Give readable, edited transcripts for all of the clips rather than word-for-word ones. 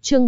Chương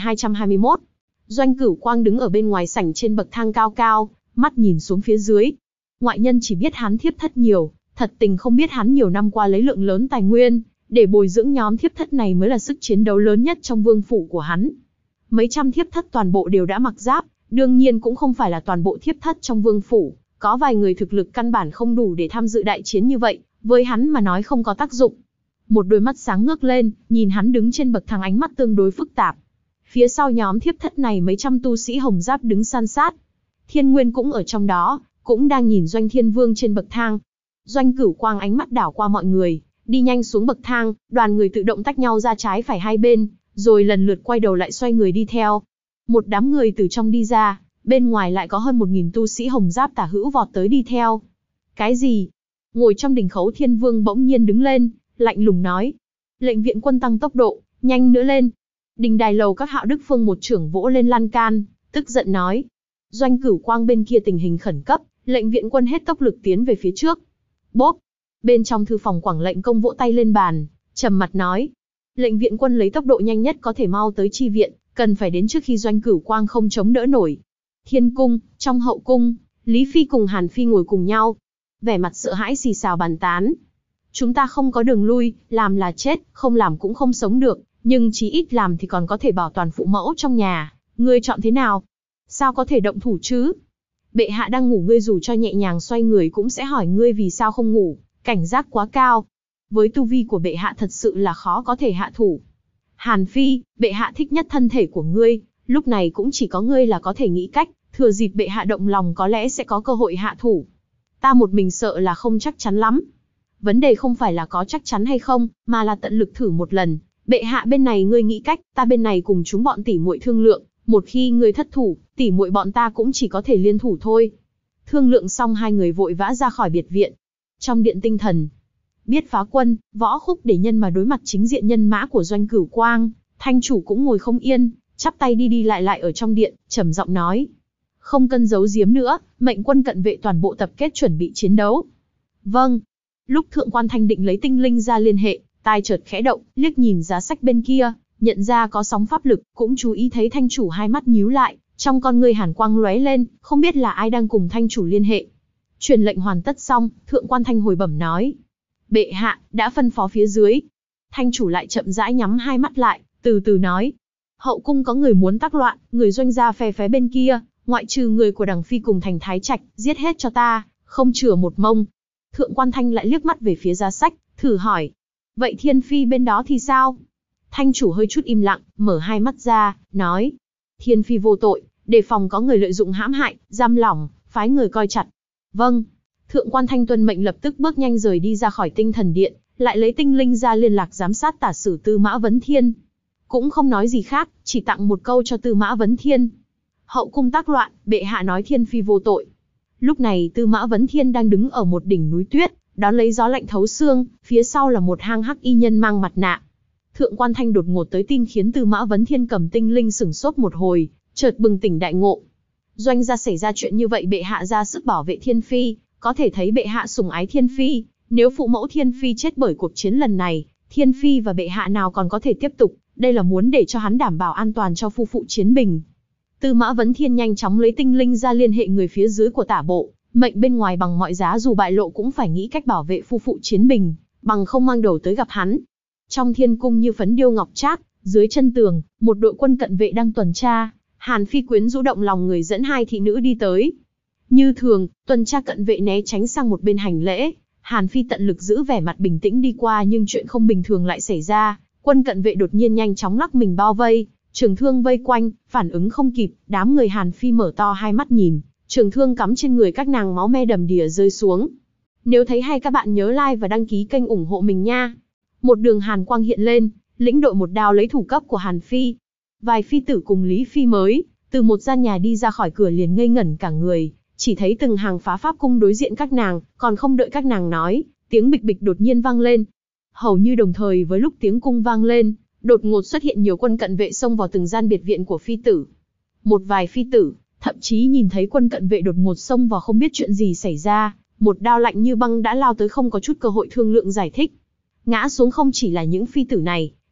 3221. Doanh Cửu Quang đứng ở bên ngoài sảnh trên bậc thang cao cao, mắt nhìn xuống phía dưới. Ngoại nhân chỉ biết hắn thiếp thất nhiều, thật tình không biết hắn nhiều năm qua lấy lượng lớn tài nguyên, để bồi dưỡng nhóm thiếp thất này mới là sức chiến đấu lớn nhất trong vương phủ của hắn. Mấy trăm thiếp thất toàn bộ đều đã mặc giáp, đương nhiên cũng không phải là toàn bộ thiếp thất trong vương phủ, có vài người thực lực căn bản không đủ để tham dự đại chiến như vậy, với hắn mà nói không có tác dụng. Một đôi mắt sáng ngước lên, nhìn hắn đứng trên bậc thang, ánh mắt tương đối phức tạp. Phía sau nhóm thiếp thất này mấy trăm tu sĩ hồng giáp đứng san sát. Thiên Nguyên cũng ở trong đó, cũng đang nhìn Doanh Thiên Vương trên bậc thang. Doanh Cửu Quang ánh mắt đảo qua mọi người, đi nhanh xuống bậc thang, đoàn người tự động tách nhau ra trái phải hai bên, rồi lần lượt quay đầu lại xoay người đi theo. Một đám người từ trong đi ra, bên ngoài lại có hơn 1000 tu sĩ hồng giáp tả hữu vọt tới đi theo. Cái gì? Ngồi trong đình khấu Thiên Vương bỗng nhiên đứng lên, lạnh lùng nói. Lệnh viện quân tăng tốc độ, nhanh nữa lên. Đình đài lầu các Hạo Đức Phương một trưởng vỗ lên lan can, tức giận nói. Doanh Cửu Quang bên kia tình hình khẩn cấp, lệnh viện quân hết tốc lực tiến về phía trước. Bốp! Bên trong thư phòng Quảng lệnh công vỗ tay lên bàn, trầm mặt nói. Lệnh viện quân lấy tốc độ nhanh nhất có thể mau tới chi viện, cần phải đến trước khi Doanh Cửu Quang không chống đỡ nổi. Thiên cung, trong hậu cung, Lý Phi cùng Hàn Phi ngồi cùng nhau. Vẻ mặt sợ hãi xì xào bàn tán. Chúng ta không có đường lui, làm là chết, không làm cũng không sống được, nhưng chí ít làm thì còn có thể bảo toàn phụ mẫu trong nhà. Ngươi chọn thế nào? Sao có thể động thủ chứ? Bệ hạ đang ngủ, ngươi dù cho nhẹ nhàng xoay người cũng sẽ hỏi ngươi vì sao không ngủ, cảnh giác quá cao. Với tu vi của bệ hạ thật sự là khó có thể hạ thủ. Hàn Phi, bệ hạ thích nhất thân thể của ngươi, lúc này cũng chỉ có ngươi là có thể nghĩ cách, thừa dịp bệ hạ động lòng có lẽ sẽ có cơ hội hạ thủ. Ta một mình sợ là không chắc chắn lắm. Vấn đề không phải là có chắc chắn hay không, mà là tận lực thử một lần. Bệ hạ bên này ngươi nghĩ cách, ta bên này cùng chúng bọn tỷ muội thương lượng, một khi ngươi thất thủ, tỷ muội bọn ta cũng chỉ có thể liên thủ thôi. Thương lượng xong hai người vội vã ra khỏi biệt viện. Trong điện tinh thần, biết phá quân, võ khúc để nhân mà đối mặt chính diện nhân mã của Doanh Cửu Quang, thanh chủ cũng ngồi không yên, chắp tay đi đi lại lại ở trong điện, trầm giọng nói. Không cần giấu giếm nữa, mệnh quân cận vệ toàn bộ tập kết chuẩn bị chiến đấu. Vâng. Lúc Thượng Quan Thanh định lấy tinh linh ra liên hệ, tai chợt khẽ động, liếc nhìn giá sách bên kia, nhận ra có sóng pháp lực, cũng chú ý thấy thanh chủ hai mắt nhíu lại, trong con ngươi hàn quang lóe lên, không biết là ai đang cùng thanh chủ liên hệ. Truyền lệnh hoàn tất xong, Thượng Quan Thanh hồi bẩm nói. Bệ hạ, đã phân phó phía dưới. Thanh chủ lại chậm rãi nhắm hai mắt lại, từ từ nói. Hậu cung có người muốn tác loạn, người Doanh gia phe phái bên kia, ngoại trừ người của Đằng Phi cùng Thành Thái Trạch, giết hết cho ta, không chừa một mông. Thượng Quan Thanh lại liếc mắt về phía giá sách, thử hỏi. Vậy Thiên Phi bên đó thì sao? Thanh chủ hơi chút im lặng, mở hai mắt ra, nói. Thiên Phi vô tội, đề phòng có người lợi dụng hãm hại, giam lỏng, phái người coi chặt. Vâng. Thượng Quan Thanh tuân mệnh lập tức bước nhanh rời đi ra khỏi tinh thần điện, lại lấy tinh linh ra liên lạc giám sát tả sử Tư Mã Vấn Thiên. Cũng không nói gì khác, chỉ tặng một câu cho Tư Mã Vấn Thiên. Hậu cung tác loạn, bệ hạ nói Thiên Phi vô tội. Lúc này Tư Mã Vấn Thiên đang đứng ở một đỉnh núi tuyết, đón lấy gió lạnh thấu xương, phía sau là một hang hắc y nhân mang mặt nạ. Thượng Quan Thanh đột ngột tới tin khiến Tư Mã Vấn Thiên cầm tinh linh sửng sốt một hồi, chợt bừng tỉnh đại ngộ. Doanh gia xảy ra chuyện như vậy, bệ hạ ra sức bảo vệ Thiên Phi, có thể thấy bệ hạ sủng ái Thiên Phi, nếu phụ mẫu Thiên Phi chết bởi cuộc chiến lần này, Thiên Phi và bệ hạ nào còn có thể tiếp tục, đây là muốn để cho hắn đảm bảo an toàn cho phu phụ Chiến Bình. Tư Mã Vấn Thiên nhanh chóng lấy tinh linh ra liên hệ người phía dưới của tả bộ, mệnh bên ngoài bằng mọi giá dù bại lộ cũng phải nghĩ cách bảo vệ phu phụ Chiến Bình, bằng không mang đầu tới gặp hắn. Trong thiên cung như phấn điêu ngọc trác, dưới chân tường, một đội quân cận vệ đang tuần tra, Hàn Phi quyến rũ động lòng người dẫn hai thị nữ đi tới. Như thường, tuần tra cận vệ né tránh sang một bên hành lễ, Hàn Phi tận lực giữ vẻ mặt bình tĩnh đi qua, nhưng chuyện không bình thường lại xảy ra, quân cận vệ đột nhiên nhanh chóng lắc mình bao vây, trường thương vây quanh, phản ứng không kịp, đám người Hàn Phi mở to hai mắt nhìn, trường thương cắm trên người các nàng máu me đầm đìa rơi xuống. Nếu thấy hay các bạn nhớ like và đăng ký kênh ủng hộ mình nha. Một đường hàn quang hiện lên, lĩnh đội một đao lấy thủ cấp của Hàn Phi. Vài phi tử cùng Lý Phi mới, từ một gian nhà đi ra khỏi cửa liền ngây ngẩn cả người, chỉ thấy từng hàng phá pháp cung đối diện các nàng, còn không đợi các nàng nói, tiếng bịch bịch đột nhiên vang lên. Hầu như đồng thời với lúc tiếng cung vang lên, đột ngột xuất hiện nhiều quân cận vệ xông vào từng gian biệt viện của phi tử. Một vài phi tử, thậm chí nhìn thấy quân cận vệ đột ngột xông vào không biết chuyện gì xảy ra, một đao lạnh như băng đã lao tới, không có chút cơ hội thương lượng giải thích. Ngã xuống không chỉ là những phi tử này,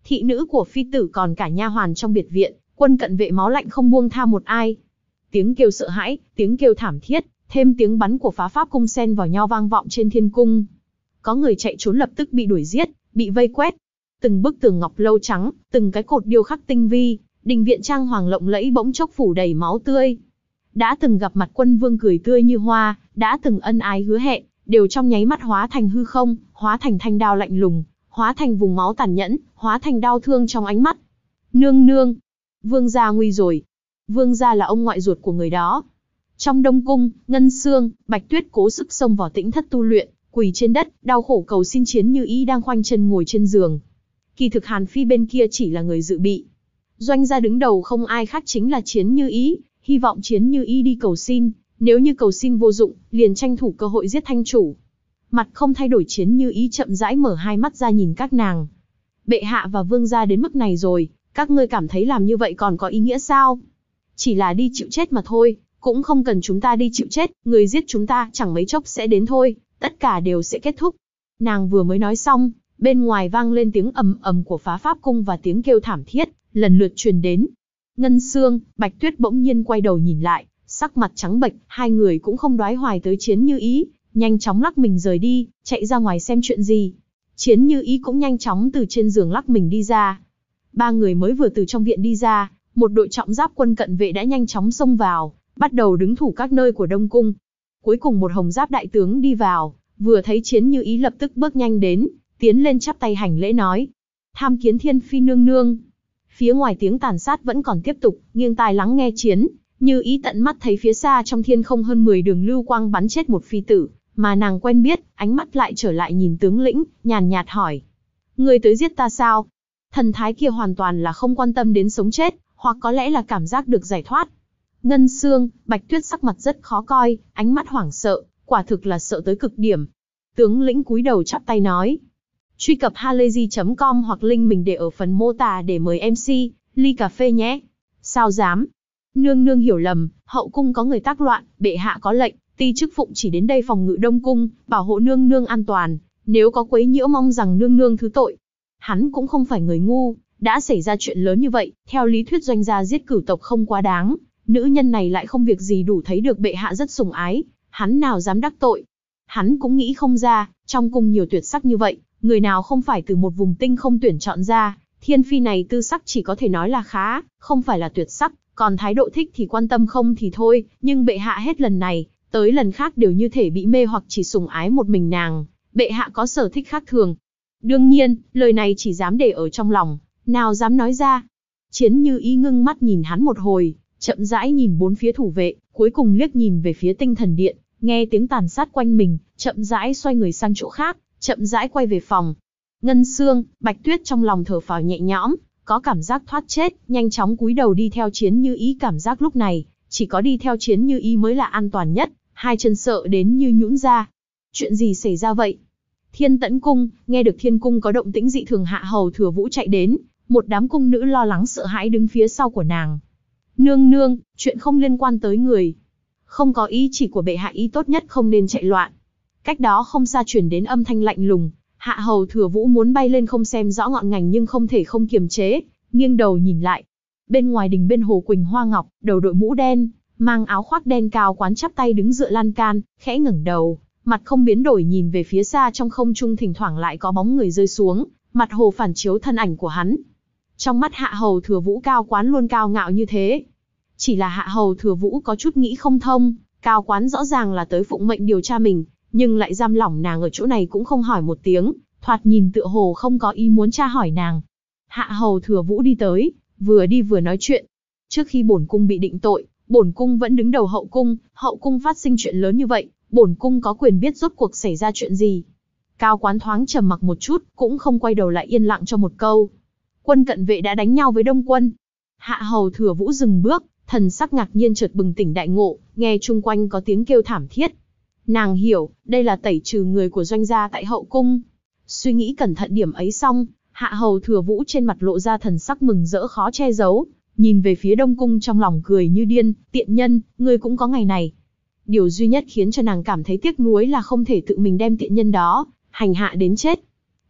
thị nữ của phi tử còn cả nha hoàn trong biệt viện, quân cận vệ máu lạnh không buông tha một ai. Tiếng kêu sợ hãi, tiếng kêu thảm thiết, thêm tiếng bắn của phá pháp cung xen vào nhau vang vọng trên thiên cung. Có người chạy trốn lập tức bị đuổi giết, bị vây quét. Từng bức tường ngọc lâu trắng, từng cái cột điêu khắc tinh vi, đình viện trang hoàng lộng lẫy bỗng chốc phủ đầy máu tươi. Đã từng gặp mặt quân vương cười tươi như hoa, đã từng ân ái hứa hẹn, đều trong nháy mắt hóa thành hư không, hóa thành thanh đao lạnh lùng, hóa thành vùng máu tàn nhẫn, hóa thành đau thương trong ánh mắt. Nương nương, vương gia nguy rồi. Vương gia là ông ngoại ruột của người đó. Trong Đông cung, Ngân Xương, Bạch Tuyết cố sức xông vào tĩnh thất tu luyện, quỳ trên đất, đau khổ cầu xin Chiến Như Ý đang khoanh chân ngồi trên giường. Kỳ thực Hàn Phi bên kia chỉ là người dự bị. Doanh gia đứng đầu không ai khác chính là Chiến Như Ý, hy vọng Chiến Như Ý đi cầu xin, nếu như cầu xin vô dụng, liền tranh thủ cơ hội giết thanh chủ. Mặt không thay đổi Chiến Như Ý chậm rãi mở hai mắt ra nhìn các nàng. Bệ hạ và vương gia đến mức này rồi, các ngươi cảm thấy làm như vậy còn có ý nghĩa sao? Chỉ là đi chịu chết mà thôi, cũng không cần chúng ta đi chịu chết, người giết chúng ta chẳng mấy chốc sẽ đến thôi, tất cả đều sẽ kết thúc. Nàng vừa mới nói xong, bên ngoài vang lên tiếng ầm ầm của phá pháp cung và tiếng kêu thảm thiết, lần lượt truyền đến. Ngân Xương, Bạch Tuyết bỗng nhiên quay đầu nhìn lại, sắc mặt trắng bệch, hai người cũng không đoái hoài tới Chiến Như Ý, nhanh chóng lắc mình rời đi, chạy ra ngoài xem chuyện gì. Chiến Như Ý cũng nhanh chóng từ trên giường lắc mình đi ra. Ba người mới vừa từ trong viện đi ra, một đội trọng giáp quân cận vệ đã nhanh chóng xông vào, bắt đầu đứng thủ các nơi của Đông cung. Cuối cùng một hồng giáp đại tướng đi vào, vừa thấy Chiến Như Ý lập tức bước nhanh đến, tiến lên chắp tay hành lễ nói: tham kiến thiên phi nương nương. Phía ngoài tiếng tàn sát vẫn còn tiếp tục, nghiêng tai lắng nghe. Chiến Như Ý tận mắt thấy phía xa trong thiên không hơn 10 đường lưu quang bắn chết một phi tử, mà nàng quen biết, ánh mắt lại trở lại nhìn tướng lĩnh, nhàn nhạt hỏi: người tới giết ta sao? Thần thái kia hoàn toàn là không quan tâm đến sống chết, hoặc có lẽ là cảm giác được giải thoát. Ngân Xương, Bạch Tuyết sắc mặt rất khó coi, ánh mắt hoảng sợ, quả thực là sợ tới cực điểm. Tướng lĩnh cúi đầu chắp tay nói: truy cập halayzi.com hoặc link mình để ở phần mô tả để mời MC ly cà phê nhé. Sao dám? Nương nương hiểu lầm, hậu cung có người tác loạn, bệ hạ có lệnh, ti chức phụng chỉ đến đây phòng ngự Đông cung, bảo hộ nương nương an toàn, nếu có quấy nhiễu mong rằng nương nương thứ tội. Hắn cũng không phải người ngu, đã xảy ra chuyện lớn như vậy, theo lý thuyết Doanh gia giết cửu tộc không quá đáng, nữ nhân này lại không việc gì đủ thấy được bệ hạ rất sủng ái, hắn nào dám đắc tội. Hắn cũng nghĩ không ra, trong cung nhiều tuyệt sắc như vậy, người nào không phải từ một vùng tinh không tuyển chọn ra, thiên phi này tư sắc chỉ có thể nói là khá, không phải là tuyệt sắc, còn thái độ thích thì quan tâm không thì thôi, nhưng bệ hạ hết lần này tới lần khác đều như thể bị mê hoặc chỉ sủng ái một mình nàng, bệ hạ có sở thích khác thường. Đương nhiên, lời này chỉ dám để ở trong lòng, nào dám nói ra. Chiến Như Ý ngưng mắt nhìn hắn một hồi, chậm rãi nhìn bốn phía thủ vệ, cuối cùng liếc nhìn về phía tinh thần điện, nghe tiếng tàn sát quanh mình, chậm rãi xoay người sang chỗ khác, chậm rãi quay về phòng. Ngân Xương, Bạch Tuyết trong lòng thở phào nhẹ nhõm, có cảm giác thoát chết, nhanh chóng cúi đầu đi theo Chiến Như Ý. Cảm giác lúc này, chỉ có đi theo Chiến Như Ý mới là an toàn nhất, hai chân sợ đến như nhũn ra. Chuyện gì xảy ra vậy? Thiên Tẫn cung, nghe được thiên cung có động tĩnh dị thường, Hạ Hầu Thừa Vũ chạy đến, một đám cung nữ lo lắng sợ hãi đứng phía sau của nàng. Nương nương, chuyện không liên quan tới người. Không có ý chỉ của bệ hạ, ý tốt nhất không nên chạy loạn. Cách đó không xa truyền đến âm thanh lạnh lùng. Hạ Hầu Thừa Vũ muốn bay lên không xem rõ ngọn ngành nhưng không thể không kiềm chế, nghiêng đầu nhìn lại. Bên ngoài đình bên hồ Quỳnh Hoa Ngọc, đầu đội mũ đen, mang áo khoác đen cao quán chắp tay đứng dựa lan can, khẽ ngẩng đầu, mặt không biến đổi nhìn về phía xa trong không trung, thỉnh thoảng lại có bóng người rơi xuống, mặt hồ phản chiếu thân ảnh của hắn. Trong mắt Hạ Hầu Thừa Vũ cao quán luôn cao ngạo như thế. Chỉ là Hạ Hầu Thừa Vũ có chút nghĩ không thông, cao quán rõ ràng là tới phụng mệnh điều tra mình, nhưng lại giam lỏng nàng ở chỗ này cũng không hỏi một tiếng, thoạt nhìn tựa hồ không có ý muốn tra hỏi nàng. Hạ Hầu Thừa Vũ đi tới, vừa đi vừa nói chuyện. Trước khi bổn cung bị định tội, bổn cung vẫn đứng đầu hậu cung phát sinh chuyện lớn như vậy, bổn cung có quyền biết rốt cuộc xảy ra chuyện gì. Cao quán thoáng trầm mặc một chút, cũng không quay đầu lại, yên lặng cho một câu. Quân cận vệ đã đánh nhau với Đông quân. Hạ Hầu Thừa Vũ dừng bước, thần sắc ngạc nhiên chợt bừng tỉnh đại ngộ, nghe chung quanh có tiếng kêu thảm thiết. Nàng hiểu, đây là tẩy trừ người của Doanh gia tại hậu cung. Suy nghĩ cẩn thận điểm ấy xong, Hạ Hầu Thừa Vũ trên mặt lộ ra thần sắc mừng rỡ khó che giấu, nhìn về phía Đông cung trong lòng cười như điên. Tiện nhân, ngươi cũng có ngày này. Điều duy nhất khiến cho nàng cảm thấy tiếc nuối là không thể tự mình đem tiện nhân đó hành hạ đến chết.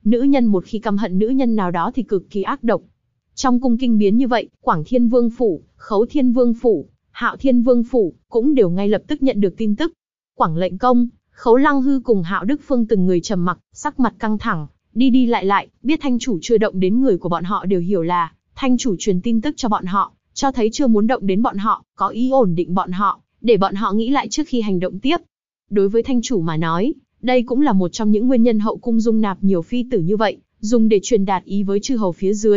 Nữ nhân một khi căm hận nữ nhân nào đó thì cực kỳ ác độc. Trong cung kinh biến như vậy, Quảng Thiên Vương Phủ, Khấu Thiên Vương Phủ, Hạo Thiên Vương Phủ, cũng đều ngay lập tức nhận được tin tức. Quảng Lệnh Công, Khấu Lăng Hư cùng Hạo Đức Phương từng người trầm mặc, sắc mặt căng thẳng, đi đi lại lại, biết thanh chủ chưa động đến người của bọn họ đều hiểu là, thanh chủ truyền tin tức cho bọn họ, cho thấy chưa muốn động đến bọn họ, có ý ổn định bọn họ, để bọn họ nghĩ lại trước khi hành động tiếp. Đối với thanh chủ mà nói, đây cũng là một trong những nguyên nhân hậu cung dung nạp nhiều phi tử như vậy, dùng để truyền đạt ý với chư hầu phía dưới.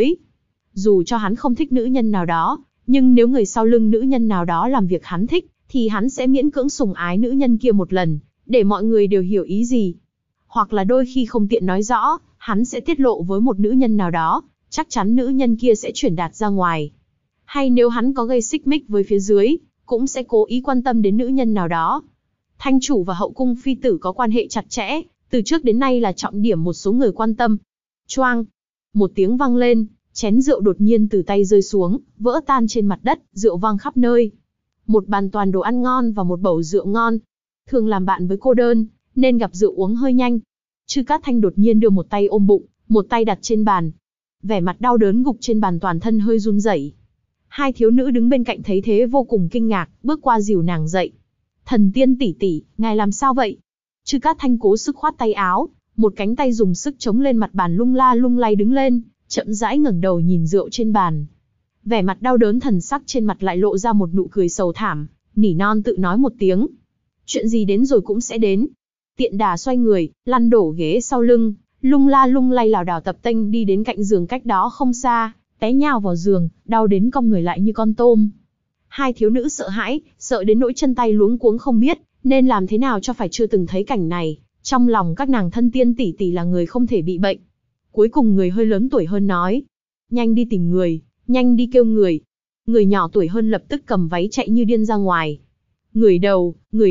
Dù cho hắn không thích nữ nhân nào đó, nhưng nếu người sau lưng nữ nhân nào đó làm việc hắn thích, thì hắn sẽ miễn cưỡng sủng ái nữ nhân kia một lần, để mọi người đều hiểu ý gì. Hoặc là đôi khi không tiện nói rõ, hắn sẽ tiết lộ với một nữ nhân nào đó, chắc chắn nữ nhân kia sẽ truyền đạt ra ngoài. Hay nếu hắn có gây xích mích với phía dưới, cũng sẽ cố ý quan tâm đến nữ nhân nào đó. Thanh chủ và hậu cung phi tử có quan hệ chặt chẽ, từ trước đến nay là trọng điểm một số người quan tâm. Choang! Một tiếng vang lên, chén rượu đột nhiên từ tay rơi xuống, vỡ tan trên mặt đất, rượu vang khắp nơi. Một bàn toàn đồ ăn ngon và một bầu rượu ngon. Thường làm bạn với cô đơn, nên gặp rượu uống hơi nhanh. Chư Cát Thanh đột nhiên đưa một tay ôm bụng, một tay đặt trên bàn. Vẻ mặt đau đớn gục trên bàn, toàn thân hơi run rẩy. Hai thiếu nữ đứng bên cạnh thấy thế vô cùng kinh ngạc, bước qua dìu nàng dậy. Thần Tiên tỷ tỷ, ngài làm sao vậy? Chư Cát Thanh cố sức khoát tay áo, một cánh tay dùng sức chống lên mặt bàn lung la lung lay đứng lên, chậm rãi ngẩng đầu nhìn rượu trên bàn. Vẻ mặt đau đớn thần sắc trên mặt lại lộ ra một nụ cười sầu thảm, nỉ non tự nói một tiếng. Chuyện gì đến rồi cũng sẽ đến. Tiện đà xoay người, lăn đổ ghế sau lưng, lung la lung lay lảo đảo tập tênh đi đến cạnh giường cách đó không xa, té nhào vào giường, đau đến cong người lại như con tôm. Hai thiếu nữ sợ hãi, sợ đến nỗi chân tay luống cuống không biết nên làm thế nào cho phải, chưa từng thấy cảnh này. Trong lòng các nàng thân tiên tỷ tỷ là người không thể bị bệnh. Cuối cùng người hơi lớn tuổi hơn nói, nhanh đi tìm người, nhanh đi kêu người. Người nhỏ tuổi hơn lập tức cầm váy chạy như điên ra ngoài. Người đâu?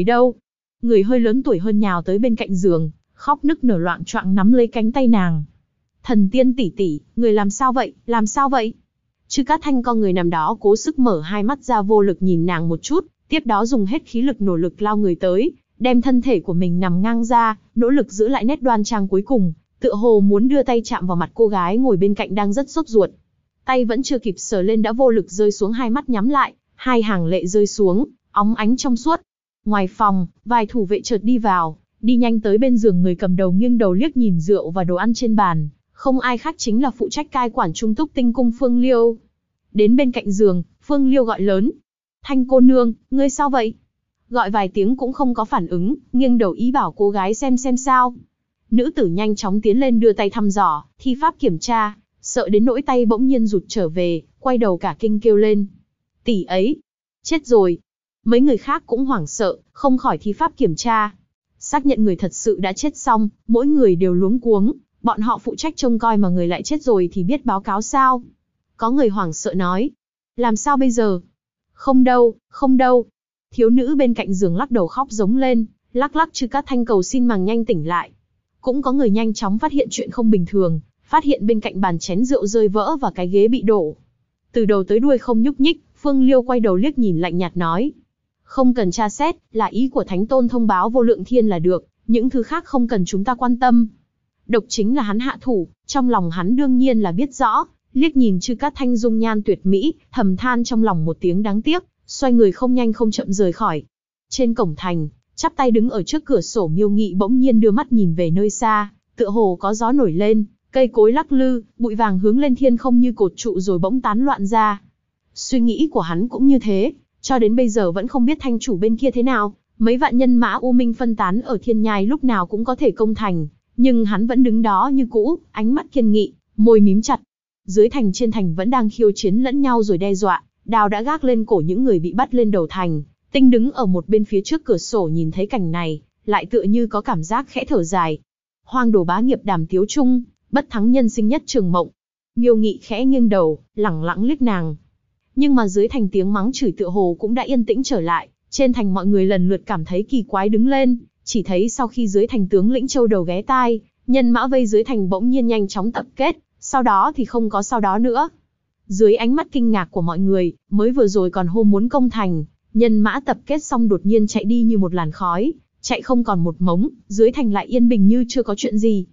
Người hơi lớn tuổi hơn nhào tới bên cạnh giường, khóc nức nở loạng choạng nắm lấy cánh tay nàng. Thần tiên tỷ tỷ, người làm sao vậy, làm sao vậy? Chư Cát Thanh con người nằm đó cố sức mở hai mắt ra, vô lực nhìn nàng một chút, tiếp đó dùng hết khí lực nỗ lực lao người tới, đem thân thể của mình nằm ngang ra, nỗ lực giữ lại nét đoan trang cuối cùng, tựa hồ muốn đưa tay chạm vào mặt cô gái ngồi bên cạnh đang rất sốt ruột. Tay vẫn chưa kịp sờ lên đã vô lực rơi xuống, hai mắt nhắm lại, hai hàng lệ rơi xuống, óng ánh trong suốt. Ngoài phòng, vài thủ vệ chợt đi vào, đi nhanh tới bên giường người cầm đầu, nghiêng đầu liếc nhìn rượu và đồ ăn trên bàn, không ai khác chính là phụ trách cai quản Trung Túc Tinh Cung Phương Liêu. Đến bên cạnh giường, Phương Liêu gọi lớn, Thanh cô nương, ngươi sao vậy? Gọi vài tiếng cũng không có phản ứng, nghiêng đầu ý bảo cô gái xem sao. Nữ tử nhanh chóng tiến lên đưa tay thăm dò, thi pháp kiểm tra, sợ đến nỗi tay bỗng nhiên rụt trở về, quay đầu cả kinh kêu lên. Tỷ ấy, chết rồi. Mấy người khác cũng hoảng sợ, không khỏi thi pháp kiểm tra. Xác nhận người thật sự đã chết xong, mỗi người đều luống cuống, bọn họ phụ trách trông coi mà người lại chết rồi thì biết báo cáo sao? Có người hoảng sợ nói, làm sao bây giờ? Không đâu. Thiếu nữ bên cạnh giường lắc đầu khóc giống lên, lắc lắc Chư Cát Thanh cầu xin màng nhanh tỉnh lại. Cũng có người nhanh chóng phát hiện chuyện không bình thường, phát hiện bên cạnh bàn chén rượu rơi vỡ và cái ghế bị đổ. Từ đầu tới đuôi không nhúc nhích, Phương Liêu quay đầu liếc nhìn lạnh nhạt nói. Không cần tra xét, là ý của Thánh Tôn thông báo Vô Lượng Thiên là được, những thứ khác không cần chúng ta quan tâm. Độc chính là hắn hạ thủ, trong lòng hắn đương nhiên là biết rõ, liếc nhìn Chư Cát Thanh dung nhan tuyệt mỹ, thầm than trong lòng một tiếng đáng tiếc, xoay người không nhanh không chậm rời khỏi. Trên cổng thành, chắp tay đứng ở trước cửa sổ Miêu Nghị bỗng nhiên đưa mắt nhìn về nơi xa, tựa hồ có gió nổi lên, cây cối lắc lư, bụi vàng hướng lên thiên không như cột trụ rồi bỗng tán loạn ra. Suy nghĩ của hắn cũng như thế, cho đến bây giờ vẫn không biết thanh chủ bên kia thế nào, mấy vạn nhân mã U Minh phân tán ở thiên nhai lúc nào cũng có thể công thành, nhưng hắn vẫn đứng đó như cũ, ánh mắt kiên nghị, môi mím chặt. Dưới thành trên thành vẫn đang khiêu chiến lẫn nhau rồi đe dọa, đao đã gác lên cổ những người bị bắt lên đầu thành. Tinh đứng ở một bên phía trước cửa sổ nhìn thấy cảnh này, lại tựa như có cảm giác khẽ thở dài. Hoang đồ bá nghiệp Đàm Tiếu Trung, bất thắng nhân sinh nhất Trường Mộng. Miêu Nghị khẽ nghiêng đầu, lẳng lặng liếc nàng. Nhưng mà dưới thành tiếng mắng chửi tựa hồ cũng đã yên tĩnh trở lại, trên thành mọi người lần lượt cảm thấy kỳ quái đứng lên, chỉ thấy sau khi dưới thành tướng lĩnh châu đầu ghé tai, nhân mã vây dưới thành bỗng nhiên nhanh chóng tập kết, sau đó thì không có sau đó nữa. Dưới ánh mắt kinh ngạc của mọi người, mới vừa rồi còn hô muốn công thành, nhân mã tập kết xong đột nhiên chạy đi như một làn khói, chạy không còn một mống, dưới thành lại yên bình như chưa có chuyện gì.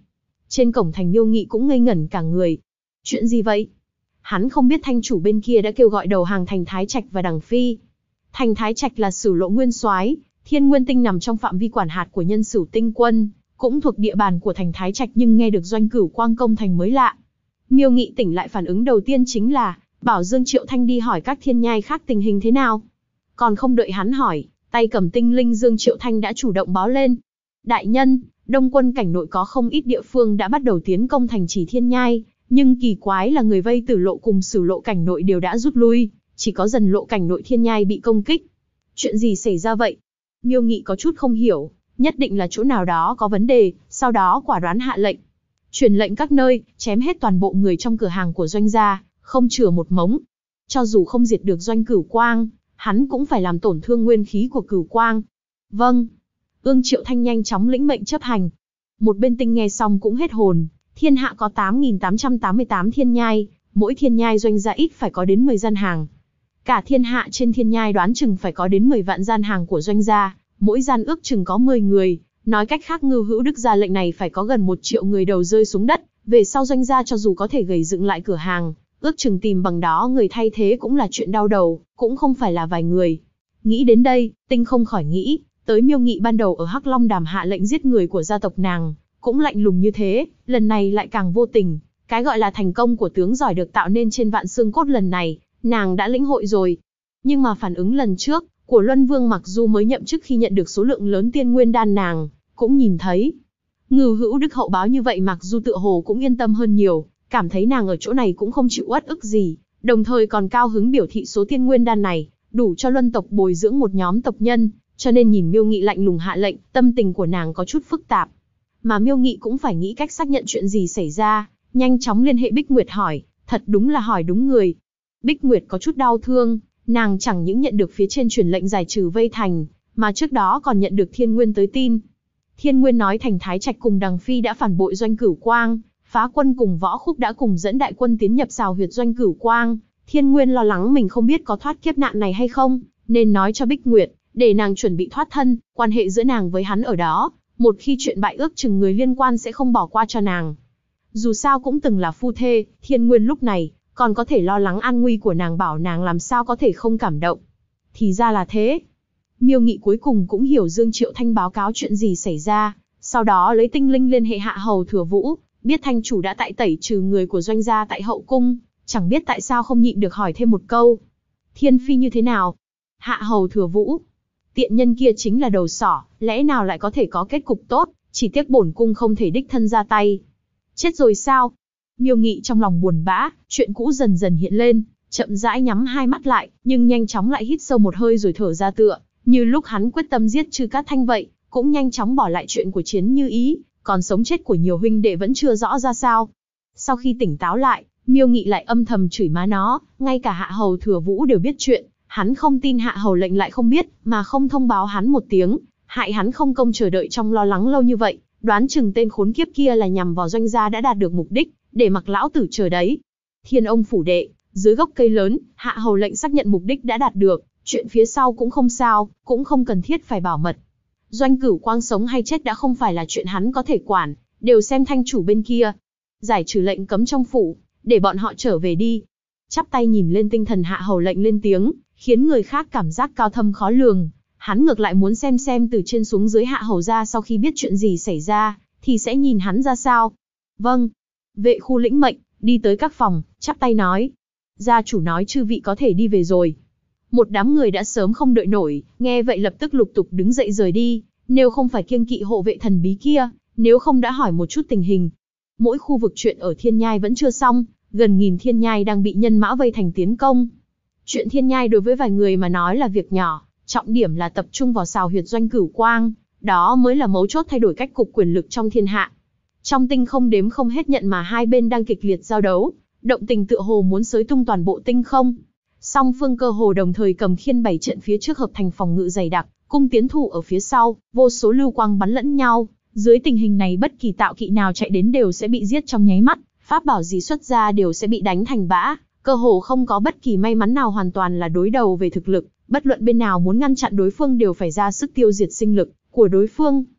Trên cổng thành Miêu Nghị cũng ngây ngẩn cả người. Chuyện gì vậy? Hắn không biết thanh chủ bên kia đã kêu gọi đầu hàng Thành Thái Trạch và Đằng Phi. Thành Thái Trạch là Sửu Lộ Nguyên Soái, Thiên Nguyên Tinh nằm trong phạm vi quản hạt của Nhân Sửu Tinh quân, cũng thuộc địa bàn của Thành Thái Trạch, nhưng nghe được Doanh Cửu Quang công thành mới lạ. Miêu Nghị tỉnh lại, phản ứng đầu tiên chính là bảo Dương Triệu Thanh đi hỏi các thiên nhai khác tình hình thế nào. Còn không đợi hắn hỏi, tay cầm tinh linh Dương Triệu Thanh đã chủ động báo lên. Đại nhân, Đông quân cảnh nội có không ít địa phương đã bắt đầu tiến công thành trì thiên nhai, nhưng kỳ quái là người vây Tử Lộ cùng Sửu Lộ cảnh nội đều đã rút lui, chỉ có Dần Lộ cảnh nội thiên nhai bị công kích. Chuyện gì xảy ra vậy? Miêu Nghị có chút không hiểu, nhất định là chỗ nào đó có vấn đề, sau đó quả đoán hạ lệnh. Truyền lệnh các nơi, chém hết toàn bộ người trong cửa hàng của Doanh gia, không chừa một mống. Cho dù không diệt được Doanh Cửu Quang, hắn cũng phải làm tổn thương nguyên khí của Cửu Quang. Vâng. Ương Triệu Thanh nhanh chóng lĩnh mệnh chấp hành. Một bên Tinh nghe xong cũng hết hồn, thiên hạ có 8.888 thiên nhai, mỗi thiên nhai Doanh gia ít phải có đến 10 gian hàng. Cả thiên hạ trên thiên nhai đoán chừng phải có đến 10 vạn gian hàng của Doanh gia, mỗi gian ước chừng có 10 người. Nói cách khác, Ngưu Hữu Đức ra lệnh này phải có gần 1 triệu người đầu rơi xuống đất, về sau Doanh gia cho dù có thể gầy dựng lại cửa hàng, ước chừng tìm bằng đó người thay thế cũng là chuyện đau đầu, cũng không phải là vài người. Nghĩ đến đây, Tinh không khỏi nghĩ, tới Miêu Nghị ban đầu ở Hắc Long Đàm hạ lệnh giết người của gia tộc nàng, cũng lạnh lùng như thế, lần này lại càng vô tình. Cái gọi là thành công của tướng giỏi được tạo nên trên vạn xương cốt lần này, nàng đã lĩnh hội rồi. Nhưng mà phản ứng lần trước, của Luân Vương mặc dù mới nhậm chức khi nhận được số lượng lớn tiên nguyên đan, nàng cũng nhìn thấy. Ngưu Hữu Đức hậu báo như vậy, mặc dù tựa hồ cũng yên tâm hơn nhiều, cảm thấy nàng ở chỗ này cũng không chịu uất ức gì, đồng thời còn cao hứng biểu thị số tiên nguyên đan này đủ cho Luân tộc bồi dưỡng một nhóm tộc nhân, cho nên nhìn Miêu Nghị lạnh lùng hạ lệnh, tâm tình của nàng có chút phức tạp. Mà Miêu Nghị cũng phải nghĩ cách xác nhận chuyện gì xảy ra, nhanh chóng liên hệ Bích Nguyệt hỏi, thật đúng là hỏi đúng người. Bích Nguyệt có chút đau thương, nàng chẳng những nhận được phía trên truyền lệnh giải trừ vây thành, mà trước đó còn nhận được Thiên Nguyên tới tin. Thiên Nguyên nói Thành Thái Trạch cùng Đằng Phi đã phản bội Doanh Cửu Quang, Phá Quân cùng Võ Khúc đã cùng dẫn đại quân tiến nhập xào huyệt Doanh Cửu Quang. Thiên Nguyên lo lắng mình không biết có thoát kiếp nạn này hay không, nên nói cho Bích Nguyệt, để nàng chuẩn bị thoát thân, quan hệ giữa nàng với hắn ở đó, một khi chuyện bại ước chừng người liên quan sẽ không bỏ qua cho nàng. Dù sao cũng từng là phu thê, Thiên Nguyên lúc này còn có thể lo lắng an nguy của nàng, bảo nàng làm sao có thể không cảm động. Thì ra là thế. Miêu Nghị cuối cùng cũng hiểu Dương Triệu Thanh báo cáo chuyện gì xảy ra, sau đó lấy tinh linh liên hệ Hạ Hầu Thừa Vũ, biết thanh chủ đã tại tẩy trừ người của Doanh gia tại hậu cung, chẳng biết tại sao không nhịn được hỏi thêm một câu. Thiên Phi như thế nào? Hạ Hầu Thừa Vũ. Tiện nhân kia chính là đầu sỏ, lẽ nào lại có thể có kết cục tốt, chỉ tiếc bổn cung không thể đích thân ra tay. Chết rồi sao? Miêu Nghị trong lòng buồn bã, chuyện cũ dần dần hiện lên, chậm rãi nhắm hai mắt lại, nhưng nhanh chóng lại hít sâu một hơi rồi thở ra, tựa như lúc hắn quyết tâm giết Trư Cát Thanh vậy, cũng nhanh chóng bỏ lại chuyện của Chiến Như Ý, còn sống chết của nhiều huynh đệ vẫn chưa rõ ra sao. Sau khi tỉnh táo lại, Miêu Nghị lại âm thầm chửi má nó, ngay cả Hạ Hầu Thừa Vũ đều biết chuyện, hắn không tin Hạ Hầu lệnh lại không biết, mà không thông báo hắn một tiếng, hại hắn không công chờ đợi trong lo lắng lâu như vậy, đoán chừng tên khốn kiếp kia là nhằm vào Doanh gia đã đạt được mục đích, để mặc lão tử chờ đấy. Thiên Ông phủ đệ, dưới gốc cây lớn, Hạ Hầu lệnh xác nhận mục đích đã đạt được, chuyện phía sau cũng không sao, cũng không cần thiết phải bảo mật. Doanh Cửu Quang sống hay chết đã không phải là chuyện hắn có thể quản, đều xem thanh chủ bên kia. Giải trừ lệnh cấm trong phủ, để bọn họ trở về đi. Chắp tay nhìn lên tinh thần Hạ Hầu lệnh lên tiếng, khiến người khác cảm giác cao thâm khó lường. Hắn ngược lại muốn xem từ trên xuống dưới Hạ Hầu gia sau khi biết chuyện gì xảy ra, thì sẽ nhìn hắn ra sao. Vâng. Vệ khu lĩnh mệnh, đi tới các phòng, chắp tay nói. Gia chủ nói chư vị có thể đi về rồi. Một đám người đã sớm không đợi nổi, nghe vậy lập tức lục tục đứng dậy rời đi, nếu không phải kiêng kỵ hộ vệ thần bí kia, nếu không đã hỏi một chút tình hình. Mỗi khu vực chuyện ở Thiên Nhai vẫn chưa xong, gần nghìn Thiên Nhai đang bị nhân mã vây thành tiến công. Chuyện Thiên Nhai đối với vài người mà nói là việc nhỏ, trọng điểm là tập trung vào xào huyệt Doanh Cửu Quang, đó mới là mấu chốt thay đổi cách cục quyền lực trong thiên hạ. Trong tinh không đếm không hết nhận mà hai bên đang kịch liệt giao đấu, động tình tựa hồ muốn xới tung toàn bộ tinh không. Song phương cơ hồ đồng thời cầm khiên bày trận phía trước hợp thành phòng ngự dày đặc, cung tiến thủ ở phía sau, vô số lưu quang bắn lẫn nhau. Dưới tình hình này bất kỳ tạo kỵ nào chạy đến đều sẽ bị giết trong nháy mắt, pháp bảo gì xuất ra đều sẽ bị đánh thành bã, cơ hồ không có bất kỳ may mắn nào, hoàn toàn là đối đầu về thực lực, bất luận bên nào muốn ngăn chặn đối phương đều phải ra sức tiêu diệt sinh lực của đối phương.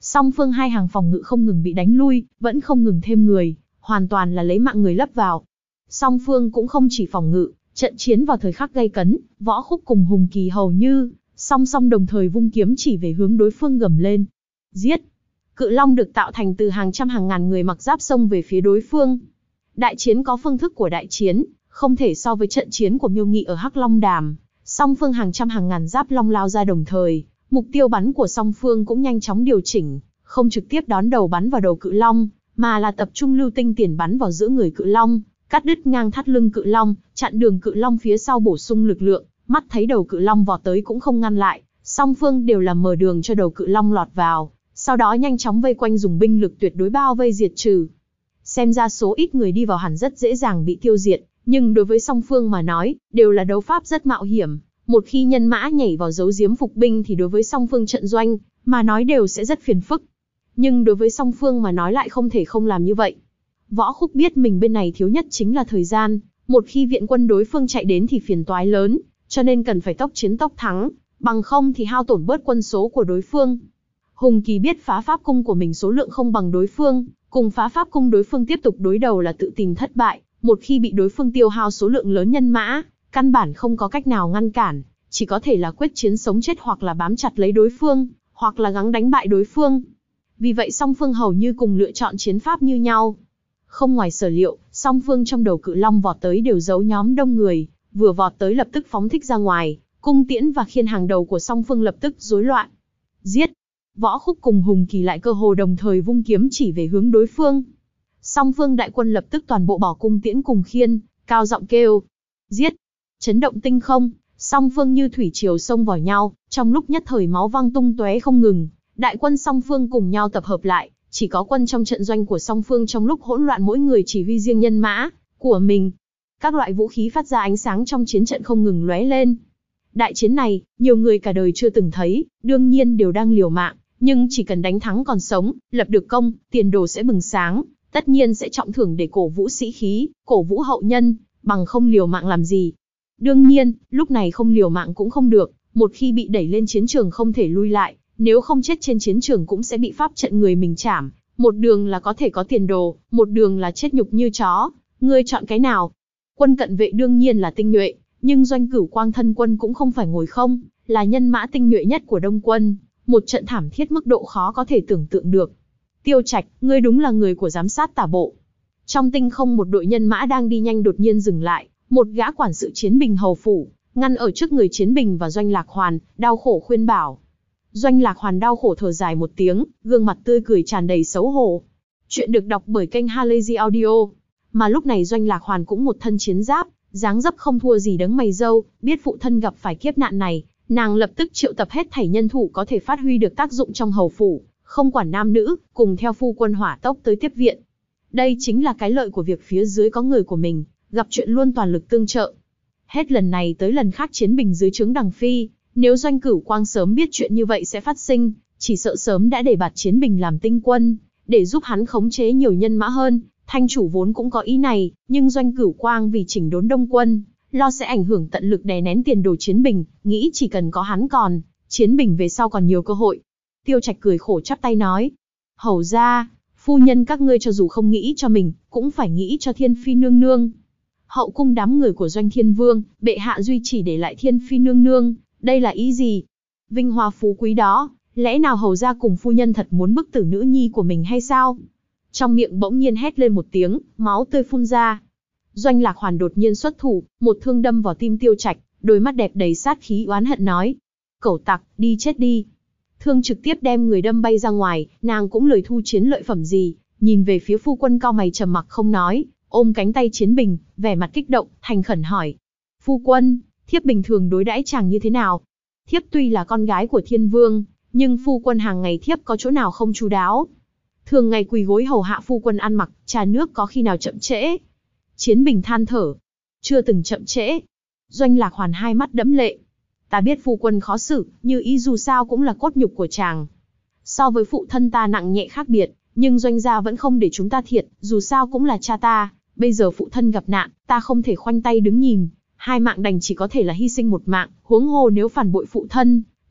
Song phương hai hàng phòng ngự không ngừng bị đánh lui, vẫn không ngừng thêm người, hoàn toàn là lấy mạng người lấp vào. Song phương cũng không chỉ phòng ngự, trận chiến vào thời khắc gay cấn, Võ Khúc cùng Hùng Kỳ hầu như song song đồng thời vung kiếm chỉ về hướng đối phương gầm lên. Giết! Cự long được tạo thành từ hàng trăm hàng ngàn người mặc giáp xông về phía đối phương. Đại chiến có phương thức của đại chiến, không thể so với trận chiến của Miêu Nghị ở Hắc Long Đàm. Song phương hàng trăm hàng ngàn giáp long lao ra đồng thời, mục tiêu bắn của song phương cũng nhanh chóng điều chỉnh, không trực tiếp đón đầu bắn vào đầu cự long, mà là tập trung lưu tinh tiền bắn vào giữa người cự long, cắt đứt ngang thắt lưng cự long, chặn đường cự long phía sau bổ sung lực lượng. Mắt thấy đầu cự long vọt tới cũng không ngăn lại, song phương đều làm mở đường cho đầu cự long lọt vào, sau đó nhanh chóng vây quanh dùng binh lực tuyệt đối bao vây diệt trừ. Xem ra số ít người đi vào hẳn rất dễ dàng bị tiêu diệt, nhưng đối với song phương mà nói, đều là đấu pháp rất mạo hiểm. Một khi nhân mã nhảy vào giấu giếm phục binh thì đối với song phương trận doanh, mà nói đều sẽ rất phiền phức. Nhưng đối với song phương mà nói lại không thể không làm như vậy. Võ Khúc biết mình bên này thiếu nhất chính là thời gian, một khi viện quân đối phương chạy đến thì phiền toái lớn, cho nên cần phải tốc chiến tốc thắng, bằng không thì hao tổn bớt quân số của đối phương. Hùng Kỳ biết phá pháp cung của mình số lượng không bằng đối phương, cùng phá pháp cung đối phương tiếp tục đối đầu là tự tìm thất bại, một khi bị đối phương tiêu hao số lượng lớn nhân mã, căn bản không có cách nào ngăn cản, chỉ có thể là quyết chiến sống chết hoặc là bám chặt lấy đối phương, hoặc là gắng đánh bại đối phương. Vì vậy song phương hầu như cùng lựa chọn chiến pháp như nhau. Không ngoài sở liệu, song phương trong đầu cự long vọt tới đều giấu nhóm đông người, vừa vọt tới lập tức phóng thích ra ngoài, cung tiễn và khiên hàng đầu của song phương lập tức rối loạn. Giết! Võ Khúc cùng Hùng Kỳ lại cơ hồ đồng thời vung kiếm chỉ về hướng đối phương. Song phương đại quân lập tức toàn bộ bỏ cung tiễn cùng khiên, cao giọng kêu. Giết! Chấn động tinh không, song phương như thủy triều xông vào nhau, trong lúc nhất thời máu văng tung tóe không ngừng. Đại quân song phương cùng nhau tập hợp lại, chỉ có quân trong trận doanh của song phương trong lúc hỗn loạn mỗi người chỉ huy riêng nhân mã của mình. Các loại vũ khí phát ra ánh sáng trong chiến trận không ngừng lóe lên. Đại chiến này, nhiều người cả đời chưa từng thấy, đương nhiên đều đang liều mạng, nhưng chỉ cần đánh thắng còn sống, lập được công, tiền đồ sẽ bừng sáng, tất nhiên sẽ trọng thưởng để cổ vũ sĩ khí, cổ vũ hậu nhân, bằng không liều mạng làm gì. Đương nhiên, lúc này không liều mạng cũng không được, một khi bị đẩy lên chiến trường không thể lui lại, nếu không chết trên chiến trường cũng sẽ bị pháp trận người mình chảm, một đường là có thể có tiền đồ, một đường là chết nhục như chó, ngươi chọn cái nào? Quân cận vệ đương nhiên là tinh nhuệ, nhưng Doanh Cửu Quang thân quân cũng không phải ngồi không, là nhân mã tinh nhuệ nhất của Đông quân, một trận thảm thiết mức độ khó có thể tưởng tượng được. Tiêu Trạch, ngươi đúng là người của giám sát tả bộ. Trong tinh không một đội nhân mã đang đi nhanh đột nhiên dừng lại, một gã quản sự Chiến Bình hầu phủ, ngăn ở trước người Chiến Bình và Doanh Lạc Hoàn, đau khổ khuyên bảo. Doanh Lạc Hoàn đau khổ thở dài một tiếng, gương mặt tươi cười tràn đầy xấu hổ. Chuyện được đọc bởi kênh Halazy Audio. Mà lúc này Doanh Lạc Hoàn cũng một thân chiến giáp, dáng dấp không thua gì đấng mày râu, biết phụ thân gặp phải kiếp nạn này, nàng lập tức triệu tập hết thảy nhân thủ có thể phát huy được tác dụng trong hầu phủ, không quản nam nữ, cùng theo phu quân hỏa tốc tới tiếp viện. Đây chính là cái lợi của việc phía dưới có người của mình, gặp chuyện luôn toàn lực tương trợ. Hết lần này tới lần khác Chiến Bình dưới trướng Đằng Phi, nếu Doanh Cửu Quang sớm biết chuyện như vậy sẽ phát sinh, chỉ sợ sớm đã để bạt Chiến Bình làm tinh quân, để giúp hắn khống chế nhiều nhân mã hơn. Thanh chủ vốn cũng có ý này, nhưng Doanh Cửu Quang vì chỉnh đốn Đông quân, lo sẽ ảnh hưởng tận lực đè nén tiền đồ Chiến Bình, nghĩ chỉ cần có hắn còn, Chiến Bình về sau còn nhiều cơ hội. Tiêu Trạch cười khổ chắp tay nói, hầu ra, phu nhân các ngươi cho dù không nghĩ cho mình, cũng phải nghĩ cho Thiên Phi nương nương. Hậu cung đám người của Doanh Thiên Vương, bệ hạ duy chỉ để lại Thiên Phi nương nương, đây là ý gì? Vinh hoa phú quý đó, lẽ nào hầu ra cùng phu nhân thật muốn bức tử nữ nhi của mình hay sao? Trong miệng bỗng nhiên hét lên một tiếng, máu tươi phun ra. Doanh Lạc Hoàn đột nhiên xuất thủ, một thương đâm vào tim Tiêu Trạch, đôi mắt đẹp đầy sát khí oán hận nói: "Cẩu tặc, đi chết đi!" Thương trực tiếp đem người đâm bay ra ngoài, nàng cũng lời thu chiến lợi phẩm gì, nhìn về phía phu quân cao mày trầm mặc không nói, ôm cánh tay Chiến Bình, vẻ mặt kích động, thành khẩn hỏi: "Phu quân, thiếp bình thường đối đãi chàng như thế nào? Thiếp tuy là con gái của Thiên Vương, nhưng phu quân hàng ngày thiếp có chỗ nào không chu đáo? Thường ngày quỳ gối hầu hạ phu quân ăn mặc, trà nước có khi nào chậm trễ?" Chiến Bình than thở: "Chưa từng chậm trễ." Doanh Lạc Hoàn hai mắt đẫm lệ: "Ta biết phu quân khó xử, như ý dù sao cũng là cốt nhục của chàng. So với phụ thân ta nặng nhẹ khác biệt, nhưng Doanh gia vẫn không để chúng ta thiệt, dù sao cũng là cha ta, bây giờ phụ thân gặp nạn, ta không thể khoanh tay đứng nhìn, hai mạng đành chỉ có thể là hy sinh một mạng, huống hồ nếu phản bội phụ thân,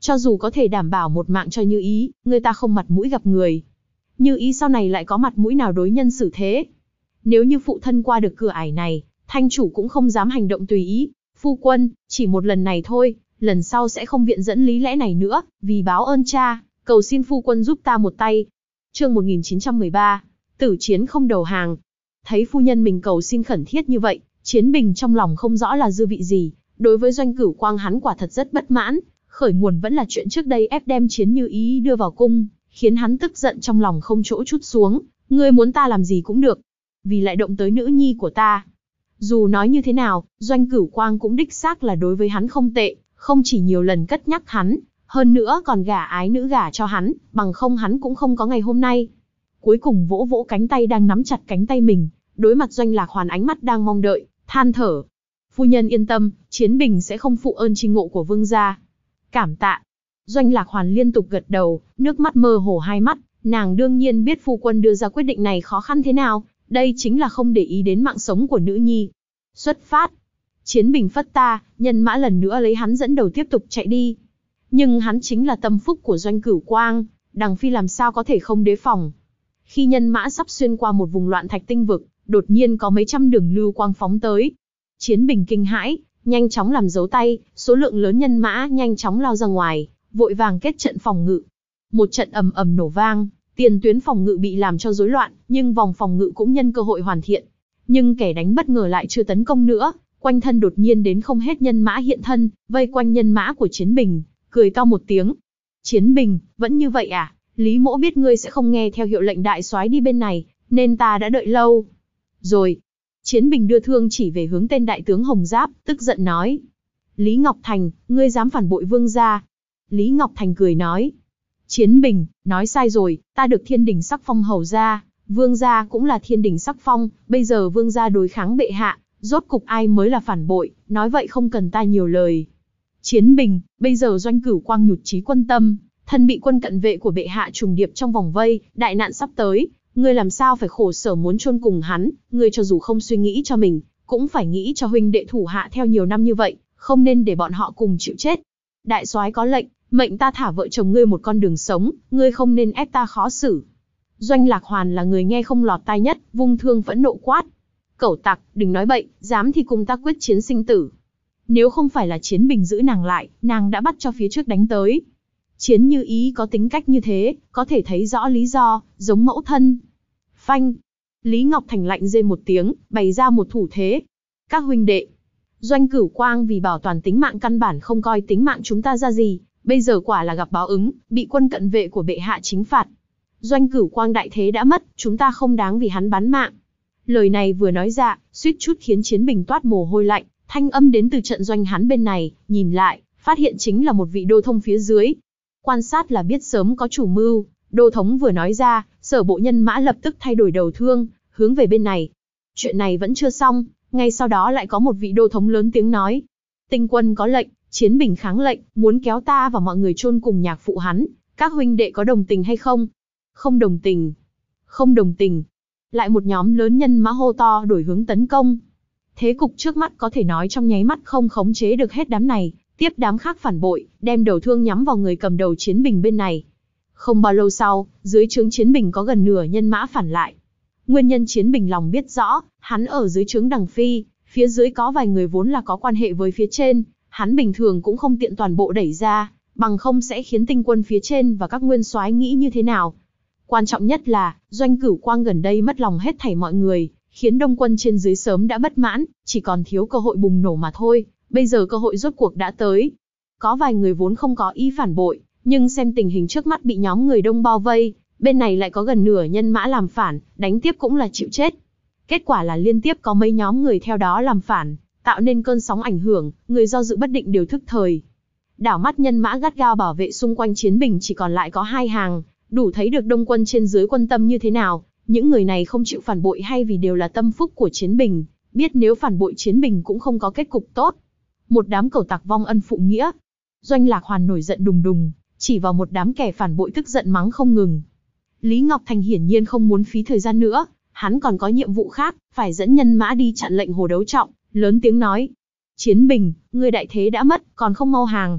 Cho dù có thể đảm bảo một mạng cho Như Ý, người ta không mặt mũi gặp người. Như Ý sau này lại có mặt mũi nào đối nhân xử thế? Nếu như phụ thân qua được cửa ải này, thanh chủ cũng không dám hành động tùy ý. Phu quân, chỉ một lần này thôi, lần sau sẽ không viện dẫn lý lẽ này nữa, vì báo ơn cha, cầu xin phu quân giúp ta một tay. Chương 1913, tử chiến không đầu hàng. Thấy phu nhân mình cầu xin khẩn thiết như vậy, Chiến Bình trong lòng không rõ là dư vị gì. Đối với Doanh Cửu Quang hắn quả thật rất bất mãn, khởi nguồn vẫn là chuyện trước đây ép đem Chiến Như Ý đưa vào cung, khiến hắn tức giận trong lòng không chỗ trút xuống. Ngươi muốn ta làm gì cũng được, vì lại động tới nữ nhi của ta. Dù nói như thế nào, Doanh Cửu Quang cũng đích xác là đối với hắn không tệ, không chỉ nhiều lần cất nhắc hắn, hơn nữa còn gả ái nữ gả cho hắn, bằng không hắn cũng không có ngày hôm nay. Cuối cùng vỗ vỗ cánh tay đang nắm chặt cánh tay mình, đối mặt Doanh Lạc Hoàn ánh mắt đang mong đợi, than thở. Phu nhân yên tâm, Chiến Bình sẽ không phụ ơn tri ngộ của vương gia. Cảm tạ. Doanh Lạc Hoàn liên tục gật đầu, nước mắt mơ hồ hai mắt, nàng đương nhiên biết phu quân đưa ra quyết định này khó khăn thế nào, đây chính là không để ý đến mạng sống của nữ nhi. Xuất phát. Chiến Bình phất ta, nhân mã lần nữa lấy hắn dẫn đầu tiếp tục chạy đi. Nhưng hắn chính là tâm phúc của Doanh Cửu Quang, Đằng Phi làm sao có thể không đề phòng. Khi nhân mã sắp xuyên qua một vùng loạn thạch tinh vực, đột nhiên có mấy trăm đường lưu quang phóng tới. Chiến Bình kinh hãi, nhanh chóng làm dấu tay, số lượng lớn nhân mã nhanh chóng lao ra ngoài, vội vàng kết trận phòng ngự. Một trận ầm ầm nổ vang, tiền tuyến phòng ngự bị làm cho rối loạn, nhưng vòng phòng ngự cũng nhân cơ hội hoàn thiện. Nhưng kẻ đánh bất ngờ lại chưa tấn công nữa, quanh thân đột nhiên đến không hết nhân mã hiện thân, vây quanh nhân mã của Chiến Bình, cười to một tiếng. Chiến Bình, vẫn như vậy à? Lý Mỗ biết ngươi sẽ không nghe theo hiệu lệnh đại soái đi bên này, nên ta đã đợi lâu. Rồi. Chiến Bình đưa thương chỉ về hướng tên đại tướng Hồng Giáp, tức giận nói. Lý Ngọc Thành, ngươi dám phản bội vương gia. Lý Ngọc Thành cười nói. Chiến Bình, nói sai rồi, ta được thiên đình sắc phong hầu gia, vương gia cũng là thiên đình sắc phong, bây giờ vương gia đối kháng bệ hạ, rốt cục ai mới là phản bội, nói vậy không cần ta nhiều lời. Chiến Bình, bây giờ Doanh Cửu Quang nhụt chí quân tâm, thân bị quân cận vệ của bệ hạ trùng điệp trong vòng vây, đại nạn sắp tới, ngươi làm sao phải khổ sở muốn chôn cùng hắn, ngươi cho dù không suy nghĩ cho mình, cũng phải nghĩ cho huynh đệ thủ hạ theo nhiều năm như vậy, không nên để bọn họ cùng chịu chết. Đại soái có lệnh, mệnh ta thả vợ chồng ngươi một con đường sống, ngươi không nên ép ta khó xử. Doanh Lạc Hoàn là người nghe không lọt tai nhất, vung thương phẫn nộ quát. Cẩu tặc, đừng nói bậy, dám thì cùng ta quyết chiến sinh tử. Nếu không phải là Chiến Bình giữ nàng lại, nàng đã bắt cho phía trước đánh tới. Chiến Như Ý có tính cách như thế, có thể thấy rõ lý do, giống mẫu thân. Phanh. Lý Ngọc Thành lạnh rên một tiếng, bày ra một thủ thế. Các huynh đệ. Doanh Cửu Quang vì bảo toàn tính mạng căn bản không coi tính mạng chúng ta ra gì, bây giờ quả là gặp báo ứng, bị quân cận vệ của bệ hạ chính phạt. Doanh Cửu Quang đại thế đã mất, chúng ta không đáng vì hắn bán mạng. Lời này vừa nói ra, suýt chút khiến Chiến Bình toát mồ hôi lạnh, thanh âm đến từ trận doanh hắn bên này, nhìn lại, phát hiện chính là một vị đô thông phía dưới. Quan sát là biết sớm có chủ mưu, đô thống vừa nói ra, sở bộ nhân mã lập tức thay đổi đầu thương, hướng về bên này. Chuyện này vẫn chưa xong, ngay sau đó lại có một vị đô thống lớn tiếng nói. Tinh quân có lệnh, Chiến Bình kháng lệnh, muốn kéo ta và mọi người chôn cùng nhạc phụ hắn, các huynh đệ có đồng tình hay không? Không đồng tình. Không đồng tình. Lại một nhóm lớn nhân mã hô to đổi hướng tấn công. Thế cục trước mắt có thể nói trong nháy mắt không khống chế được hết đám này, tiếp đám khác phản bội, đem đầu thương nhắm vào người cầm đầu Chiến Bình bên này. Không bao lâu sau, dưới trướng Chiến Bình có gần nửa nhân mã phản lại. Nguyên nhân Chiến Bình lòng biết rõ, hắn ở dưới trướng Đằng Phi, phía dưới có vài người vốn là có quan hệ với phía trên, hắn bình thường cũng không tiện toàn bộ đẩy ra, bằng không sẽ khiến tinh quân phía trên và các nguyên soái nghĩ như thế nào. Quan trọng nhất là, Doanh Cửu Quang gần đây mất lòng hết thảy mọi người, khiến đông quân trên dưới sớm đã bất mãn, chỉ còn thiếu cơ hội bùng nổ mà thôi, bây giờ cơ hội rốt cuộc đã tới. Có vài người vốn không có ý phản bội, nhưng xem tình hình trước mắt bị nhóm người đông bao vây, bên này lại có gần nửa nhân mã làm phản, đánh tiếp cũng là chịu chết. Kết quả là liên tiếp có mấy nhóm người theo đó làm phản, tạo nên cơn sóng ảnh hưởng, người do dự bất định đều thức thời. Đảo mắt nhân mã gắt gao bảo vệ xung quanh Chiến Bình chỉ còn lại có hai hàng, đủ thấy được đông quân trên dưới quân tâm như thế nào. Những người này không chịu phản bội hay vì đều là tâm phúc của Chiến Bình, biết nếu phản bội Chiến Bình cũng không có kết cục tốt. Một đám cẩu tặc vong ân phụ nghĩa. Doanh Lạc Hoàn nổi giận đùng đùng, chỉ vào một đám kẻ phản bội tức giận mắng không ngừng. Lý Ngọc Thành hiển nhiên không muốn phí thời gian nữa, hắn còn có nhiệm vụ khác, phải dẫn nhân mã đi chặn lệnh Hồ Đấu Trọng, lớn tiếng nói. Chiến Bình, ngươi đại thế đã mất, còn không mau hàng.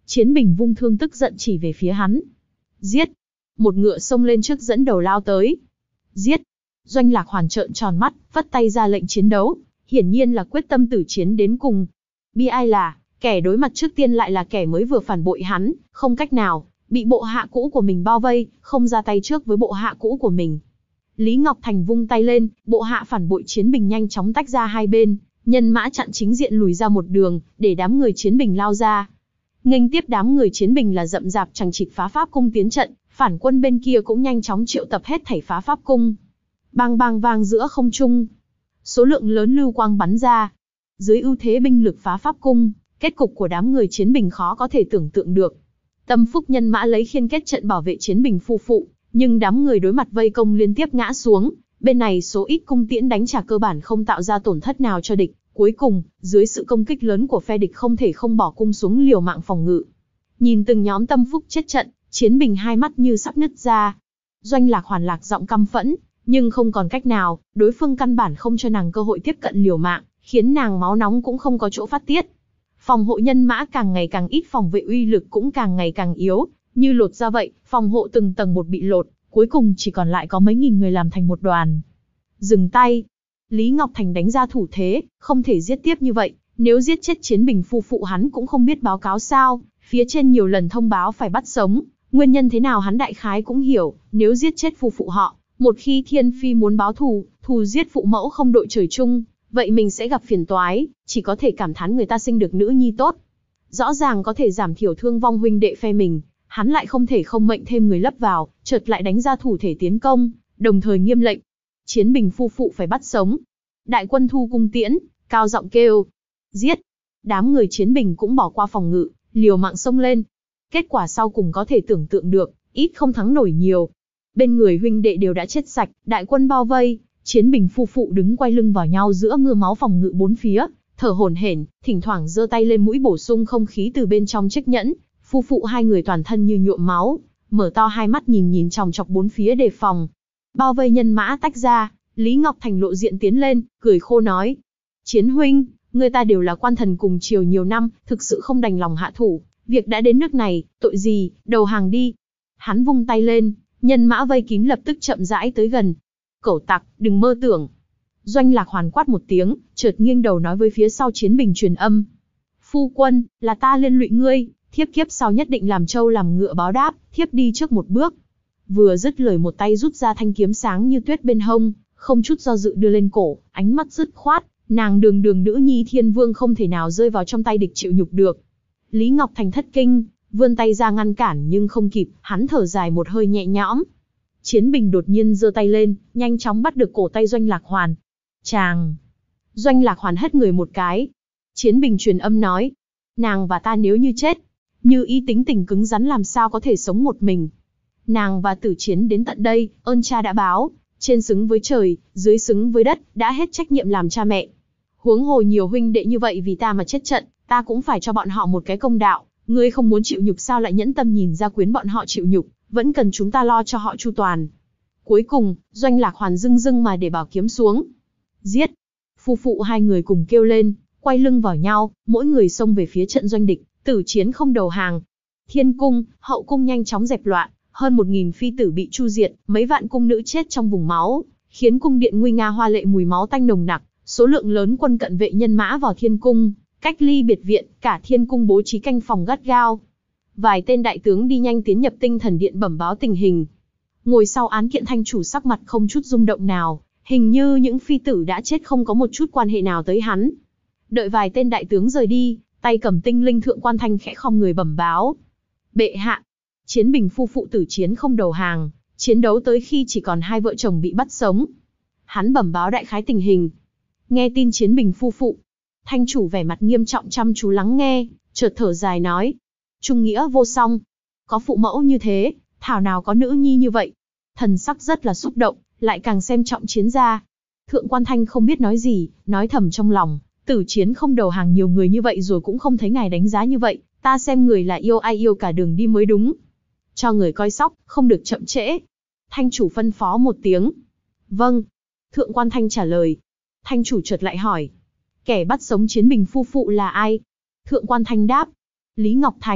Chiến Bình vung thương tức giận chỉ về phía hắn. Giết! Một ngựa xông lên trước dẫn đầu lao tới. Giết! Doanh Lạc Hoàn trợn tròn mắt, vất tay ra lệnh chiến đấu, hiển nhiên là quyết tâm tử chiến đến cùng. Bi ai là, kẻ đối mặt trước tiên lại là kẻ mới vừa phản bội hắn, không cách nào, bị bộ hạ cũ của mình bao vây, không ra tay trước với bộ hạ cũ của mình. Lý Ngọc Thành vung tay lên, bộ hạ phản bội Chiến Bình nhanh chóng tách ra hai bên, nhân mã chặn chính diện lùi ra một đường, để đám người Chiến Bình lao ra. Nghênh tiếp đám người Chiến Bình là rậm rạp chằng chịt phá pháp cung tiến trận, phản quân bên kia cũng nhanh chóng triệu tập hết thảy phá pháp cung. Bang bang vang giữa không trung, số lượng lớn lưu quang bắn ra. Dưới ưu thế binh lực phá pháp cung, kết cục của đám người Chiến Bình khó có thể tưởng tượng được. Tâm Phúc nhân mã lấy khiên kết trận bảo vệ Chiến Bình phu phụ, nhưng đám người đối mặt vây công liên tiếp ngã xuống. Bên này số ít cung tiễn đánh trả cơ bản không tạo ra tổn thất nào cho địch. Cuối cùng, dưới sự công kích lớn của phe địch không thể không bỏ cung xuống liều mạng phòng ngự. Nhìn từng nhóm Tâm Phúc chết trận, Chiến Bình hai mắt như sắp nứt ra. Doanh Lạc Hoàn lạc giọng căm phẫn, nhưng không còn cách nào, đối phương căn bản không cho nàng cơ hội tiếp cận liều mạng, khiến nàng máu nóng cũng không có chỗ phát tiết. Phòng hộ nhân mã càng ngày càng ít, phòng vệ uy lực cũng càng ngày càng yếu, như lột ra vậy, phòng hộ từng tầng một bị lột, cuối cùng chỉ còn lại có mấy nghìn người làm thành một đoàn. Dừng tay! Lý Ngọc Thành đánh ra thủ thế, không thể giết tiếp như vậy, nếu giết chết Chiến Bình phu phụ hắn cũng không biết báo cáo sao, phía trên nhiều lần thông báo phải bắt sống, nguyên nhân thế nào hắn đại khái cũng hiểu, nếu giết chết phu phụ họ, một khi Thiên Phi muốn báo thù, thù giết phụ mẫu không đội trời chung, vậy mình sẽ gặp phiền toái, chỉ có thể cảm thán người ta sinh được nữ nhi tốt. Rõ ràng có thể giảm thiểu thương vong huynh đệ phe mình, hắn lại không thể không mệnh thêm người lấp vào, chợt lại đánh ra thủ thể tiến công, đồng thời nghiêm lệnh. Chiến Bình phu phụ phải bắt sống. Đại quân thu cung tiễn, cao giọng kêu. Giết! Đám người Chiến Bình cũng bỏ qua phòng ngự, liều mạng xông lên. Kết quả sau cùng có thể tưởng tượng được, ít không thắng nổi nhiều. Bên người huynh đệ đều đã chết sạch, đại quân bao vây, Chiến Bình phu phụ đứng quay lưng vào nhau giữa mưa máu phòng ngự bốn phía, thở hổn hển, thỉnh thoảng giơ tay lên mũi bổ sung không khí từ bên trong chiếc nhẫn. Phu phụ hai người toàn thân như nhuộm máu, mở to hai mắt nhìn chòng chọc bốn phía đề phòng. Bao vây nhân mã tách ra, Lý Ngọc Thành lộ diện tiến lên, cười khô nói. Chiến huynh, người ta đều là quan thần cùng triều nhiều năm, thực sự không đành lòng hạ thủ. Việc đã đến nước này, tội gì, đầu hàng đi. Hắn vung tay lên, nhân mã vây kín lập tức chậm rãi tới gần. Cẩu tặc, đừng mơ tưởng. Doanh Lạc Hoàn quát một tiếng, chợt nghiêng đầu nói với phía sau Chiến Bình truyền âm. Phu quân, là ta liên lụy ngươi, thiếp kiếp sau nhất định làm trâu làm ngựa báo đáp, thiếp đi trước một bước. Vừa dứt lời một tay rút ra thanh kiếm sáng như tuyết bên hông, không chút do dự đưa lên cổ, ánh mắt dứt khoát, nàng đường đường nữ nhi thiên vương không thể nào rơi vào trong tay địch chịu nhục được. Lý Ngọc Thành thất kinh, vươn tay ra ngăn cản nhưng không kịp, hắn thở dài một hơi nhẹ nhõm. Chiến Bình đột nhiên giơ tay lên, nhanh chóng bắt được cổ tay Doanh Lạc Hoàn. Chàng! Doanh Lạc Hoàn hất người một cái. Chiến Bình truyền âm nói, nàng và ta nếu như chết, Như Ý tính tình cứng rắn làm sao có thể sống một mình. Nàng và Tử Chiến đến tận đây, ơn cha đã báo, trên xứng với trời, dưới xứng với đất, đã hết trách nhiệm làm cha mẹ. Huống hồ nhiều huynh đệ như vậy vì ta mà chết trận, ta cũng phải cho bọn họ một cái công đạo. Ngươi không muốn chịu nhục sao lại nhẫn tâm nhìn ra quyến bọn họ chịu nhục, vẫn cần chúng ta lo cho họ chu toàn. Cuối cùng, Doanh Lạc Hoàn dưng dưng mà để bảo kiếm xuống. Giết! Phu phụ hai người cùng kêu lên, quay lưng vào nhau, mỗi người xông về phía trận doanh địch. Tử Chiến không đầu hàng. Thiên cung, hậu cung nhanh chóng dẹp loạn, hơn 1000 phi tử bị chu diệt, mấy vạn cung nữ chết trong vùng máu, khiến cung điện nguy nga hoa lệ mùi máu tanh nồng nặc, số lượng lớn quân cận vệ nhân mã vào thiên cung, cách ly biệt viện, cả thiên cung bố trí canh phòng gắt gao. Vài tên đại tướng đi nhanh tiến nhập tinh thần điện bẩm báo tình hình. Ngồi sau án kiện thanh chủ sắc mặt không chút rung động nào, hình như những phi tử đã chết không có một chút quan hệ nào tới hắn. Đợi vài tên đại tướng rời đi, tay cầm tinh linh Thượng Quan Thanh khẽ khom người bẩm báo. Bệ hạ, Chiến Bình phu phụ Tử Chiến không đầu hàng, chiến đấu tới khi chỉ còn hai vợ chồng bị bắt sống. Hắn bẩm báo đại khái tình hình. Nghe tin Chiến Bình phu phụ, thanh chủ vẻ mặt nghiêm trọng chăm chú lắng nghe, chợt thở dài nói. Trung nghĩa vô song, có phụ mẫu như thế, thảo nào có nữ nhi như vậy. Thần sắc rất là xúc động, lại càng xem trọng Chiến gia. Thượng Quan Thanh không biết nói gì, nói thầm trong lòng. Tử Chiến không đầu hàng nhiều người như vậy rồi cũng không thấy ngài đánh giá như vậy, ta xem người là yêu ai yêu cả đường đi mới đúng. Cho người coi sóc, không được chậm trễ. Thanh chủ phân phó một tiếng. Vâng. Thượng Quan Thanh trả lời. Thanh chủ chợt lại hỏi. Kẻ bắt sống Chiến Bình phu phụ là ai? Thượng Quan Thanh đáp. Lý Ngọc Thành,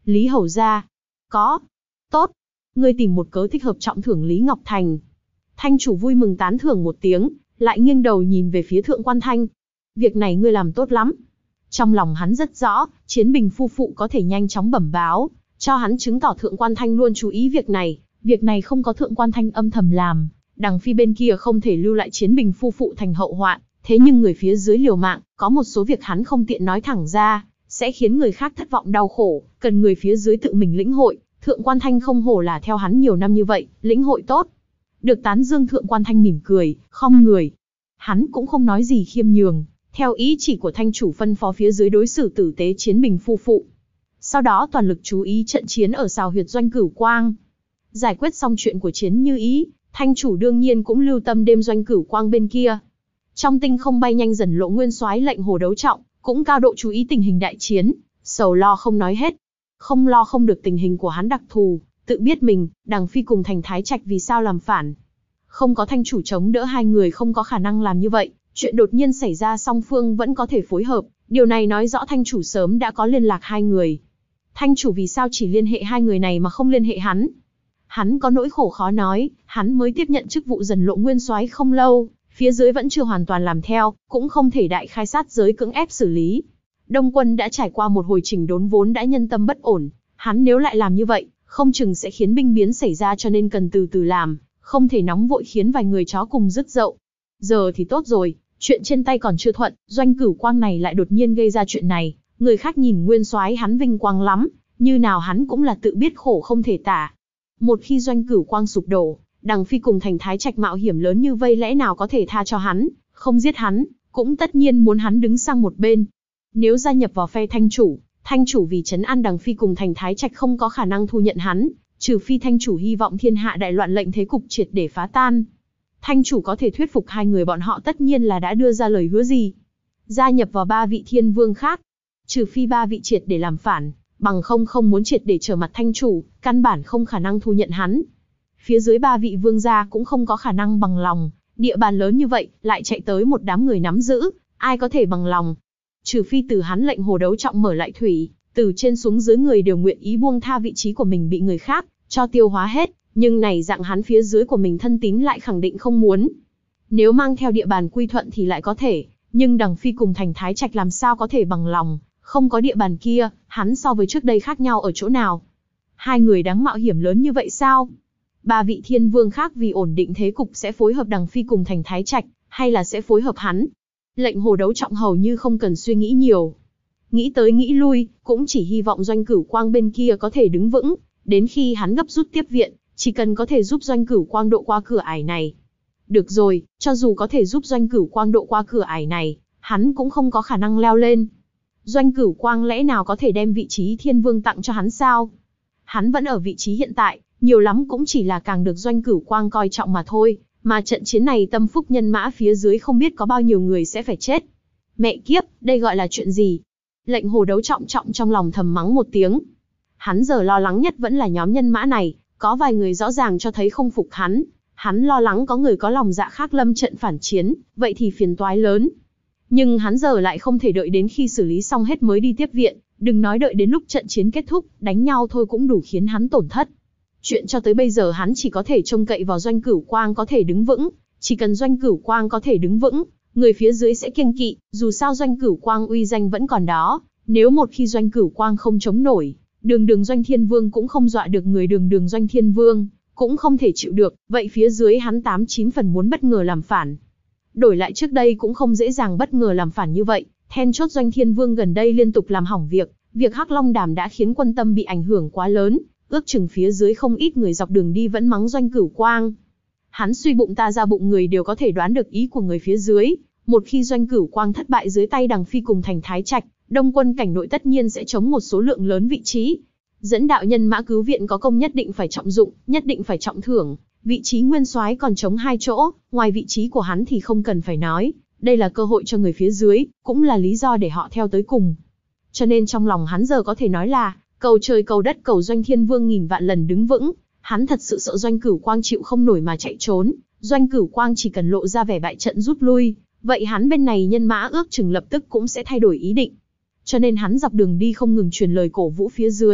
Lý hầu gia. Có. Tốt. Ngươi tìm một cớ thích hợp trọng thưởng Lý Ngọc Thành. Thanh chủ vui mừng tán thưởng một tiếng, lại nghiêng đầu nhìn về phía Thượng Quan Thanh. Việc này ngươi làm tốt lắm. Trong lòng hắn rất rõ, Chiến Bình phu phụ có thể nhanh chóng bẩm báo, cho hắn chứng tỏ Thượng Quan Thanh luôn chú ý việc này không có Thượng Quan Thanh âm thầm làm, đằng phi bên kia không thể lưu lại Chiến Bình phu phụ thành hậu hoạn, thế nhưng người phía dưới liều mạng, có một số việc hắn không tiện nói thẳng ra, sẽ khiến người khác thất vọng đau khổ, cần người phía dưới tự mình lĩnh hội. Thượng Quan Thanh không hổ là theo hắn nhiều năm như vậy, lĩnh hội tốt. Được tán dương, Thượng Quan Thanh mỉm cười, khom người. Hắn cũng không nói gì khiêm nhường, theo ý chỉ của Thanh chủ phân phó phía dưới đối xử tử tế Chiến Bình phu phụ. Sau đó toàn lực chú ý trận chiến ở Sào Huyệt Doanh Cửu Quang. Giải quyết xong chuyện của Chiến Như Ý, Thanh chủ đương nhiên cũng lưu tâm đêm Doanh Cửu Quang bên kia. Trong tinh không bay nhanh dần Lộ Nguyên Soái lệnh Hồ Đấu Trọng, cũng cao độ chú ý tình hình đại chiến, sầu lo không nói hết. Không lo không được, tình hình của hắn đặc thù, tự biết mình, đằng phi cùng Thành Thái Trạch vì sao làm phản. Không có Thanh chủ chống đỡ, hai người không có khả năng làm như vậy, chuyện đột nhiên xảy ra song phương vẫn có thể phối hợp, điều này nói rõ Thanh chủ sớm đã có liên lạc hai người. Thanh chủ vì sao chỉ liên hệ hai người này mà không liên hệ hắn? Hắn có nỗi khổ khó nói, hắn mới tiếp nhận chức vụ dần Lộ Nguyên Soái không lâu, phía dưới vẫn chưa hoàn toàn làm theo, cũng không thể đại khai sát giới cưỡng ép xử lý. Đông quân đã trải qua một hồi chỉnh đốn vốn đã nhân tâm bất ổn, hắn nếu lại làm như vậy, không chừng sẽ khiến binh biến xảy ra, cho nên cần từ từ làm, không thể nóng vội khiến vài người chó cùng rứt dậu. Giờ thì tốt rồi, chuyện trên tay còn chưa thuận, Doanh Cửu Quang này lại đột nhiên gây ra chuyện này, người khác nhìn Nguyên Soái hắn vinh quang lắm, như nào hắn cũng là tự biết khổ không thể tả. Một khi Doanh Cửu Quang sụp đổ, đằng phi cùng Thành Thái Trạch mạo hiểm lớn như vây lẽ nào có thể tha cho hắn, không giết hắn, cũng tất nhiên muốn hắn đứng sang một bên. Nếu gia nhập vào phe Thanh chủ vì trấn an đằng phi cùng Thành Thái Trạch không có khả năng thu nhận hắn, trừ phi Thanh chủ hy vọng thiên hạ đại loạn, lệnh thế cục triệt để phá tan. Thanh chủ có thể thuyết phục hai người bọn họ, tất nhiên là đã đưa ra lời hứa gì. Gia nhập vào ba vị thiên vương khác, trừ phi ba vị triệt để làm phản, bằng không muốn triệt để trở mặt Thanh chủ, căn bản không khả năng thu nhận hắn. Phía dưới ba vị vương gia cũng không có khả năng bằng lòng, địa bàn lớn như vậy, lại chạy tới một đám người nắm giữ, ai có thể bằng lòng. Trừ phi từ hắn lệnh Hồ Đấu Trọng mở lại thủy, từ trên xuống dưới người đều nguyện ý buông tha vị trí của mình bị người khác cho tiêu hóa hết, nhưng này dạng hắn phía dưới của mình thân tín lại khẳng định không muốn. Nếu mang theo địa bàn quy thuận thì lại có thể, nhưng đằng phi cùng Thành Thái Trạch làm sao có thể bằng lòng, không có địa bàn kia, hắn so với trước đây khác nhau ở chỗ nào? Hai người đáng mạo hiểm lớn như vậy sao? Ba vị thiên vương khác vì ổn định thế cục sẽ phối hợp đằng phi cùng Thành Thái Trạch, hay là sẽ phối hợp hắn? Lệnh Hồ Đấu Trọng hầu như không cần suy nghĩ nhiều. Nghĩ tới nghĩ lui, cũng chỉ hy vọng Doanh Cửu Quang bên kia có thể đứng vững, đến khi hắn gấp rút tiếp viện, chỉ cần có thể giúp Doanh Cửu Quang độ qua cửa ải này. Được rồi, cho dù có thể giúp Doanh Cửu Quang độ qua cửa ải này, hắn cũng không có khả năng leo lên. Doanh Cửu Quang lẽ nào có thể đem vị trí thiên vương tặng cho hắn sao? Hắn vẫn ở vị trí hiện tại, nhiều lắm cũng chỉ là càng được Doanh Cửu Quang coi trọng mà thôi, mà trận chiến này tâm phúc nhân mã phía dưới không biết có bao nhiêu người sẽ phải chết. Mẹ kiếp, đây gọi là chuyện gì? Lệnh Hồ Đấu Trọng trong lòng thầm mắng một tiếng. Hắn giờ lo lắng nhất vẫn là nhóm nhân mã này, có vài người rõ ràng cho thấy không phục hắn. Hắn lo lắng có người có lòng dạ khác lâm trận phản chiến, vậy thì phiền toái lớn. Nhưng hắn giờ lại không thể đợi đến khi xử lý xong hết mới đi tiếp viện, đừng nói đợi đến lúc trận chiến kết thúc, đánh nhau thôi cũng đủ khiến hắn tổn thất. Chuyện cho tới bây giờ hắn chỉ có thể trông cậy vào Doanh Cửu Quang có thể đứng vững, chỉ cần Doanh Cửu Quang có thể đứng vững, người phía dưới sẽ kiêng kỵ, dù sao Doanh Cửu Quang uy danh vẫn còn đó, nếu một khi Doanh Cửu Quang không chống nổi, đường Doanh Thiên Vương cũng không dọa được người, đường Doanh Thiên Vương cũng không thể chịu được, vậy phía dưới hắn 8-9 phần muốn bất ngờ làm phản. Đổi lại trước đây cũng không dễ dàng bất ngờ làm phản như vậy, then chốt Doanh Thiên Vương gần đây liên tục làm hỏng việc Hắc Long Đàm đã khiến quân tâm bị ảnh hưởng quá lớn, ước chừng phía dưới không ít người dọc đường đi vẫn mắng Doanh Cửu Quang. Hắn suy bụng ta ra bụng người đều có thể đoán được ý của người phía dưới, một khi Doanh Cửu Quang thất bại dưới tay đằng phi cùng Thành Thái Trạch, Đông quân cảnh nội tất nhiên sẽ chống một số lượng lớn vị trí. Dẫn đạo nhân mã cứu viện có công nhất định phải trọng dụng, nhất định phải trọng thưởng. Vị trí nguyên soái còn trống 2 chỗ, ngoài vị trí của hắn thì không cần phải nói. Đây là cơ hội cho người phía dưới, cũng là lý do để họ theo tới cùng. Cho nên trong lòng hắn giờ có thể nói là, cầu trời cầu đất cầu Doanh Thiên Vương nghìn vạn lần đứng vững. Hắn thật sự sợ Doanh Cửu Quang chịu không nổi mà chạy trốn. Doanh Cửu Quang chỉ cần lộ ra vẻ bại trận rút lui, vậy hắn bên này nhân mã ước chừng lập tức cũng sẽ thay đổi ý định. Cho nên hắn dọc đường đi không ngừng truyền lời cổ vũ phía dưới,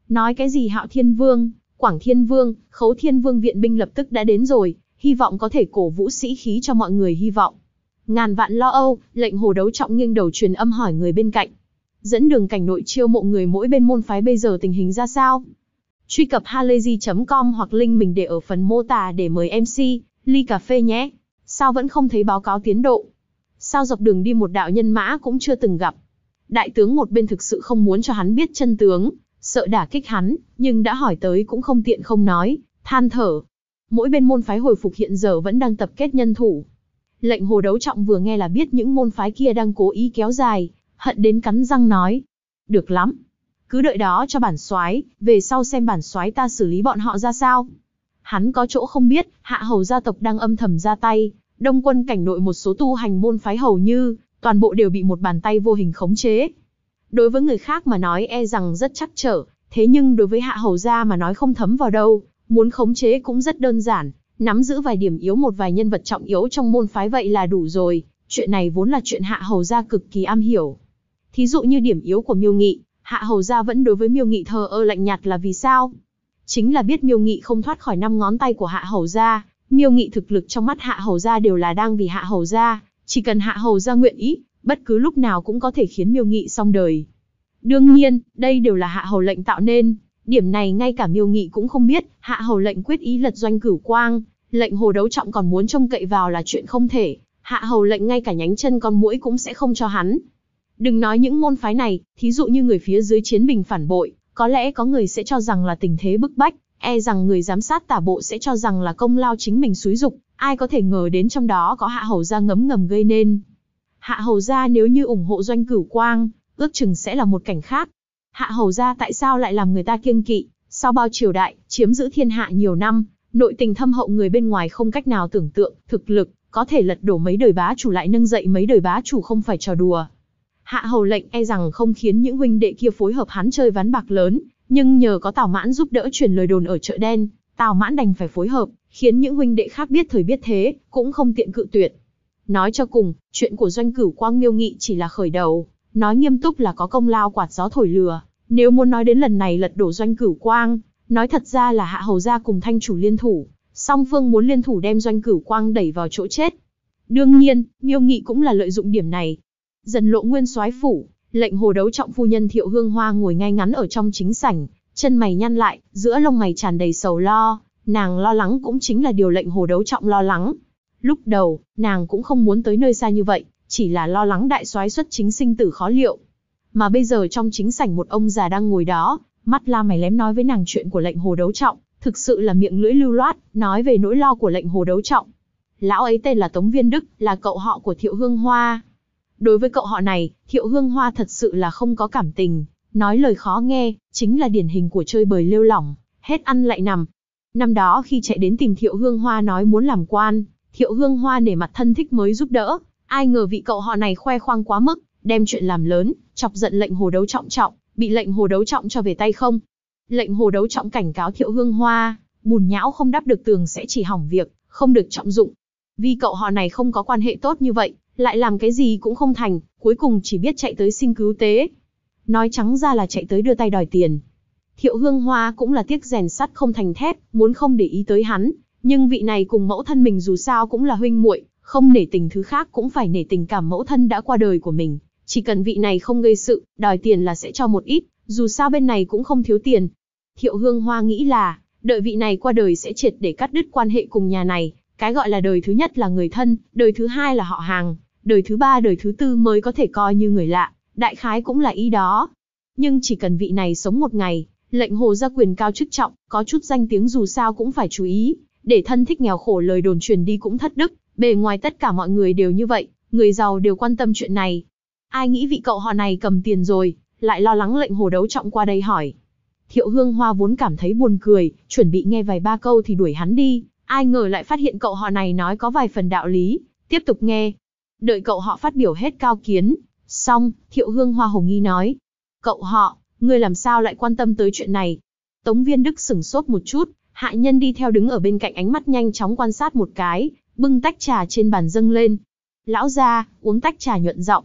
Nói cái gì Hạo Thiên Vương, Quảng Thiên Vương, Khấu Thiên Vương viện binh lập tức đã đến rồi, hy vọng có thể cổ vũ sĩ khí cho mọi người hy vọng. Ngàn vạn lo âu, lệnh Hồ Đấu Trọng nghiêng đầu truyền âm hỏi người bên cạnh. Dẫn đường cảnh nội chiêu mộ người mỗi bên môn phái bây giờ tình hình ra sao? Truy cập halayzi.com hoặc link mình để ở phần mô tả để mời MC, ly cà phê nhé. Sao vẫn không thấy báo cáo tiến độ? Sao dọc đường đi một đạo nhân mã cũng chưa từng gặp? Đại tướng một bên thực sự không muốn cho hắn biết chân tướng, sợ đả kích hắn, nhưng đã hỏi tới cũng không tiện không nói, than thở. Mỗi bên môn phái hồi phục hiện giờ vẫn đang tập kết nhân thủ. Lệnh Hồ Đấu Trọng vừa nghe là biết những môn phái kia đang cố ý kéo dài, hận đến cắn răng nói. Được lắm. Cứ đợi đó cho bản soái, về sau xem bản soái ta xử lý bọn họ ra sao. Hắn có chỗ không biết, Hạ Hầu gia tộc đang âm thầm ra tay, Đông quân cảnh nội một số tu hành môn phái hầu như toàn bộ đều bị một bàn tay vô hình khống chế. Đối với người khác mà nói e rằng rất trắc trở, thế nhưng đối với Hạ Hầu gia mà nói không thấm vào đâu, muốn khống chế cũng rất đơn giản, nắm giữ vài điểm yếu một vài nhân vật trọng yếu trong môn phái vậy là đủ rồi, chuyện này vốn là chuyện Hạ Hầu gia cực kỳ am hiểu. Thí dụ như điểm yếu của Miêu Nghị, Hạ Hầu gia vẫn đối với Miêu Nghị thờ ơ lạnh nhạt là vì sao? Chính là biết Miêu Nghị không thoát khỏi 5 ngón tay của Hạ Hầu gia, Miêu Nghị thực lực trong mắt Hạ Hầu gia đều là đang vì Hạ Hầu gia, chỉ cần Hạ Hầu gia nguyện ý, bất cứ lúc nào cũng có thể khiến Miêu Nghị xong đời. Đương nhiên, đây đều là Hạ Hầu lệnh tạo nên, điểm này ngay cả Miêu Nghị cũng không biết, Hạ Hầu lệnh quyết ý lật doanh Cửu Quang, lệnh Hồ Đấu Trọng còn muốn trông cậy vào là chuyện không thể, Hạ Hầu lệnh ngay cả nhánh chân con muỗi cũng sẽ không cho hắn. Đừng nói những môn phái này, thí dụ như người phía dưới chiến bình phản bội, có lẽ có người sẽ cho rằng là tình thế bức bách, e rằng người giám sát tả bộ sẽ cho rằng là công lao chính mình xúi dục, ai có thể ngờ đến trong đó có Hạ Hầu gia ngấm ngầm gây nên. Hạ Hầu gia nếu như ủng hộ doanh Cửu Quang, ước chừng sẽ là một cảnh khác. Hạ Hầu gia tại sao lại làm người ta kiêng kỵ, sau bao triều đại, chiếm giữ thiên hạ nhiều năm, nội tình thâm hậu người bên ngoài không cách nào tưởng tượng, thực lực, có thể lật đổ mấy đời bá chủ lại nâng dậy mấy đời bá chủ không phải trò đùa. Hạ Hầu lệnh e rằng không khiến những huynh đệ kia phối hợp hắn chơi ván bạc lớn, nhưng nhờ có Tào Mãn giúp đỡ truyền lời đồn ở chợ đen, Tào Mãn đành phải phối hợp, khiến những huynh đệ khác biết thời biết thế, cũng không tiện cự tuyệt. Nói cho cùng, chuyện của doanh Cửu Quang Miêu Nghị chỉ là khởi đầu, nói nghiêm túc là có công lao quạt gió thổi lừa, nếu muốn nói đến lần này lật đổ doanh Cửu Quang, nói thật ra là Hạ Hầu gia cùng Thanh chủ liên thủ, song phương muốn liên thủ đem doanh Cửu Quang đẩy vào chỗ chết. Đương nhiên, Miêu Nghị cũng là lợi dụng điểm này. Dần Lộ nguyên soái phủ, lệnh Hồ Đấu Trọng phu nhân Thiệu Hương Hoa ngồi ngay ngắn ở trong chính sảnh, chân mày nhăn lại, giữa lông mày tràn đầy sầu lo, nàng lo lắng cũng chính là điều lệnh Hồ Đấu Trọng lo lắng. Lúc đầu, nàng cũng không muốn tới nơi xa như vậy, chỉ là lo lắng đại soái xuất chính sinh tử khó liệu. Mà bây giờ trong chính sảnh một ông già đang ngồi đó, mắt la mày lém nói với nàng chuyện của lệnh Hồ Đấu Trọng, thực sự là miệng lưỡi lưu loát, nói về nỗi lo của lệnh Hồ Đấu Trọng. Lão ấy tên là Tống Viên Đức, là cậu họ của Thiệu Hương Hoa. Đối với cậu họ này, Thiệu Hương Hoa thật sự là không có cảm tình, nói lời khó nghe, chính là điển hình của chơi bời lêu lỏng, hết ăn lại nằm. Năm đó khi chạy đến tìm Thiệu Hương Hoa nói muốn làm quan, Thiệu Hương Hoa nể mặt thân thích mới giúp đỡ, ai ngờ vị cậu họ này khoe khoang quá mức, đem chuyện làm lớn, chọc giận lệnh Hồ Đấu Trọng, bị lệnh Hồ Đấu Trọng cho về tay không. Lệnh Hồ Đấu Trọng cảnh cáo Thiệu Hương Hoa, bùn nhão không đắp được tường sẽ chỉ hỏng việc, không được trọng dụng. Vì cậu họ này không có quan hệ tốt như vậy, lại làm cái gì cũng không thành, cuối cùng chỉ biết chạy tới xin cứu tế. Nói trắng ra là chạy tới đưa tay đòi tiền. Thiệu Hương Hoa cũng là tiếc rèn sắt không thành thép, muốn không để ý tới hắn, nhưng vị này cùng mẫu thân mình dù sao cũng là huynh muội, không nể tình thứ khác cũng phải nể tình cảm mẫu thân đã qua đời của mình. Chỉ cần vị này không gây sự, đòi tiền là sẽ cho một ít, dù sao bên này cũng không thiếu tiền. Thiệu Hương Hoa nghĩ là, đợi vị này qua đời sẽ triệt để cắt đứt quan hệ cùng nhà này. Cái gọi là đời thứ nhất là người thân, đời thứ hai là họ hàng, đời thứ ba đời thứ tư mới có thể coi như người lạ, đại khái cũng là ý đó. Nhưng chỉ cần vị này sống một ngày, lệnh Hồ gia quyền cao chức trọng, có chút danh tiếng dù sao cũng phải chú ý, để thân thích nghèo khổ lời đồn truyền đi cũng thất đức, bề ngoài tất cả mọi người đều như vậy, người giàu đều quan tâm chuyện này. Ai nghĩ vị cậu họ này cầm tiền rồi, lại lo lắng lệnh Hồ Đấu Trọng qua đây hỏi. Thiệu Hương Hoa vốn cảm thấy buồn cười, chuẩn bị nghe vài ba câu thì đuổi hắn đi, ai ngờ lại phát hiện cậu họ này nói có vài phần đạo lý, tiếp tục nghe. Đợi cậu họ phát biểu hết cao kiến, xong, Thiệu Hương Hoa hồ nghi nói. Cậu họ, ngươi làm sao lại quan tâm tới chuyện này? Tống Viên Đức sửng sốt một chút, hạ nhân đi theo đứng ở bên cạnh ánh mắt nhanh chóng quan sát một cái, bưng tách trà trên bàn dâng lên. Lão gia, uống tách trà nhuận giọng.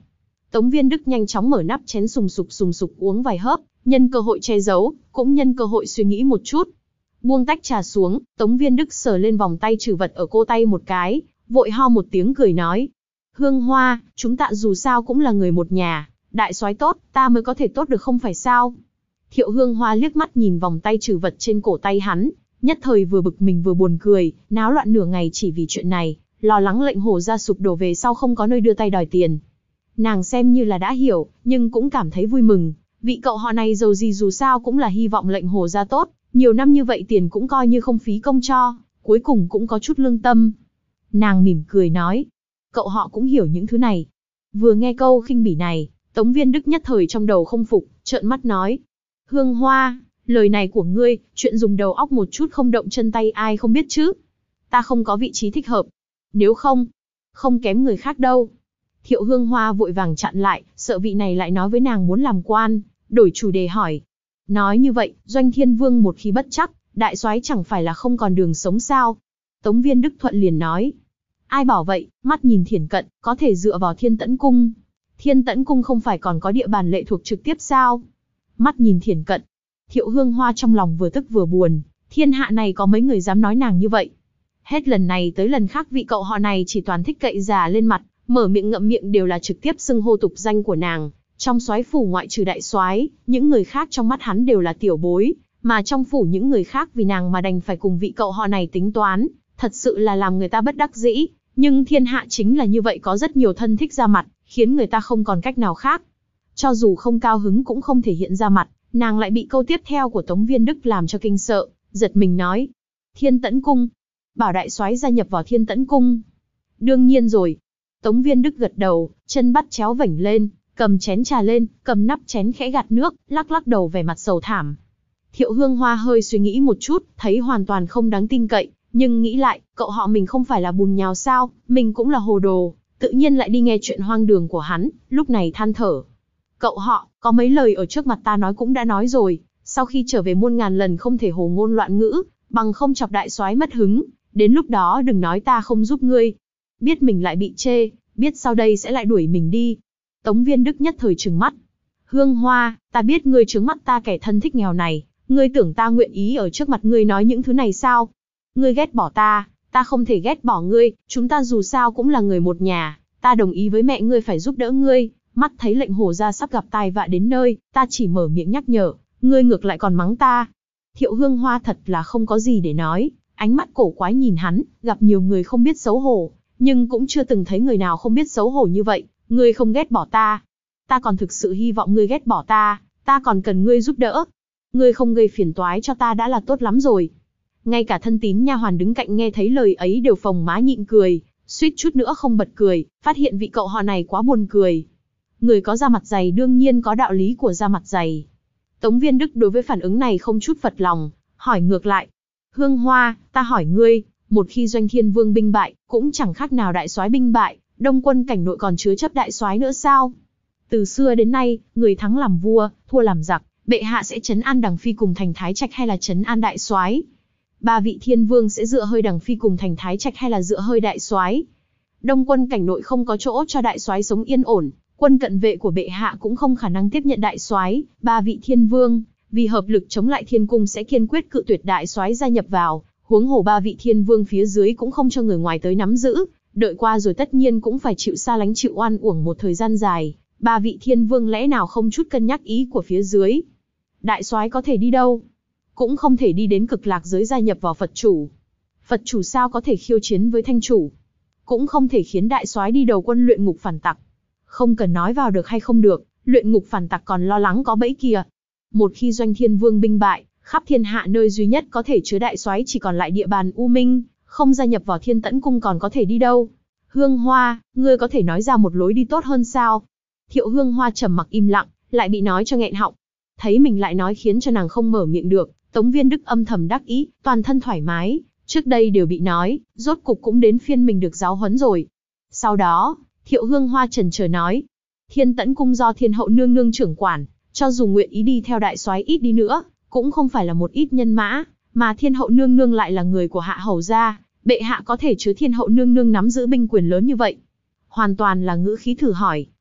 Tống Viên Đức nhanh chóng mở nắp chén sùng sục uống vài hớp, nhân cơ hội che giấu, cũng nhân cơ hội suy nghĩ một chút. Buông tách trà xuống, Tống Viên Đức sờ lên vòng tay trừ vật ở cô tay một cái, vội ho một tiếng cười nói. Hương Hoa, chúng ta dù sao cũng là người một nhà, đại soái tốt, ta mới có thể tốt được không phải sao? Thiệu Hương Hoa liếc mắt nhìn vòng tay trừ vật trên cổ tay hắn, nhất thời vừa bực mình vừa buồn cười, náo loạn nửa ngày chỉ vì chuyện này, lo lắng lệnh hồ gia sụp đổ về sau không có nơi đưa tay đòi tiền. Nàng xem như là đã hiểu, nhưng cũng cảm thấy vui mừng, vị cậu họ này dầu gì dù sao cũng là hy vọng lệnh hồ gia tốt, nhiều năm như vậy tiền cũng coi như không phí công cho, cuối cùng cũng có chút lương tâm. Nàng mỉm cười nói, cậu họ cũng hiểu những thứ này. Vừa nghe câu khinh bỉ này, Tống Viên Đức nhất thời trong đầu không phục, trợn mắt nói. Hương Hoa, lời này của ngươi, chuyện dùng đầu óc một chút không động chân tay ai không biết chứ. Ta không có vị trí thích hợp. Nếu không kém người khác đâu. Thiệu Hương Hoa vội vàng chặn lại, sợ vị này lại nói với nàng muốn làm quan, đổi chủ đề hỏi. Nói như vậy, Doanh Thiên Vương một khi bất chắc, đại soái chẳng phải là không còn đường sống sao? Tống Viên Đức thuận liền nói. Ai bảo vậy, mắt nhìn Thiển Cận, có thể dựa vào Thiên Tẫn Cung. Thiên Tẫn Cung không phải còn có địa bàn lệ thuộc trực tiếp sao? Mắt nhìn Thiển Cận, Thiệu Hương Hoa trong lòng vừa tức vừa buồn, thiên hạ này có mấy người dám nói nàng như vậy. Hết lần này tới lần khác vị cậu họ này chỉ toàn thích cậy già lên mặt, mở miệng ngậm miệng đều là trực tiếp xưng hô tục danh của nàng. Trong soái phủ ngoại trừ đại soái, những người khác trong mắt hắn đều là tiểu bối, mà trong phủ những người khác vì nàng mà đành phải cùng vị cậu họ này tính toán, thật sự là làm người ta bất đắc dĩ. Nhưng thiên hạ chính là như vậy, có rất nhiều thân thích ra mặt, khiến người ta không còn cách nào khác. Cho dù không cao hứng cũng không thể hiện ra mặt, nàng lại bị câu tiếp theo của Tống Viên Đức làm cho kinh sợ, giật mình nói. Thiên Tẫn Cung, bảo đại soái gia nhập vào Thiên Tẫn Cung. Đương nhiên rồi. Tống Viên Đức gật đầu, chân bắt chéo vểnh lên, cầm chén trà lên, cầm nắp chén khẽ gạt nước, lắc lắc đầu vẻ mặt sầu thảm. Thiệu Hương Hoa hơi suy nghĩ một chút, thấy hoàn toàn không đáng tin cậy, nhưng nghĩ lại, cậu họ mình không phải là bùn nhào sao, mình cũng là hồ đồ, tự nhiên lại đi nghe chuyện hoang đường của hắn, lúc này than thở. Cậu họ, có mấy lời ở trước mặt ta nói cũng đã nói rồi, sau khi trở về muôn ngàn lần không thể hồ ngôn loạn ngữ, bằng không chọc đại soái mất hứng, đến lúc đó đừng nói ta không giúp ngươi. Biết mình lại bị chê, biết sau đây sẽ lại đuổi mình đi. Tống Viên Đức nhất thời trừng mắt. Hương Hoa, ta biết ngươi trướng mắt ta kẻ thân thích nghèo này, ngươi tưởng ta nguyện ý ở trước mặt ngươi nói những thứ này sao? Ngươi ghét bỏ ta không thể ghét bỏ ngươi, chúng ta dù sao cũng là người một nhà, ta đồng ý với mẹ ngươi phải giúp đỡ ngươi. Mắt thấy lệnh hồ gia sắp gặp tai vạ đến nơi, ta chỉ mở miệng nhắc nhở, ngươi ngược lại còn mắng ta. Thiệu Hương Hoa thật là không có gì để nói, ánh mắt cổ quái nhìn hắn, gặp nhiều người không biết xấu hổ, nhưng cũng chưa từng thấy người nào không biết xấu hổ như vậy. Ngươi không ghét bỏ ta còn thực sự hy vọng ngươi ghét bỏ ta còn cần ngươi giúp đỡ. Ngươi không gây phiền toái cho ta đã là tốt lắm rồi. Ngay cả thân tín nha hoàn đứng cạnh nghe thấy lời ấy đều phồng má nhịn cười, suýt chút nữa không bật cười, phát hiện vị cậu họ này quá buồn cười. Người có da mặt dày đương nhiên có đạo lý của da mặt dày. Tống Viên Đức đối với phản ứng này không chút phật lòng, hỏi ngược lại. Hương Hoa, ta hỏi ngươi, một khi Doanh Thiên Vương binh bại, cũng chẳng khác nào đại soái binh bại, Đông quân cảnh nội còn chứa chấp đại soái nữa sao? Từ xưa đến nay, người thắng làm vua, thua làm giặc, bệ hạ sẽ trấn an Đằng Phi cùng thành Thái Trạch hay là trấn an đại soái? Ba vị thiên vương sẽ dựa hơi Đằng Phi cùng thành Thái Trạch hay là dựa hơi đại soái? Đông quân cảnh nội không có chỗ cho đại soái sống yên ổn, quân cận vệ của bệ hạ cũng không khả năng tiếp nhận đại soái. Ba vị thiên vương, vì hợp lực chống lại thiên cung sẽ kiên quyết cự tuyệt đại soái gia nhập vào, huống hồ ba vị thiên vương phía dưới cũng không cho người ngoài tới nắm giữ, đợi qua rồi tất nhiên cũng phải chịu xa lánh chịu oan uổng một thời gian dài. Ba vị thiên vương lẽ nào không chút cân nhắc ý của phía dưới? Đại soái có thể đi đâu? Cũng không thể đi đến Cực Lạc giới gia nhập vào Phật chủ. Phật chủ sao có thể khiêu chiến với Thanh chủ? Cũng không thể khiến đại soái đi đầu quân luyện ngục phản tặc. Không cần nói vào được hay không được, luyện ngục phản tặc còn lo lắng có bẫy kìa. Một khi Doanh Thiên Vương binh bại, khắp thiên hạ nơi duy nhất có thể chứa đại soái chỉ còn lại địa bàn U Minh, không gia nhập vào Thiên Tẫn Cung còn có thể đi đâu? Hương Hoa, ngươi có thể nói ra một lối đi tốt hơn sao? Thiệu Hương Hoa trầm mặc im lặng, lại bị nói cho nghẹn họng. Thấy mình lại nói khiến cho nàng không mở miệng được, Tống Viên Đức âm thầm đắc ý, toàn thân thoải mái. Trước đây đều bị nói, rốt cục cũng đến phiên mình được giáo huấn rồi. Sau đó, Thiệu Hương Hoa chần chờ nói, Thiên Tẫn Cung do Thiên Hậu nương nương trưởng quản, cho dù nguyện ý đi theo đại soái ít đi nữa, cũng không phải là một ít nhân mã, mà Thiên Hậu nương nương lại là người của Hạ hầu gia, bệ hạ có thể chứa Thiên Hậu nương nương nắm giữ binh quyền lớn như vậy? Hoàn toàn là ngữ khí thử hỏi,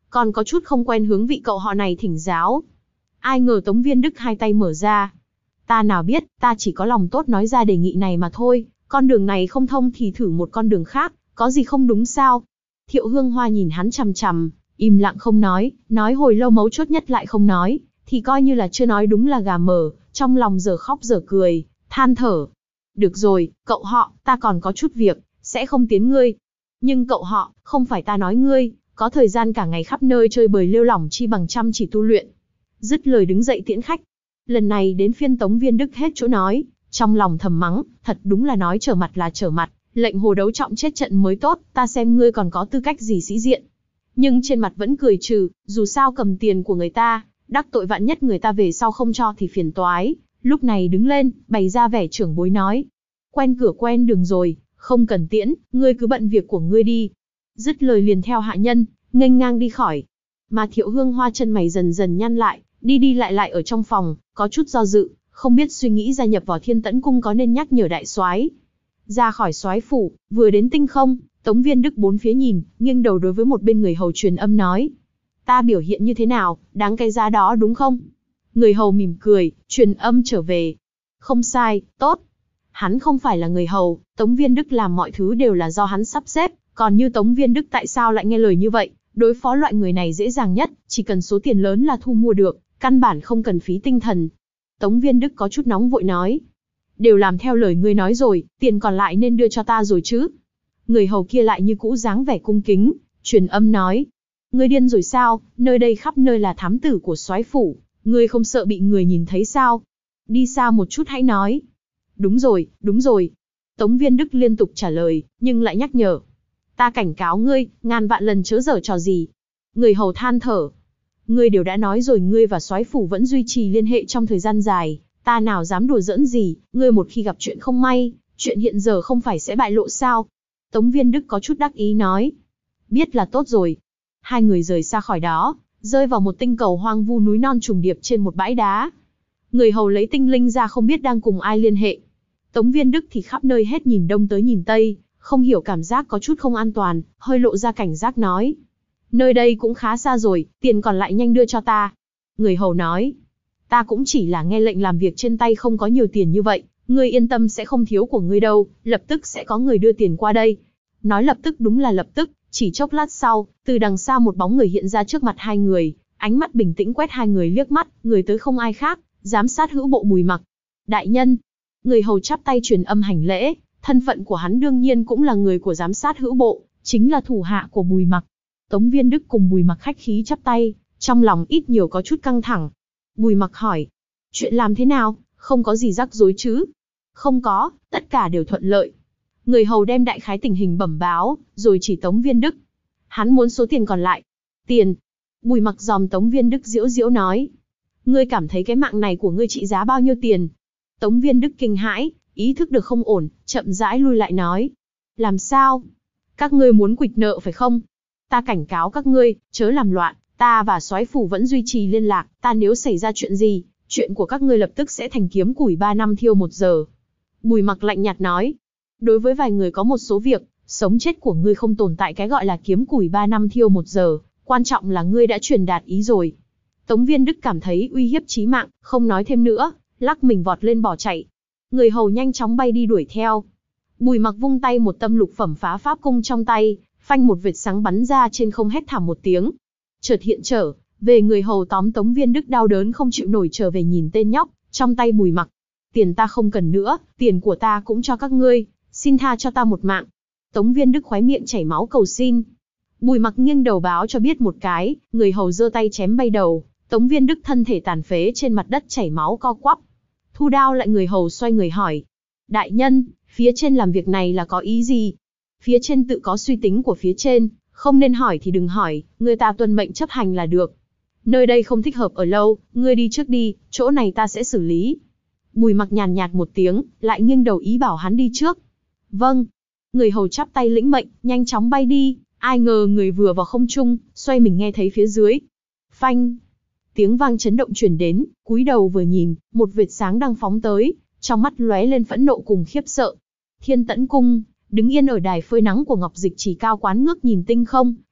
còn có chút không quen hướng vị cậu họ này thỉnh giáo. Ai ngờ Tống Viên Đức hai tay mở ra. Ta nào biết, ta chỉ có lòng tốt nói ra đề nghị này mà thôi, con đường này không thông thì thử một con đường khác, có gì không đúng sao? Thiệu Hương Hoa nhìn hắn chằm chằm, im lặng không nói hồi lâu mấu chốt nhất lại không nói, thì coi như là chưa nói đúng là gà mờ, trong lòng giờ khóc giờ cười, than thở. Được rồi, cậu họ, ta còn có chút việc, sẽ không tiến ngươi. Nhưng cậu họ, không phải ta nói ngươi, có thời gian cả ngày khắp nơi chơi bời lêu lỏng chi bằng chăm chỉ tu luyện. Dứt lời đứng dậy tiễn khách. Lần này đến phiên Tống Viên Đức hết chỗ nói, trong lòng thầm mắng, thật đúng là nói trở mặt là trở mặt, lệnh hồ đấu trọng chết trận mới tốt, ta xem ngươi còn có tư cách gì sĩ diện. Nhưng trên mặt vẫn cười trừ, dù sao cầm tiền của người ta, đắc tội vạn nhất người ta về sau không cho thì phiền toái. Lúc này đứng lên, bày ra vẻ trưởng bối nói. Quen cửa quen đường rồi, không cần tiễn, ngươi cứ bận việc của ngươi đi. Dứt lời liền theo hạ nhân, nghênh ngang đi khỏi. Mà Thiệu Hương Hoa chân mày dần dần nhăn lại, đi lại ở trong phòng, có chút do dự, không biết suy nghĩ gia nhập vào Thiên Tẫn Cung có nên nhắc nhở đại soái. Ra khỏi soái phủ, vừa đến tinh không, Tống Viên Đức bốn phía nhìn, nghiêng đầu đối với một bên người hầu truyền âm nói. Ta biểu hiện như thế nào, đáng cái giá đó đúng không? Người hầu mỉm cười, truyền âm trở về. Không sai, tốt. Hắn không phải là người hầu, Tống Viên Đức làm mọi thứ đều là do hắn sắp xếp, còn như Tống Viên Đức tại sao lại nghe lời như vậy, đối phó loại người này dễ dàng nhất, chỉ cần số tiền lớn là thu mua được, căn bản không cần phí tinh thần. Tống Viên Đức có chút nóng vội nói. Đều làm theo lời ngươi nói rồi, tiền còn lại nên đưa cho ta rồi chứ. Người hầu kia lại như cũ dáng vẻ cung kính, truyền âm nói. Ngươi điên rồi sao, nơi đây khắp nơi là thám tử của soái phủ, ngươi không sợ bị người nhìn thấy sao? Đi xa một chút hãy nói. Đúng rồi. Tống Viên Đức liên tục trả lời, nhưng lại nhắc nhở. Ta cảnh cáo ngươi, ngàn vạn lần chớ giở trò gì. Người hầu than thở. Ngươi đều đã nói rồi ngươi và soái phủ vẫn duy trì liên hệ trong thời gian dài, ta nào dám đùa giỡn gì, ngươi một khi gặp chuyện không may, chuyện hiện giờ không phải sẽ bại lộ sao? Tống Viên Đức có chút đắc ý nói. Biết là tốt rồi. Hai người rời xa khỏi đó, rơi vào một tinh cầu hoang vu núi non trùng điệp trên một bãi đá. Người hầu lấy tinh linh ra không biết đang cùng ai liên hệ. Tống Viên Đức thì khắp nơi hết nhìn đông tới nhìn tây, không hiểu cảm giác có chút không an toàn, hơi lộ ra cảnh giác nói. Nơi đây cũng khá xa rồi, tiền còn lại nhanh đưa cho ta. Người hầu nói. Ta cũng chỉ là nghe lệnh làm việc trên tay không có nhiều tiền như vậy, ngươi yên tâm sẽ không thiếu của ngươi đâu, lập tức sẽ có người đưa tiền qua đây. Nói lập tức đúng là lập tức, chỉ chốc lát sau, từ đằng xa một bóng người hiện ra trước mặt hai người, ánh mắt bình tĩnh quét hai người liếc mắt, người tới không ai khác, giám sát hữu bộ Bùi Mặc. Đại nhân, người hầu chắp tay truyền âm hành lễ, thân phận của hắn đương nhiên cũng là người của giám sát hữu bộ, chính là thủ hạ của Bùi Mặc. Tống Viên Đức cùng Bùi Mặc khách khí chắp tay, trong lòng ít nhiều có chút căng thẳng. Bùi Mặc hỏi, chuyện làm thế nào, không có gì rắc rối chứ? Không có, tất cả đều thuận lợi. Người hầu đem đại khái tình hình bẩm báo, rồi chỉ Tống Viên Đức. Hắn muốn số tiền còn lại. Tiền. Bùi Mặc dòm Tống Viên Đức giễu giễu nói. Ngươi cảm thấy cái mạng này của ngươi trị giá bao nhiêu tiền? Tống Viên Đức kinh hãi, ý thức được không ổn, chậm rãi lui lại nói. Làm sao? Các ngươi muốn quỵt nợ phải không? Ta cảnh cáo các ngươi, chớ làm loạn, ta và soái phủ vẫn duy trì liên lạc, ta nếu xảy ra chuyện gì, chuyện của các ngươi lập tức sẽ thành kiếm củi 3 năm thiêu 1 giờ. Bùi Mặc lạnh nhạt nói. Đối với vài người có một số việc, sống chết của ngươi không tồn tại cái gọi là kiếm củi 3 năm thiêu 1 giờ, quan trọng là ngươi đã truyền đạt ý rồi. Tống Viên Đức cảm thấy uy hiếp chí mạng, không nói thêm nữa, lắc mình vọt lên bỏ chạy. Người hầu nhanh chóng bay đi đuổi theo. Bùi Mặc vung tay một tâm lục phẩm phá pháp cung trong tay, phanh một vệt sáng bắn ra trên không hét thảm một tiếng. Chợt hiện trở, về người hầu tóm Tống Viên Đức đau đớn không chịu nổi trở về nhìn tên nhóc, trong tay Bùi Mặc. Tiền ta không cần nữa, tiền của ta cũng cho các ngươi, xin tha cho ta một mạng. Tống Viên Đức khóe miệng chảy máu cầu xin. Bùi Mặc nghiêng đầu báo cho biết một cái, người hầu giơ tay chém bay đầu, Tống Viên Đức thân thể tàn phế trên mặt đất chảy máu co quắp. Thu đao lại người hầu xoay người hỏi. Đại nhân, phía trên làm việc này là có ý gì? Phía trên tự có suy tính của phía trên, không nên hỏi thì đừng hỏi, người ta tuân mệnh chấp hành là được. Nơi đây không thích hợp ở lâu, ngươi đi trước đi, chỗ này ta sẽ xử lý. Bùi Mặc nhàn nhạt một tiếng, lại nghiêng đầu ý bảo hắn đi trước. Vâng. Người hầu chắp tay lĩnh mệnh, nhanh chóng bay đi, ai ngờ người vừa vào không trung, xoay mình nghe thấy phía dưới. Phanh. Tiếng vang chấn động truyền đến, cúi đầu vừa nhìn, một vệt sáng đang phóng tới, trong mắt lóe lên phẫn nộ cùng khiếp sợ. Thiên Tẫn Cung, đứng yên ở đài phơi nắng của Ngọc Dịch Chỉ cao quán ngước nhìn tinh không,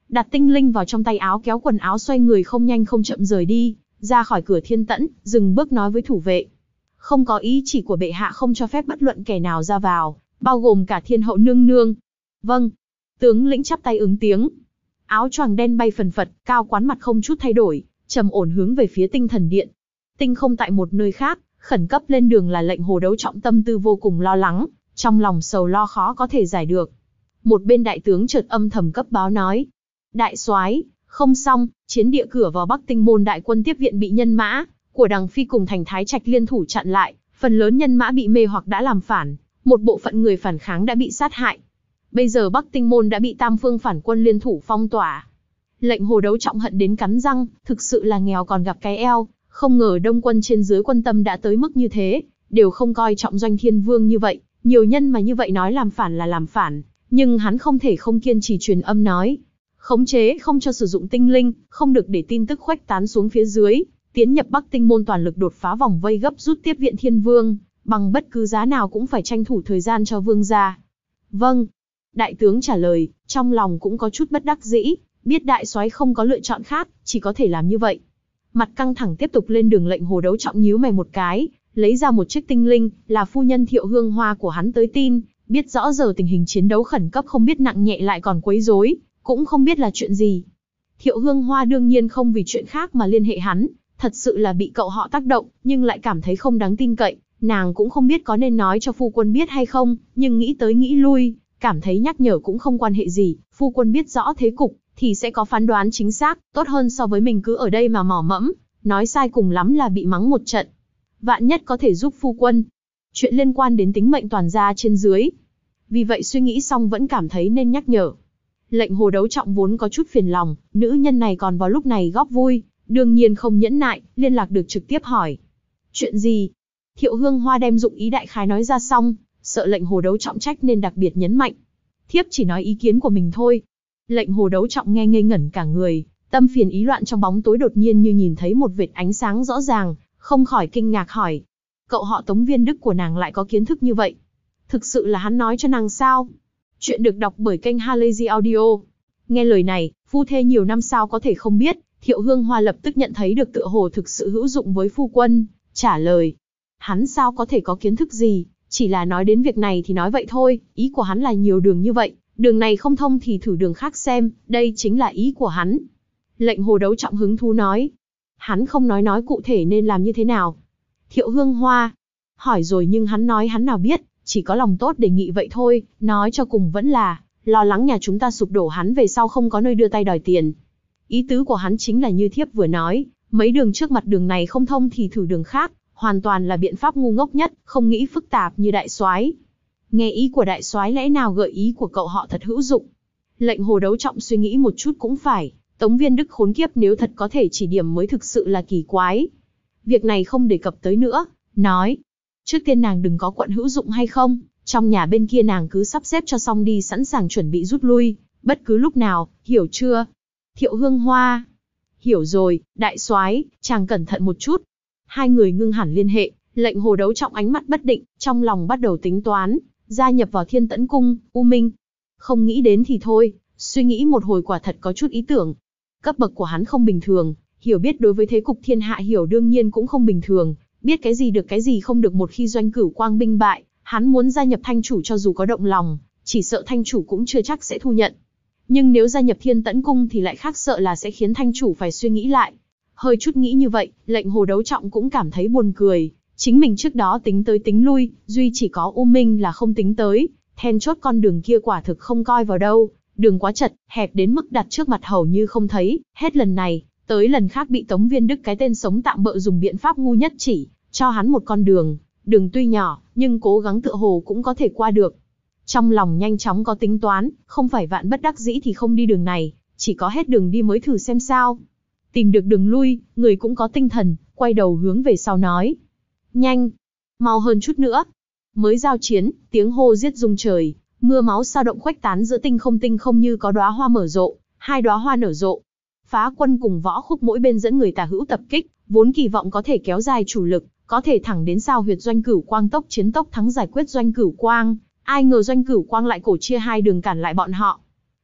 đặt tinh linh vào trong tay áo, kéo quần áo, xoay người không nhanh không chậm rời đi, ra khỏi cửa thiên tẫn, dừng bước nói với thủ vệ. Không có ý chỉ của bệ hạ không cho phép bất luận kẻ nào ra vào, bao gồm cả thiên hậu nương nương. Vâng. Tướng lĩnh chắp tay ứng tiếng. Áo choàng đen bay phần phật, cao quán mặt không chút thay đổi, trầm ổn hướng về phía tinh thần điện. Tinh không tại một nơi khác, khẩn cấp lên đường là lệnh Hồ Đấu Trọng tâm tư vô cùng lo lắng, trong lòng sầu lo khó có thể giải được. Một bên đại tướng chợt âm thầm cấp báo nói. Đại soái, không xong, chiến địa cửa vào Bắc Tinh môn đại quân tiếp viện bị nhân mã của Đằng Phi cùng Thành Thái Trạch liên thủ chặn lại, phần lớn nhân mã bị mê hoặc đã làm phản, một bộ phận người phản kháng đã bị sát hại. Bây giờ Bắc Tinh môn đã bị tam phương phản quân liên thủ phong tỏa. Lệnh Hồ Đấu Trọng hận đến cắn răng, thực sự là nghèo còn gặp cái eo, không ngờ đông quân trên dưới quân tâm đã tới mức như thế, đều không coi trọng Doanh Thiên Vương như vậy, nhiều nhân mà như vậy nói làm phản là làm phản, nhưng hắn không thể không kiên trì truyền âm nói. Khống chế không cho sử dụng tinh linh, không được để tin tức khuếch tán xuống phía dưới, tiến nhập Bắc Tinh môn toàn lực đột phá vòng vây gấp rút tiếp viện Thiên Vương, bằng bất cứ giá nào cũng phải tranh thủ thời gian cho vương gia. Vâng. Đại tướng trả lời, trong lòng cũng có chút bất đắc dĩ, biết đại soái không có lựa chọn khác, chỉ có thể làm như vậy. Mặt căng thẳng tiếp tục lên đường, lệnh Hồ Đấu Trọng nhíu mày một cái, lấy ra một chiếc tinh linh, là phu nhân Thiệu Hương Hoa của hắn tới tin, biết rõ giờ tình hình chiến đấu khẩn cấp không biết nặng nhẹ lại còn quấy rối, cũng không biết là chuyện gì. Thiệu Hương Hoa đương nhiên không vì chuyện khác mà liên hệ hắn, thật sự là bị cậu họ tác động, nhưng lại cảm thấy không đáng tin cậy, nàng cũng không biết có nên nói cho phu quân biết hay không, nhưng nghĩ tới nghĩ lui, cảm thấy nhắc nhở cũng không quan hệ gì, phu quân biết rõ thế cục, thì sẽ có phán đoán chính xác, tốt hơn so với mình cứ ở đây mà mỏ mẫm, nói sai cùng lắm là bị mắng một trận. Vạn nhất có thể giúp phu quân. Chuyện liên quan đến tính mệnh toàn gia trên dưới. Vì vậy suy nghĩ xong vẫn cảm thấy nên nhắc nhở. Lệnh Hồ Đấu Trọng vốn có chút phiền lòng, nữ nhân này còn vào lúc này góp vui, đương nhiên không nhẫn nại, liên lạc được trực tiếp hỏi. Chuyện gì? Thiệu Hương Hoa đem dụng ý đại khái nói ra xong, sợ lệnh Hồ Đấu Trọng trách nên đặc biệt nhấn mạnh. Thiếp chỉ nói ý kiến của mình thôi. Lệnh Hồ Đấu Trọng nghe ngây ngẩn cả người, tâm phiền ý loạn trong bóng tối đột nhiên như nhìn thấy một vệt ánh sáng rõ ràng, không khỏi kinh ngạc hỏi. Cậu họ Tống Viên Đức của nàng lại có kiến thức như vậy? Thực sự là hắn nói cho nàng sao? Chuyện được đọc bởi kênh Halazy Audio. Nghe lời này, phu thê nhiều năm sao có thể không biết, Thiệu Hương Hoa lập tức nhận thấy được tựa hồ thực sự hữu dụng với phu quân, trả lời. Hắn sao có thể có kiến thức gì, chỉ là nói đến việc này thì nói vậy thôi, ý của hắn là nhiều đường như vậy, đường này không thông thì thử đường khác xem, đây chính là ý của hắn. Lệnh Hồ Đấu Trọng hứng thú nói. Hắn không nói cụ thể nên làm như thế nào. Thiệu Hương Hoa hỏi rồi nhưng hắn nói hắn nào biết, chỉ có lòng tốt đề nghị vậy thôi, nói cho cùng vẫn là lo lắng nhà chúng ta sụp đổ, hắn về sau không có nơi đưa tay đòi tiền. Ý tứ của hắn chính là như thiếp vừa nói, mấy đường trước mặt đường này không thông thì thử đường khác, hoàn toàn là biện pháp ngu ngốc nhất, không nghĩ phức tạp như đại soái. Nghe ý của đại soái, lẽ nào gợi ý của cậu họ thật hữu dụng? Lệnh Hồ Đấu Trọng suy nghĩ một chút cũng phải, Tống Viên Đức khốn kiếp nếu thật có thể chỉ điểm mới thực sự là kỳ quái. Việc này không đề cập tới nữa, nói. Trước tiên nàng đừng có quận hữu dụng hay không, trong nhà bên kia nàng cứ sắp xếp cho xong đi, sẵn sàng chuẩn bị rút lui, bất cứ lúc nào, hiểu chưa? Thiệu Hương Hoa. Hiểu rồi, đại soái, chàng cẩn thận một chút. Hai người ngưng hẳn liên hệ, lệnh Hồ Đấu Trọng ánh mắt bất định, trong lòng bắt đầu tính toán, gia nhập vào Thiên Tẫn Cung, U Minh. Không nghĩ đến thì thôi, suy nghĩ một hồi quả thật có chút ý tưởng. Cấp bậc của hắn không bình thường, hiểu biết đối với thế cục thiên hạ hiểu đương nhiên cũng không bình thường, biết cái gì được cái gì không được. Một khi Doanh Cửu Quang binh bại, hắn muốn gia nhập Thanh Chủ cho dù có động lòng, chỉ sợ Thanh Chủ cũng chưa chắc sẽ thu nhận. Nhưng nếu gia nhập Thiên Tẫn Cung thì lại khác, sợ là sẽ khiến Thanh Chủ phải suy nghĩ lại. Hơi chút nghĩ như vậy, lệnh Hồ Đấu Trọng cũng cảm thấy buồn cười. Chính mình trước đó tính tới tính lui, duy chỉ có U Minh là không tính tới. Then chốt con đường kia quả thực không coi vào đâu. Đường quá chật, hẹp đến mức đặt trước mặt hầu như không thấy. Hết lần này, tới lần khác bị Tống Viên Đức cái tên sống tạm bợ dùng biện pháp ngu nhất chỉ cho hắn một con đường. Đường tuy nhỏ, nhưng cố gắng tựa hồ cũng có thể qua được. Trong lòng nhanh chóng có tính toán, không phải vạn bất đắc dĩ thì không đi đường này, chỉ có hết đường đi mới thử xem sao. Tìm được đường lui, người cũng có tinh thần, quay đầu hướng về sau nói. Nhanh, mau hơn chút nữa. Mới giao chiến, tiếng hô giết rung trời, mưa máu sao động khuếch tán giữa tinh không như có đóa hoa mở rộ, hai đóa hoa nở rộ. Phá quân cùng Võ Khúc mỗi bên dẫn người tả hữu tập kích, vốn kỳ vọng có thể kéo dài chủ lực, có thể thẳng đến sao huyệt Doanh Cửu Quang, tốc chiến tốc thắng giải quyết Doanh Cửu Quang. Ai ngờ Doanh Cửu Quang lại cổ chia hai đường cản lại bọn họ.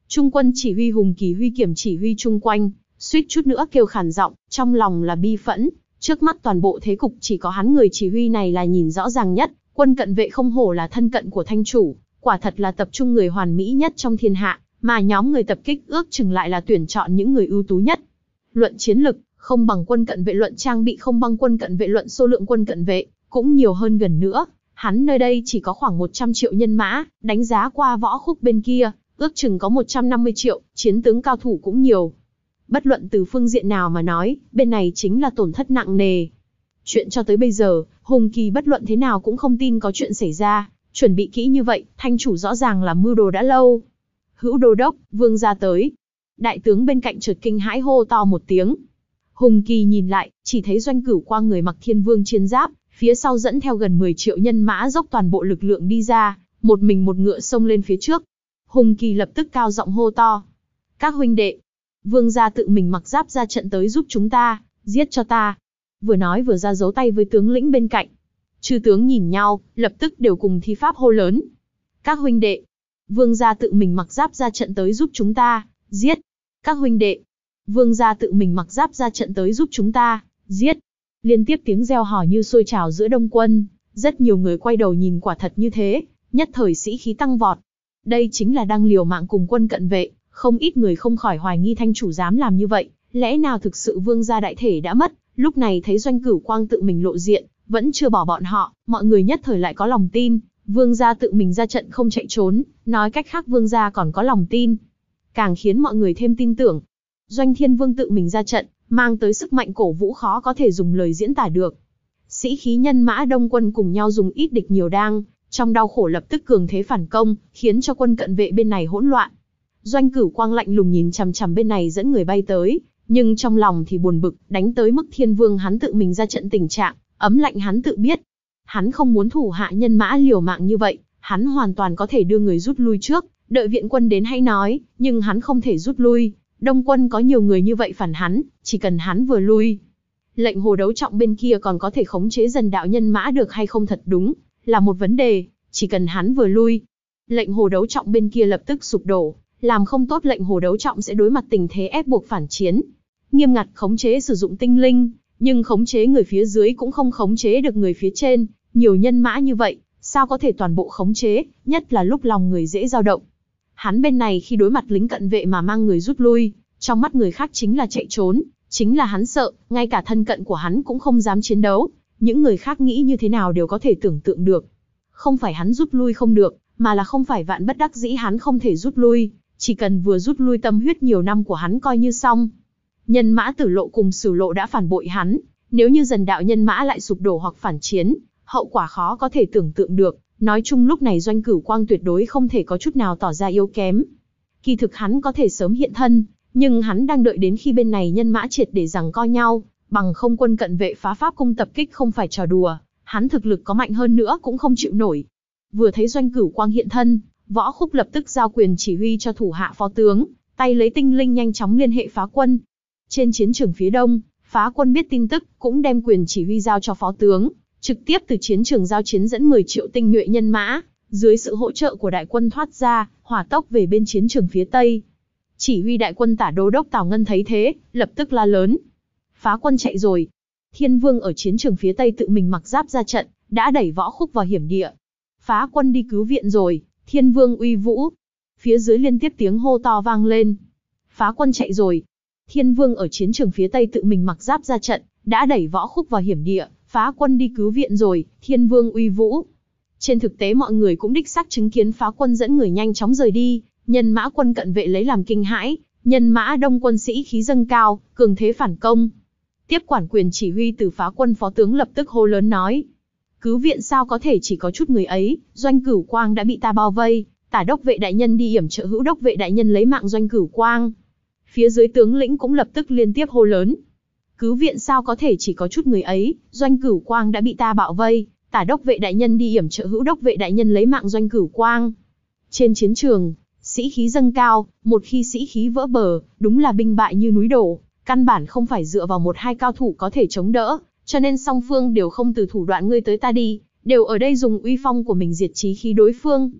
Trung quân chỉ huy Hùng Kỳ huy kiểm chỉ huy chung quanh, suýt chút nữa kêu khản giọng, trong lòng là bi phẫn. Trước mắt toàn bộ thế cục chỉ có hắn người chỉ huy này là nhìn rõ ràng nhất. Quân cận vệ không hổ là thân cận của thanh chủ, quả thật là tập trung người hoàn mỹ nhất trong thiên hạ, mà nhóm người tập kích ước chừng lại là tuyển chọn những người ưu tú nhất. Luận chiến lực, không bằng quân cận vệ, luận trang bị không bằng quân cận vệ, luận số lượng quân cận vệ cũng nhiều hơn gần nữa. Hắn nơi đây chỉ có khoảng 100 triệu nhân mã, đánh giá qua Võ Khúc bên kia, ước chừng có 150 triệu, chiến tướng cao thủ cũng nhiều. Bất luận từ phương diện nào mà nói, bên này chính là tổn thất nặng nề. Chuyện cho tới bây giờ, Hùng Kỳ bất luận thế nào cũng không tin có chuyện xảy ra, chuẩn bị kỹ như vậy, thanh chủ rõ ràng là mưu đồ đã lâu. Hữu đô đốc, vương gia tới. Đại tướng bên cạnh chợt kinh hãi hô to một tiếng. Hùng Kỳ nhìn lại, chỉ thấy Doanh Cửu Quang người mặc Thiên Vương chiến giáp, phía sau dẫn theo gần 10 triệu nhân mã dốc toàn bộ lực lượng đi ra, một mình một ngựa xông lên phía trước. Hùng Kỳ lập tức cao giọng hô to. Các huynh đệ, vương gia tự mình mặc giáp ra trận tới giúp chúng ta, giết cho ta. Vừa nói vừa ra giấu tay với tướng lĩnh bên cạnh. Chư tướng nhìn nhau, lập tức đều cùng thi pháp hô lớn. Các huynh đệ, vương gia tự mình mặc giáp ra trận tới giúp chúng ta, giết. Các huynh đệ, vương gia tự mình mặc giáp ra trận tới giúp chúng ta, giết. Liên tiếp tiếng reo hò như sôi trào giữa đông quân, rất nhiều người quay đầu nhìn, quả thật như thế, nhất thời sĩ khí tăng vọt. Đây chính là đang liều mạng cùng quân cận vệ, không ít người không khỏi hoài nghi thanh chủ dám làm như vậy, lẽ nào thực sự vương gia đại thể đã mất. Lúc này thấy Doanh Cửu Quang tự mình lộ diện, vẫn chưa bỏ bọn họ, mọi người nhất thời lại có lòng tin, vương gia tự mình ra trận không chạy trốn, nói cách khác vương gia còn có lòng tin. Càng khiến mọi người thêm tin tưởng. Doanh Thiên Vương tự mình ra trận, mang tới sức mạnh cổ vũ khó có thể dùng lời diễn tả được. Sĩ khí nhân mã đông quân cùng nhau dùng ít địch nhiều đang, trong đau khổ lập tức cường thế phản công, khiến cho quân cận vệ bên này hỗn loạn. Doanh Cửu Quang lạnh lùng nhìn chằm chằm bên này dẫn người bay tới, nhưng trong lòng thì buồn bực, đánh tới mức Thiên Vương hắn tự mình ra trận tình trạng, ấm lạnh hắn tự biết. Hắn không muốn thủ hạ nhân mã liều mạng như vậy, hắn hoàn toàn có thể đưa người rút lui trước, đợi viện quân đến hãy nói, nhưng hắn không thể rút lui. Đông quân có nhiều người như vậy phản hắn, chỉ cần hắn vừa lui. Lệnh Hồ Đấu Trọng bên kia còn có thể khống chế dần đạo nhân mã được hay không thật đúng là một vấn đề, chỉ cần hắn vừa lui. Lệnh Hồ Đấu Trọng bên kia lập tức sụp đổ, làm không tốt lệnh Hồ Đấu Trọng sẽ đối mặt tình thế ép buộc phản chiến. Nghiêm ngặt khống chế sử dụng tinh linh, nhưng khống chế người phía dưới cũng không khống chế được người phía trên, nhiều nhân mã như vậy, sao có thể toàn bộ khống chế, nhất là lúc lòng người dễ dao động. Hắn bên này khi đối mặt lính cận vệ mà mang người rút lui, trong mắt người khác chính là chạy trốn, chính là hắn sợ, ngay cả thân cận của hắn cũng không dám chiến đấu, những người khác nghĩ như thế nào đều có thể tưởng tượng được. Không phải hắn rút lui không được, mà là không phải vạn bất đắc dĩ hắn không thể rút lui, chỉ cần vừa rút lui tâm huyết nhiều năm của hắn coi như xong. Nhân mã Tử Lộ cùng Sửu Lộ đã phản bội hắn, nếu như dần đạo nhân mã lại sụp đổ hoặc phản chiến, hậu quả khó có thể tưởng tượng được. Nói chung lúc này Doanh Cửu Quang tuyệt đối không thể có chút nào tỏ ra yếu kém. Kỳ thực hắn có thể sớm hiện thân, nhưng hắn đang đợi đến khi bên này nhân mã triệt để giằng co nhau, bằng không quân cận vệ phá pháp cung tập kích không phải trò đùa, hắn thực lực có mạnh hơn nữa cũng không chịu nổi. Vừa thấy Doanh Cửu Quang hiện thân, Võ Khúc lập tức giao quyền chỉ huy cho thủ hạ phó tướng, tay lấy tinh linh nhanh chóng liên hệ phá quân. Trên chiến trường phía đông, phá quân biết tin tức, cũng đem quyền chỉ huy giao cho phó tướng, trực tiếp từ chiến trường giao chiến dẫn 10 triệu tinh nhuệ nhân mã, dưới sự hỗ trợ của đại quân thoát ra, hỏa tốc về bên chiến trường phía tây. Chỉ huy đại quân Tả Đô đốc Tào Ngân thấy thế, lập tức la lớn. Phá quân chạy rồi. Thiên Vương ở chiến trường phía tây tự mình mặc giáp ra trận, đã đẩy Võ Khúc vào hiểm địa. Phá quân đi cứu viện rồi, Thiên Vương uy vũ. Phía dưới liên tiếp tiếng hô to vang lên. Phá quân chạy rồi. Thiên Vương ở chiến trường phía tây tự mình mặc giáp ra trận, đã đẩy Võ Khúc vào hiểm địa. Phá quân đi cứu viện rồi, Thiên Vương uy vũ. Trên thực tế mọi người cũng đích xác chứng kiến phá quân dẫn người nhanh chóng rời đi, nhân mã quân cận vệ lấy làm kinh hãi, nhân mã đông quân sĩ khí dâng cao, cường thế phản công. Tiếp quản quyền chỉ huy từ phá quân phó tướng lập tức hô lớn nói. Cứu viện sao có thể chỉ có chút người ấy, Doanh Cửu Quang đã bị ta bao vây, Tả đốc vệ đại nhân đi yểm trợ Hữu đốc vệ đại nhân lấy mạng Doanh Cửu Quang. Phía dưới tướng lĩnh cũng lập tức liên tiếp hô lớn. Cứu viện sao có thể chỉ có chút người ấy, Doanh Cửu Quang đã bị ta bạo vây, Tả đốc vệ đại nhân đi yểm trợ Hữu đốc vệ đại nhân lấy mạng Doanh Cửu Quang. Trên chiến trường, sĩ khí dâng cao, một khi sĩ khí vỡ bờ, đúng là binh bại như núi đổ, căn bản không phải dựa vào một hai cao thủ có thể chống đỡ, cho nên song phương đều không từ thủ đoạn ngươi tới ta đi, đều ở đây dùng uy phong của mình diệt chí khí đối phương.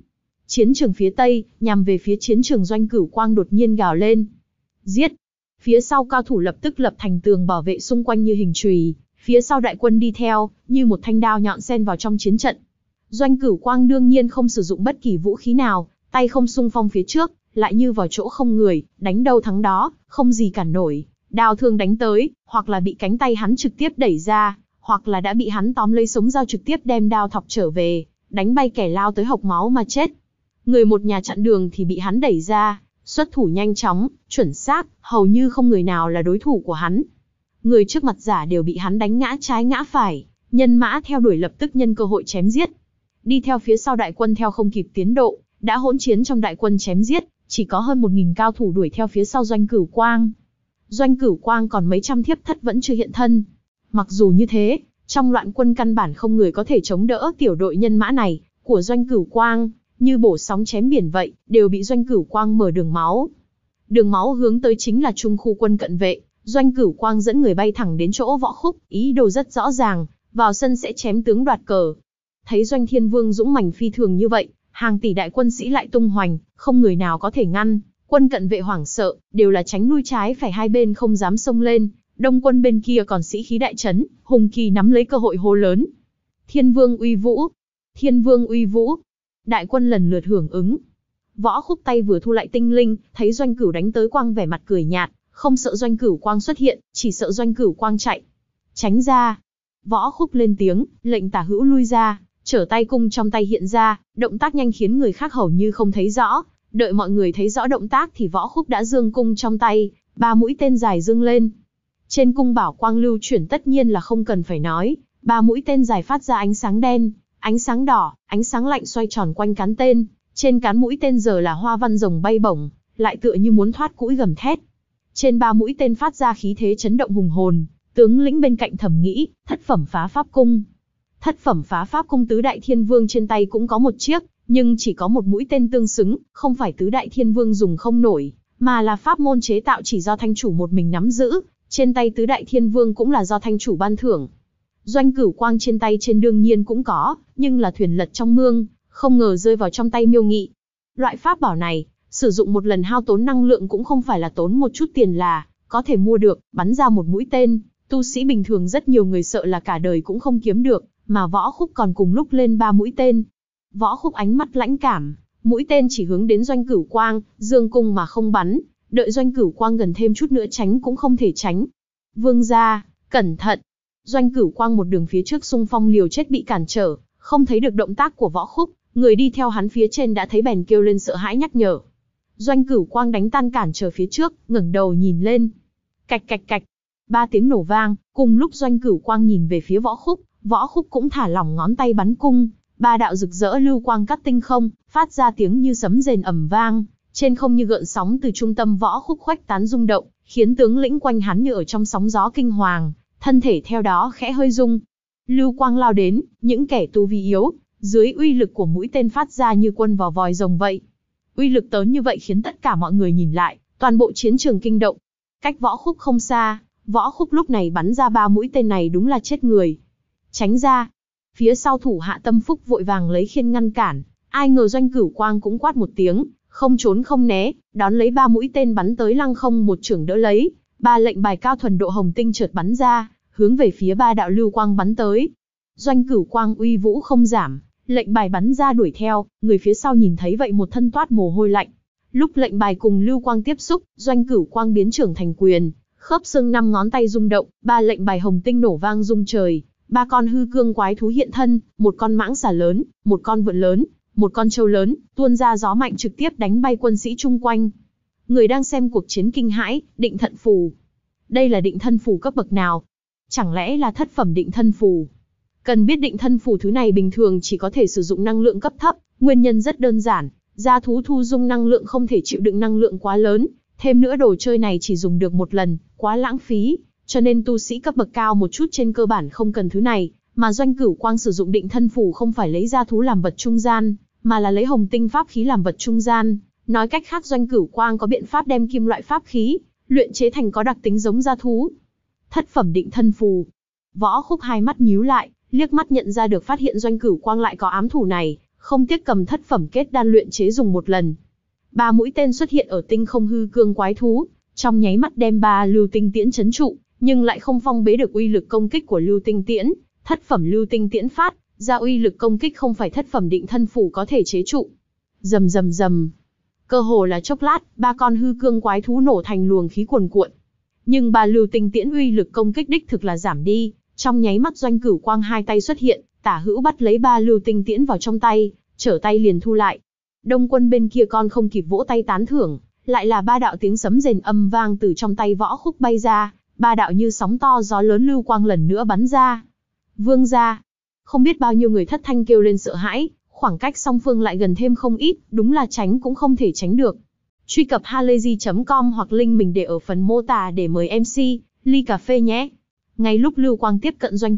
Chiến trường phía tây, nhằm về phía chiến trường Doanh Cửu Quang đột nhiên gào lên. Giết! Phía sau cao thủ lập tức lập thành tường bảo vệ xung quanh như hình chùy, phía sau đại quân đi theo, như một thanh đao nhọn xen vào trong chiến trận. Doanh Cửu Quang đương nhiên không sử dụng bất kỳ vũ khí nào, tay không xung phong phía trước, lại như vào chỗ không người, đánh đâu thắng đó, không gì cản nổi. Đao thương đánh tới, hoặc là bị cánh tay hắn trực tiếp đẩy ra, hoặc là đã bị hắn tóm lấy sống dao trực tiếp đem đao thọc trở về, đánh bay kẻ lao tới hộc máu mà chết. Người một nhà chặn đường thì bị hắn đẩy ra, xuất thủ nhanh chóng, chuẩn xác, hầu như không người nào là đối thủ của hắn. Người trước mặt giả đều bị hắn đánh ngã trái ngã phải, nhân mã theo đuổi lập tức nhân cơ hội chém giết. Đi theo phía sau đại quân theo không kịp tiến độ, đã hỗn chiến trong đại quân chém giết, chỉ có hơn 1000 cao thủ đuổi theo phía sau Doanh Cửu Quang. Doanh Cửu Quang còn mấy trăm thiếp thất vẫn chưa hiện thân. Mặc dù như thế, trong loạn quân căn bản không người có thể chống đỡ tiểu đội nhân mã này của Doanh Cửu Quang, như bổ sóng chém biển vậy, đều bị Doanh Cửu Quang mở đường máu. Đường máu hướng tới chính là trung khu quân cận vệ, Doanh Cửu Quang dẫn người bay thẳng đến chỗ Võ Khúc, ý đồ rất rõ ràng, vào sân sẽ chém tướng đoạt cờ. Thấy Doanh Thiên Vương dũng mãnh phi thường như vậy, hàng tỷ đại quân sĩ lại tung hoành, không người nào có thể ngăn. Quân cận vệ hoảng sợ, đều là tránh lui trái phải hai bên không dám xông lên. Đông quân bên kia còn sĩ khí đại trấn, hùng kỳ nắm lấy cơ hội hô lớn. Thiên Vương uy vũ! Thiên Vương uy vũ! Đại quân lần lượt hưởng ứng. Võ Khúc tay vừa thu lại tinh linh, thấy Doanh Cửu đánh tới Quang vẻ mặt cười nhạt, không sợ Doanh Cửu Quang xuất hiện, chỉ sợ Doanh Cửu Quang chạy. Tránh ra! Võ Khúc lên tiếng, lệnh tả hữu lui ra, trở tay cung trong tay hiện ra, động tác nhanh khiến người khác hầu như không thấy rõ. Đợi mọi người thấy rõ động tác thì Võ Khúc đã giương cung trong tay, 3 mũi tên dài dương lên. Trên cung bảo quang lưu chuyển tất nhiên là không cần phải nói, 3 mũi tên dài phát ra ánh sáng đen, ánh sáng đỏ, ánh sáng lạnh xoay tròn quanh cán tên. Trên cán mũi tên giờ là hoa văn rồng bay bổng, lại tựa như muốn thoát cũi gầm thét. Trên 3 mũi tên phát ra khí thế chấn động hùng hồn, tướng lĩnh bên cạnh thầm nghĩ, thất phẩm phá pháp cung. Thất phẩm phá pháp cung tứ đại thiên vương trên tay cũng có một chiếc, nhưng chỉ có một mũi tên tương xứng, không phải tứ đại thiên vương dùng không nổi, mà là pháp môn chế tạo chỉ do thanh chủ một mình nắm giữ, trên tay tứ đại thiên vương cũng là do thanh chủ ban thưởng. Doanh Cửu Quang trên tay trên đương nhiên cũng có, nhưng là thuyền lật trong mương, không ngờ rơi vào trong tay Miêu Nghị. Loại pháp bảo này, sử dụng một lần hao tốn năng lượng cũng không phải là tốn một chút tiền là có thể mua được, bắn ra một mũi tên, tu sĩ bình thường rất nhiều người sợ là cả đời cũng không kiếm được, mà Võ Khúc còn cùng lúc lên 3 mũi tên. Võ Khúc ánh mắt lãnh cảm, mũi tên chỉ hướng đến Doanh Cửu Quang, dương cung mà không bắn, đợi Doanh Cửu Quang gần thêm chút nữa tránh cũng không thể tránh. Vương gia, cẩn thận! Doanh Cửu Quang một đường phía trước xung phong liều chết bị cản trở, không thấy được động tác của Võ Khúc, người đi theo hắn phía trên đã thấy bèn kêu lên sợ hãi nhắc nhở. Doanh Cửu Quang đánh tan cản trở phía trước, ngẩng đầu nhìn lên. Cạch cạch cạch, 3 tiếng nổ vang, cùng lúc Doanh Cửu Quang nhìn về phía Võ Khúc cũng thả lỏng ngón tay bắn cung, 3 đạo rực rỡ lưu quang cắt tinh không, phát ra tiếng như sấm rền ầm vang, trên không như gợn sóng từ trung tâm Võ Khúc khuếch tán rung động, khiến tướng lĩnh quanh hắn như ở trong sóng gió kinh hoàng, thân thể theo đó khẽ hơi rung. Lưu quang lao đến, những kẻ tu vi yếu, dưới uy lực của mũi tên phát ra như quân vào vòi rồng vậy. Uy lực lớn như vậy khiến tất cả mọi người nhìn lại, toàn bộ chiến trường kinh động. Cách Võ Khúc không xa, Võ Khúc lúc này bắn ra 3 mũi tên này đúng là chết người. Tránh ra! Phía sau thủ hạ Tâm Phúc vội vàng lấy khiên ngăn cản, ai ngờ Doanh Cửu Quang cũng quát một tiếng, không trốn không né, đón lấy 3 mũi tên bắn tới lăng không một chưởng đỡ lấy, 3 lệnh bài cao thuần độ hồng tinh chợt bắn ra, hướng về phía 3 đạo lưu quang bắn tới. Doanh Cửu Quang uy vũ không giảm, lệnh bài bắn ra đuổi theo, người phía sau nhìn thấy vậy một thân toát mồ hôi lạnh. Lúc lệnh bài cùng lưu quang tiếp xúc, Doanh Cửu Quang biến trưởng thành quyền, khớp xương 5 ngón tay rung động, 3 lệnh bài hồng tinh nổ vang rung trời. 3 con hư cương quái thú hiện thân, một con mãng xà lớn, một con vượn lớn, một con trâu lớn, tuôn ra gió mạnh trực tiếp đánh bay quân sĩ chung quanh. Người đang xem cuộc chiến kinh hãi, định thận phù. Đây là định thân phù cấp bậc nào? Chẳng lẽ là thất phẩm định thân phù? Cần biết định thân phù thứ này bình thường chỉ có thể sử dụng năng lượng cấp thấp, nguyên nhân rất đơn giản, gia thú thu dung năng lượng không thể chịu đựng năng lượng quá lớn, thêm nữa đồ chơi này chỉ dùng được một lần, quá lãng phí. Cho nên tu sĩ cấp bậc cao một chút trên cơ bản không cần thứ này, mà Doanh Cửu Quang sử dụng định thân phù không phải lấy gia thú làm vật trung gian, mà là lấy hồng tinh pháp khí làm vật trung gian. Nói cách khác Doanh Cửu Quang có biện pháp đem kim loại pháp khí, luyện chế thành có đặc tính giống gia thú. Thất phẩm định thân phù. Võ Khúc hai mắt nhíu lại, liếc mắt nhận ra được phát hiện Doanh Cửu Quang lại có ám thủ này, không tiếc cầm thất phẩm kết đan luyện chế dùng một lần. 3 mũi tên xuất hiện ở tinh không hư cương quái thú, trong nháy mắt đem 3 lưu tinh tiễn trấn trụ, nhưng lại không phong bế được uy lực công kích của lưu tinh tiễn. Thất phẩm lưu tinh tiễn phát ra uy lực công kích không phải thất phẩm định thân phủ có thể chế trụ. Rầm rầm rầm, cơ hồ là chốc lát, 3 con hư cương quái thú nổ thành luồng khí cuồn cuộn. Nhưng 3 lưu tinh tiễn uy lực công kích đích thực là giảm đi, trong nháy mắt Doanh Cửu Quang hai tay xuất hiện, tả hữu bắt lấy 3 lưu tinh tiễn vào trong tay, trở tay liền thu lại. Đông Quân bên kia con không kịp vỗ tay tán thưởng, lại là 3 đạo tiếng sấm rền âm vang từ trong tay Võ Khúc bay ra, 3 đạo như sóng to gió lớn lưu quang lần nữa bắn ra. Vương gia, không biết bao nhiêu người thất thanh kêu lên sợ hãi, khoảng cách song phương lại gần thêm không ít, đúng là tránh cũng không thể tránh được. Truy cập halayzi.com hoặc link mình để ở phần mô tả để mời MC, ly cà phê nhé. Ngay lúc lưu quang tiếp cận Doanh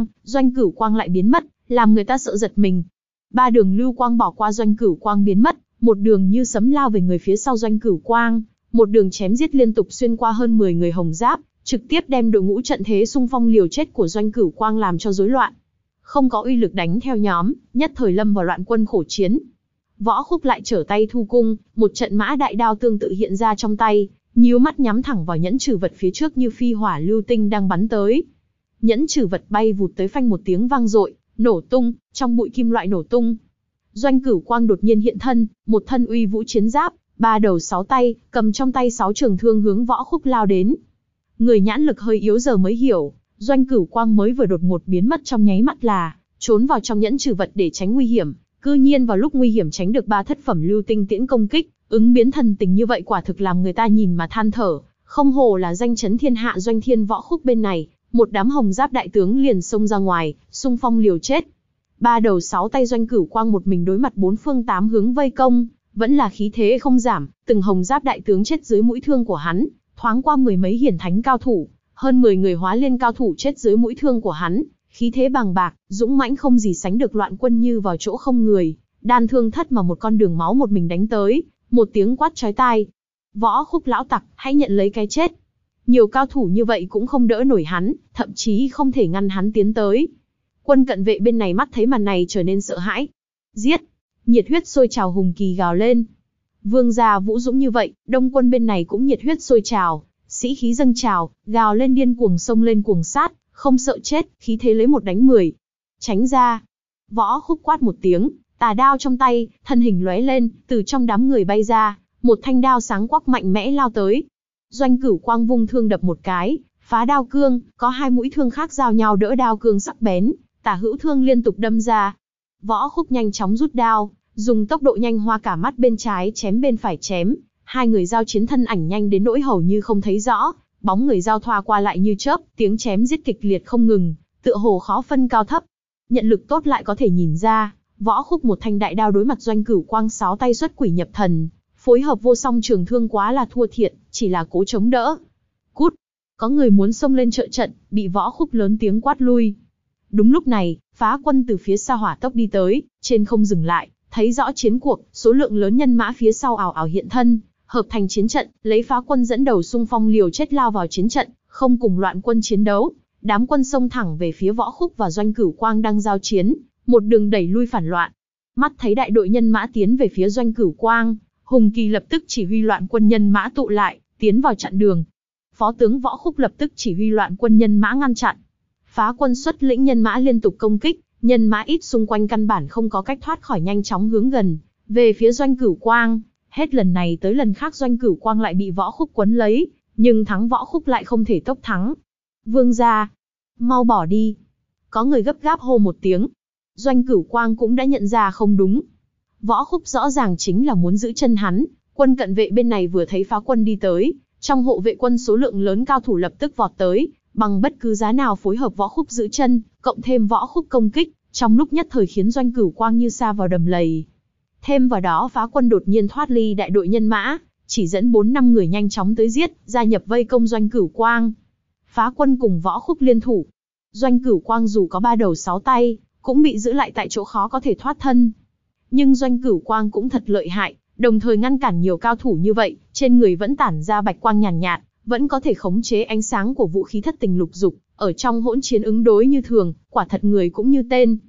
Cửu Quang lại biến mất, làm người ta sợ giật mình. 3 đường lưu quang bỏ qua Doanh Cửu Quang biến mất, một đường như sấm lao về người phía sau Doanh Cửu Quang, một đường chém giết liên tục xuyên qua hơn 10 người hồng giáp, trực tiếp đem đội ngũ trận thế xung phong liều chết của Doanh Cửu Quang làm cho rối loạn. Không có uy lực đánh theo nhóm, nhất thời lâm vào loạn quân khổ chiến. Võ Khúc lại trở tay thu cung, một trận mã đại đao tương tự hiện ra trong tay, nhíu mắt nhắm thẳng vào nhẫn trừ vật phía trước như phi hỏa lưu tinh đang bắn tới. Nhẫn trừ vật bay vụt tới phanh một tiếng vang dội, nổ tung, trong bụi kim loại nổ tung. Doanh Cửu Quang đột nhiên hiện thân, một thân uy vũ chiến giáp, 3 đầu 6 tay, cầm trong tay 6 trường thương hướng Võ Khúc lao đến. Người nhãn lực hơi yếu giờ mới hiểu, Doanh Cửu Quang mới vừa đột ngột biến mất trong nháy mắt là trốn vào trong nhẫn trừ vật để tránh nguy hiểm, cư nhiên vào lúc nguy hiểm tránh được 3 thất phẩm lưu tinh tiễn công kích, ứng biến thần tình như vậy quả thực làm người ta nhìn mà than thở, không hổ là danh chấn thiên hạ Doanh Thiên Võ Khúc bên này, một đám hồng giáp đại tướng liền xông ra ngoài, xung phong liều chết. 3 đầu 6 tay Doanh Cửu Quang một mình đối mặt 4 phương 8 hướng vây công, vẫn là khí thế không giảm, từng hồng giáp đại tướng chết dưới mũi thương của hắn, thoáng qua 10 mấy hiển thánh cao thủ, hơn 10 người hóa liên cao thủ chết dưới mũi thương của hắn, khí thế bàng bạc, dũng mãnh không gì sánh được, loạn quân như vào chỗ không người, đan thương thất mà một con đường máu một mình đánh tới, một tiếng quát chói tai. Võ Khúc lão tặc, hãy nhận lấy cái chết. Nhiều cao thủ như vậy cũng không đỡ nổi hắn, thậm chí không thể ngăn hắn tiến tới. Quân cận vệ bên này mắt thấy màn này trở nên sợ hãi. Giết! Nhiệt huyết sôi trào hùng kỳ gào lên. Vương gia vũ dũng như vậy, Đông Quân bên này cũng nhiệt huyết sôi trào, sĩ khí dâng trào, gào lên điên cuồng xông lên cuồng sát, không sợ chết, khí thế lấy 1 đánh 10. Tránh ra! Võ Khúc quát một tiếng, tà đao trong tay, thân hình lóe lên, từ trong đám người bay ra, một thanh đao sáng quắc mạnh mẽ lao tới. Doanh Cửu Quang vung thương đập một cái, phá đao cương, có 2 mũi thương khác giao nhau đỡ đao cương sắc bén, tả hữu thương liên tục đâm ra. Võ Khúc nhanh chóng rút đao, dùng tốc độ nhanh hoa cả mắt bên trái chém bên phải chém, 2 người giao chiến thân ảnh nhanh đến nỗi hầu như không thấy rõ, bóng người giao thoa qua lại như chớp, tiếng chém giết kịch liệt không ngừng, tựa hồ khó phân cao thấp. Nhận lực tốt lại có thể nhìn ra, Võ Khúc một thanh đại đao đối mặt Doanh Cửu Quang 6 tay xuất quỷ nhập thần, phối hợp vô song trường thương quá là thua thiệt, chỉ là cố chống đỡ. Cút! Có người muốn xông lên trợ trận, bị Võ Khúc lớn tiếng quát lui. Đúng lúc này, Phá Quân từ phía xa hỏa tốc đi tới, trên không dừng lại, thấy rõ chiến cuộc, số lượng lớn nhân mã phía sau ảo ảo hiện thân, hợp thành chiến trận, lấy Phá Quân dẫn đầu xung phong liều chết lao vào chiến trận, không cùng loạn quân chiến đấu. Đám quân xông thẳng về phía Võ Khúc và Doanh Cửu Quang đang giao chiến, một đường đẩy lui phản loạn. Mắt thấy đại đội nhân mã tiến về phía Doanh Cửu Quang, Hùng Kỳ lập tức chỉ huy loạn quân nhân mã tụ lại, tiến vào chặn đường. Phó tướng Võ Khúc lập tức chỉ huy loạn quân nhân mã ngăn chặn. Phá Quân xuất lĩnh nhân mã liên tục công kích, nhân mã ít xung quanh căn bản không có cách thoát khỏi, nhanh chóng hướng gần về phía Doanh Cửu Quang. Hết lần này tới lần khác Doanh Cửu Quang lại bị Võ Khúc quấn lấy, nhưng thắng Võ Khúc lại không thể tốc thắng. Vương gia, mau bỏ đi! Có người gấp gáp hô một tiếng. Doanh Cửu Quang cũng đã nhận ra không đúng. Võ Khúc rõ ràng chính là muốn giữ chân hắn. Quân cận vệ bên này vừa thấy Phá Quân đi tới, trong hộ vệ quân số lượng lớn cao thủ lập tức vọt tới, bằng bất cứ giá nào phối hợp Võ Khúc giữ chân, cộng thêm Võ Khúc công kích, trong lúc nhất thời khiến Doanh Cửu Quang như sa vào đầm lầy. Thêm vào đó Phá Quân đột nhiên thoát ly đại đội nhân mã, chỉ dẫn 4-5 người nhanh chóng tới giết, gia nhập vây công Doanh Cửu Quang. Phá Quân cùng Võ Khúc liên thủ. Doanh Cửu Quang dù có 3 đầu 6 tay, cũng bị giữ lại tại chỗ khó có thể thoát thân. Nhưng Doanh Cửu Quang cũng thật lợi hại, đồng thời ngăn cản nhiều cao thủ như vậy, trên người vẫn tản ra bạch quang nhàn nhạt, vẫn có thể khống chế ánh sáng của vũ khí thất tình lục dục, ở trong hỗn chiến ứng đối như thường, quả thật người cũng như tên.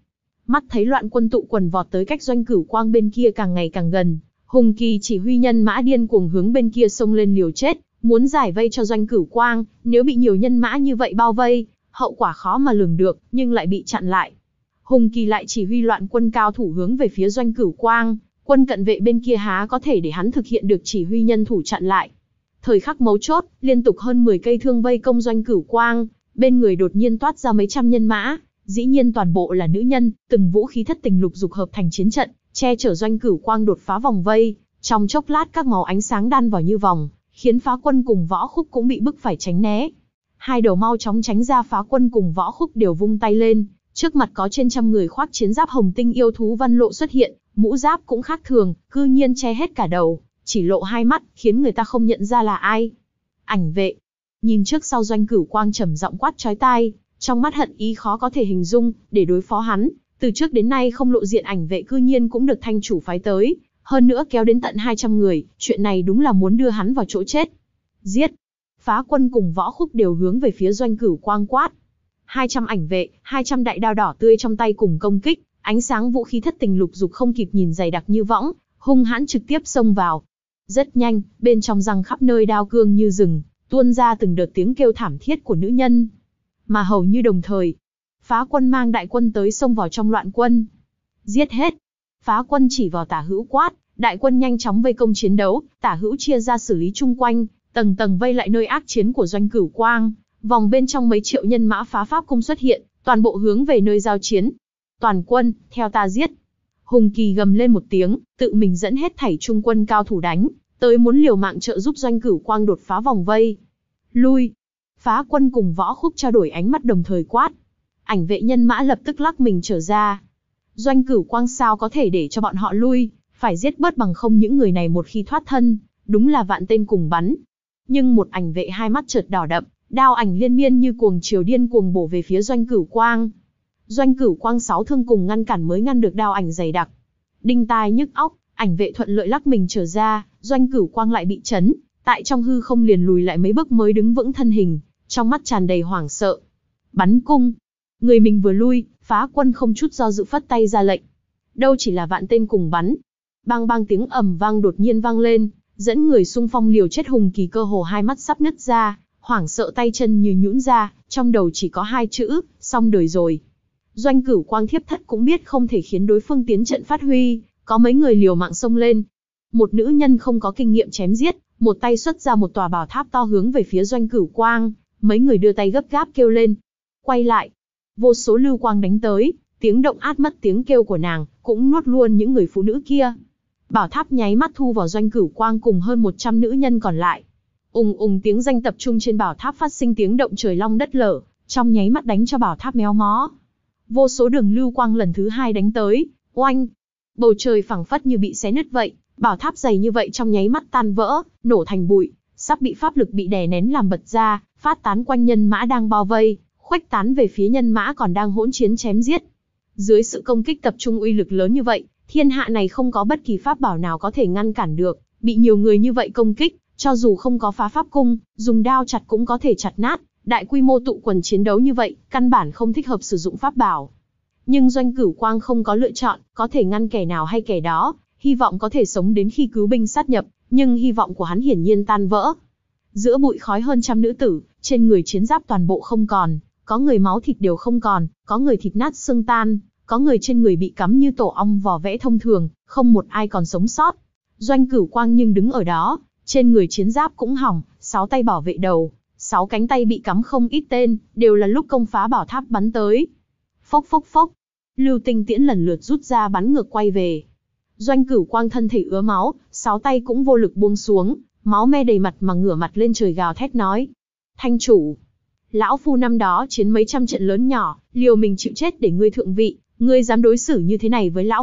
Mắt thấy loạn quân tụ quần vọt tới cách Doanh Cửu Quang bên kia càng ngày càng gần, Hùng Kỳ chỉ huy nhân mã điên cuồng hướng bên kia xông lên liều chết, muốn giải vây cho Doanh Cửu Quang. Nếu bị nhiều nhân mã như vậy bao vây, hậu quả khó mà lường được, nhưng lại bị chặn lại. Hùng Kỳ lại chỉ huy loạn quân cao thủ hướng về phía Doanh Cửu Quang, quân cận vệ bên kia há có thể để hắn thực hiện được chỉ huy nhân thủ chặn lại. Thời khắc mấu chốt, liên tục hơn 10 cây thương vây công Doanh Cửu Quang, bên người đột nhiên toát ra mấy trăm nhân mã, dĩ nhiên toàn bộ là nữ nhân, từng vũ khí thất tình lục dục hợp thành chiến trận, che chở Doanh Cửu Quang đột phá vòng vây. Trong chốc lát các màu ánh sáng đan vào như vòng, khiến Phá Quân cùng Võ Khúc cũng bị bức phải tránh né. Hai đầu mau chóng tránh ra, Phá Quân cùng Võ Khúc đều vung tay lên, trước mặt có trên trăm người khoác chiến giáp hồng tinh yêu thú văn lộ xuất hiện, mũ giáp cũng khác thường, cư nhiên che hết cả đầu, chỉ lộ hai mắt, khiến người ta không nhận ra là ai. Ảnh vệ. Nhìn trước sau Doanh Cửu Quang trầm giọng quát chói tai, trong mắt hận ý khó có thể hình dung. Để đối phó hắn, từ trước đến nay không lộ diện ảnh vệ cư nhiên cũng được thanh chủ phái tới, hơn nữa kéo đến tận 200 người, chuyện này đúng là muốn đưa hắn vào chỗ chết. Giết! Phá Quân cùng Võ Khúc đều hướng về phía Doanh Cửu Quang quát. 200 ảnh vệ, 200 đại đao đỏ tươi trong tay cùng công kích, ánh sáng vũ khí thất tình lục dục không kịp nhìn dày đặc như võng, hung hãn trực tiếp xông vào. Rất nhanh, bên trong răng khắp nơi đao cương như rừng, tuôn ra từng đợt tiếng kêu thảm thiết của nữ nhân. Mà hầu như đồng thời, Phá Quân mang đại quân tới xông vào trong loạn quân. Giết hết! Phá Quân chỉ vào Tả Hữu quát, đại quân nhanh chóng vây công chiến đấu, Tả Hữu chia ra xử lý chung quanh, tầng tầng vây lại nơi ác chiến của Doanh Cửu Quang. Vòng bên trong mấy triệu nhân mã phá pháp cung xuất hiện, toàn bộ hướng về nơi giao chiến. Toàn quân, theo ta giết! Hùng Kỳ gầm lên một tiếng, tự mình dẫn hết thảy trung quân cao thủ đánh, tới muốn liều mạng trợ giúp Doanh Cửu Quang đột phá vòng vây. Lui! Phá Quân cùng Võ Khúc trao đổi ánh mắt đồng thời quát. Ảnh vệ nhân mã lập tức lắc mình trở ra. Doanh Cửu Quang sao có thể để cho bọn họ lui, phải giết bớt bằng không những người này một khi thoát thân, đúng là vạn tên cùng bắn. Nhưng một ảnh vệ hai mắt chợt đỏ đậm, đao ảnh liên miên như cuồng chiều điên cuồng bổ về phía Doanh Cửu Quang. Doanh Cửu Quang 6 thương cùng ngăn cản mới ngăn được đao ảnh dày đặc. Đinh tai nhức óc, ảnh vệ thuận lợi lắc mình trở ra, Doanh Cửu Quang lại bị chấn, tại trong hư không liền lùi lại mấy bước mới đứng vững thân hình, trong mắt tràn đầy hoảng sợ. Bắn cung! Người mình vừa lui, Phá Quân không chút do dự phất tay ra lệnh. Đâu chỉ là vạn tên cùng bắn. Bang bang tiếng ầm vang đột nhiên vang lên, dẫn người xung phong liều chết. Hùng Kỳ cơ hồ hai mắt sắp nứt ra, hoảng sợ tay chân như nhũn ra, trong đầu chỉ có hai chữ, xong đời rồi. Doanh Cửu Quang thiếp thất cũng biết không thể khiến đối phương tiến trận phát huy, có mấy người liều mạng xông lên. Một nữ nhân không có kinh nghiệm chém giết, một tay xuất ra một tòa bảo tháp to hướng về phía Doanh Cửu Quang, mấy người đưa tay gấp gáp kêu lên. Quay lại! Vô số lưu quang đánh tới, tiếng động át mất tiếng kêu của nàng, cũng nuốt luôn những người phụ nữ kia. Bảo tháp nháy mắt thu vào Doanh Cửu Quang cùng hơn 100 nữ nhân còn lại. Ùng ùng tiếng danh tập trung trên bảo tháp phát sinh tiếng động trời long đất lở, trong nháy mắt đánh cho bảo tháp méo mó. Vô số đường lưu quang lần thứ hai đánh tới, oanh! Bầu trời phẳng phất như bị xé nứt vậy, bảo tháp dày như vậy trong nháy mắt tan vỡ, nổ thành bụi, sắp bị pháp lực bị đè nén làm bật ra, phát tán quanh nhân mã đang bao vây, khuếch tán về phía nhân mã còn đang hỗn chiến chém giết. Dưới sự công kích tập trung uy lực lớn như vậy, thiên hạ này không có bất kỳ pháp bảo nào có thể ngăn cản được, bị nhiều người như vậy công kích, cho dù không có phá pháp cung, dùng đao chặt cũng có thể chặt nát. Đại quy mô tụ quần chiến đấu như vậy, căn bản không thích hợp sử dụng pháp bảo. Nhưng Doanh Cửu Quang không có lựa chọn, có thể ngăn kẻ nào hay kẻ đó, hy vọng có thể sống đến khi cứu binh sát nhập, nhưng hy vọng của hắn hiển nhiên tan vỡ. Giữa bụi khói hơn trăm nữ tử, trên người chiến giáp toàn bộ không còn, có người máu thịt đều không còn, có người thịt nát xương tan, có người trên người bị cắm như tổ ong vỏ vẽ thông thường, không một ai còn sống sót. Doanh Cửu Quang nhưng đứng ở đó, trên người chiến giáp cũng hỏng, 6 tay bảo vệ đầu, 6 cánh tay bị cắm không ít tên, đều là lúc công phá bảo tháp bắn tới. Phốc phốc phốc, lưu tinh tiễn lần lượt rút ra bắn ngược quay về. Doanh Cửu Quang thân thể ứa máu, 6 tay cũng vô lực buông xuống, máu me đầy mặt mà ngửa mặt lên trời gào thét nói. Thanh chủ, lão phu năm đó chiến mấy trăm trận lớn nhỏ, liều mình chịu chết để ngươi thượng vị, ngươi dám đối xử như thế này với lão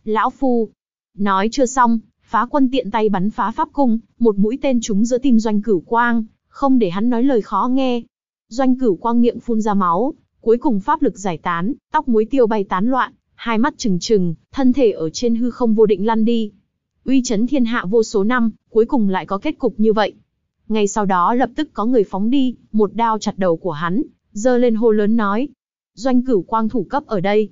phu. Nói chưa xong, Phá Quân tiện tay bắn phá pháp cung, một mũi tên trúng giữa tim Doanh Cửu Quang, không để hắn nói lời khó nghe. Doanh Cửu Quang miệng phun ra máu, cuối cùng pháp lực giải tán, tóc muối tiêu bay tán loạn, hai mắt trừng trừng, thân thể ở trên hư không vô định lăn đi. Uy chấn thiên hạ vô số năm, cuối cùng lại có kết cục như vậy. Ngay sau đó lập tức có người phóng đi, một đao chặt đầu của hắn, giơ lên hô lớn nói. Doanh Cửu Quang thủ cấp ở đây.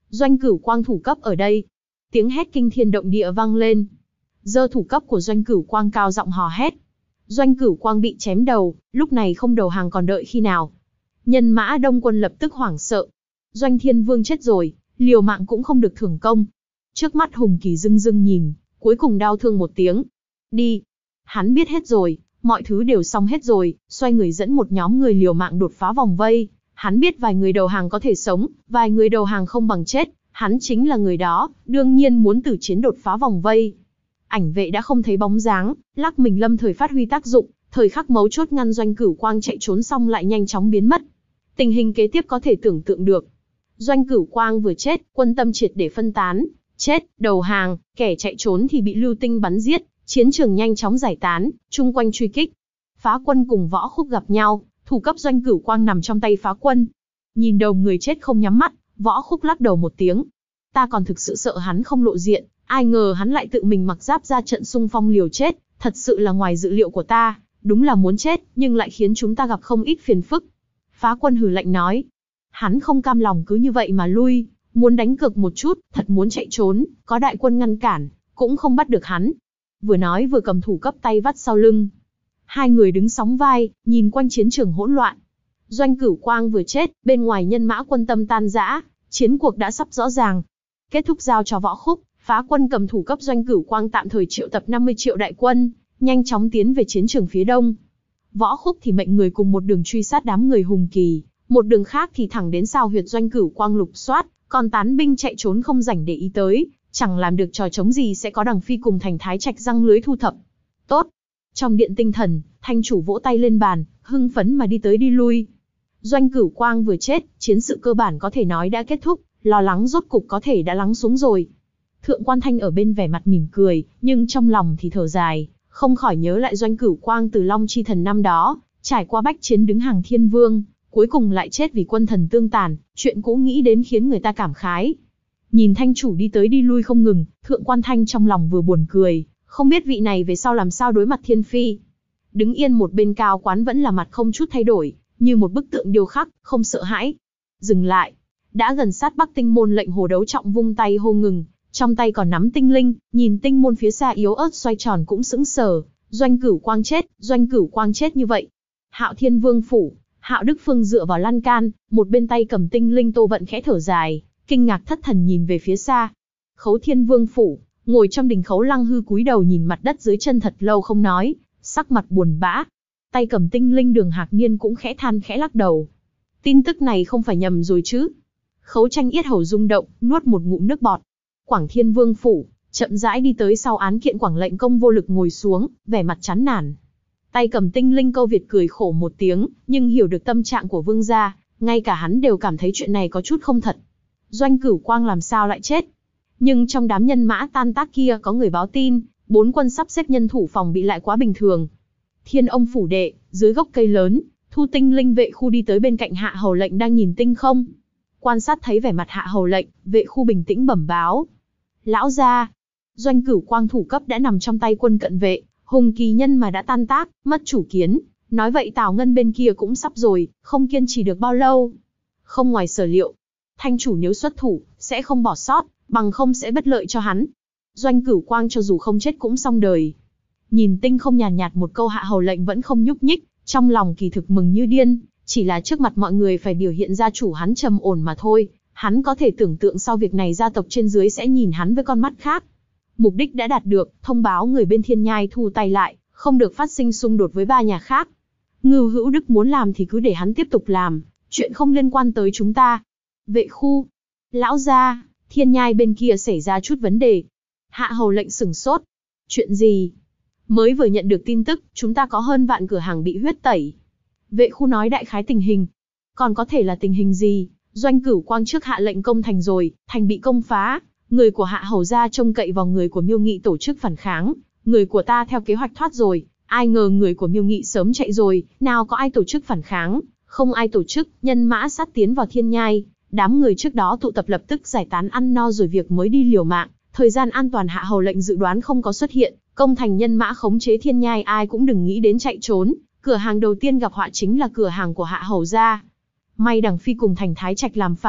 Doanh Cửu Quang thủ cấp ở đây. Tiếng hét kinh thiên động địa vang lên. Giơ thủ cấp của Doanh Cửu Quang cao giọng hò hét. Doanh Cửu Quang bị chém đầu, lúc này không đầu hàng còn đợi khi nào. Nhân mã Đông quân lập tức hoảng sợ. Doanh Thiên Vương chết rồi, liều mạng cũng không được thưởng công. Trước mắt Hùng Kỳ rưng rưng nhìn, cuối cùng đau thương một tiếng. Đi. Hắn biết hết rồi, mọi thứ đều xong hết rồi, xoay người dẫn một nhóm người liều mạng đột phá vòng vây. Hắn biết vài người đầu hàng có thể sống, vài người đầu hàng không bằng chết. Hắn chính là người đó, đương nhiên muốn tử chiến đột phá vòng vây. Ảnh vệ đã không thấy bóng dáng, lắc mình lâm thời phát huy tác dụng, thời khắc mấu chốt ngăn Doanh Cửu Quang chạy trốn xong lại nhanh chóng biến mất. Tình hình kế tiếp có thể tưởng tượng được. Doanh Cửu Quang vừa chết, quân tâm triệt để phân tán, chết, đầu hàng, kẻ chạy trốn thì bị lưu tinh bắn giết, chiến trường nhanh chóng giải tán, chung quanh truy kích. Phá Quân cùng Võ Khúc gặp nhau, thủ cấp Doanh Cửu Quang nằm trong tay Phá Quân. Nhìn đầu người chết không nhắm mắt, Võ Khúc lắc đầu một tiếng. Ta còn thực sự sợ hắn không lộ diện, ai ngờ hắn lại tự mình mặc giáp ra trận xung phong liều chết, thật sự là ngoài dự liệu của ta, đúng là muốn chết, nhưng lại khiến chúng ta gặp không ít phiền phức. Phá Quân hừ lạnh nói. Hắn không cam lòng cứ như vậy mà lui, muốn đánh cược một chút, thật muốn chạy trốn, có đại quân ngăn cản, cũng không bắt được hắn. Vừa nói vừa cầm thủ cấp tay vắt sau lưng. Hai người đứng sóng vai, nhìn quanh chiến trường hỗn loạn. Doanh Cửu Quang vừa chết, bên ngoài nhân mã quân tâm tan rã, chiến cuộc đã sắp rõ ràng. Kết thúc giao cho Võ Khúc, Phá Quân cầm thủ cấp Doanh Cửu Quang tạm thời triệu tập 50 triệu đại quân, nhanh chóng tiến về chiến trường phía đông. Võ Khúc thì mệnh người cùng một đường truy sát đám người Hùng Kỳ, một đường khác thì thẳng đến sao huyệt Doanh Cửu Quang lục soát, còn tán binh chạy trốn không rảnh để ý tới, chẳng làm được trò chống gì sẽ có Đằng Phi cùng Thành Thái Trạch răng lưới thu thập. Tốt. Trong điện tinh thần, Thanh chủ vỗ tay lên bàn, hưng phấn mà đi tới đi lui. Doanh Cửu Quang vừa chết, chiến sự cơ bản có thể nói đã kết thúc, lo lắng rốt cục có thể đã lắng xuống rồi. Thượng Quan Thanh ở bên vẻ mặt mỉm cười, nhưng trong lòng thì thở dài, không khỏi nhớ lại Doanh Cửu Quang từ Long Chi Thần năm đó, trải qua bách chiến đứng hàng thiên vương, cuối cùng lại chết vì quân thần tương tàn, chuyện cũ nghĩ đến khiến người ta cảm khái. Nhìn Thanh chủ đi tới đi lui không ngừng, Thượng Quan Thanh trong lòng vừa buồn cười, không biết vị này về sau làm sao đối mặt Thiên Phi. Đứng yên một bên cao quán vẫn là mặt không chút thay đổi, như một bức tượng điêu khắc, không sợ hãi. Dừng lại. Đã gần sát Bắc Tinh Môn, lệnh Hồ Đấu Trọng vung tay hô ngừng, trong tay còn nắm tinh linh, nhìn Tinh Môn phía xa yếu ớt xoay tròn cũng sững sờ. Doanh Cửu Quang chết, Doanh Cửu Quang chết như vậy. Hạo Thiên Vương phủ, Hạo Đức Phương dựa vào lan can, một bên tay cầm tinh linh Tô Vận khẽ thở dài, kinh ngạc thất thần nhìn về phía xa. Khấu Thiên Vương phủ, ngồi trong đình Khấu Lăng Hư cúi đầu nhìn mặt đất dưới chân thật lâu không nói, sắc mặt buồn bã. Tay cầm tinh linh Đường Hạc Niên cũng khẽ than khẽ lắc đầu. Tin tức này không phải nhầm rồi chứ? Khấu Tranh yết hầu rung động, nuốt một ngụm nước bọt. Quảng Thiên Vương phủ, chậm rãi đi tới sau án kiện Quảng Lệnh Công vô lực ngồi xuống, vẻ mặt chán nản. Tay cầm tinh linh Câu Việt cười khổ một tiếng, nhưng hiểu được tâm trạng của vương gia, ngay cả hắn đều cảm thấy chuyện này có chút không thật. Doanh Cửu Quang làm sao lại chết? Nhưng trong đám nhân mã tan tác kia có người báo tin, 4 quân sắp xếp nhân thủ phòng bị lại quá bình thường. Thiên Ông phủ đệ, dưới gốc cây lớn, Thu Tinh linh vệ khu đi tới bên cạnh Hạ Hầu Lệnh đang nhìn tinh không. Quan sát thấy vẻ mặt Hạ Hầu Lệnh, vệ khu bình tĩnh bẩm báo. Lão gia, Doanh Cửu Quang thủ cấp đã nằm trong tay quân cận vệ, Hùng Kỳ nhân mà đã tan tác, mất chủ kiến. Nói vậy Tào Ngân bên kia cũng sắp rồi, không kiên trì được bao lâu. Không ngoài sở liệu, Thanh chủ nếu xuất thủ, sẽ không bỏ sót, bằng không sẽ bất lợi cho hắn. Doanh Cửu Quang cho dù không chết cũng xong đời. Nhìn tinh không nhàn nhạt một câu, Hạ Hầu Lệnh vẫn không nhúc nhích, trong lòng kỳ thực mừng như điên, chỉ là trước mặt mọi người phải biểu hiện gia chủ hắn trầm ổn mà thôi. Hắn có thể tưởng tượng sau việc này gia tộc trên dưới sẽ nhìn hắn với con mắt khác. Mục đích đã đạt được, thông báo người bên Thiên Nhai thu tay lại, không được phát sinh xung đột với 3 nhà khác. Ngưu Hữu Đức muốn làm thì cứ để hắn tiếp tục làm, chuyện không liên quan tới chúng ta. Vệ khu, lão gia, Thiên Nhai bên kia xảy ra chút vấn đề. Hạ Hầu Lệnh sửng sốt. Chuyện gì? Mới vừa nhận được tin tức, chúng ta có hơn vạn cửa hàng bị huyết tẩy. Vệ khu nói đại khái tình hình. Còn có thể là tình hình gì? Doanh Cửu Quang trước hạ lệnh công thành rồi, thành bị công phá. Người của Hạ Hầu gia trông cậy vào người của Miêu Nghị tổ chức phản kháng. Người của ta theo kế hoạch thoát rồi. Ai ngờ người của Miêu Nghị sớm chạy rồi, nào có ai tổ chức phản kháng. Không ai tổ chức, nhân mã sát tiến vào Thiên Nhai. Đám người trước đó tụ tập lập tức giải tán ăn no rồi việc mới đi liều mạng. Thời gian an toàn Hạ Hầu Lệnh dự đoán không có xuất hiện. Công thành nhân mã khống chế Thiên Nhai, ai cũng đừng nghĩ đến chạy trốn. Cửa hàng đầu tiên gặp họa chính là cửa hàng của Hạ Hầu gia. May Đằng Phi cùng Thành Thái Trạch làm phản,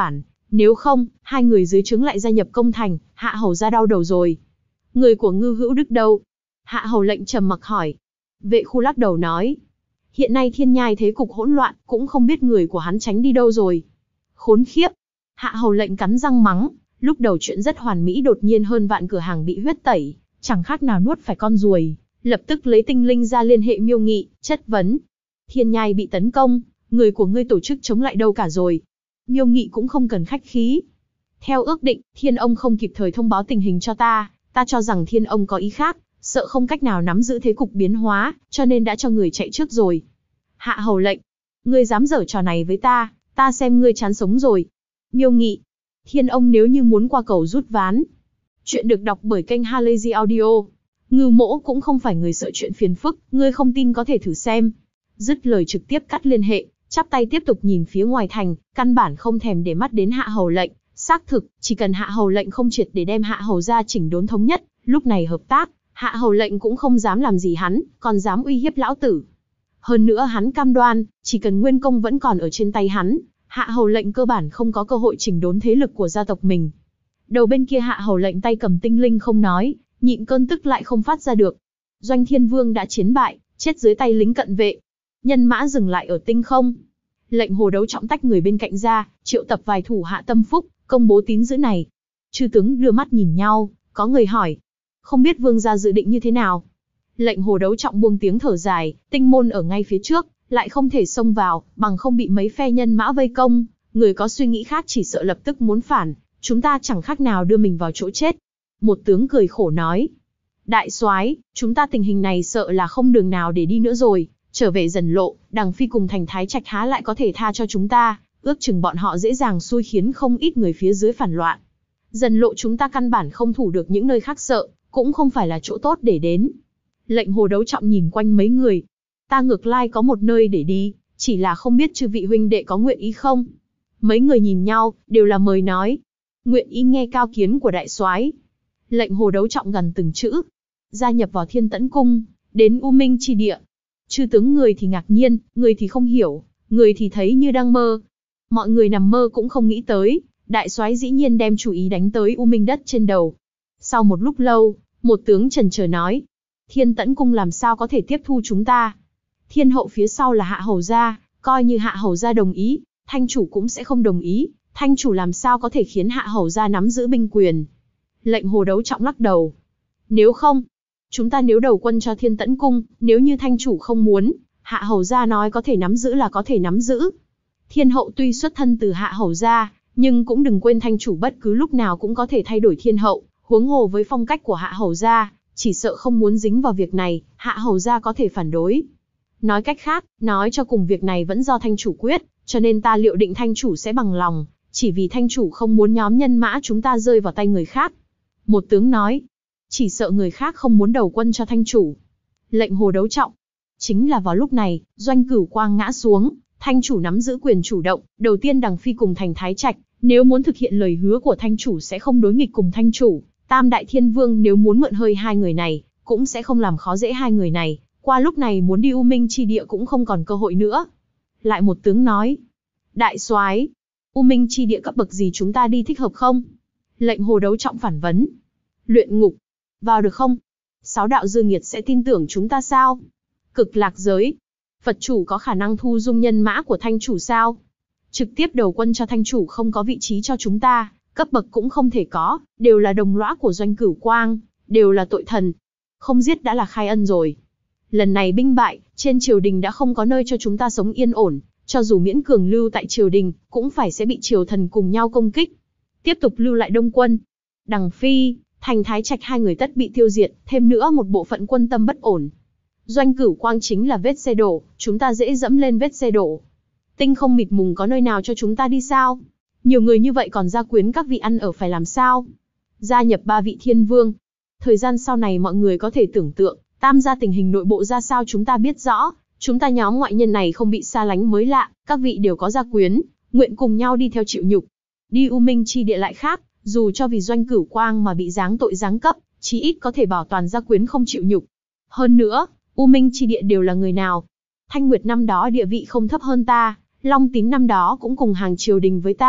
Nếu không, hai người dưới trướng lại gia nhập công thành, Hạ hầu ra đau đầu rồi. Người của Ngư Hữu Đức đâu? Hạ hầu lệnh trầm mặc hỏi. Vệ Khu lắc đầu nói. Hiện nay Thiên Nhai thế cục hỗn loạn, cũng không biết người của hắn tránh đi đâu rồi. Khốn khiếp! Hạ hầu lệnh cắn răng mắng. Lúc đầu chuyện rất hoàn mỹ đột nhiên hơn vạn cửa hàng bị huyết tẩy, chẳng khác nào nuốt phải con ruồi. Lập tức lấy tinh linh ra liên hệ Miêu Nghị, chất vấn. Thiên Nhai bị tấn công, người của ngươi tổ chức chống lại đâu cả rồi? Miêu Nghị cũng không cần khách khí. Theo ước định, Thiên ông không kịp thời thông báo tình hình cho ta cho rằng Thiên ông có ý khác, sợ không cách nào nắm giữ thế cục biến hóa, cho nên đã cho người chạy trước rồi. Hạ hầu lệnh, ngươi dám giở trò này với ta xem ngươi chán sống rồi. Miêu Nghị, Thiên ông nếu như muốn qua cầu rút ván. Chuyện được đọc bởi kênh Halazy Audio. Ngưu Mỗ cũng không phải người sợ chuyện phiền phức, ngươi không tin có thể thử xem. Dứt lời trực tiếp cắt liên hệ, chắp tay tiếp tục nhìn phía ngoài thành, căn bản không thèm để mắt đến Hạ hầu lệnh. Xác thực, chỉ cần Hạ hầu lệnh không triệt để đem Hạ hầu ra chỉnh đốn thống nhất, lúc này hợp tác, Hạ hầu lệnh cũng không dám làm gì hắn, còn dám uy hiếp lão tử. Hơn nữa hắn cam đoan, chỉ cần nguyên công vẫn còn ở trên tay hắn, Hạ hầu lệnh cơ bản không có cơ hội chỉnh đốn thế lực của gia tộc mình. Đầu bên kia Hạ hầu lệnh tay cầm tinh linh không nói, nhịn cơn tức lại không phát ra được. Doanh Thiên Vương đã chiến bại, chết dưới tay lính cận vệ. Nhân mã dừng lại ở tinh không. Lệnh Hồ Đấu Trọng tách người bên cạnh ra, triệu tập vài thủ hạ tâm phúc, công bố tín giữ này. Chư tướng đưa mắt nhìn nhau, có người hỏi. Không biết vương gia dự định như thế nào? Lệnh Hồ Đấu Trọng buông tiếng thở dài, tinh môn ở ngay phía trước, lại không thể xông vào, bằng không bị mấy phe nhân mã vây công. Người có suy nghĩ khác chỉ sợ lập tức muốn phản, chúng ta chẳng khác nào đưa mình vào chỗ chết. Một tướng cười khổ nói. Đại soái, chúng ta tình hình này sợ là không đường nào để đi nữa rồi. Trở về Dần Lộ, Đằng Phi cùng thành Thái Trạch há lại có thể tha cho chúng ta, ước chừng bọn họ dễ dàng xui khiến không ít người phía dưới phản loạn. Dần Lộ chúng ta căn bản không thủ được những nơi khác sợ, cũng không phải là chỗ tốt để đến. Lệnh Hồ Đấu Trọng nhìn quanh mấy người. Ta ngược lại có một nơi để đi, chỉ là không biết chư vị huynh đệ có nguyện ý không? Mấy người nhìn nhau, đều là mời nói. Nguyện ý nghe cao kiến của đại soái. Lệnh Hồ Đấu Trọng gần từng chữ. Gia nhập vào Thiên Tẫn Cung, đến U Minh Chi Địa. Chư tướng người thì ngạc nhiên, người thì không hiểu, người thì thấy như đang mơ. Mọi người nằm mơ cũng không nghĩ tới, đại soái dĩ nhiên đem chủ ý đánh tới U Minh đất trên đầu. Sau một lúc lâu, một tướng chần chờ nói, Thiên Tẫn Cung làm sao có thể tiếp thu chúng ta? Thiên hậu phía sau là Hạ hầu gia, coi như Hạ hầu gia đồng ý, thanh chủ cũng sẽ không đồng ý, thanh chủ làm sao có thể khiến Hạ hầu gia nắm giữ binh quyền? Lệnh Hồ Đấu Trọng lắc đầu. Nếu không, chúng ta nếu đầu quân cho Thiên Tẫn Cung, nếu như thanh chủ không muốn, Hạ hầu gia nói có thể nắm giữ là có thể nắm giữ. Thiên hậu tuy xuất thân từ Hạ hầu gia, nhưng cũng đừng quên thanh chủ bất cứ lúc nào cũng có thể thay đổi thiên hậu, huống hồ với phong cách của Hạ hầu gia, chỉ sợ không muốn dính vào việc này, Hạ hầu gia có thể phản đối. Nói cách khác, nói cho cùng việc này vẫn do thanh chủ quyết, cho nên ta liệu định thanh chủ sẽ bằng lòng, chỉ vì thanh chủ không muốn nhóm nhân mã chúng ta rơi vào tay người khác. Một tướng nói, chỉ sợ người khác không muốn đầu quân cho thanh chủ. Lệnh Hồ Đấu Trọng. Chính là vào lúc này, Doanh Cửu Quang ngã xuống, thanh chủ nắm giữ quyền chủ động, đầu tiên Đằng Phi cùng thành Thái Trạch, nếu muốn thực hiện lời hứa của thanh chủ sẽ không đối nghịch cùng thanh chủ, Tam Đại Thiên Vương nếu muốn mượn hơi hai người này, cũng sẽ không làm khó dễ hai người này, qua lúc này muốn đi U Minh Chi Địa cũng không còn cơ hội nữa. Lại một tướng nói, đại soái, U Minh Chi Địa cấp bậc gì chúng ta đi thích hợp không? Lệnh Hồ Đấu Trọng phản vấn. Luyện ngục, vào được không? Sáu đạo dương nghiệt sẽ tin tưởng chúng ta sao? Cực lạc giới, Phật chủ có khả năng thu dung nhân mã của thanh chủ sao? Trực tiếp đầu quân cho thanh chủ không có vị trí cho chúng ta, cấp bậc cũng không thể có, đều là đồng lõa của Doanh Cửu Quang, đều là tội thần. Không giết đã là khai ân rồi. Lần này binh bại, trên triều đình đã không có nơi cho chúng ta sống yên ổn, cho dù miễn cường lưu tại triều đình, cũng phải sẽ bị triều thần cùng nhau công kích. Tiếp tục lưu lại đông quân. Đằng Phi, thành Thái Trạch hai người tất bị tiêu diệt, thêm nữa một bộ phận quân tâm bất ổn. Doanh Cửu Quang chính là vết xe đổ, chúng ta dễ dẫm lên vết xe đổ. Tinh không mịt mùng có nơi nào cho chúng ta đi sao? Nhiều người như vậy còn gia quyến các vị ăn ở phải làm sao? Gia nhập 3 vị thiên vương. Thời gian sau này mọi người có thể tưởng tượng, Tam gia tình hình nội bộ ra sao chúng ta biết rõ, chúng ta nhóm ngoại nhân này không bị xa lánh mới lạ, các vị đều có gia quyến, nguyện cùng nhau đi theo chịu nhục. Đi U Minh Chi Địa lại khác, dù cho vì Doanh Cửu Quang mà bị giáng tội giáng cấp, chí ít có thể bảo toàn gia quyến không chịu nhục. Hơn nữa, U Minh Chi Địa đều là người nào? Thanh Nguyệt năm đó địa vị không thấp hơn ta, Long Tín năm đó cũng cùng hàng triều đình với ta,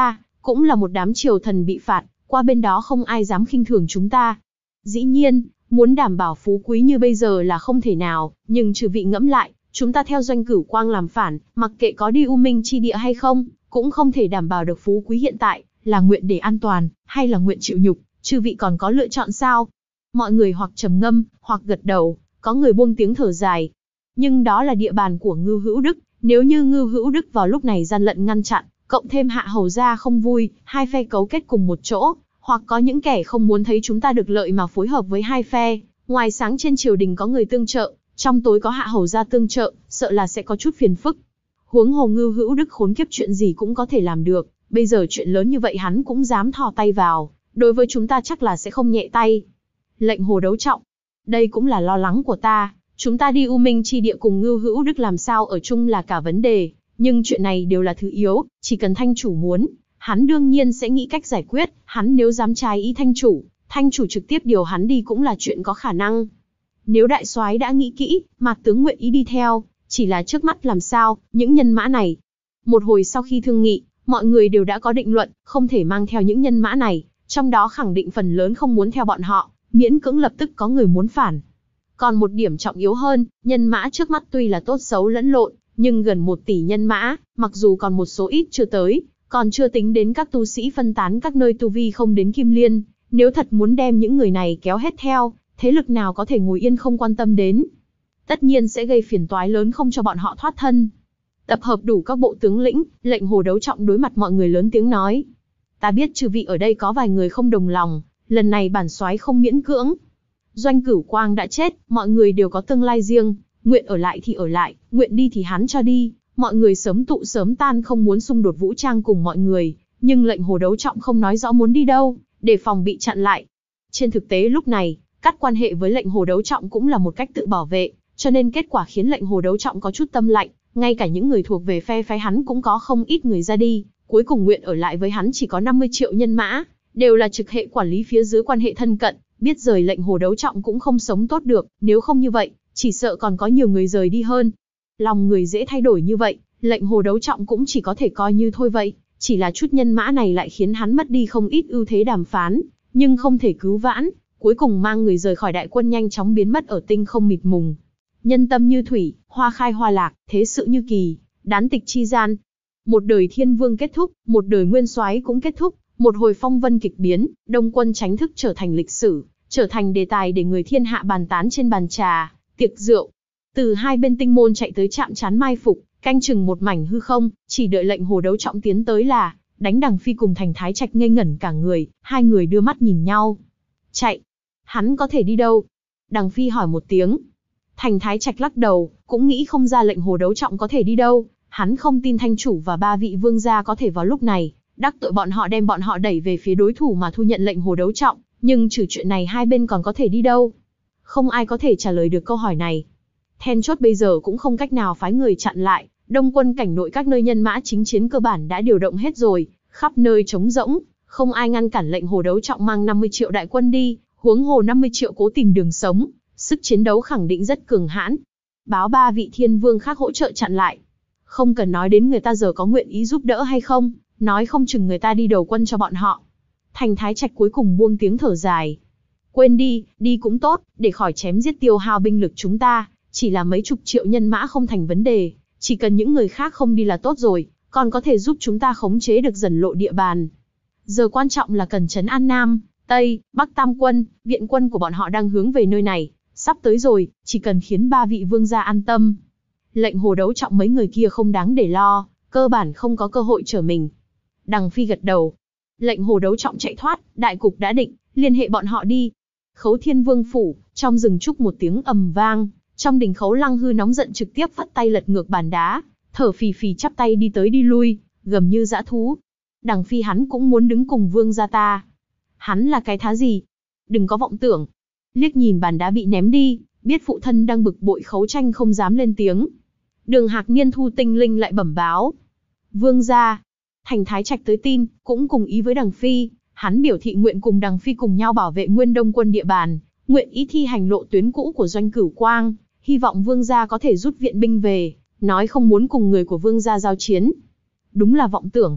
cũng là một đám triều thần bị phạt, qua bên đó không ai dám khinh thường chúng ta. Dĩ nhiên, muốn đảm bảo phú quý như bây giờ là không thể nào, nhưng trừ vị ngẫm lại, chúng ta theo Doanh Cửu Quang làm phản, mặc kệ có đi U Minh chi địa hay không, cũng không thể đảm bảo được phú quý hiện tại, là nguyện để an toàn, hay là nguyện chịu nhục, chư vị còn có lựa chọn sao? Mọi người hoặc trầm ngâm, hoặc gật đầu, có người buông tiếng thở dài. Nhưng đó là địa bàn của Ngưu Hữu Đức, nếu như Ngưu Hữu Đức vào lúc này gian lận ngăn chặn, cộng thêm Hạ Hầu gia không vui, hai phe cấu kết cùng một chỗ, hoặc có những kẻ không muốn thấy chúng ta được lợi mà phối hợp với hai phe, ngoài sáng trên triều đình có người tương trợ, trong tối có Hạ Hầu gia tương trợ, sợ là sẽ có chút phiền phức. Huống hồ Ngưu Hữu Đức khốn kiếp chuyện gì cũng có thể làm được, bây giờ chuyện lớn như vậy hắn cũng dám thò tay vào, đối với chúng ta chắc là sẽ không nhẹ tay. Lệnh Hồ Đấu Trọng, đây cũng là lo lắng của ta, chúng ta đi U Minh chi địa cùng Ngưu Hữu Đức làm sao ở chung là cả vấn đề, nhưng chuyện này đều là thứ yếu, chỉ cần thanh chủ muốn, hắn đương nhiên sẽ nghĩ cách giải quyết, hắn nếu dám trái ý thanh chủ trực tiếp điều hắn đi cũng là chuyện có khả năng. Nếu đại soái đã nghĩ kỹ, Mạc tướng nguyện ý đi theo, chỉ là trước mắt làm sao, những nhân mã này. Một hồi sau khi thương nghị, mọi người đều đã có định luận, không thể mang theo những nhân mã này, trong đó khẳng định phần lớn không muốn theo bọn họ, miễn cưỡng lập tức có người muốn phản. Còn một điểm trọng yếu hơn, nhân mã trước mắt tuy là tốt xấu lẫn lộn, nhưng gần 1 tỷ nhân mã, mặc dù còn một số ít chưa tới, còn chưa tính đến các tu sĩ phân tán các nơi tu vi không đến Kim Liên, nếu thật muốn đem những người này kéo hết theo, thế lực nào có thể ngồi yên không quan tâm đến. Tất nhiên sẽ gây phiền toái lớn không cho bọn họ thoát thân. Tập hợp đủ các bộ tướng lĩnh, lệnh Hồ Đấu Trọng đối mặt mọi người lớn tiếng nói. Ta biết chư vị ở đây có vài người không đồng lòng, lần này bản soái không miễn cưỡng. Doanh Cửu Quang đã chết, mọi người đều có tương lai riêng, nguyện ở lại thì ở lại, nguyện đi thì hắn cho đi. Mọi người sớm tụ sớm tan không muốn xung đột vũ trang cùng mọi người, nhưng lệnh Hồ Đấu Trọng không nói rõ muốn đi đâu, để phòng bị chặn lại. Trên thực tế lúc này, cắt quan hệ với lệnh Hồ Đấu Trọng cũng là một cách tự bảo vệ, cho nên kết quả khiến lệnh Hồ Đấu Trọng có chút tâm lạnh, ngay cả những người thuộc về phe phái hắn cũng có không ít người ra đi, cuối cùng nguyện ở lại với hắn chỉ có 50 triệu nhân mã, đều là trực hệ quản lý phía dưới quan hệ thân cận, biết rời lệnh Hồ Đấu Trọng cũng không sống tốt được, nếu không như vậy, chỉ sợ còn có nhiều người rời đi hơn. Lòng người dễ thay đổi như vậy, lệnh Hồ Đấu Trọng cũng chỉ có thể coi như thôi vậy, chỉ là chút nhân mã này lại khiến hắn mất đi không ít ưu thế đàm phán, nhưng không thể cứu vãn, cuối cùng mang người rời khỏi đại quân nhanh chóng biến mất ở tinh không mịt mùng. Nhân tâm như thủy, hoa khai hoa lạc, thế sự như kỳ, đán tịch chi gian. Một đời thiên vương kết thúc, một đời nguyên soái cũng kết thúc, một hồi phong vân kịch biến, Đông Quân Chánh Thức trở thành lịch sử, trở thành đề tài để người thiên hạ bàn tán trên bàn trà, tiệc rượu. Từ hai bên tinh môn chạy tới chạm trán mai phục, canh chừng một mảnh hư không, chỉ đợi lệnh Hồ Đấu Trọng tiến tới là, đánh Đằng Phi cùng Thành Thái Trạch ngây ngẩn cả người, hai người đưa mắt nhìn nhau. Chạy? Hắn có thể đi đâu? Đằng Phi hỏi một tiếng. Thành Thái Trạch lắc đầu, cũng nghĩ không ra lệnh Hồ Đấu Trọng có thể đi đâu, hắn không tin thanh chủ và 3 vị vương gia có thể vào lúc này, đắc tội bọn họ đem bọn họ đẩy về phía đối thủ mà thu nhận lệnh Hồ Đấu Trọng, nhưng trừ chuyện này hai bên còn có thể đi đâu? Không ai có thể trả lời được câu hỏi này. Then chốt bây giờ cũng không cách nào phái người chặn lại, Đông Quân cảnh nội các nơi nhân mã chính chiến cơ bản đã điều động hết rồi, khắp nơi trống rỗng, không ai ngăn cản lệnh Hồ Đấu Trọng mang 50 triệu đại quân đi, huống hồ 50 triệu cố tìm đường sống, sức chiến đấu khẳng định rất cường hãn. Báo 3 vị thiên vương khác hỗ trợ chặn lại. Không cần nói đến người ta giờ có nguyện ý giúp đỡ hay không, nói không chừng người ta đi đầu quân cho bọn họ. Thành Thái Trạch cuối cùng buông tiếng thở dài. Quên đi, đi cũng tốt, để khỏi chém giết tiêu hao binh lực chúng ta, chỉ là mấy chục triệu nhân mã không thành vấn đề, chỉ cần những người khác không đi là tốt rồi, còn có thể giúp chúng ta khống chế được dần lộ địa bàn. Giờ quan trọng là cần trấn an Nam, Tây, Bắc tam quân, viện quân của bọn họ đang hướng về nơi này, sắp tới rồi, chỉ cần khiến 3 vị vương gia an tâm. Lệnh Hồ Đấu Trọng mấy người kia không đáng để lo, cơ bản không có cơ hội trở mình. Đằng Phi gật đầu. Lệnh Hồ Đấu Trọng chạy thoát, đại cục đã định, liên hệ bọn họ đi. Khấu Thiên Vương phủ, trong rừng trúc một tiếng ầm vang, trong đình Khấu Lăng Hư nóng giận trực tiếp phất tay lật ngược bàn đá, thở phì phì chắp tay đi tới đi lui, gầm như dã thú. Đằng Phi hắn cũng muốn đứng cùng vương gia ta. Hắn là cái thá gì? Đừng có vọng tưởng. Liếc nhìn bàn đá bị ném đi, biết phụ thân đang bực bội Khấu Tranh không dám lên tiếng. Đường Hạc Niên Thu Tinh Linh lại bẩm báo. Vương gia. Thành Thái Trạch tới tin, cũng cùng ý với Đằng Phi, hắn biểu thị nguyện cùng Đằng Phi cùng nhau bảo vệ Nguyên Đông quân địa bàn, nguyện ý thi hành lộ tuyến cũ của Doanh Cửu Quang, hy vọng vương gia có thể rút viện binh về, nói không muốn cùng người của vương gia giao chiến. Đúng là vọng tưởng.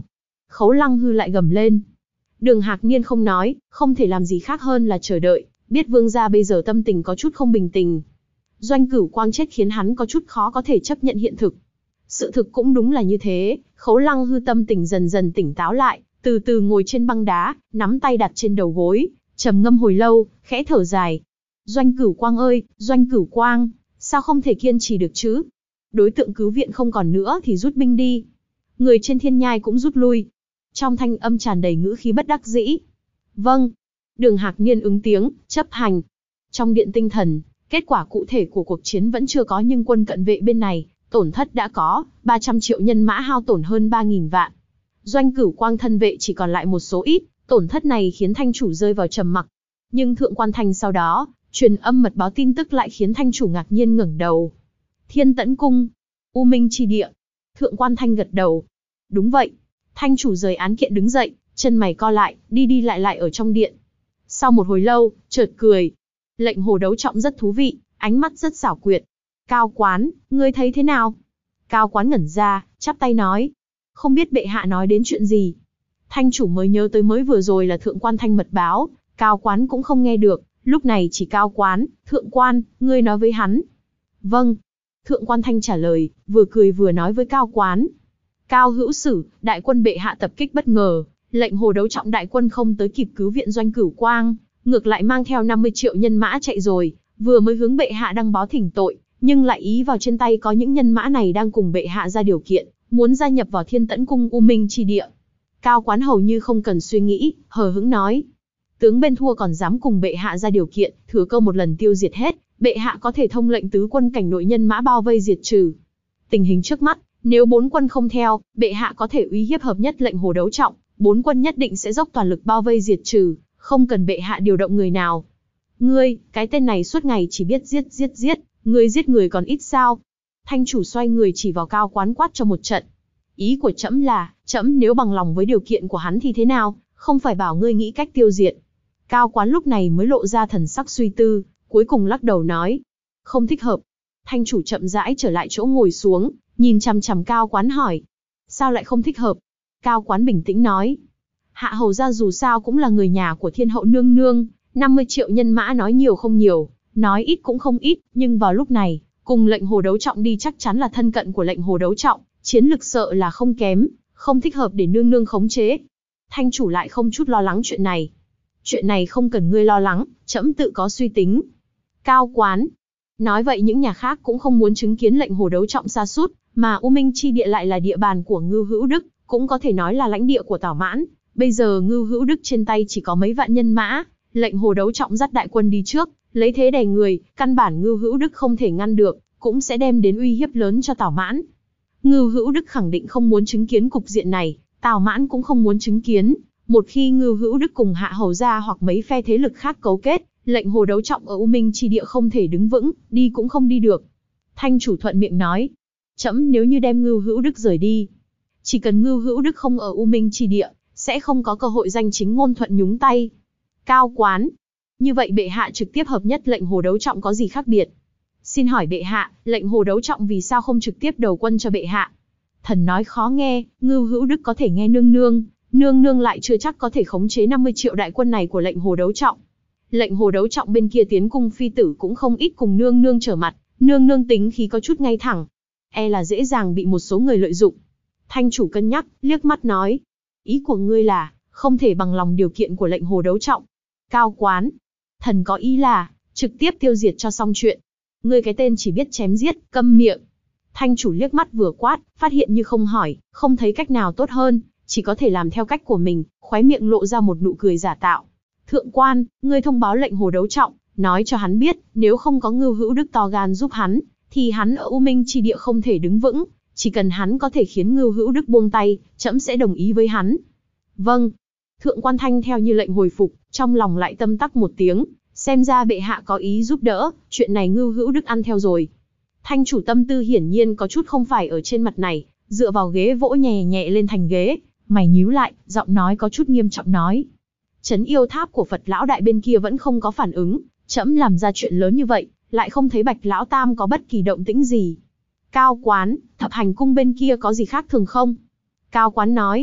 Khấu Lăng Hư lại gầm lên. Đường Hạc Niên không nói, không thể làm gì khác hơn là chờ đợi, biết vương gia bây giờ tâm tình có chút không bình tĩnh. Doanh Cửu Quang chết khiến hắn có chút khó có thể chấp nhận hiện thực. Sự thực cũng đúng là như thế, Khấu Lăng Hư tâm tình dần dần tỉnh táo lại, từ từ ngồi trên băng đá, nắm tay đặt trên đầu gối, trầm ngâm hồi lâu, khẽ thở dài. Doanh Cửu Quang ơi, Doanh Cửu Quang, sao không thể kiên trì được chứ? Đối tượng cứu viện không còn nữa thì rút binh đi. Người trên thiên nhai cũng rút lui. Trong thanh âm tràn đầy ngữ khí bất đắc dĩ. Vâng. Đường Hạc Niên ứng tiếng, chấp hành. Trong điện tinh thần, kết quả cụ thể của cuộc chiến vẫn chưa có nhưng quân cận vệ bên này, tổn thất đã có, 300 triệu nhân mã hao tổn hơn 3.000 vạn. Doanh Cửu Quang thân vệ chỉ còn lại một số ít, tổn thất này khiến thanh chủ rơi vào trầm mặc. Nhưng Thượng Quan Thanh sau đó, truyền âm mật báo tin tức lại khiến thanh chủ ngạc nhiên ngẩng đầu. Thiên Tẫn Cung, U Minh Chi Địa. Thượng Quan Thanh gật đầu. Đúng vậy. Thanh chủ rời án kiện đứng dậy, chân mày co lại, đi đi lại lại ở trong điện. Sau một hồi lâu, chợt cười. Lệnh hồ đấu trọng rất thú vị, ánh mắt rất xảo quyệt. Cao Quán, ngươi thấy thế nào? Cao Quán ngẩn ra, chắp tay nói. Không biết bệ hạ nói đến chuyện gì. Thanh chủ mới nhớ tới mới vừa rồi là Thượng Quan Thanh mật báo, Cao Quán cũng không nghe được, lúc này chỉ Cao Quán, Thượng Quan, ngươi nói với hắn. Vâng. Thượng Quan Thanh trả lời, vừa cười vừa nói với Cao Quán. Cao hữu sử, đại quân bệ hạ tập kích bất ngờ, lệnh hồ đấu trọng đại quân không tới kịp cứu viện Doanh Cửu Quang, ngược lại mang theo 50 triệu nhân mã chạy rồi, vừa mới hướng bệ hạ đăng báo thỉnh tội, nhưng lại ý vào trên tay có những nhân mã này đang cùng bệ hạ ra điều kiện, muốn gia nhập vào Thiên Tẫn Cung U Minh Chi Địa. Cao Quán hầu như không cần suy nghĩ, hờ hững nói. Tướng bên thua còn dám cùng bệ hạ ra điều kiện, thừa cơ một lần tiêu diệt hết, bệ hạ có thể thông lệnh tứ quân cảnh nội nhân mã bao vây diệt trừ. Tình hình trước mắt, nếu 4 quân không theo, bệ hạ có thể uy hiếp hợp nhất lệnh hồ đấu trọng, 4 quân nhất định sẽ dốc toàn lực bao vây diệt trừ, không cần bệ hạ điều động người nào. Ngươi, cái tên này suốt ngày chỉ biết giết, ngươi giết người còn ít sao? Thanh chủ xoay người chỉ vào Cao Quán quát cho một trận. Ý của trẫm là, trẫm nếu bằng lòng với điều kiện của hắn thì thế nào, không phải bảo ngươi nghĩ cách tiêu diệt. Cao Quán lúc này mới lộ ra thần sắc suy tư, cuối cùng lắc đầu nói. Không thích hợp. Thanh chủ chậm rãi trở lại chỗ ngồi xuống, nhìn chằm chằm Cao Quán hỏi. Sao lại không thích hợp? Cao Quán bình tĩnh nói. Hạ hầu gia dù sao cũng là người nhà của thiên hậu nương nương, 50 triệu nhân mã nói nhiều không nhiều, nói ít cũng không ít, nhưng vào lúc này, cùng lệnh hồ đấu trọng đi chắc chắn là thân cận của lệnh hồ đấu trọng, chiến lực sợ là không kém, không thích hợp để nương nương khống chế. Thanh chủ lại không chút lo lắng chuyện này. Chuyện này không cần ngươi lo lắng, trẫm tự có suy tính. Cao Quán. Nói vậy những nhà khác cũng không muốn chứng kiến lệnh hồ đấu trọng sa sút, mà U Minh Chi Địa lại là địa bàn của Ngưu Hữu Đức, cũng có thể nói là lãnh địa của Tào Mãn. Bây giờ Ngưu Hữu Đức trên tay chỉ có mấy vạn nhân mã, lệnh hồ đấu trọng dắt đại quân đi trước, lấy thế đè người, căn bản Ngưu Hữu Đức không thể ngăn được, cũng sẽ đem đến uy hiếp lớn cho Tào Mãn. Ngưu Hữu Đức khẳng định không muốn chứng kiến cục diện này, Tào Mãn cũng không muốn chứng kiến. Một khi Ngưu Hữu Đức cùng Hạ hầu gia hoặc mấy phe thế lực khác cấu kết, lệnh hồ đấu trọng ở U Minh Chi Địa không thể đứng vững, đi cũng không đi được. Thanh chủ thuận miệng nói, trẫm nếu như đem Ngưu Hữu Đức rời đi, chỉ cần Ngưu Hữu Đức không ở U Minh Chi Địa, sẽ không có cơ hội danh chính ngôn thuận nhúng tay. Cao Quán. Như vậy bệ hạ trực tiếp hợp nhất lệnh hồ đấu trọng có gì khác biệt? Xin hỏi bệ hạ, lệnh hồ đấu trọng vì sao không trực tiếp đầu quân cho bệ hạ? Thần nói khó nghe, Ngưu Hữu Đức có thể nghe nương nương, nương nương lại chưa chắc có thể khống chế 50 triệu đại quân này của lệnh hồ đấu trọng. Lệnh hồ đấu trọng bên kia tiến cung phi tử cũng không ít cùng nương nương trở mặt, nương nương tính khí có chút ngay thẳng, e là dễ dàng bị một số người lợi dụng. Thanh chủ cân nhắc, liếc mắt nói, ý của ngươi là, không thể bằng lòng điều kiện của lệnh hồ đấu trọng. Cao Quán. Thần có ý là, trực tiếp tiêu diệt cho xong chuyện. Ngươi cái tên chỉ biết chém giết, câm miệng. Thanh chủ liếc mắt vừa quát, phát hiện như không hỏi, không thấy cách nào tốt hơn, chỉ có thể làm theo cách của mình, khóe miệng lộ ra một nụ cười giả tạo. Thượng quan, ngươi thông báo lệnh hồ đấu trọng, nói cho hắn biết, nếu không có Ngưu Hữu Đức to gan giúp hắn, thì hắn ở U Minh Chi Địa không thể đứng vững, chỉ cần hắn có thể khiến Ngưu Hữu Đức buông tay, trẫm sẽ đồng ý với hắn. Vâng. Thượng quan Thanh theo như lệnh hồi phục, trong lòng lại tâm tắc một tiếng, xem ra bệ hạ có ý giúp đỡ, chuyện này Ngưu Hữu Đức ăn theo rồi. Thanh chủ tâm tư hiển nhiên có chút không phải ở trên mặt này, dựa vào ghế vỗ nhẹ nhẹ lên thành ghế, mày nhíu lại, giọng nói có chút nghiêm trọng nói. Trấn yêu tháp của Phật lão đại bên kia vẫn không có phản ứng, trẫm làm ra chuyện lớn như vậy, lại không thấy Bạch lão tam có bất kỳ động tĩnh gì. Cao Quán, Thập Hành cung bên kia có gì khác thường không? Cao Quán nói,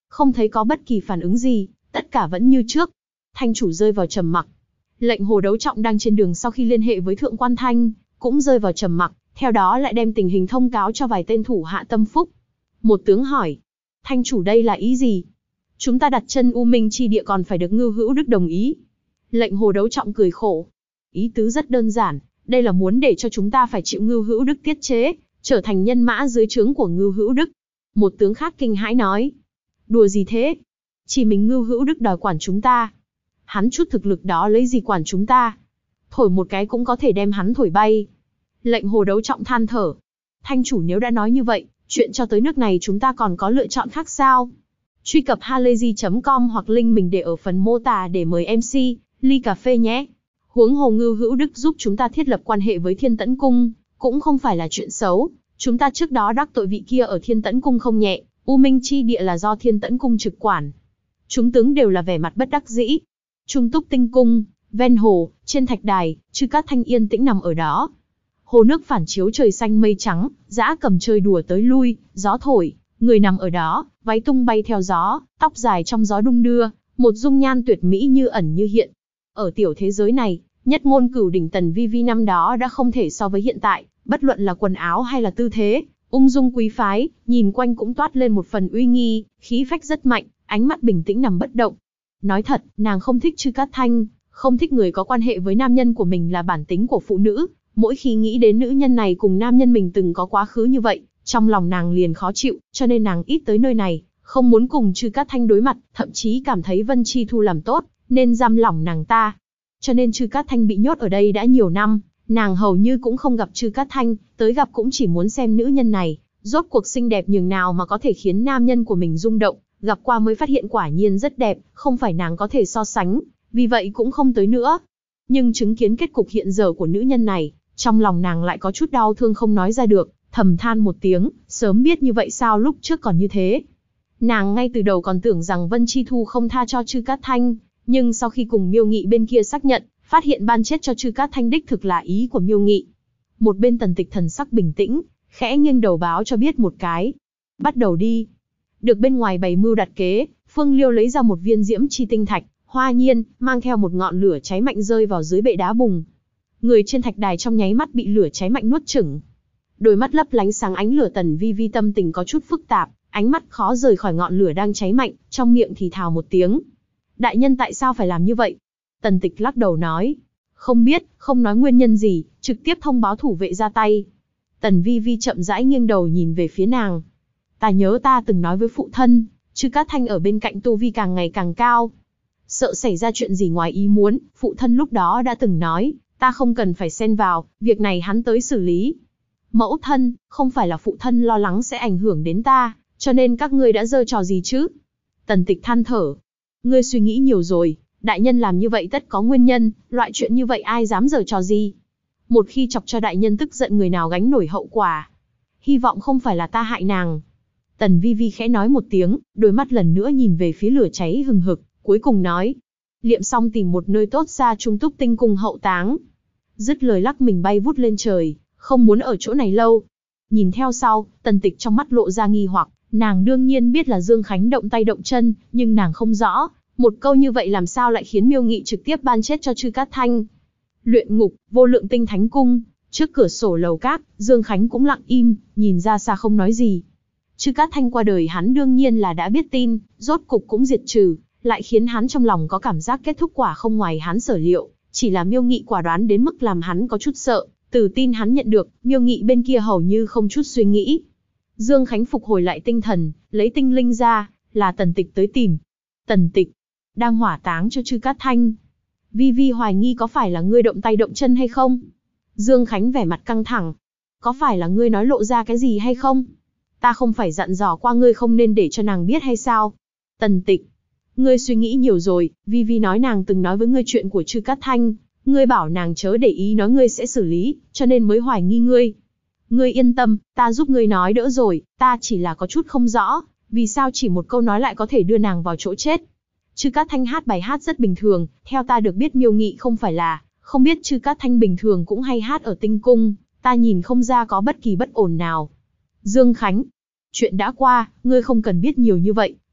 Không thấy có bất kỳ phản ứng gì, tất cả vẫn như trước. Thanh chủ rơi vào trầm mặc. Lệnh Hồ Đấu Trọng đang trên đường sau khi liên hệ với Thượng Quan Thanh, cũng rơi vào trầm mặc, theo đó lại đem tình hình thông cáo cho vài tên thủ hạ tâm phúc. Một tướng hỏi, Thanh chủ đây là ý gì? Chúng ta đặt chân U Minh chi địa còn phải được Ngưu Hữu Đức đồng ý. Lệnh Hồ Đấu Trọng cười khổ. Ý tứ rất đơn giản, đây là muốn để cho chúng ta phải chịu Ngưu Hữu Đức tiết chế, trở thành nhân mã dưới trướng của Ngưu Hữu Đức. Một tướng khác kinh hãi nói, đùa gì thế? Chỉ mình Ngưu Hữu Đức đòi quản chúng ta. Hắn chút thực lực đó lấy gì quản chúng ta? Thổi một cái cũng có thể đem hắn thổi bay. Lệnh Hồ Đấu Trọng than thở. Thanh chủ nếu đã nói như vậy, chuyện cho tới nước này chúng ta còn có lựa chọn khác sao? Truy cập halayzi.com hoặc link mình để ở phần mô tả để mời MC, ly cà phê nhé. Huống hồ Ngưu Hữu Đức giúp chúng ta thiết lập quan hệ với Thiên Tẫn Cung, cũng không phải là chuyện xấu. Chúng ta trước đó đắc tội vị kia ở Thiên Tẫn Cung không nhẹ, U Minh chi địa là do Thiên Tẫn Cung trực quản. Chúng tướng đều là vẻ mặt bất đắc dĩ. Trung Túc Tinh Cung, ven hồ, trên thạch đài, Chư Cát Thanh yên tĩnh nằm ở đó. Hồ nước phản chiếu trời xanh mây trắng, dã cầm chơi đùa tới lui, gió thổi, người nằm ở đó, váy tung bay theo gió, tóc dài trong gió đung đưa, một dung nhan tuyệt mỹ như ẩn như hiện. Ở tiểu thế giới này, nhất ngôn cửu đỉnh Tần Vi Vi năm đó đã không thể so với hiện tại, bất luận là quần áo hay là tư thế, ung dung quý phái, nhìn quanh cũng toát lên một phần uy nghi, khí phách rất mạnh, ánh mắt bình tĩnh nằm bất động. Nói thật, nàng không thích Chư Cát Thanh, không thích người có quan hệ với nam nhân của mình là bản tính của phụ nữ. Mỗi khi nghĩ đến nữ nhân này cùng nam nhân mình từng có quá khứ như vậy, trong lòng nàng liền khó chịu, cho nên nàng ít tới nơi này, không muốn cùng Chư Cát Thanh đối mặt, thậm chí cảm thấy Vân Chi Thu làm tốt, nên giam lỏng nàng ta. Cho nên Chư Cát Thanh bị nhốt ở đây đã nhiều năm, nàng hầu như cũng không gặp Chư Cát Thanh, tới gặp cũng chỉ muốn xem nữ nhân này, rốt cuộc xinh đẹp nhường nào mà có thể khiến nam nhân của mình rung động, gặp qua mới phát hiện quả nhiên rất đẹp, không phải nàng có thể so sánh, vì vậy cũng không tới nữa. Nhưng chứng kiến kết cục hiện giờ của nữ nhân này, trong lòng nàng lại có chút đau thương không nói ra được, thầm than một tiếng, sớm biết như vậy sao lúc trước còn như thế. Nàng ngay từ đầu còn tưởng rằng Vân Chi Thu không tha cho Chư Cát Thanh, nhưng sau khi cùng Miêu Nghị bên kia xác nhận, phát hiện ban chết cho Chư Cát Thanh đích thực là ý của Miêu Nghị. Một bên Tần Tịch thần sắc bình tĩnh, khẽ nghiêng đầu báo cho biết một cái. Bắt đầu đi. Được bên ngoài bày mưu đặt kế, Phương Liêu lấy ra một viên diễm chi tinh thạch, hoa nhiên, mang theo một ngọn lửa cháy mạnh rơi vào dưới bệ đá bùng. Người trên thạch đài trong nháy mắt bị lửa cháy mạnh nuốt chửng. Đôi mắt lấp lánh sáng ánh lửa Tần Vi Vi tâm tình có chút phức tạp, ánh mắt khó rời khỏi ngọn lửa đang cháy mạnh, trong miệng thì thào một tiếng. Đại nhân tại sao phải làm như vậy? Tần Tịch lắc đầu nói. Không biết, không nói nguyên nhân gì, trực tiếp thông báo thủ vệ ra tay. Tần Vi Vi chậm rãi nghiêng đầu nhìn về phía nàng. Ta nhớ ta từng nói với phụ thân, Chư Cát Thanh ở bên cạnh tu vi càng ngày càng cao. Sợ xảy ra chuyện gì ngoài ý muốn, phụ thân lúc đó đã từng nói, ta không cần phải xen vào, việc này hắn tới xử lý. Mẫu thân, không phải là phụ thân lo lắng sẽ ảnh hưởng đến ta, cho nên các ngươi đã giơ trò gì chứ? Tần Tịch than thở. Ngươi suy nghĩ nhiều rồi, đại nhân làm như vậy tất có nguyên nhân, loại chuyện như vậy ai dám giở trò gì? Một khi chọc cho đại nhân tức giận người nào gánh nổi hậu quả. Hy vọng không phải là ta hại nàng. Tần Vi Vi khẽ nói một tiếng, đôi mắt lần nữa nhìn về phía lửa cháy hừng hực, cuối cùng nói. Liệm xong tìm một nơi tốt xa Trung Túc Tinh Cung hậu táng. Dứt lời lắc mình bay vút lên trời, không muốn ở chỗ này lâu. Nhìn theo sau, Tần Tịch trong mắt lộ ra nghi hoặc, nàng đương nhiên biết là Dương Khánh động tay động chân, nhưng nàng không rõ, một câu như vậy làm sao lại khiến Miêu Nghị trực tiếp ban chết cho Chư Cát Thanh. Luyện ngục, Vô Lượng Tinh Thánh Cung, trước cửa sổ lầu cát, Dương Khánh cũng lặng im, nhìn ra xa không nói gì. Chư Cát Thanh qua đời hắn đương nhiên là đã biết tin, rốt cục cũng diệt trừ, lại khiến hắn trong lòng có cảm giác kết thúc quả không ngoài hắn sở liệu, chỉ là Miêu Nghị quả đoán đến mức làm hắn có chút sợ, từ tin hắn nhận được, Miêu Nghị bên kia hầu như không chút suy nghĩ. Dương Khánh phục hồi lại tinh thần, lấy tinh linh ra, là Tần Tịch tới tìm. Tần Tịch, đang hỏa táng cho Chư Cát Thanh. Vi Vi hoài nghi có phải là ngươi động tay động chân hay không? Dương Khánh vẻ mặt căng thẳng. Có phải là ngươi nói lộ ra cái gì hay không? Ta không phải dặn dò qua ngươi không nên để cho nàng biết hay sao? Tần Tịch, ngươi suy nghĩ nhiều rồi, Vi Vi nói nàng từng nói với ngươi chuyện của Chư Cát Thanh, ngươi bảo nàng chớ để ý nói ngươi sẽ xử lý, cho nên mới hoài nghi ngươi. Ngươi yên tâm, ta giúp ngươi nói đỡ rồi, ta chỉ là có chút không rõ, vì sao chỉ một câu nói lại có thể đưa nàng vào chỗ chết. Chư Cát Thanh hát bài hát rất bình thường, theo ta được biết Miêu Nghị không phải là, không biết Chư Cát Thanh bình thường cũng hay hát ở Tinh Cung, ta nhìn không ra có bất kỳ bất ổn nào. Dương Khánh, chuyện đã qua, ngươi không cần biết nhiều như vậy,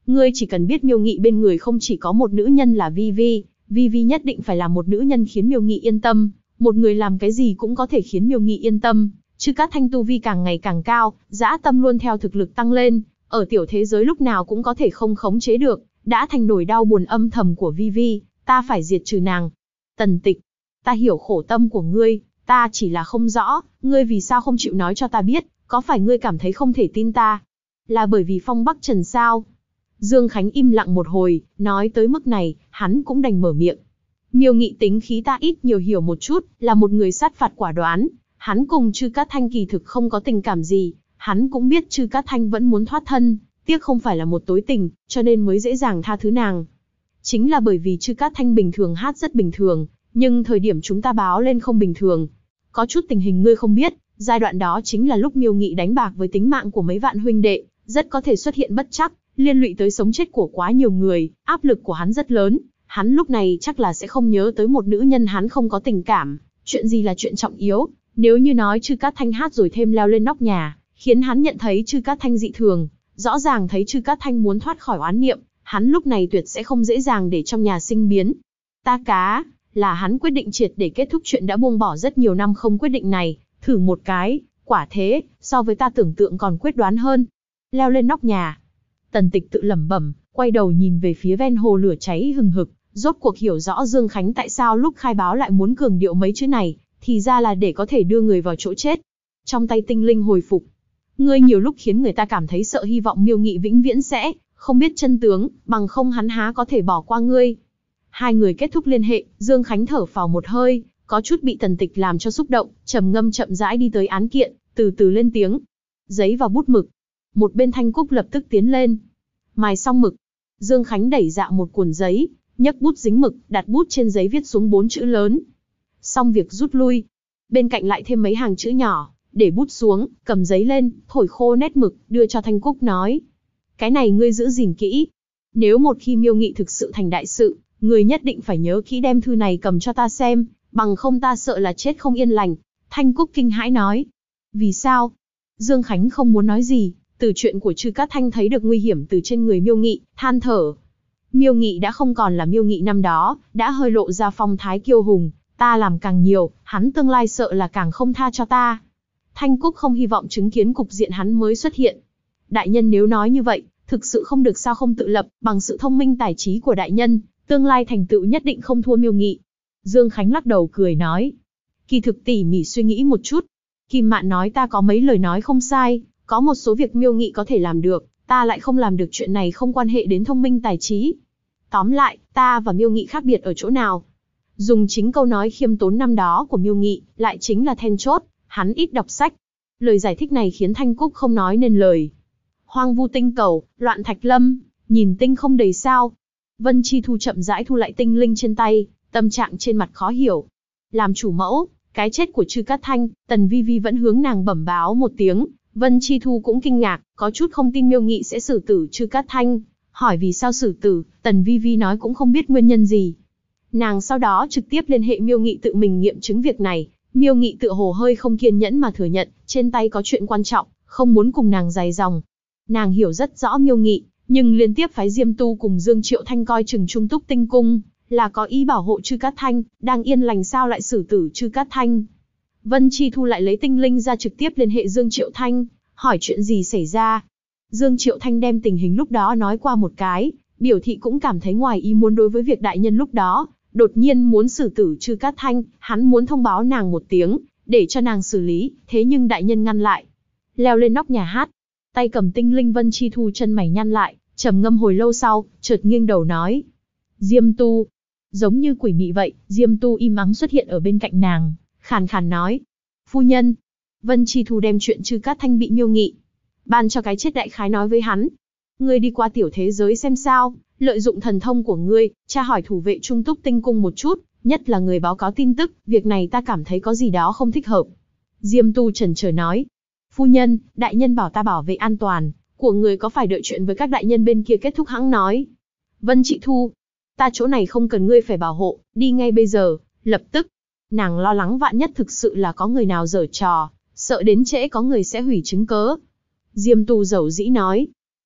Ngươi chỉ cần biết Miêu Nghị bên người không chỉ có một nữ nhân là Vi Vi, Vi Vi nhất định phải là một nữ nhân khiến Miêu Nghị yên tâm, một người làm cái gì cũng có thể khiến Miêu Nghị yên tâm. Chư Cát Thanh tu vi càng ngày càng cao, dã tâm luôn theo thực lực tăng lên, ở tiểu thế giới lúc nào cũng có thể không khống chế được, đã thành nỗi đau buồn âm thầm của Vi Vi, ta phải diệt trừ nàng. Tần Tịch, ta hiểu khổ tâm của ngươi, ta chỉ là không rõ, ngươi vì sao không chịu nói cho ta biết, có phải ngươi cảm thấy không thể tin ta? Là bởi vì Phong Bắc Trần sao? Dương Khánh im lặng một hồi, nói tới mức này, hắn cũng đành mở miệng. Miêu Nghị tính khí ta ít nhiều hiểu một chút, là một người sát phạt quả đoán. Hắn cùng Chư Cát Thanh kỳ thực không có tình cảm gì, hắn cũng biết Chư Cát Thanh vẫn muốn thoát thân, tiếc không phải là một tối tình, cho nên mới dễ dàng tha thứ nàng. Chính là bởi vì Chư Cát Thanh bình thường hát rất bình thường, nhưng thời điểm chúng ta báo lên không bình thường. Có chút tình hình ngươi không biết, giai đoạn đó chính là lúc Miêu Nghị đánh bạc với tính mạng của mấy vạn huynh đệ, rất có thể xuất hiện bất trắc, liên lụy tới sống chết của quá nhiều người, áp lực của hắn rất lớn. Hắn lúc này chắc là sẽ không nhớ tới một nữ nhân hắn không có tình cảm, chuyện gì là chuyện trọng yếu. Nếu như nói Chư Cát Thanh hát rồi thêm leo lên nóc nhà, khiến hắn nhận thấy Chư Cát Thanh dị thường, rõ ràng thấy Chư Cát Thanh muốn thoát khỏi oán niệm, hắn lúc này tuyệt sẽ không dễ dàng để trong nhà sinh biến. Ta cá, là hắn quyết định triệt để kết thúc chuyện đã buông bỏ rất nhiều năm không quyết định này, thử một cái, quả thế, so với ta tưởng tượng còn quyết đoán hơn. Leo lên nóc nhà. Tần Tịch tự lẩm bẩm, quay đầu nhìn về phía ven hồ lửa cháy hừng hực, rốt cuộc hiểu rõ Dương Khánh tại sao lúc khai báo lại muốn cường điệu mấy chữ này, thì ra là để có thể đưa người vào chỗ chết. Trong tay tinh linh hồi phục. Ngươi nhiều lúc khiến người ta cảm thấy sợ, hy vọng Miêu Nghị vĩnh viễn sẽ không biết chân tướng, bằng không hắn há có thể bỏ qua ngươi. Hai người kết thúc liên hệ, Dương Khánh thở phào một hơi, có chút bị Tần Tịch làm cho xúc động, trầm ngâm chậm rãi đi tới án kiện, từ từ lên tiếng. Giấy và bút mực. Một bên Thanh Cúc lập tức tiến lên. Mài xong mực. Dương Khánh đẩy dạ một cuộn giấy, nhấc bút dính mực, đặt bút trên giấy viết xuống 4 chữ lớn. Xong việc rút lui. Bên cạnh lại thêm mấy hàng chữ nhỏ, để bút xuống, cầm giấy lên, thổi khô nét mực, đưa cho Thanh Cúc nói. Cái này ngươi giữ gìn kỹ. Nếu một khi Miêu Nghị thực sự thành đại sự, ngươi nhất định phải nhớ kỹ đem thư này cầm cho ta xem, bằng không ta sợ là chết không yên lành. Thanh Cúc kinh hãi nói. Vì sao? Dương Khánh không muốn nói gì, từ chuyện của Chư Cát Thanh thấy được nguy hiểm từ trên người Miêu Nghị, than thở. Miêu Nghị đã không còn là Miêu Nghị năm đó, đã hơi lộ ra phong thái kiêu hùng, ta làm càng nhiều, hắn tương lai sợ là càng không tha cho ta. Thanh Cúc không hy vọng chứng kiến cục diện hắn mới xuất hiện. Đại nhân nếu nói như vậy, thực sự không được sao không tự lập, bằng sự thông minh tài trí của đại nhân, tương lai thành tựu nhất định không thua Miêu Nghị. Dương Khánh lắc đầu cười nói. Kỳ thực tỉ mỉ suy nghĩ một chút. Kim Mạn nói ta có mấy lời nói không sai, có một số việc Miêu Nghị có thể làm được, ta lại không làm được, chuyện này không quan hệ đến thông minh tài trí. Tóm lại, ta và Miêu Nghị khác biệt ở chỗ nào? Dùng chính câu nói khiêm tốn năm đó của Miêu Nghị, lại chính là then chốt, hắn ít đọc sách. Lời giải thích này khiến Thanh Cúc không nói nên lời. Hoang vu tinh cầu, loạn thạch lâm, nhìn tinh không đầy sao. Vân Chi Thu chậm rãi thu lại tinh linh trên tay, tâm trạng trên mặt khó hiểu. Làm chủ mẫu, cái chết của Chư Cát Thanh, Tần Vi Vi vẫn hướng nàng bẩm báo một tiếng. Vân Chi Thu cũng kinh ngạc, có chút không tin Miêu Nghị sẽ xử tử Chư Cát Thanh. Hỏi vì sao xử tử, Tần Vi Vi nói cũng không biết nguyên nhân gì. Nàng sau đó trực tiếp liên hệ Miêu Nghị tự mình nghiệm chứng việc này. Miêu Nghị tựa hồ hơi không kiên nhẫn mà thừa nhận, trên tay có chuyện quan trọng, không muốn cùng nàng dài dòng. Nàng hiểu rất rõ Miêu Nghị, nhưng liên tiếp phái Diêm Tu cùng Dương Triệu Thanh coi chừng Trung Túc Tinh Cung, là có ý bảo hộ Chư Cát Thanh, đang yên lành sao lại xử tử Chư Cát Thanh. Vân Chi Thu lại lấy tinh linh ra trực tiếp liên hệ Dương Triệu Thanh, hỏi chuyện gì xảy ra. Dương Triệu Thanh đem tình hình lúc đó nói qua một cái, biểu thị cũng cảm thấy ngoài ý muốn đối với việc đại nhân lúc đó, đột nhiên muốn xử tử Chư Cát Thanh, hắn muốn thông báo nàng một tiếng, để cho nàng xử lý, thế nhưng đại nhân ngăn lại. Leo lên nóc nhà hát, tay cầm tinh linh Vân Chi Thu chân mày nhăn lại, trầm ngâm hồi lâu sau, chợt nghiêng đầu nói. Diêm Tu. Giống như quỷ mị vậy, Diêm Tu im ắng xuất hiện ở bên cạnh nàng, khàn khàn nói. Phu nhân. Vân Chi Thu đem chuyện Chư Cát Thanh bị Miêu Nghị ban cho cái chết đại khái nói với hắn. Ngươi đi qua tiểu thế giới xem sao, lợi dụng thần thông của ngươi, tra hỏi thủ vệ Trung Túc Tinh Cung một chút, nhất là người báo cáo tin tức, việc này ta cảm thấy có gì đó không thích hợp. Diêm Tu chần chờ nói. Phu nhân, đại nhân bảo ta bảo vệ an toàn của người, có phải đợi chuyện với các đại nhân bên kia kết thúc hẵng nói. Vân Chị Thu, ta chỗ này không cần ngươi phải bảo hộ, đi ngay bây giờ, lập tức. Nàng lo lắng vạn nhất thực sự là có người nào giở trò, sợ đến trễ có người sẽ hủy chứng cớ. Diêm Tu dầu dĩ nói.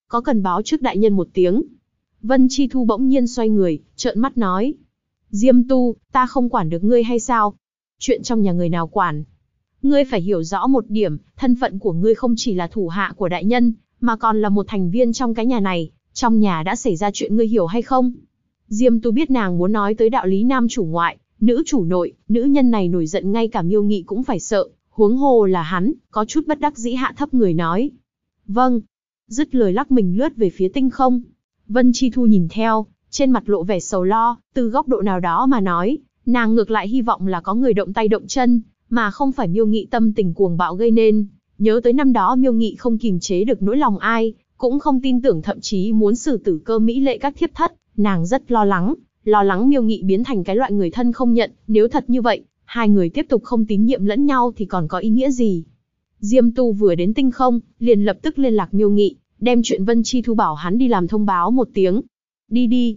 có cần báo trước đại nhân một tiếng. Vân Chi Thu bỗng nhiên xoay người, trợn mắt nói. Diêm Tu, ta không quản được ngươi hay sao? Chuyện trong nhà người nào quản? Ngươi phải hiểu rõ một điểm, thân phận của ngươi không chỉ là thủ hạ của đại nhân, mà còn là một thành viên trong cái nhà này, trong nhà đã xảy ra chuyện ngươi hiểu hay không? Diêm Tu biết nàng muốn nói tới đạo lý nam chủ ngoại, nữ chủ nội, nữ nhân này nổi giận ngay cả Miêu Nghị cũng phải sợ, huống hồ là hắn, có chút bất đắc dĩ hạ thấp người nói. Vâng. Dứt lời lắc mình lướt về phía tinh không. Vân Chi Thu nhìn theo, trên mặt lộ vẻ sầu lo, từ góc độ nào đó mà nói, nàng ngược lại hy vọng là có người động tay động chân, mà không phải Miêu Nghị tâm tình cuồng bạo gây nên. Nhớ tới năm đó Miêu Nghị không kìm chế được nỗi lòng ai, cũng không tin tưởng thậm chí muốn xử tử Cơ mỹ lệ các thiếp thất, nàng rất lo lắng Miêu Nghị biến thành cái loại người thân không nhận, nếu thật như vậy, hai người tiếp tục không tín nhiệm lẫn nhau thì còn có ý nghĩa gì. Diêm Tu vừa đến tinh không, liền lập tức liên lạc Miêu Nghị, đem chuyện Vân Chi Thu bảo hắn đi làm thông báo một tiếng. Đi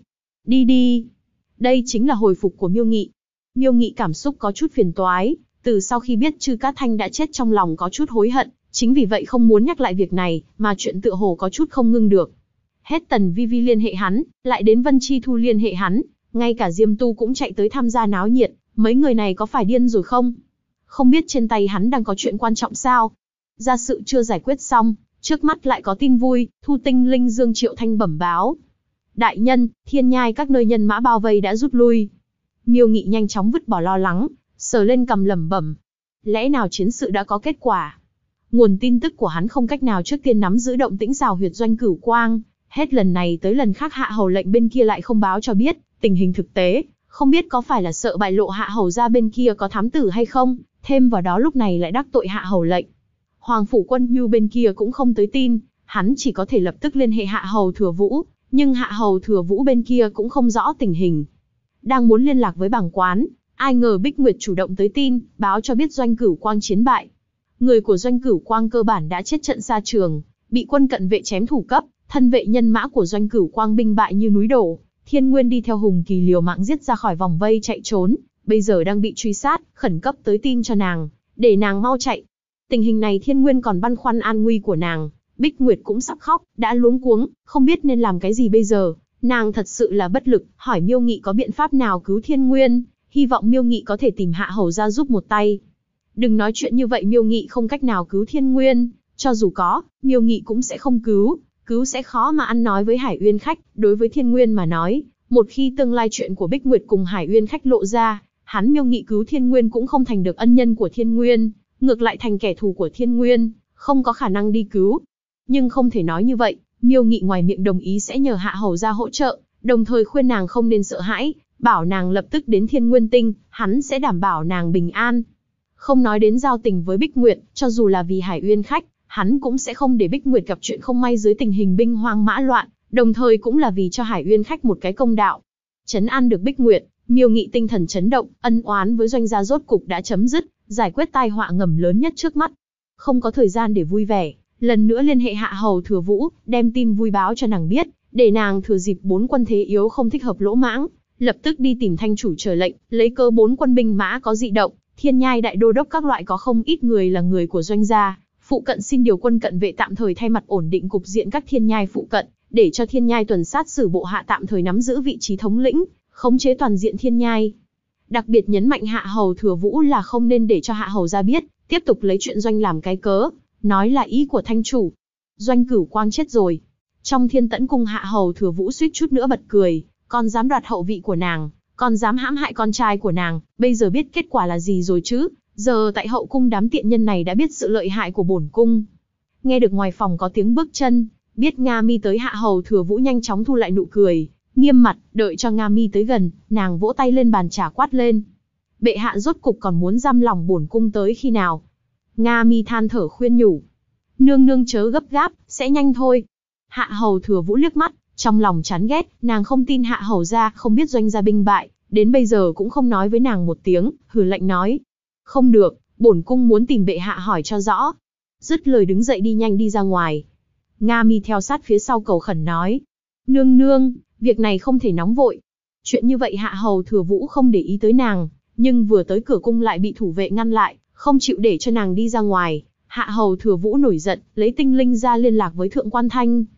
đi. Đây chính là hồi phục của Miêu Nghị. Miêu Nghị cảm xúc có chút phiền toái, từ sau khi biết Trư Cát Thanh đã chết trong lòng có chút hối hận, chính vì vậy không muốn nhắc lại việc này, mà chuyện tựa hồ có chút không ngưng được. Hết Tần Vi Vi liên hệ hắn, lại đến Vân Chi Thu liên hệ hắn, ngay cả Diêm Tu cũng chạy tới tham gia náo nhiệt, mấy người này có phải điên rồi không? Không biết trên tay hắn đang có chuyện quan trọng sao? Gia sự chưa giải quyết xong, trước mắt lại có tin vui, Thu Tinh Linh Dương Triệu Thanh bẩm báo. Đại nhân, Thiên Nhai các nơi nhân mã bao vây đã rút lui. Miêu Nghị nhanh chóng vứt bỏ lo lắng, sờ lên cằm lẩm bẩm. Lẽ nào chiến sự đã có kết quả? Nguồn tin tức của hắn không cách nào trước tiên nắm giữ động tĩnh Giào Huyệt Doanh Cửu Quang, hết lần này tới lần khác Hạ Hầu lệnh bên kia lại không báo cho biết tình hình thực tế, không biết có phải là sợ bại lộ Hạ Hầu ra bên kia có thám tử hay không, thêm vào đó lúc này lại đắc tội Hạ Hầu lệnh. Hoàng phủ Quân Nhu bên kia cũng không tới tin, hắn chỉ có thể lập tức liên hệ Hạ Hầu Thừa Vũ, nhưng Hạ Hầu Thừa Vũ bên kia cũng không rõ tình hình. Đang muốn liên lạc với bảng quán, ai ngờ Bích Nguyệt chủ động tới tin, báo cho biết Doanh Cửu Quang chiến bại. Người của Doanh Cửu Quang cơ bản đã chết trận xa trường, bị quân cận vệ chém thủ cấp, thân vệ nhân mã của Doanh Cửu Quang binh bại như núi đổ. Thiên Nguyên đi theo Hùng Kỳ liều mạng giết ra khỏi vòng vây chạy trốn, bây giờ đang bị truy sát, khẩn cấp tới tin cho nàng, để nàng mau chạy. Tình hình này Thiên Nguyên còn băn khoăn an nguy của nàng, Bích Nguyệt cũng sắp khóc, đã luống cuống, không biết nên làm cái gì bây giờ. Nàng thật sự là bất lực, hỏi Miêu Nghị có biện pháp nào cứu Thiên Nguyên, hy vọng Miêu Nghị có thể tìm Hạ Hầu ra giúp một tay. Đừng nói chuyện như vậy, Miêu Nghị không cách nào cứu Thiên Nguyên, cho dù có, Miêu Nghị cũng sẽ không cứu sẽ khó mà ăn nói với Hải Uyên khách. Đối với Thiên Nguyên mà nói, một khi tương lai chuyện của Bích Nguyệt cùng Hải Uyên khách lộ ra, hắn Miêu Nghị cứu Thiên Nguyên cũng không thành được ân nhân của Thiên Nguyên, ngược lại thành kẻ thù của Thiên Nguyên, không có khả năng đi cứu. Nhưng không thể nói như vậy, Miêu Nghị ngoài miệng đồng ý sẽ nhờ Hạ Hầu ra hỗ trợ, đồng thời khuyên nàng không nên sợ hãi, bảo nàng lập tức đến Thiên Nguyên Tinh, hắn sẽ đảm bảo nàng bình an. Không nói đến giao tình với Bích Nguyệt, cho dù là vì Hải Uyên khách, hắn cũng sẽ không để Bích Nguyệt gặp chuyện không may dưới tình hình binh hoang mã loạn, đồng thời cũng là vì cho Hải Uyên khách một cái công đạo. Trấn an được Bích Nguyệt, Miêu Nghị tinh thần chấn động, ân oán với Doanh gia rốt cục đã chấm dứt, giải quyết tai họa ngầm lớn nhất trước mắt. Không có thời gian để vui vẻ, lần nữa liên hệ Hạ Hầu Thừa Vũ, đem tin vui báo cho nàng biết, để nàng thừa dịp 4 quân thế yếu không thích hợp lỗ mãng, lập tức đi tìm thanh chủ chờ lệnh, lấy cớ 4 quân binh mã có dị động, Thiên Nhai đại đô đốc các loại có không ít người là người của Doanh gia, phụ cận xin điều quân cận vệ tạm thời thay mặt ổn định cục diện các Thiên Nhai phụ cận, để cho Thiên Nhai tuần sát sử bộ hạ tạm thời nắm giữ vị trí thống lĩnh, khống chế toàn diện Thiên Nhai. Đặc biệt nhấn mạnh Hạ Hầu Thừa Vũ là không nên để cho Hạ Hầu ra biết, tiếp tục lấy chuyện Doanh làm cái cớ, nói là ý của thanh chủ. Doanh Cửu Quang chết rồi. Trong Thiên Tẫn cung Hạ Hầu Thừa Vũ suýt chút nữa bật cười, còn dám đoạt hậu vị của nàng, còn dám hãm hại con trai của nàng, bây giờ biết kết quả là gì rồi chứ? Giờ tại hậu cung đám tiện nhân này đã biết sự lợi hại của bổn cung. Nghe được ngoài phòng có tiếng bước chân, biết Nga Mi tới, Hạ Hầu Thừa Vũ nhanh chóng thu lại nụ cười, nghiêm mặt, đợi cho Nga Mi tới gần, nàng vỗ tay lên bàn trà quát lên. Bệ hạ rốt cục còn muốn giam lòng bổn cung tới khi nào? Nga Mi than thở khuyên nhủ. Nương nương chớ gấp gáp, sẽ nhanh thôi. Hạ Hầu Thừa Vũ liếc mắt, trong lòng chán ghét, nàng không tin Hạ Hầu gia không biết Doanh gia binh bại, đến bây giờ cũng không nói với nàng một tiếng, hừ lạnh nói. Không được, bổn cung muốn tìm bệ hạ hỏi cho rõ. Dứt lời đứng dậy đi nhanh đi ra ngoài. Nga Mi theo sát phía sau cầu khẩn nói. Nương nương, việc này không thể nóng vội. Chuyện như vậy Hạ Hầu Thừa Vũ không để ý tới nàng, nhưng vừa tới cửa cung lại bị thủ vệ ngăn lại, không chịu để cho nàng đi ra ngoài. Hạ Hầu Thừa Vũ nổi giận, lấy tinh linh ra liên lạc với Thượng Quan Thanh.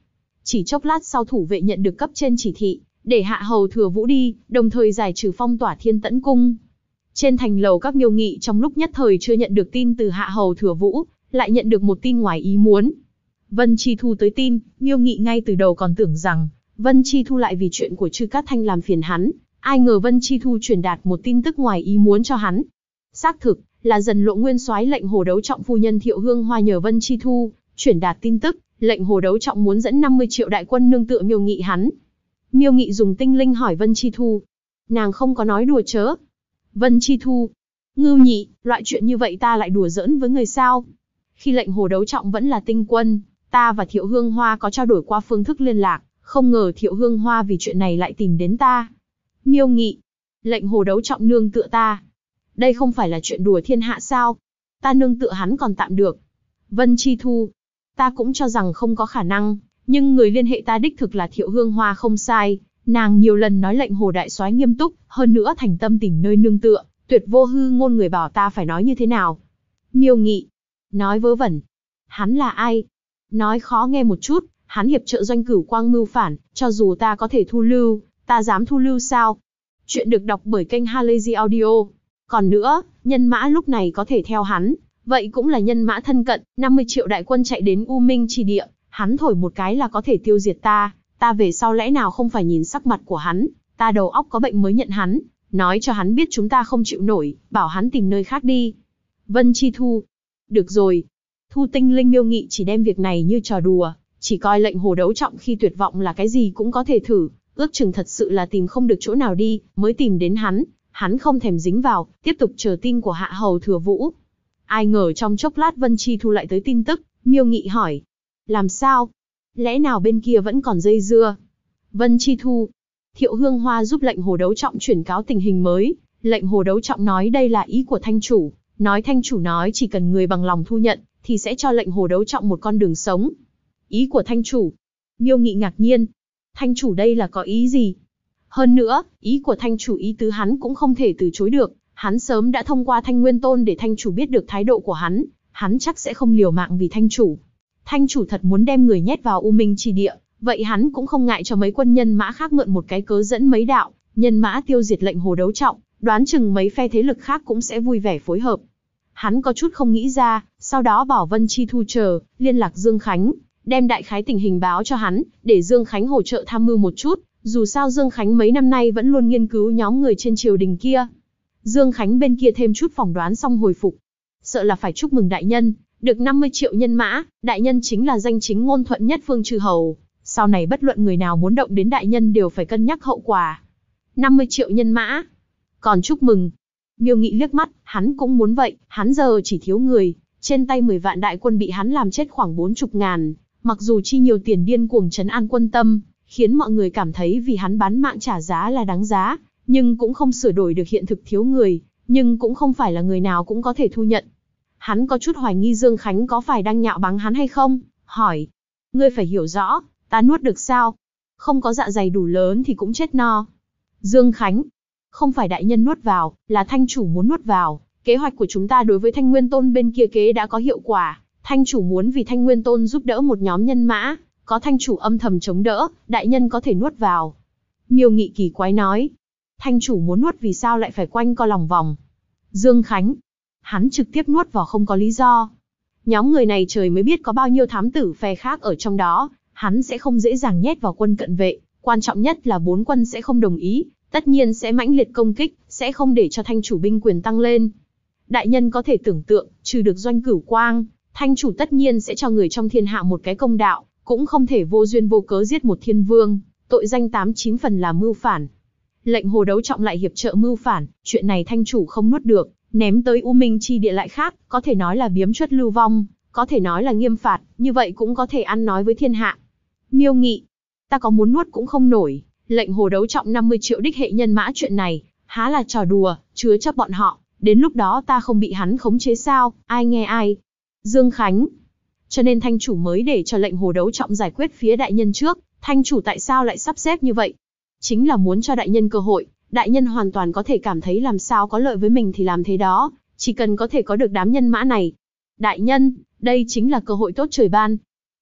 Chỉ chốc lát sau thủ vệ nhận được cấp trên chỉ thị, để hạ hầu Thừa Vũ đi, đồng thời giải trừ phong tỏa Thiên Tẫn Cung. Trên thành lầu các Miêu Nghị trong lúc nhất thời chưa nhận được tin từ hạ hầu Thừa Vũ, lại nhận được một tin ngoài ý muốn. Vân Chi Thu tới tin, Miêu Nghị ngay từ đầu còn tưởng rằng Vân Chi Thu lại vì chuyện của Trư Cát Thanh làm phiền hắn, ai ngờ Vân Chi Thu truyền đạt một tin tức ngoài ý muốn cho hắn. Xác thực là Dần Lộ Nguyên soái lệnh Hồ Đấu Trọng phu nhân Thiệu Hương Hoa nhờ Vân Chi Thu truyền đạt tin tức, lệnh Hồ Đấu Trọng muốn dẫn 50 triệu đại quân nương tựa Miêu Nghị hắn. Miêu Nghị dùng tinh linh hỏi Vân Chi Thu, nàng không có nói đùa chớ. Vân Chi Thu, Ngưu Nhị, loại chuyện như vậy ta lại đùa giỡn với người sao? Khi lệnh Hồ Đấu Trọng vẫn là tinh quân, ta và Thiệu Hương Hoa có trao đổi qua phương thức liên lạc, không ngờ Thiệu Hương Hoa vì chuyện này lại tìm đến ta. Miêu Nghị, lệnh Hồ Đấu Trọng nương tựa ta. Đây không phải là chuyện đùa thiên hạ sao? Ta nương tựa hắn còn tạm được. Vân Chi Thu, ta cũng cho rằng không có khả năng, nhưng người liên hệ ta đích thực là Thiệu Hương Hoa không sai. Nàng nhiều lần nói lệnh Hồ Đại Soái nghiêm túc, hơn nữa thành tâm tìm nơi nương tựa, tuyệt vô hư ngôn, người bảo ta phải nói như thế nào. Miêu Nghị, nói vớ vẩn. Hắn là ai? Nói khó nghe một chút, hắn hiệp trợ Doanh Cửu Quang mưu phản, cho dù ta có thể thu lưu, ta dám thu lưu sao? Chuyện được đọc bởi kênh Halazy Audio. Còn nữa, nhân mã lúc này có thể theo hắn, vậy cũng là nhân mã thân cận, 50 triệu đại quân chạy đến U Minh Chi Địa, hắn thổi một cái là có thể tiêu diệt ta về sau lẽ nào không phải nhìn sắc mặt của hắn, ta đầu óc có bệnh mới nhận hắn, nói cho hắn biết chúng ta không chịu nổi, bảo hắn tìm nơi khác đi. Vân Chi Thu, được rồi. Thu tinh linh Miêu Nghị chỉ đem việc này như trò đùa, chỉ coi lệnh Hồ Đấu Trọng khi tuyệt vọng là cái gì cũng có thể thử, ước chừng thật sự là tìm không được chỗ nào đi, mới tìm đến hắn. Hắn không thèm dính vào, tiếp tục chờ tin của hạ hầu Thừa Vũ. Ai ngờ trong chốc lát Vân Chi Thu lại tới tin tức, Miêu Nghị hỏi. Làm sao? Lẽ nào bên kia vẫn còn dây dưa? Vân Chi Thu, Thiệu Hương Hoa giúp lệnh Hồ Đấu Trọng chuyển cáo tình hình mới. Lệnh Hồ Đấu Trọng nói đây là ý của thanh chủ, nói thanh chủ nói chỉ cần người bằng lòng thu nhận, thì sẽ cho lệnh Hồ Đấu Trọng một con đường sống. Ý của thanh chủ? Miêu Nghị ngạc nhiên. Thanh chủ đây là có ý gì? Hơn nữa, ý của thanh chủ ý tứ hắn cũng không thể từ chối được, hắn sớm đã thông qua Thanh Nguyên Tôn để thanh chủ biết được thái độ của hắn chắc sẽ không liều mạng vì thanh chủ. Thanh chủ thật muốn đem người nhét vào U Minh Chi Địa, vậy hắn cũng không ngại cho mấy quân nhân mã khác mượn một cái cớ dẫn mấy đạo, nhân mã tiêu diệt lệnh Hồ Đấu Trọng, đoán chừng mấy phe thế lực khác cũng sẽ vui vẻ phối hợp. Hắn có chút không nghĩ ra, sau đó bảo Vân Chi Thu chờ, liên lạc Dương Khánh, đem đại khái tình hình báo cho hắn, để Dương Khánh hỗ trợ tham mưu một chút. Dù sao Dương Khánh mấy năm nay vẫn luôn nghiên cứu nhóm người trên triều đình kia. Dương Khánh bên kia thêm chút phỏng đoán xong hồi phục. Sợ là phải chúc mừng đại nhân, được 50 triệu nhân mã, đại nhân chính là danh chính ngôn thuận nhất phương chư hầu. Sau này bất luận người nào muốn động đến đại nhân đều phải cân nhắc hậu quả. 50 triệu nhân mã. Còn chúc mừng. Miêu Nghị liếc mắt, hắn cũng muốn vậy, hắn giờ chỉ thiếu người. Trên tay 10 vạn đại quân bị hắn làm chết khoảng 40 ngàn. Mặc dù chi nhiều tiền điên cuồng trấn an quân tâm, khiến mọi người cảm thấy vì hắn bán mạng trả giá là đáng giá, nhưng cũng không sửa đổi được hiện thực thiếu người, nhưng cũng không phải là người nào cũng có thể thu nhận. Hắn có chút hoài nghi Dương Khánh có phải đang nhạo báng hắn hay không, hỏi. Ngươi phải hiểu rõ, ta nuốt được sao? Không có dạ dày đủ lớn thì cũng chết no. Dương Khánh, không phải đại nhân nuốt vào, là thanh chủ muốn nuốt vào. Kế hoạch của chúng ta đối với Thanh Nguyên Tôn bên kia kế đã có hiệu quả. Thanh chủ muốn vì Thanh Nguyên Tôn giúp đỡ một nhóm nhân mã, có thanh chủ âm thầm chống đỡ, đại nhân có thể nuốt vào. Miêu Nghị kỳ quái nói. Thanh chủ muốn nuốt vì sao lại phải quanh co lòng vòng? Dương Khánh, hắn trực tiếp nuốt vào không có lý do. Nhóm người này trời mới biết có bao nhiêu thám tử phe khác ở trong đó, hắn sẽ không dễ dàng nhét vào quân cận vệ. Quan trọng nhất là 4 quân sẽ không đồng ý, tất nhiên sẽ mãnh liệt công kích, sẽ không để cho thanh chủ binh quyền tăng lên. Đại nhân có thể tưởng tượng, trừ được Doanh Cửu Quang, thanh chủ tất nhiên sẽ cho người trong thiên hạ một cái công đạo, cũng không thể vô duyên vô cớ giết một thiên vương, tội danh 8-9 phần là mưu phản. Lệnh Hồ Đấu Trọng lại hiệp trợ mưu phản, chuyện này thanh chủ không nuốt được, ném tới U Minh Chi Địa lại khác, có thể nói là biếm chuất lưu vong, có thể nói là nghiêm phạt, như vậy cũng có thể ăn nói với thiên hạ. Miêu Nghị, ta có muốn nuốt cũng không nổi, lệnh Hồ Đấu Trọng 50 triệu đích hệ nhân mã chuyện này, há là trò đùa, chứa chấp bọn họ, đến lúc đó ta không bị hắn khống chế sao, ai nghe ai. Dương Khánh, cho nên thanh chủ mới để cho lệnh Hồ Đấu Trọng giải quyết phía đại nhân trước, thanh chủ tại sao lại sắp xếp như vậy? Chính là muốn cho đại nhân cơ hội, đại nhân hoàn toàn có thể cảm thấy làm sao có lợi với mình thì làm thế đó, chỉ cần có thể có được đám nhân mã này. Đại nhân, đây chính là cơ hội tốt trời ban.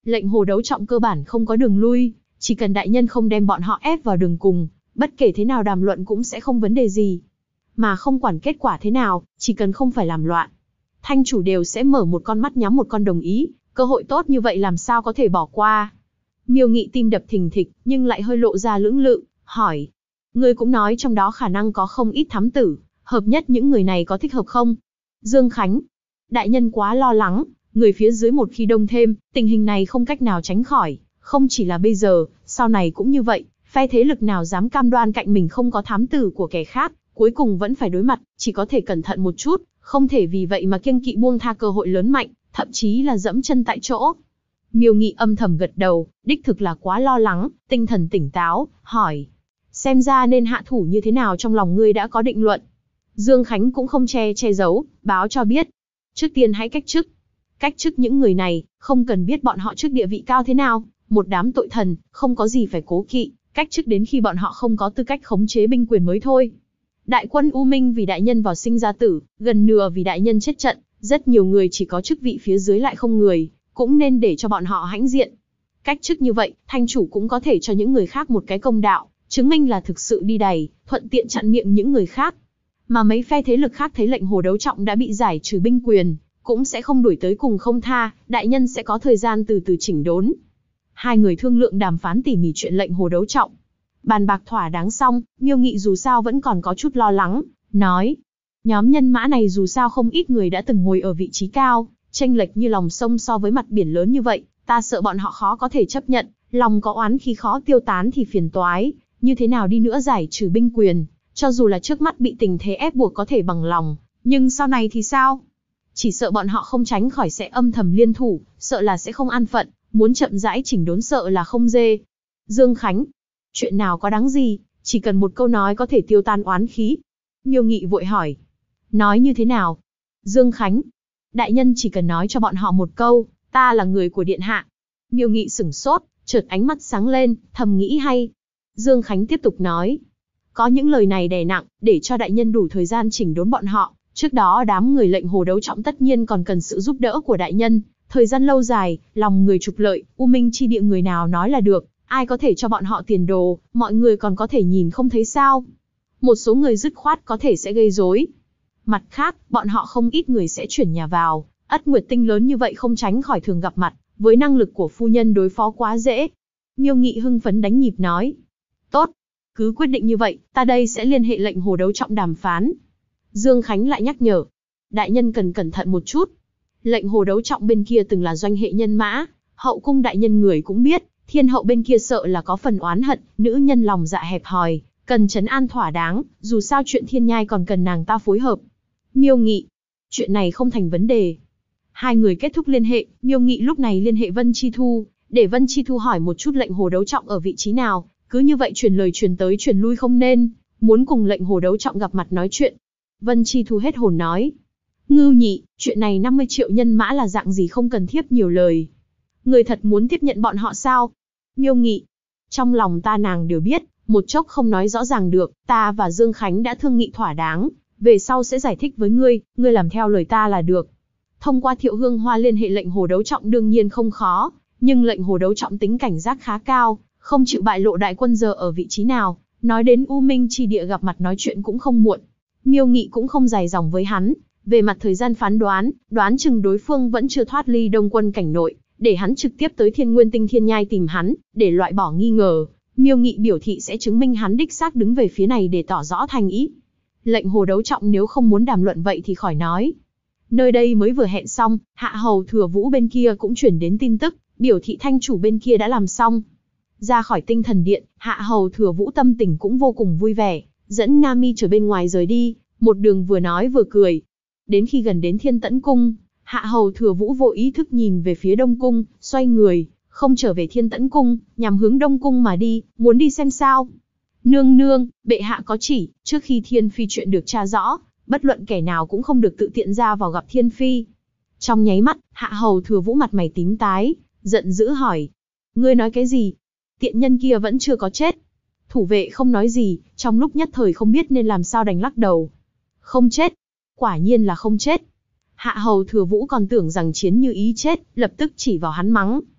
Lệnh hồ đấu trọng cơ bản không có đường lui, chỉ cần đại nhân không đem bọn họ ép vào đường cùng, bất kể thế nào đàm luận cũng sẽ không vấn đề gì. Mà không quản kết quả thế nào, chỉ cần không phải làm loạn, thanh chủ đều sẽ mở một con mắt nhắm một con đồng ý, cơ hội tốt như vậy làm sao có thể bỏ qua. Miêu Nghị tim đập thình thịch, nhưng lại hơi lộ ra lưỡng lự, hỏi. Ngươi cũng nói trong đó khả năng có không ít thám tử, hợp nhất những người này có thích hợp không? Dương Khánh. Đại nhân quá lo lắng, người phía dưới một khi đông thêm, tình hình này không cách nào tránh khỏi, không chỉ là bây giờ, sau này cũng như vậy, phe thế lực nào dám cam đoan cạnh mình không có thám tử của kẻ khác, cuối cùng vẫn phải đối mặt, chỉ có thể cẩn thận một chút, không thể vì vậy mà kiêng kỵ buông tha cơ hội lớn mạnh, thậm chí là dẫm chân tại chỗ. Miêu Nghị âm thầm gật đầu, đích thực là quá lo lắng, tinh thần tỉnh táo, hỏi. Xem ra nên hạ thủ như thế nào trong lòng ngươi đã có định luận. Dương Khánh cũng không che giấu, báo cho biết. Trước tiên hãy cách chức. Cách chức những người này, không cần biết bọn họ trước địa vị cao thế nào, một đám tội thần, không có gì phải cố kỵ, cách chức đến khi bọn họ không có tư cách khống chế binh quyền mới thôi. Đại quân U Minh vì đại nhân vào sinh ra tử, gần nửa vì đại nhân chết trận, rất nhiều người chỉ có chức vị phía dưới lại không người, cũng nên để cho bọn họ hãnh diện. Cách chức như vậy, thanh chủ cũng có thể cho những người khác một cái công đạo, chứng minh là thực sự đi đày, thuận tiện chặn miệng những người khác. Mà mấy phe thế lực khác thấy lệnh hồ đấu trọng đã bị giải trừ binh quyền, cũng sẽ không đuổi tới cùng không tha, đại nhân sẽ có thời gian từ từ chỉnh đốn. Hai người thương lượng đàm phán tỉ mỉ chuyện lệnh hồ đấu trọng. Bàn bạc thỏa đáng xong, Miêu Nghị dù sao vẫn còn có chút lo lắng, nói. Nhóm nhân mã này dù sao không ít người đã từng ngồi ở vị trí cao, chênh lệch như lòng sông so với mặt biển lớn như vậy, ta sợ bọn họ khó có thể chấp nhận, lòng có oán khi khó tiêu tán thì phiền toái, như thế nào đi nữa giải trừ binh quyền, cho dù là trước mắt bị tình thế ép buộc có thể bằng lòng, nhưng sau này thì sao? Chỉ sợ bọn họ không tránh khỏi sẽ âm thầm liên thủ, sợ là sẽ không an phận, muốn chậm rãi chỉnh đốn sợ là không dê. Dương Khánh, chuyện nào có đáng gì, chỉ cần một câu nói có thể tiêu tan oán khí. Miêu Nghị vội hỏi, nói như thế nào? Dương Khánh, đại nhân chỉ cần nói cho bọn họ một câu, ta là người của điện hạ. Miêu Nghị sửng sốt, chợt ánh mắt sáng lên, thầm nghĩ hay. Dương Khánh tiếp tục nói, có những lời này đè nặng, để cho đại nhân đủ thời gian chỉnh đốn bọn họ. Trước đó đám người lệnh hồ đấu trọng tất nhiên còn cần sự giúp đỡ của đại nhân, thời gian lâu dài, lòng người trục lợi, U Minh chi địa người nào nói là được, ai có thể cho bọn họ tiền đồ, mọi người còn có thể nhìn không thấy sao. Một số người dứt khoát có thể sẽ gây rối. Mặt khác, bọn họ không ít người sẽ chuyển nhà vào, Ất Nguyệt Tinh lớn như vậy không tránh khỏi thường gặp mặt, với năng lực của phu nhân đối phó quá dễ. Miêu Nghị hưng phấn đánh nhịp nói. Tốt, cứ quyết định như vậy, ta đây sẽ liên hệ lệnh hồ đấu trọng đàm phán. Dương Khánh lại nhắc nhở, đại nhân cần cẩn thận một chút. Lệnh hồ đấu trọng bên kia từng là doanh hệ nhân mã, hậu cung đại nhân người cũng biết, thiên hậu bên kia sợ là có phần oán hận, nữ nhân lòng dạ hẹp hòi, cần trấn an thỏa đáng, dù sao chuyện thiên nhai còn cần nàng ta phối hợp. Miêu Nghị, chuyện này không thành vấn đề. Hai người kết thúc liên hệ, Miêu Nghị lúc này liên hệ Vân Chi Thu, để Vân Chi Thu hỏi một chút lệnh hồ đấu trọng ở vị trí nào, cứ như vậy truyền lời truyền tới truyền lui không nên, muốn cùng lệnh hồ đấu trọng gặp mặt nói chuyện. Vân Chi Thu hết hồn nói, Ngưu Nhị, chuyện này 50 triệu nhân mã là dạng gì không cần thiếp nhiều lời. Người thật muốn tiếp nhận bọn họ sao? Miêu Nghị, trong lòng ta nàng đều biết, một chốc không nói rõ ràng được, ta và Dương Khánh đã thương nghị thỏa đáng, về sau sẽ giải thích với ngươi làm theo lời ta là được. Thông qua Thiệu Hương Hoa liên hệ lệnh hồ đấu trọng đương nhiên không khó, nhưng lệnh hồ đấu trọng tính cảnh giác khá cao, không chịu bại lộ đại quân giờ ở vị trí nào, nói đến U Minh chi địa gặp mặt nói chuyện cũng không muộn. Miêu Nghị cũng không dài dòng với hắn, về mặt thời gian phán đoán chừng đối phương vẫn chưa thoát ly Đông quân cảnh nội, để hắn trực tiếp tới Thiên Nguyên Tinh Thiên Nhai tìm hắn, để loại bỏ nghi ngờ. Miêu Nghị biểu thị sẽ chứng minh hắn đích xác đứng về phía này để tỏ rõ thành ý. Lệnh hồ đấu trọng nếu không muốn đàm luận vậy thì khỏi nói. Nơi đây mới vừa hẹn xong, Hạ Hầu Thừa Vũ bên kia cũng chuyển đến tin tức, biểu thị thanh chủ bên kia đã làm xong. Ra khỏi Tinh Thần Điện, Hạ Hầu Thừa Vũ tâm tình cũng vô cùng vui vẻ, dẫn Nga Mi trở bên ngoài rời đi, một đường vừa nói vừa cười. Đến khi gần đến Thiên Tẫn Cung, Hạ Hầu Thừa Vũ vô ý thức nhìn về phía Đông Cung, xoay người, không trở về Thiên Tẫn Cung, nhằm hướng Đông Cung mà đi, muốn đi xem sao. Nương nương, bệ hạ có chỉ, trước khi Thiên Phi chuyện được tra rõ, bất luận kẻ nào cũng không được tự tiện ra vào gặp Thiên Phi. Trong nháy mắt, Hạ Hầu Thừa Vũ mặt mày tím tái, giận dữ hỏi. Ngươi nói cái gì? Tiện nhân kia vẫn chưa có chết. Thủ vệ không nói gì, trong lúc nhất thời không biết nên làm sao đành lắc đầu. Không chết. Quả nhiên là không chết. Hạ Hầu Thừa Vũ còn tưởng rằng chiến như ý chết, lập tức chỉ vào hắn mắng.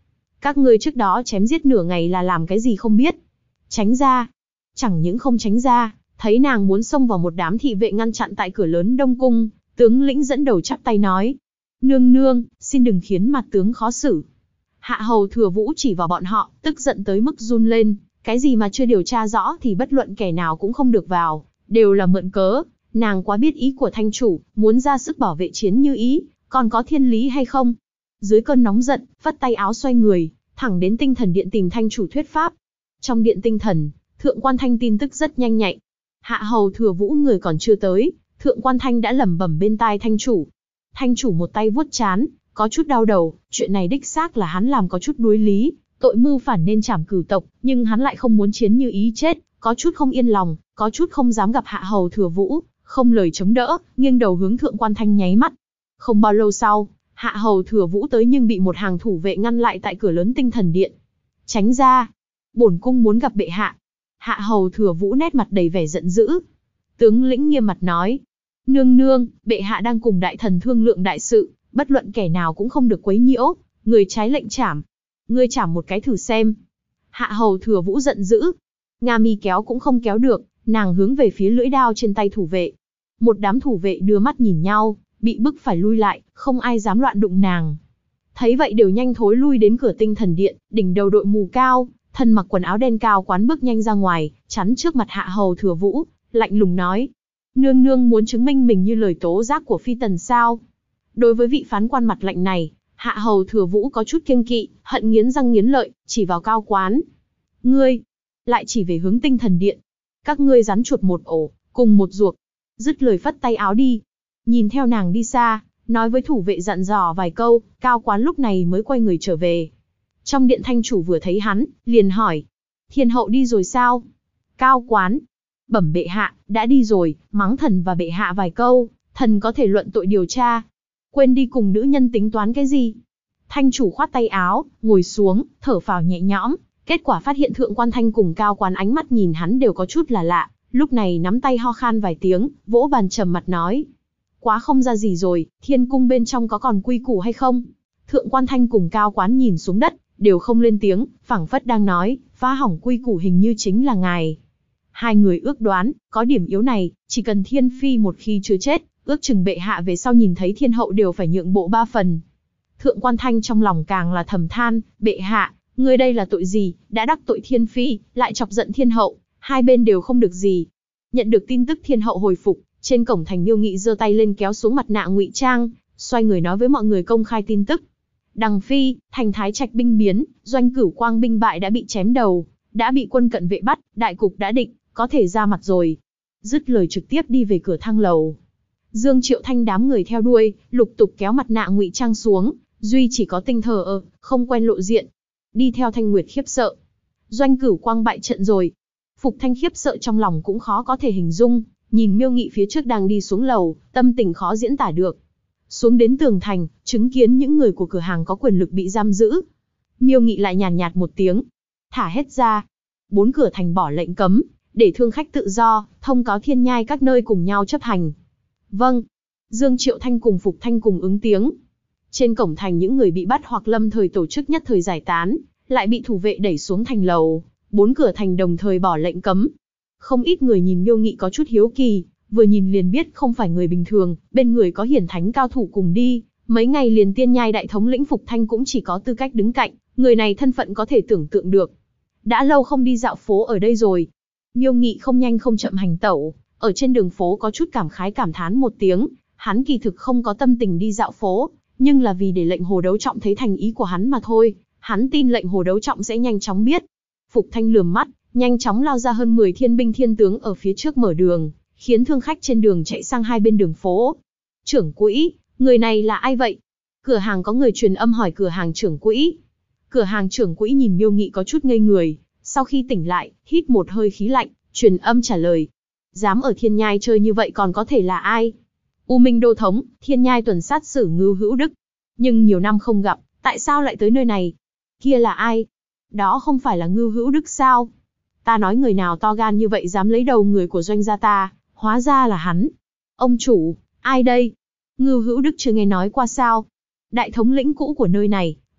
Các ngươi trước đó chém giết nửa ngày là làm cái gì không biết. Tránh ra. Chẳng những không tránh ra, thấy nàng muốn xông vào một đám thị vệ ngăn chặn tại cửa lớn Đông Cung, tướng lĩnh dẫn đầu chắp tay nói. Nương nương, xin đừng khiến mặt tướng khó xử. Hạ hầu Thừa Vũ chỉ vào bọn họ, tức giận tới mức run lên, cái gì mà chưa điều tra rõ thì bất luận kẻ nào cũng không được vào, đều là mượn cớ. Nàng quá biết ý của thanh chủ, muốn ra sức bảo vệ Chiến Như Ý, còn có thiên lý hay không? Dưới cơn nóng giận, phất tay áo xoay người, thẳng đến Tinh Thần Điện tìm thanh chủ thuyết pháp. Trong điện tinh thần, Thượng Quan Thanh tin tức rất nhanh nhạy. Hạ hầu Thừa Vũ người còn chưa tới, Thượng Quan Thanh đã lẩm bẩm bên tai thanh chủ. Thanh chủ một tay vuốt trán, có chút đau đầu, chuyện này đích xác là hắn làm có chút đuối lý, tội mưu phản nên trảm cửu tộc, nhưng hắn lại không muốn Chiến Như Ý chết, có chút không yên lòng, có chút không dám gặp Hạ hầu Thừa Vũ, không lời chống đỡ, nghiêng đầu hướng Thượng Quan Thanh nháy mắt. Không bao lâu sau, Hạ hầu Thừa Vũ tới nhưng bị một hàng thủ vệ ngăn lại tại cửa lớn Tinh Thần Điện. Tránh ra, bổn cung muốn gặp bệ hạ. Hạ hầu Thừa Vũ nét mặt đầy vẻ giận dữ. Tướng lĩnh nghiêm mặt nói, nương nương, bệ hạ đang cùng đại thần thương lượng đại sự, bất luận kẻ nào cũng không được quấy nhiễu, người trái lệnh trảm. Ngươi trảm một cái thử xem. Hạ hầu Thừa Vũ giận dữ. Nga mi kéo cũng không kéo được, nàng hướng về phía lưỡi đao trên tay thủ vệ. Một đám thủ vệ đưa mắt nhìn nhau, bị bức phải lui lại, không ai dám loạn đụng nàng. Thấy vậy đều nhanh thối lui đến cửa Tinh Thần Điện, đỉnh đầu đội mù cao, thân mặc quần áo đen cao quán bước nhanh ra ngoài, chắn trước mặt Hạ hầu Thừa Vũ, lạnh lùng nói. Nương nương muốn chứng minh mình như lời tố giác của phi tần sao? Đối với vị phán quan mặt lạnh này, Hạ hầu Thừa Vũ có chút kiêng kỵ, hận nghiến răng nghiến lợi, chỉ vào cao quán. Ngươi, lại chỉ về hướng Tinh Thần Điện. Các ngươi rắn chuột một ổ, cùng một ruột. Dứt lời phất tay áo đi. Nhìn theo nàng đi xa, nói với thủ vệ dặn dò vài câu, cao quán lúc này mới quay người trở về. Trong điện thanh chủ vừa thấy hắn, liền hỏi. Thiên hậu đi rồi sao? Cao quán. Bẩm bệ hạ, đã đi rồi, mắng thần và bệ hạ vài câu, thần có thể luận tội điều tra. Quên đi cùng nữ nhân tính toán cái gì? Thanh chủ khoát tay áo, ngồi xuống, thở phào nhẹ nhõm. Kết quả phát hiện Thượng Quan Thanh cùng cao quán ánh mắt nhìn hắn đều có chút là lạ. Lúc này nắm tay ho khan vài tiếng, vỗ bàn trầm mặt nói. Quá không ra gì rồi, thiên cung bên trong có còn quy củ hay không? Thượng Quan Thanh cùng cao quán nhìn xuống đất, đều không lên tiếng, phảng phất đang nói, phá hỏng quy củ hình như chính là ngài. Hai người ước đoán, có điểm yếu này, chỉ cần thiên phi một khi chưa chết, ước chừng bệ hạ về sau nhìn thấy thiên hậu đều phải nhượng bộ 3 phần. Thượng Quan Thanh trong lòng càng là thầm than, bệ hạ, ngươi đây là tội gì, đã đắc tội thiên phi, lại chọc giận thiên hậu, hai bên đều không được gì. Nhận được tin tức thiên hậu hồi phục, trên cổng thành Miêu Nghị giơ tay lên kéo xuống mặt nạ ngụy trang, xoay người nói với mọi người công khai tin tức. Đằng phi, thành Thái Trạch binh biến, Doanh Cửu Quang binh bại đã bị chém đầu, đã bị quân cận vệ bắt, đại cục đã định, có thể ra mặt rồi. Dứt lời trực tiếp đi về cửa thang lầu. Dương Triệu Thanh đám người theo đuôi, lục tục kéo mặt nạ ngụy trang xuống, duy chỉ có Tinh thờ không quen lộ diện. Đi theo Thanh Nguyệt khiếp sợ. Doanh Cửu Quang bại trận rồi. Phục Thanh khiếp sợ trong lòng cũng khó có thể hình dung, nhìn Miêu Nghị phía trước đang đi xuống lầu, tâm tình khó diễn tả được. Xuống đến tường thành, chứng kiến những người của cửa hàng có quyền lực bị giam giữ. Miêu Nghị lại nhàn nhạt một tiếng. Thả hết ra. 4 cửa thành bỏ lệnh cấm, để thương khách tự do, thông cáo thiên nhai các nơi cùng nhau chấp hành. Vâng. Dương Triệu Thanh cùng Phục Thanh cùng ứng tiếng. Trên cổng thành những người bị bắt hoặc lâm thời tổ chức nhất thời giải tán, lại bị thủ vệ đẩy xuống thành lầu. 4 cửa thành đồng thời bỏ lệnh cấm. Không ít người nhìn Miêu Nghị có chút hiếu kỳ, vừa nhìn liền biết không phải người bình thường, bên người có hiển thánh cao thủ cùng đi. Mấy ngày liền tiên nhai đại thống lĩnh Phục Thanh cũng chỉ có tư cách đứng cạnh, người này thân phận có thể tưởng tượng được. Đã lâu không đi dạo phố ở đây rồi. Miêu Nghị không nhanh không chậm hành tẩu, ở trên đường phố có chút cảm khái cảm thán một tiếng, hắn kỳ thực không có tâm tình đi dạo phố, nhưng là vì để lệnh Hồ Đấu Trọng thấy thành ý của hắn mà thôi, hắn tin lệnh Hồ Đấu Trọng sẽ nhanh chóng biết. Phục Thanh lườm mắt, nhanh chóng lao ra hơn 10 thiên binh thiên tướng ở phía trước mở đường, khiến thương khách trên đường chạy sang hai bên đường phố. Trưởng quỹ, người này là ai vậy? Cửa hàng có người truyền âm hỏi cửa hàng trưởng quỹ. Cửa hàng trưởng quỹ nhìn Miêu Nghị có chút ngây người, sau khi tỉnh lại, hít một hơi khí lạnh, truyền âm trả lời. Dám ở thiên nhai chơi như vậy còn có thể là ai? U Minh Đô Thống, thiên nhai tuần sát xử Ngưu Hữu Đức. Nhưng nhiều năm không gặp, tại sao lại tới nơi này? Kia là ai? Đó không phải là Ngưu Hữu Đức sao? Ta nói người nào to gan như vậy dám lấy đầu người của doanh gia ta, hóa ra là hắn. Ông chủ, ai đây? Ngưu Hữu Đức chưa nghe nói qua sao? Đại thống lĩnh cũ của nơi này,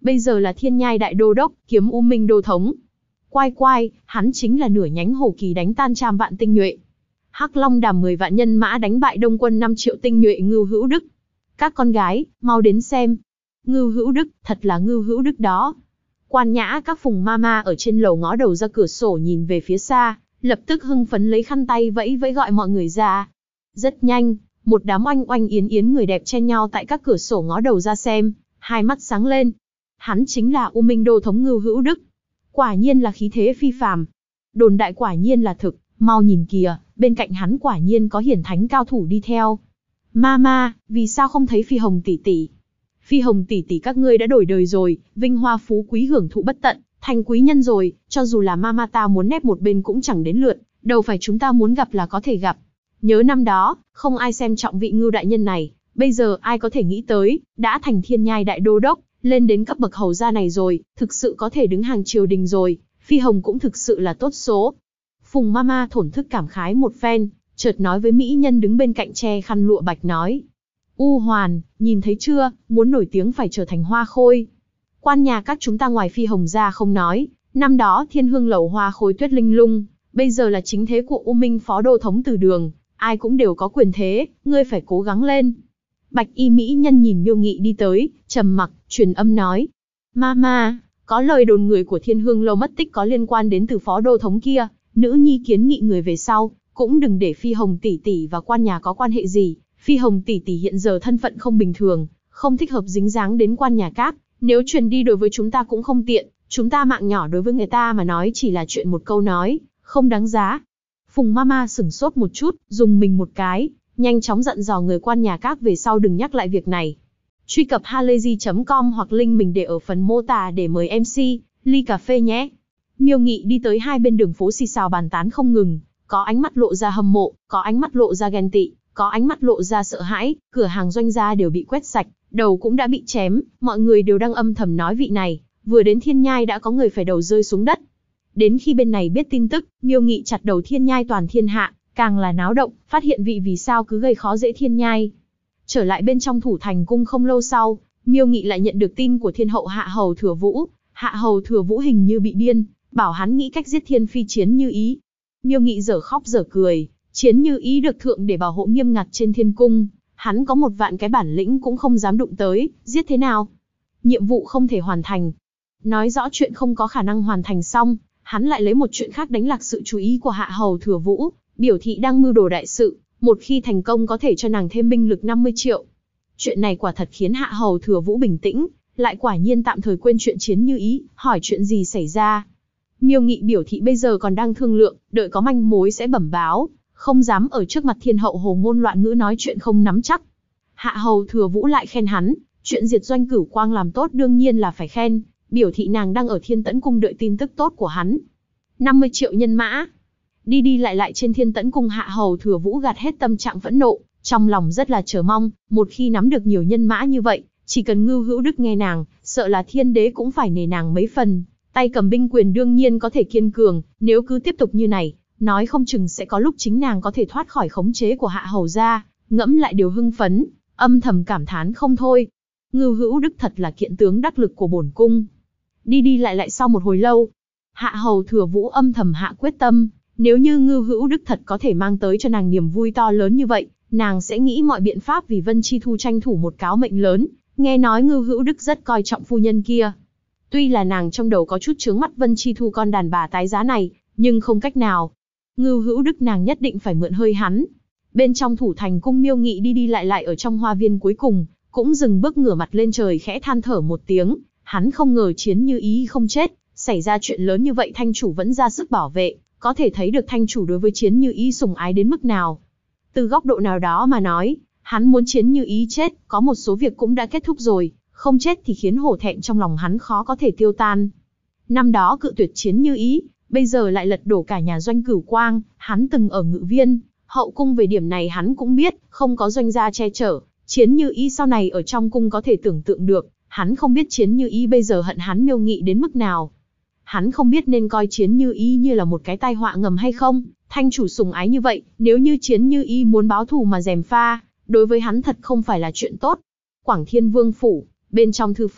bây giờ là Thiên Nhai Đại Đô Đốc, Kiếm U Minh Đô Thống. Quai, hắn chính là nửa nhánh hổ kỳ đánh tan trăm vạn tinh nhuệ. Hắc Long Đàm 10 vạn nhân mã đánh bại Đông quân 5 triệu tinh nhuệ Ngưu Hữu Đức. Các con gái, mau đến xem. Ngưu Hữu Đức, thật là Ngưu Hữu Đức đó. Quan Nhã các phùng mama ở trên lầu ngó đầu ra cửa sổ nhìn về phía xa, lập tức hưng phấn lấy khăn tay vẫy vẫy gọi mọi người ra. Rất nhanh, một đám oanh oanh yến yến người đẹp chen nhau tại các cửa sổ ngó đầu ra xem, hai mắt sáng lên. Hắn chính là U Minh Đô Thống Ngưu Hữu Đức. Quả nhiên là khí thế phi phàm. Đồn đại quả nhiên là thực, mau nhìn kìa, bên cạnh hắn quả nhiên có hiển thánh cao thủ đi theo. Mama, vì sao không thấy Phi Hồng tỷ tỷ? Phi Hồng tỷ tỷ các ngươi đã đổi đời rồi, vinh hoa phú quý hưởng thụ bất tận, thành quý nhân rồi, cho dù là mama ta muốn nép một bên cũng chẳng đến lượt, đâu phải chúng ta muốn gặp là có thể gặp. Nhớ năm đó, không ai xem trọng vị Ngưu đại nhân này, bây giờ ai có thể nghĩ tới, đã thành Thiên Nhai Đại Đô Đốc, lên đến cấp bậc hầu gia này rồi, thực sự có thể đứng hàng triều đình rồi, Phi Hồng cũng thực sự là tốt số. Phùng mama thổn thức cảm khái một phen, chợt nói với mỹ nhân đứng bên cạnh che khăn lụa bạch nói. U Hoàn, nhìn thấy chưa, muốn nổi tiếng phải trở thành hoa khôi. Quan nhà các chúng ta ngoài Phi Hồng ra không nói, năm đó Thiên Hương lầu hoa khôi Tuyết Linh Lung, bây giờ là chính thế của U Minh Phó Đô Thống Từ Đường, ai cũng đều có quyền thế, ngươi phải cố gắng lên. Bạch y mỹ nhân nhìn Miêu Nghị đi tới, trầm mặc, truyền âm nói. Mama, có lời đồn người của Thiên Hương lâu mất tích có liên quan đến từ Phó Đô Thống kia, nữ nhi kiến nghị người về sau, cũng đừng để Phi Hồng tỷ tỷ và quan nhà có quan hệ gì. Phi Hồng tỷ tỷ hiện giờ thân phận không bình thường, không thích hợp dính dáng đến quan nhà các, nếu truyền đi đối với chúng ta cũng không tiện, chúng ta mạng nhỏ đối với người ta mà nói chỉ là chuyện một câu nói, không đáng giá. Phùng mama sửng sốt một chút, dùng mình một cái, nhanh chóng dặn dò người quan nhà các về sau đừng nhắc lại việc này. Truy cập halayzi.com hoặc link mình để ở phần mô tả để mời MC, ly cà phê nhé. Miêu Nghị đi tới hai bên đường phố xì xào bàn tán không ngừng, có ánh mắt lộ ra hâm mộ, có ánh mắt lộ ra ghen tị, có ánh mắt lộ ra sợ hãi, cửa hàng doanh gia đều bị quét sạch, đầu cũng đã bị chém, mọi người đều đang âm thầm nói vị này, vừa đến Thiên Nhai đã có người phải đầu rơi xuống đất. Đến khi bên này biết tin tức, Miêu Nghị chặt đầu Thiên Nhai toàn thiên hạ, càng là náo động, phát hiện vị vì sao cứ gây khó dễ Thiên Nhai. Trở lại bên trong thủ thành cung không lâu sau, Miêu Nghị lại nhận được tin của Thiên hậu Hạ Hầu Thừa Vũ. Hạ Hầu Thừa Vũ hình như bị điên, bảo hắn nghĩ cách giết Thiên Phi Chiến Như Ý. Miêu Nghị dở khóc dở cười, Chiến Như Ý được thượng để bảo hộ nghiêm ngặt trên thiên cung, hắn có 1.000 cái bản lĩnh cũng không dám đụng tới, giết thế nào? Nhiệm vụ không thể hoàn thành. Nói rõ chuyện không có khả năng hoàn thành xong, hắn lại lấy một chuyện khác đánh lạc sự chú ý của Hạ Hầu Thừa Vũ, biểu thị đang mưu đồ đại sự, một khi thành công có thể cho nàng thêm binh lực 50 triệu. Chuyện này quả thật khiến Hạ Hầu Thừa Vũ bình tĩnh, lại quả nhiên tạm thời quên chuyện Chiến Như Ý, hỏi chuyện gì xảy ra. Miêu Nghị biểu thị bây giờ còn đang thương lượng, đợi có manh mối sẽ bẩm báo, không dám ở trước mặt thiên hậu hồ ngôn loạn ngữ nói chuyện không nắm chắc. Hạ Hầu Thừa Vũ lại khen hắn, chuyện diệt Doanh Cửu Quang làm tốt đương nhiên là phải khen, biểu thị nàng đang ở Thiên Tẫn Cung đợi tin tức tốt của hắn. 50 triệu nhân mã. Đi đi lại lại trên Thiên Tẫn Cung, Hạ Hầu Thừa Vũ gạt hết tâm trạng phẫn nộ, trong lòng rất là chờ mong, một khi nắm được nhiều nhân mã như vậy, chỉ cần Ngưu Hữu Đức nghe nàng, sợ là thiên đế cũng phải nể nàng mấy phần, tay cầm binh quyền đương nhiên có thể kiên cường, nếu cứ tiếp tục như này, nói không chừng sẽ có lúc chính nàng có thể thoát khỏi khống chế của Hạ Hầu gia. Ngẫm lại điều hưng phấn, âm thầm cảm thán không thôi. Ngưu Hữu Đức thật là kiện tướng đắc lực của bổn cung. Đi đi lại lại sau một hồi lâu, Hạ Hầu Thừa Vũ âm thầm hạ quyết tâm, nếu như Ngưu Hữu Đức thật có thể mang tới cho nàng niềm vui to lớn như vậy, nàng sẽ nghĩ mọi biện pháp vì Vân Chi Thu tranh thủ một cáo mệnh lớn. Nghe nói Ngưu Hữu Đức rất coi trọng phu nhân kia. Tuy là nàng trong đầu có chút chướng mắt Vân Chi Thu con đàn bà tái giá này, nhưng không cách nào. Ngưu Hữu Đức nàng nhất định phải mượn hơi hắn. Bên trong thủ thành cung, Miêu Nghị đi đi lại lại ở trong hoa viên cuối cùng, cũng dừng bước ngửa mặt lên trời khẽ than thở một tiếng. Hắn không ngờ Chiến Như Ý không chết, xảy ra chuyện lớn như vậy thanh chủ vẫn ra sức bảo vệ, có thể thấy được thanh chủ đối với Chiến Như Ý sủng ái đến mức nào. Từ góc độ nào đó mà nói, hắn muốn Chiến Như Ý chết, có một số việc cũng đã kết thúc rồi, không chết thì khiến hổ thẹn trong lòng hắn khó có thể tiêu tan. Năm đó cự tuyệt Chiến Như Ý, bây giờ lại lật đổ cả nhà Doanh Cửu Quang, hắn từng ở Ngự Viên, hậu cung, về điểm này hắn cũng biết, không có Doanh gia che chở, Chiến Như Ý sau này ở trong cung có thể tưởng tượng được, hắn không biết Chiến Như Ý bây giờ hận hắn Miêu Nghị đến mức nào. Hắn không biết nên coi Chiến Như Ý như là một cái tai họa ngầm hay không, thanh chủ sủng ái như vậy, nếu như Chiến Như Ý muốn báo thù mà gièm pha, đối với hắn thật không phải là chuyện tốt. Quảng Thiên Vương phủ, bên trong thư phòng,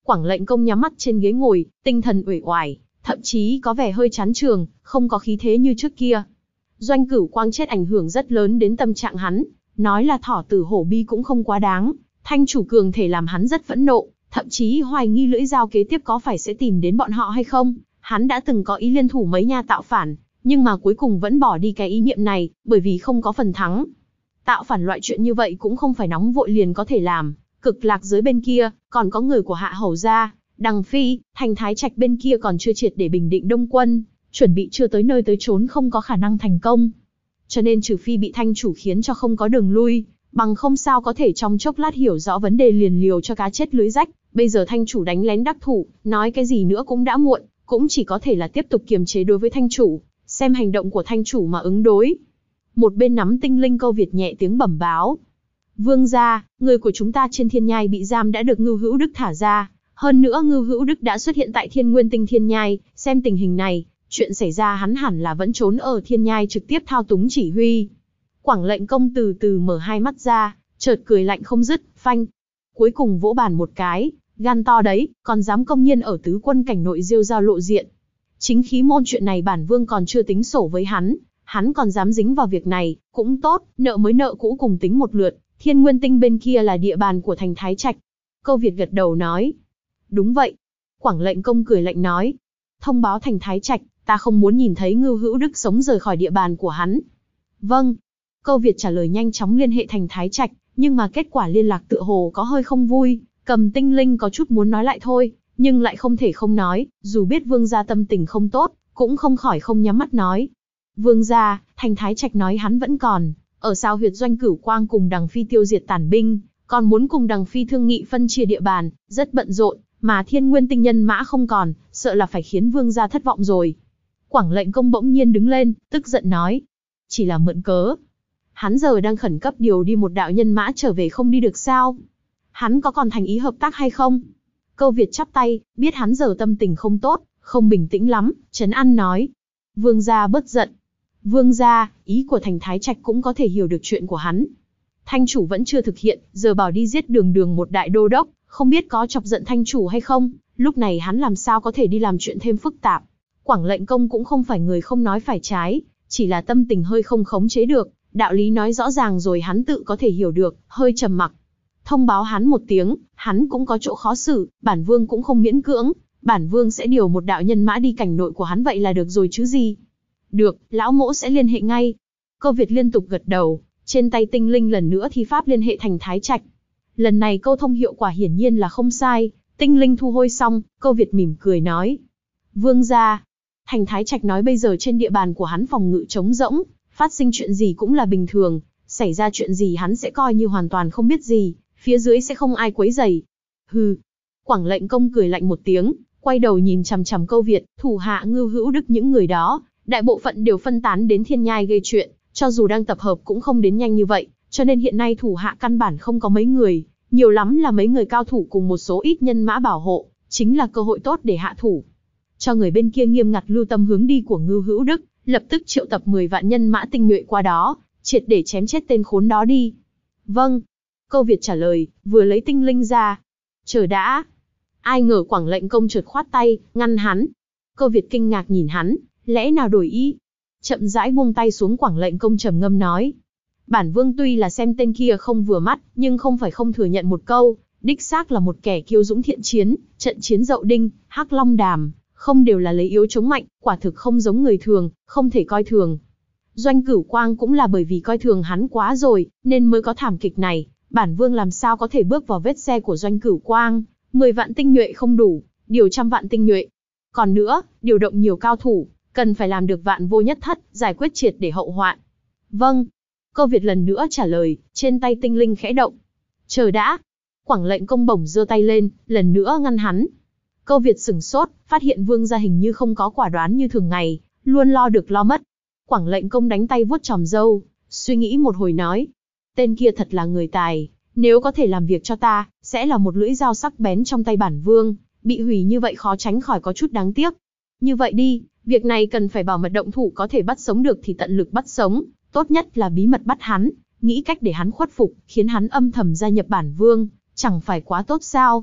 Quảng lệnh công nhắm mắt trên ghế ngồi, tinh thần uể oải, thậm chí có vẻ hơi chán trường, không có khí thế như trước kia. Doanh Cửu Quang chết ảnh hưởng rất lớn đến tâm trạng hắn, nói là thỏ tử hổ bi cũng không quá đáng. Thanh chủ cường thể làm hắn rất phẫn nộ, thậm chí hoài nghi lưỡi dao kế tiếp có phải sẽ tìm đến bọn họ hay không. Hắn đã từng có ý liên thủ mấy nha tạo phản, nhưng mà cuối cùng vẫn bỏ đi cái ý niệm này, bởi vì không có phần thắng. Tạo phản loại chuyện như vậy cũng không phải nóng vội liền có thể làm. Cực lạc giới bên kia, còn có người của Hạ Hầu gia, Đằng Phi, Thành Thái Trạch bên kia còn chưa triệt để bình định Đông quân, chuẩn bị chưa tới nơi tới chốn không có khả năng thành công. Cho nên trừ phi bị thanh chủ khiến cho không có đường lui, bằng không sao có thể trong chốc lát hiểu rõ vấn đề liền liều cho cá chết lưới rách. Bây giờ thanh chủ đánh lén đắc thủ, nói cái gì nữa cũng đã muộn, cũng chỉ có thể là tiếp tục kiềm chế đối với thanh chủ, xem hành động của thanh chủ mà ứng đối. Một bên nắm tinh linh Câu Việt nhẹ tiếng bẩm báo. Vương gia, người của chúng ta trên thiên nhai bị giam đã được Ngưu Hữu Đức thả ra. Hơn nữa Ngưu Hữu Đức đã xuất hiện tại Thiên Nguyên Tinh Thiên Nhai, xem tình hình này, chuyện xảy ra hắn hẳn là vẫn trốn ở Thiên Nhai trực tiếp thao túng chỉ huy. Quảng lệnh công từ từ mở hai mắt ra, chợt cười lạnh không dứt, phanh. Cuối cùng vỗ bàn một cái, gan to đấy, còn dám công nhiên ở tứ quân cảnh nội rêu rao lộ diện. Chính khí môn chuyện này bản vương còn chưa tính sổ với hắn còn dám dính vào việc này, cũng tốt, nợ mới nợ cũ cùng tính một lượt. Thiên Nguyên Tinh bên kia là địa bàn của Thành Thái Trạch. Câu Việt gật đầu nói. Đúng vậy. Quảng lệnh công cười lạnh nói. Thông báo Thành Thái Trạch, ta không muốn nhìn thấy Ngưu Hữu Đức sống rời khỏi địa bàn của hắn. Vâng. Câu Việt trả lời nhanh chóng liên hệ Thành Thái Trạch, nhưng mà kết quả liên lạc tựa hồ có hơi không vui. Cầm Tinh Linh có chút muốn nói lại thôi, nhưng lại không thể không nói, dù biết vương gia tâm tình không tốt, cũng không khỏi không nhắm mắt nói. Vương gia, Thành Thái Trạch nói hắn vẫn còn ở sao huyệt Doanh Cửu Quang cùng Đằng Phi tiêu diệt tản binh, còn muốn cùng Đằng Phi thương nghị phân chia địa bàn, rất bận rộn, mà Thiên Nguyên Tinh nhân mã không còn, sợ là phải khiến vương gia thất vọng rồi. Quảng lệnh công bỗng nhiên đứng lên, tức giận nói. Chỉ là mượn cớ. Hắn giờ đang khẩn cấp điều đi một đạo nhân mã trở về không đi được sao? Hắn có còn thành ý hợp tác hay không? Câu Việt chắp tay, biết hắn giờ tâm tình không tốt, không bình tĩnh lắm, trấn an nói. Vương gia bớt giận. Vương gia, ý của Thành Thái Trạch cũng có thể hiểu được chuyện của hắn. Thanh chủ vẫn chưa thực hiện, giờ bảo đi giết Đường Đường một đại đô đốc, không biết có chọc giận thanh chủ hay không, lúc này hắn làm sao có thể đi làm chuyện thêm phức tạp. Quảng lệnh công cũng không phải người không nói phải trái, chỉ là tâm tình hơi không khống chế được, đạo lý nói rõ ràng rồi hắn tự có thể hiểu được, hơi trầm mặc. Thông báo hắn một tiếng, hắn cũng có chỗ khó xử, bản vương cũng không miễn cưỡng, bản vương sẽ điều một đạo nhân mã đi cảnh nội của hắn vậy là được rồi chứ gì. Được, lão mỗ sẽ liên hệ ngay. Câu Việt liên tục gật đầu, trên tay tinh linh lần nữa thi pháp liên hệ Thành Thái Trạch. Lần này câu thông hiệu quả hiển nhiên là không sai, tinh linh thu hôi xong, Câu Việt mỉm cười nói. Vương gia, Thành Thái Trạch nói bây giờ trên địa bàn của hắn phòng ngự trống rỗng, phát sinh chuyện gì cũng là bình thường, xảy ra chuyện gì hắn sẽ coi như hoàn toàn không biết gì, phía dưới sẽ không ai quấy rầy. Hừ. Quảng lệnh công cười lạnh một tiếng, quay đầu nhìn chằm chằm Câu Việt, thủ hạ Ngưu Hữu Đức những người đó, đại bộ phận đều phân tán đến Thiên Nhai gây chuyện, cho dù đang tập hợp cũng không đến nhanh như vậy, cho nên hiện nay thủ hạ căn bản không có mấy người, nhiều lắm là mấy người cao thủ cùng một số ít nhân mã bảo hộ, chính là cơ hội tốt để hạ thủ. Cho người bên kia nghiêm ngặt lưu tâm hướng đi của Ngưu Hữu Đức, lập tức triệu tập 10 vạn nhân mã tinh nhuệ qua đó, triệt để chém chết tên khốn đó đi. Vâng. Câu Việt trả lời, vừa lấy tinh linh ra. Chờ đã. Ai ngờ Quảng lệnh công chợt khoát tay, ngăn hắn. Câu Việt kinh ngạc nhìn hắn, lẽ nào đổi ý? Chậm rãi buông tay xuống. Quảng lệnh công trầm ngâm nói. Bản vương tuy là xem tên kia không vừa mắt, nhưng không phải không thừa nhận một câu, đích xác là một kẻ kiêu dũng thiện chiến, trận chiến Dậu Đinh, Hắc Long Đàm, không đều là lấy yếu chống mạnh, quả thực không giống người thường, không thể coi thường. Doanh Cửu Quang cũng là bởi vì coi thường hắn quá rồi, nên mới có thảm kịch này. Bản vương làm sao có thể bước vào vết xe của Doanh Cửu Quang, 10 vạn tinh nhuệ không đủ, điều trăm vạn tinh nhuệ. Còn nữa, điều động nhiều cao thủ, cần phải làm được vạn vô nhất thất, giải quyết triệt để hậu hoạn. Vâng. Câu Việt lần nữa trả lời, trên tay tinh linh khẽ động. Chờ đã. Quảng lệnh công bổng giơ tay lên, lần nữa ngăn hắn. Câu Việt sửng sốt, phát hiện vương gia hình như không có quả đoán như thường ngày, luôn lo được lo mất. Quảng lệnh công đánh tay vuốt chòm râu, suy nghĩ một hồi nói. Tên kia thật là người tài, nếu có thể làm việc cho ta, sẽ là một lưỡi dao sắc bén trong tay bản vương, bị hủy như vậy khó tránh khỏi có chút đáng tiếc. Như vậy đi, việc này cần phải bảo mật động thủ, có thể bắt sống được thì tận lực bắt sống, tốt nhất là bí mật bắt hắn, nghĩ cách để hắn khuất phục, khiến hắn âm thầm gia nhập bản vương, chẳng phải quá tốt sao?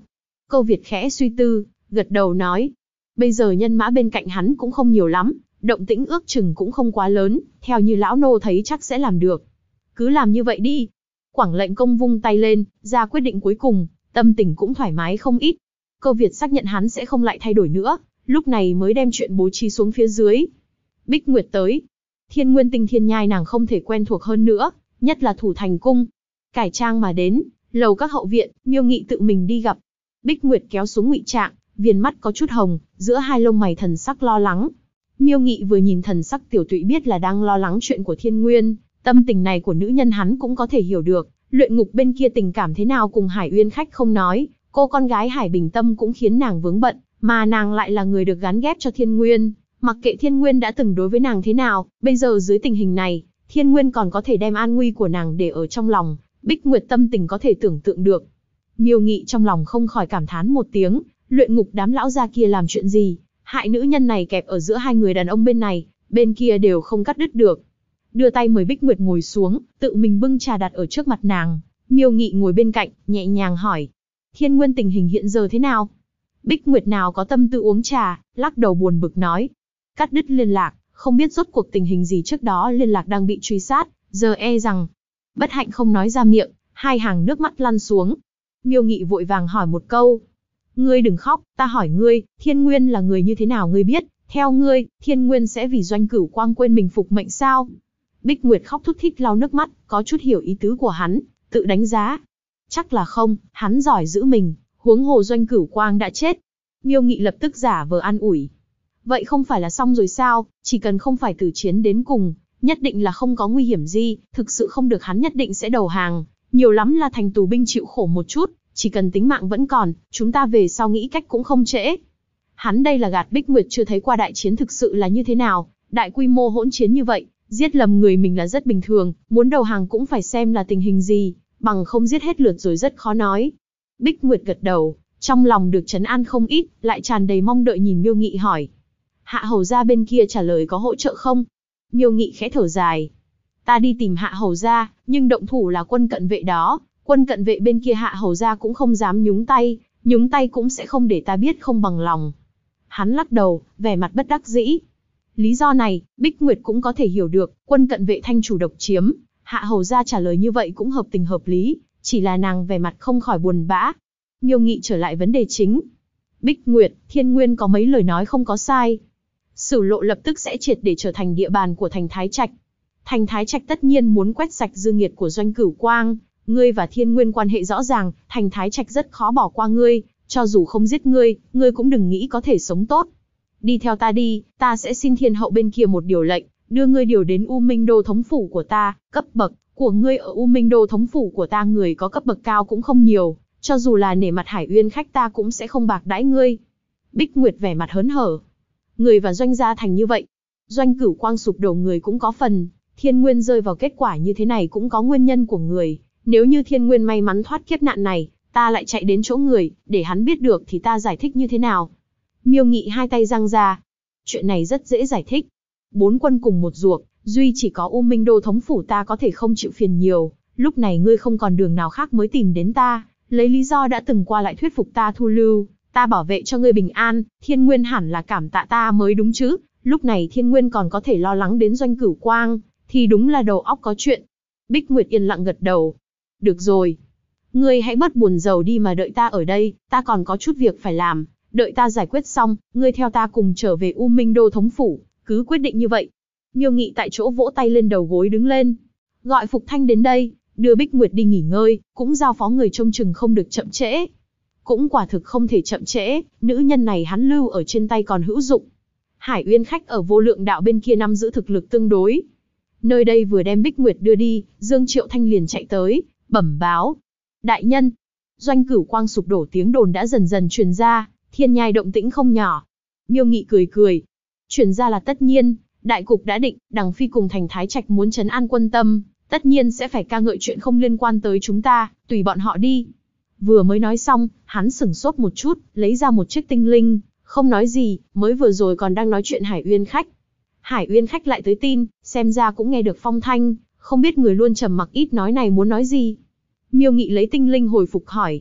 Câu Việt khẽ suy tư, gật đầu nói. Bây giờ nhân mã bên cạnh hắn cũng không nhiều lắm, động tĩnh ước chừng cũng không quá lớn, theo như lão nô thấy chắc sẽ làm được. Cứ làm như vậy đi. Quảng lệnh công vung tay lên, ra quyết định cuối cùng, tâm tình cũng thoải mái không ít. Câu Việt xác nhận hắn sẽ không lại thay đổi nữa, lúc này mới đem chuyện bố trí xuống phía dưới. Bích Nguyệt tới. Thiên Nguyên Tinh Thiên Nhai nàng không thể quen thuộc hơn nữa, nhất là Thủ Thành Cung. Cải trang mà đến, lầu các hậu viện, Miêu Nghị tự mình đi gặp. Bích Nguyệt kéo xuống ngụy trạng, viền mắt có chút hồng, giữa hai lông mày thần sắc lo lắng. Miêu Nghị vừa nhìn thần sắc tiểu tụy biết là đang lo lắng chuyện của Thiên Nguyên, tâm tình này của nữ nhân hắn cũng có thể hiểu được. Luyện ngục bên kia tình cảm thế nào cùng Hải Uyên khách không nói, cô con gái Hải Bình Tâm cũng khiến nàng vướng bận, mà nàng lại là người được gán ghép cho Thiên Nguyên. Mặc kệ Thiên Nguyên đã từng đối với nàng thế nào, bây giờ dưới tình hình này, Thiên Nguyên còn có thể đem an nguy của nàng để ở trong lòng, Bích Nguyệt tâm tình có thể tưởng tượng được. Miêu Nghị trong lòng không khỏi cảm thán một tiếng, luyện ngục đám lão gia kia làm chuyện gì, hại nữ nhân này kẹp ở giữa hai người đàn ông bên này, bên kia đều không cắt đứt được. Đưa tay mời Bích Nguyệt ngồi xuống, tự mình bưng trà đặt ở trước mặt nàng. Miêu Nghị ngồi bên cạnh, nhẹ nhàng hỏi. Thiên Nguyên tình hình hiện giờ thế nào? Bích Nguyệt nào có tâm tư uống trà, lắc đầu buồn bực nói. Cắt đứt liên lạc, không biết rốt cuộc tình hình gì trước đó liên lạc đang bị truy sát, giờ e rằng. Bất hạnh không nói ra miệng, hai hàng nước mắt lăn xuống. Miêu Nghị vội vàng hỏi một câu. Ngươi đừng khóc, ta hỏi ngươi, Thiên Nguyên là người như thế nào ngươi biết, theo ngươi, Thiên Nguyên sẽ vì Doanh Cửu Quang quên mình phục mệnh sao? Bích Nguyệt khóc thút thít lau nước mắt, có chút hiểu ý tứ của hắn, tự đánh giá. Chắc là không, hắn giỏi giữ mình, huống hồ Doanh Cửu Quang đã chết. Miêu Nghị lập tức giả vờ an ủi. Vậy không phải là xong rồi sao, chỉ cần không phải tử chiến đến cùng, nhất định là không có nguy hiểm gì, thực sự không được hắn nhất định sẽ đầu hàng, nhiều lắm là thành tù binh chịu khổ một chút, chỉ cần tính mạng vẫn còn, chúng ta về sau nghĩ cách cũng không trễ. Hắn đây là gạt Bích Nguyệt chưa thấy qua đại chiến thực sự là như thế nào, đại quy mô hỗn chiến như vậy, giết lầm người mình là rất bình thường, muốn đầu hàng cũng phải xem là tình hình gì, bằng không giết hết lượt rồi rất khó nói. Bích Nguyệt gật đầu, trong lòng được trấn an không ít, lại tràn đầy mong đợi nhìn Miêu Nghị hỏi. Hạ hầu gia bên kia trả lời có hỗ trợ không? Miêu Nghị khẽ thở dài. Ta đi tìm Hạ hầu gia, nhưng động thủ là quân cận vệ đó, quân cận vệ bên kia Hạ hầu gia cũng không dám nhúng tay cũng sẽ không để ta biết không bằng lòng. Hắn lắc đầu, vẻ mặt bất đắc dĩ. Lý do này, Bích Nguyệt cũng có thể hiểu được, quân cận vệ thanh chủ độc chiếm, Hạ hầu gia trả lời như vậy cũng hợp tình hợp lý, chỉ là nàng vẻ mặt không khỏi buồn bã. Miêu Nghị trở lại vấn đề chính. Bích Nguyệt, Thiên Nguyên có mấy lời nói không có sai. Sử Lộ lập tức sẽ triệt để trở thành địa bàn của thành Thái Trạch. Thành Thái Trạch tất nhiên muốn quét sạch dư nghiệt của Doanh Cửu Quang, ngươi và Thiên Nguyên quan hệ rõ ràng, thành Thái Trạch rất khó bỏ qua ngươi, cho dù không giết ngươi, ngươi cũng đừng nghĩ có thể sống tốt. Đi theo ta đi, ta sẽ xin Thiên hậu bên kia một điều lệnh, đưa ngươi điều đến U Minh Đô thống phủ của ta, cấp bậc của ngươi ở U Minh Đô thống phủ của ta người có cấp bậc cao cũng không nhiều, cho dù là nể mặt Hải Uyên khách ta cũng sẽ không bạc đãi ngươi. Bích Nguyệt vẻ mặt hớn hở. Người và Doanh gia thành như vậy, Doanh Cửu Quang sụp đổ người cũng có phần, Thiên Nguyên rơi vào kết quả như thế này cũng có nguyên nhân của người. Nếu như Thiên Nguyên may mắn thoát kiếp nạn này, ta lại chạy đến chỗ người, để hắn biết được thì ta giải thích như thế nào? Miêu Nghị hai tay giang ra. Chuyện này rất dễ giải thích. 4 quân cùng một ruột, duy chỉ có U Minh Đô thống phủ ta có thể không chịu phiền nhiều. Lúc này ngươi không còn đường nào khác mới tìm đến ta, lấy lý do đã từng qua lại thuyết phục ta thu lưu, ta bảo vệ cho ngươi bình an, Thiên Nguyên hẳn là cảm tạ ta mới đúng chứ. Lúc này Thiên Nguyên còn có thể lo lắng đến Doanh Cửu Quang, thì đúng là đầu óc có chuyện. Bích Nguyệt yên lặng gật đầu. Được rồi. Ngươi hãy bớt buồn rầu đi mà đợi ta ở đây, ta còn có chút việc phải làm. Đợi ta giải quyết xong, ngươi theo ta cùng trở về U Minh Đô thống phủ, cứ quyết định như vậy. Miêu Nghị tại chỗ vỗ tay lên đầu gối đứng lên. Gọi Phục Thanh đến đây, đưa Bích Nguyệt đi nghỉ ngơi, cũng giao phó người trông chừng không được chậm trễ. Cũng quả thực không thể chậm trễ, nữ nhân này hắn lưu ở trên tay còn hữu dụng. Hải Uyên khách ở Vô Lượng Đạo bên kia nắm giữ thực lực tương đối. Nơi đây vừa đem Bích Nguyệt đưa đi, Dương Triệu Thanh liền chạy tới, bẩm báo. Đại nhân, Doanh Cửu Quang sụp đổ tiếng đồn đã dần dần truyền ra, Thiên Nhai động tĩnh không nhỏ. Miêu Nghị cười cười. Truyền ra là tất nhiên, đại cục đã định, Đằng Phi cùng thành Thái Trạch muốn trấn an quân tâm, tất nhiên sẽ phải ca ngợi chuyện không liên quan tới chúng ta, tùy bọn họ đi. Vừa mới nói xong, hắn sửng sốt một chút, lấy ra một chiếc tinh linh, không nói gì, mới vừa rồi còn đang nói chuyện Hải Uyên khách. Hải Uyên khách lại tới tin, xem ra cũng nghe được phong thanh, không biết người luôn trầm mặc ít nói này muốn nói gì. Miêu Nghị lấy tinh linh hồi phục hỏi.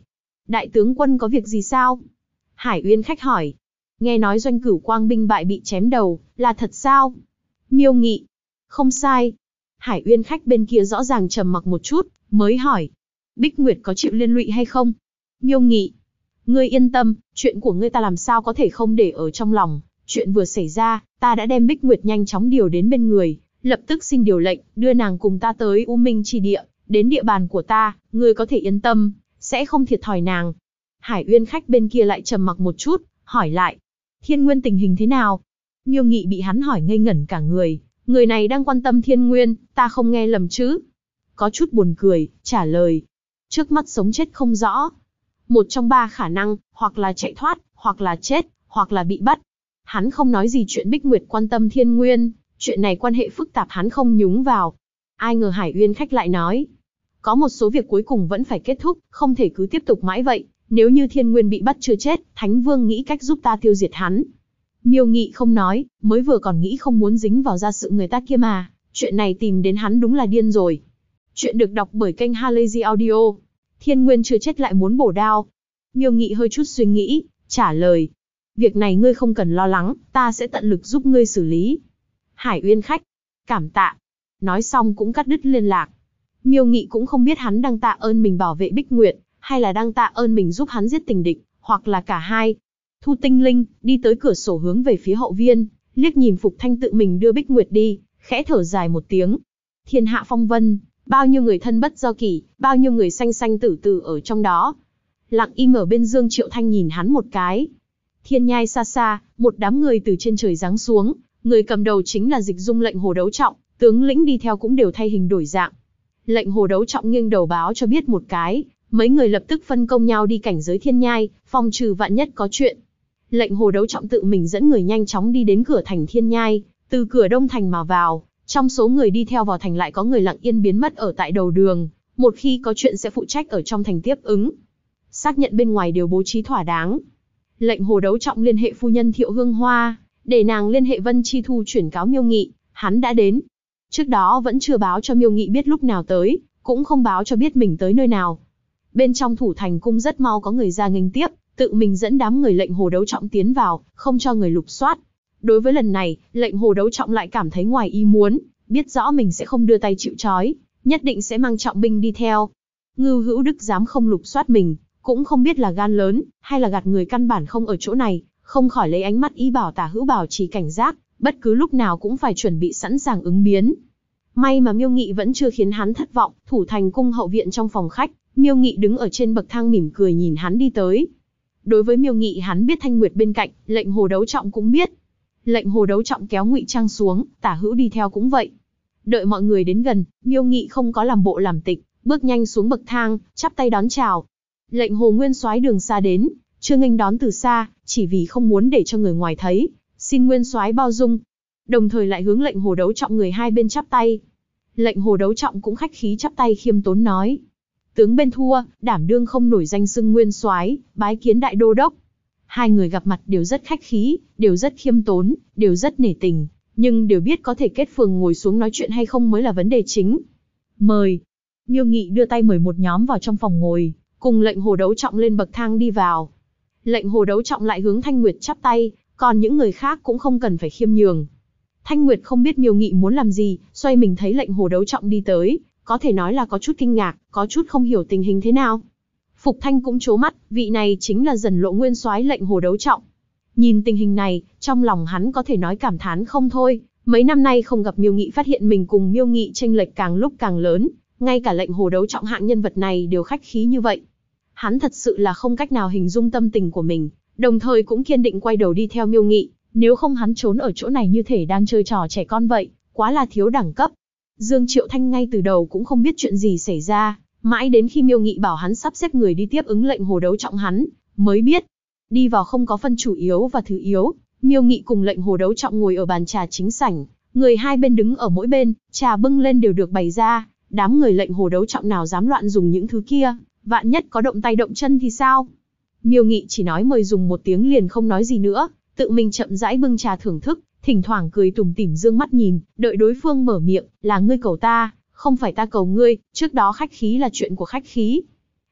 Đại tướng quân có việc gì sao? Hải Uyên khách hỏi. Nghe nói Doanh Cửu Quang binh bại bị chém đầu, là thật sao? Miêu Nghị. Không sai. Hải Uyên khách bên kia rõ ràng trầm mặc một chút, mới hỏi. Bích Nguyệt có chịu liên lụy hay không? Miêu Nghị. Ngươi yên tâm, chuyện của ngươi ta làm sao có thể không để ở trong lòng. Chuyện vừa xảy ra, ta đã đem Bích Nguyệt nhanh chóng điều đến bên người, lập tức xin điều lệnh, đưa nàng cùng ta tới U Minh Chi Địa, đến địa bàn của ta, ngươi có thể yên tâm, sẽ không thiệt thòi nàng. Hải Uyên khách bên kia lại trầm mặc một chút, hỏi lại. Thiên Nguyên tình hình thế nào? Miêu Nghị bị hắn hỏi ngây ngẩn cả người, người này đang quan tâm Thiên Nguyên, ta không nghe lầm chứ? Có chút buồn cười, trả lời. Trước mắt sống chết không rõ. Một trong ba khả năng, hoặc là chạy thoát, hoặc là chết, hoặc là bị bắt. Hắn không nói gì chuyện Bích Nguyệt quan tâm Thiên Nguyên, chuyện này quan hệ phức tạp hắn không nhúng vào. Ai ngờ Hải Uyên khách lại nói. Có một số việc cuối cùng vẫn phải kết thúc, không thể cứ tiếp tục mãi vậy. Nếu như Thiên Nguyên bị bắt chưa chết, Thánh Vương nghĩ cách giúp ta tiêu diệt hắn. Miêu Nghị không nói, mới vừa còn nghĩ không muốn dính vào gia sự người ta kia mà. Chuyện này tìm đến hắn đúng là điên rồi. Chuyện được đọc bởi kênh Halazy Audio. Thiên Nguyên chưa chết lại muốn bổ đao. Miêu Nghị hơi chút suy nghĩ, trả lời. Việc này ngươi không cần lo lắng, ta sẽ tận lực giúp ngươi xử lý. Hải Uyên khách. Cảm tạ. Nói xong cũng cắt đứt liên lạc. Miêu Nghị cũng không biết hắn đang tạ ơn mình bảo vệ Bích Nguyệt, hay là đang tạ ơn mình giúp hắn giết tình địch, hoặc là cả hai. Thu Tinh Linh đi tới cửa sổ hướng về phía hậu viên, liếc nhìn Phục Thanh tự mình đưa Bích Nguyệt đi, khẽ thở dài một tiếng. Thiên hạ phong vân, bao nhiêu người thân bất do kỷ, bao nhiêu người sanh sanh tử tử ở trong đó. Lặng im ở bên Dương Triệu Thanh nhìn hắn một cái. Thiên nhai xa xa, một đám người từ trên trời giáng xuống, người cầm đầu chính là Dịch Dung lệnh Hồ Đấu Trọng, tướng lĩnh đi theo cũng đều thay hình đổi dạng. Lệnh Hồ Đấu Trọng nghiêng đầu báo cho biết một cái, mấy người lập tức phân công nhau đi cảnh giới thiên nhai, phòng trừ vạn nhất có chuyện. Lệnh Hồ Đấu Trọng tự mình dẫn người nhanh chóng đi đến cửa thành thiên nhai, từ cửa đông thành mà vào. Trong số người đi theo vào thành lại có người lặng yên biến mất ở tại đầu đường, một khi có chuyện sẽ phụ trách ở trong thành tiếp ứng. Xác nhận bên ngoài đều bố trí thỏa đáng. Lệnh Hồ Đấu Trọng liên hệ phu nhân Thiệu Hương Hoa, để nàng liên hệ Vân Chi Thu chuyển cáo Miêu Nghị, hắn đã đến. Trước đó vẫn chưa báo cho Miêu Nghị biết lúc nào tới, cũng không báo cho biết mình tới nơi nào. Bên trong thủ thành cung rất mau có người ra nghênh tiếp, tự mình dẫn đám người lệnh Hồ Đấu Trọng tiến vào, không cho người lục soát. Đối với lần này, lệnh Hồ Đấu Trọng lại cảm thấy ngoài ý muốn, biết rõ mình sẽ không đưa tay chịu trói, nhất định sẽ mang trọng binh đi theo. Ngưu Hữu Đức dám không lục soát mình, cũng không biết là gan lớn, hay là gạt người căn bản không ở chỗ này, không khỏi lấy ánh mắt ý bảo Tả Hữu Bảo chỉ cảnh giác, bất cứ lúc nào cũng phải chuẩn bị sẵn sàng ứng biến. May mà Miêu Nghị vẫn chưa khiến hắn thất vọng, thủ thành cung hậu viện trong phòng khách, Miêu Nghị đứng ở trên bậc thang mỉm cười nhìn hắn đi tới. Đối với Miêu Nghị hắn biết Thanh Nguyệt bên cạnh, lệnh Hồ Đấu Trọng cũng biết. Lệnh Hồ Đấu Trọng kéo Ngụy Trang xuống, Tả Hữu đi theo cũng vậy. Đợi mọi người đến gần, Miêu Nghị không có làm bộ làm tịch, bước nhanh xuống bậc thang, chắp tay đón chào. Lệnh Hồ Nguyên Soái đường xa đến, chưa nghênh đón từ xa, chỉ vì không muốn để cho người ngoài thấy, xin Nguyên Soái bao dung. Đồng thời lại hướng lệnh Hồ Đấu Trọng người hai bên chắp tay. Lệnh Hồ Đấu Trọng cũng khách khí chắp tay khiêm tốn nói: tướng bên thua, đảm đương không nổi danh xưng Nguyên Soái, bái kiến đại đô đốc. Hai người gặp mặt đều rất khách khí, đều rất khiêm tốn, đều rất nể tình, nhưng đều biết có thể kết phường ngồi xuống nói chuyện hay không mới là vấn đề chính. Mời. Miêu Nghị đưa tay mời một nhóm vào trong phòng ngồi, cùng lệnh Hồ Đấu Trọng lên bậc thang đi vào. Lệnh Hồ Đấu Trọng lại hướng Thanh Nguyệt chắp tay, còn những người khác cũng không cần phải khiêm nhường. Thanh Nguyệt không biết Miêu Nghị muốn làm gì, xoay mình thấy lệnh Hồ Đấu Trọng đi tới, có thể nói là có chút kinh ngạc, có chút không hiểu tình hình thế nào. Phục Thanh cũng trố mắt, vị này chính là Dần Lộ Nguyên Soái lệnh Hồ Đấu Trọng. Nhìn tình hình này, trong lòng hắn có thể nói cảm thán không thôi, mấy năm nay không gặp Miêu Nghị phát hiện mình cùng Miêu Nghị chênh lệch càng lúc càng lớn, ngay cả lệnh Hồ Đấu Trọng hạng nhân vật này đều khách khí như vậy. Hắn thật sự là không cách nào hình dung tâm tình của mình, đồng thời cũng kiên định quay đầu đi theo Miêu Nghị, nếu không hắn trốn ở chỗ này như thể đang chơi trò trẻ con vậy, quá là thiếu đẳng cấp. Dương Triệu Thanh ngay từ đầu cũng không biết chuyện gì xảy ra, mãi đến khi Miêu Nghị bảo hắn sắp xếp người đi tiếp ứng lệnh Hồ Đấu Trọng hắn mới biết. Đi vào không có phân chủ yếu và thứ yếu, Miêu Nghị cùng lệnh Hồ Đấu Trọng ngồi ở bàn trà chính sảnh, người hai bên đứng ở mỗi bên, trà bưng lên đều được bày ra, đám người lệnh Hồ Đấu Trọng nào dám loạn dùng những thứ kia, vạn nhất có động tay động chân thì sao? Miêu Nghị chỉ nói mời dùng một tiếng liền không nói gì nữa, tự mình chậm rãi bưng trà thưởng thức, thỉnh thoảng cười tủm tỉm dương mắt nhìn, đợi đối phương mở miệng, là ngươi cầu ta, không phải ta cầu ngươi, trước đó khách khí là chuyện của khách khí.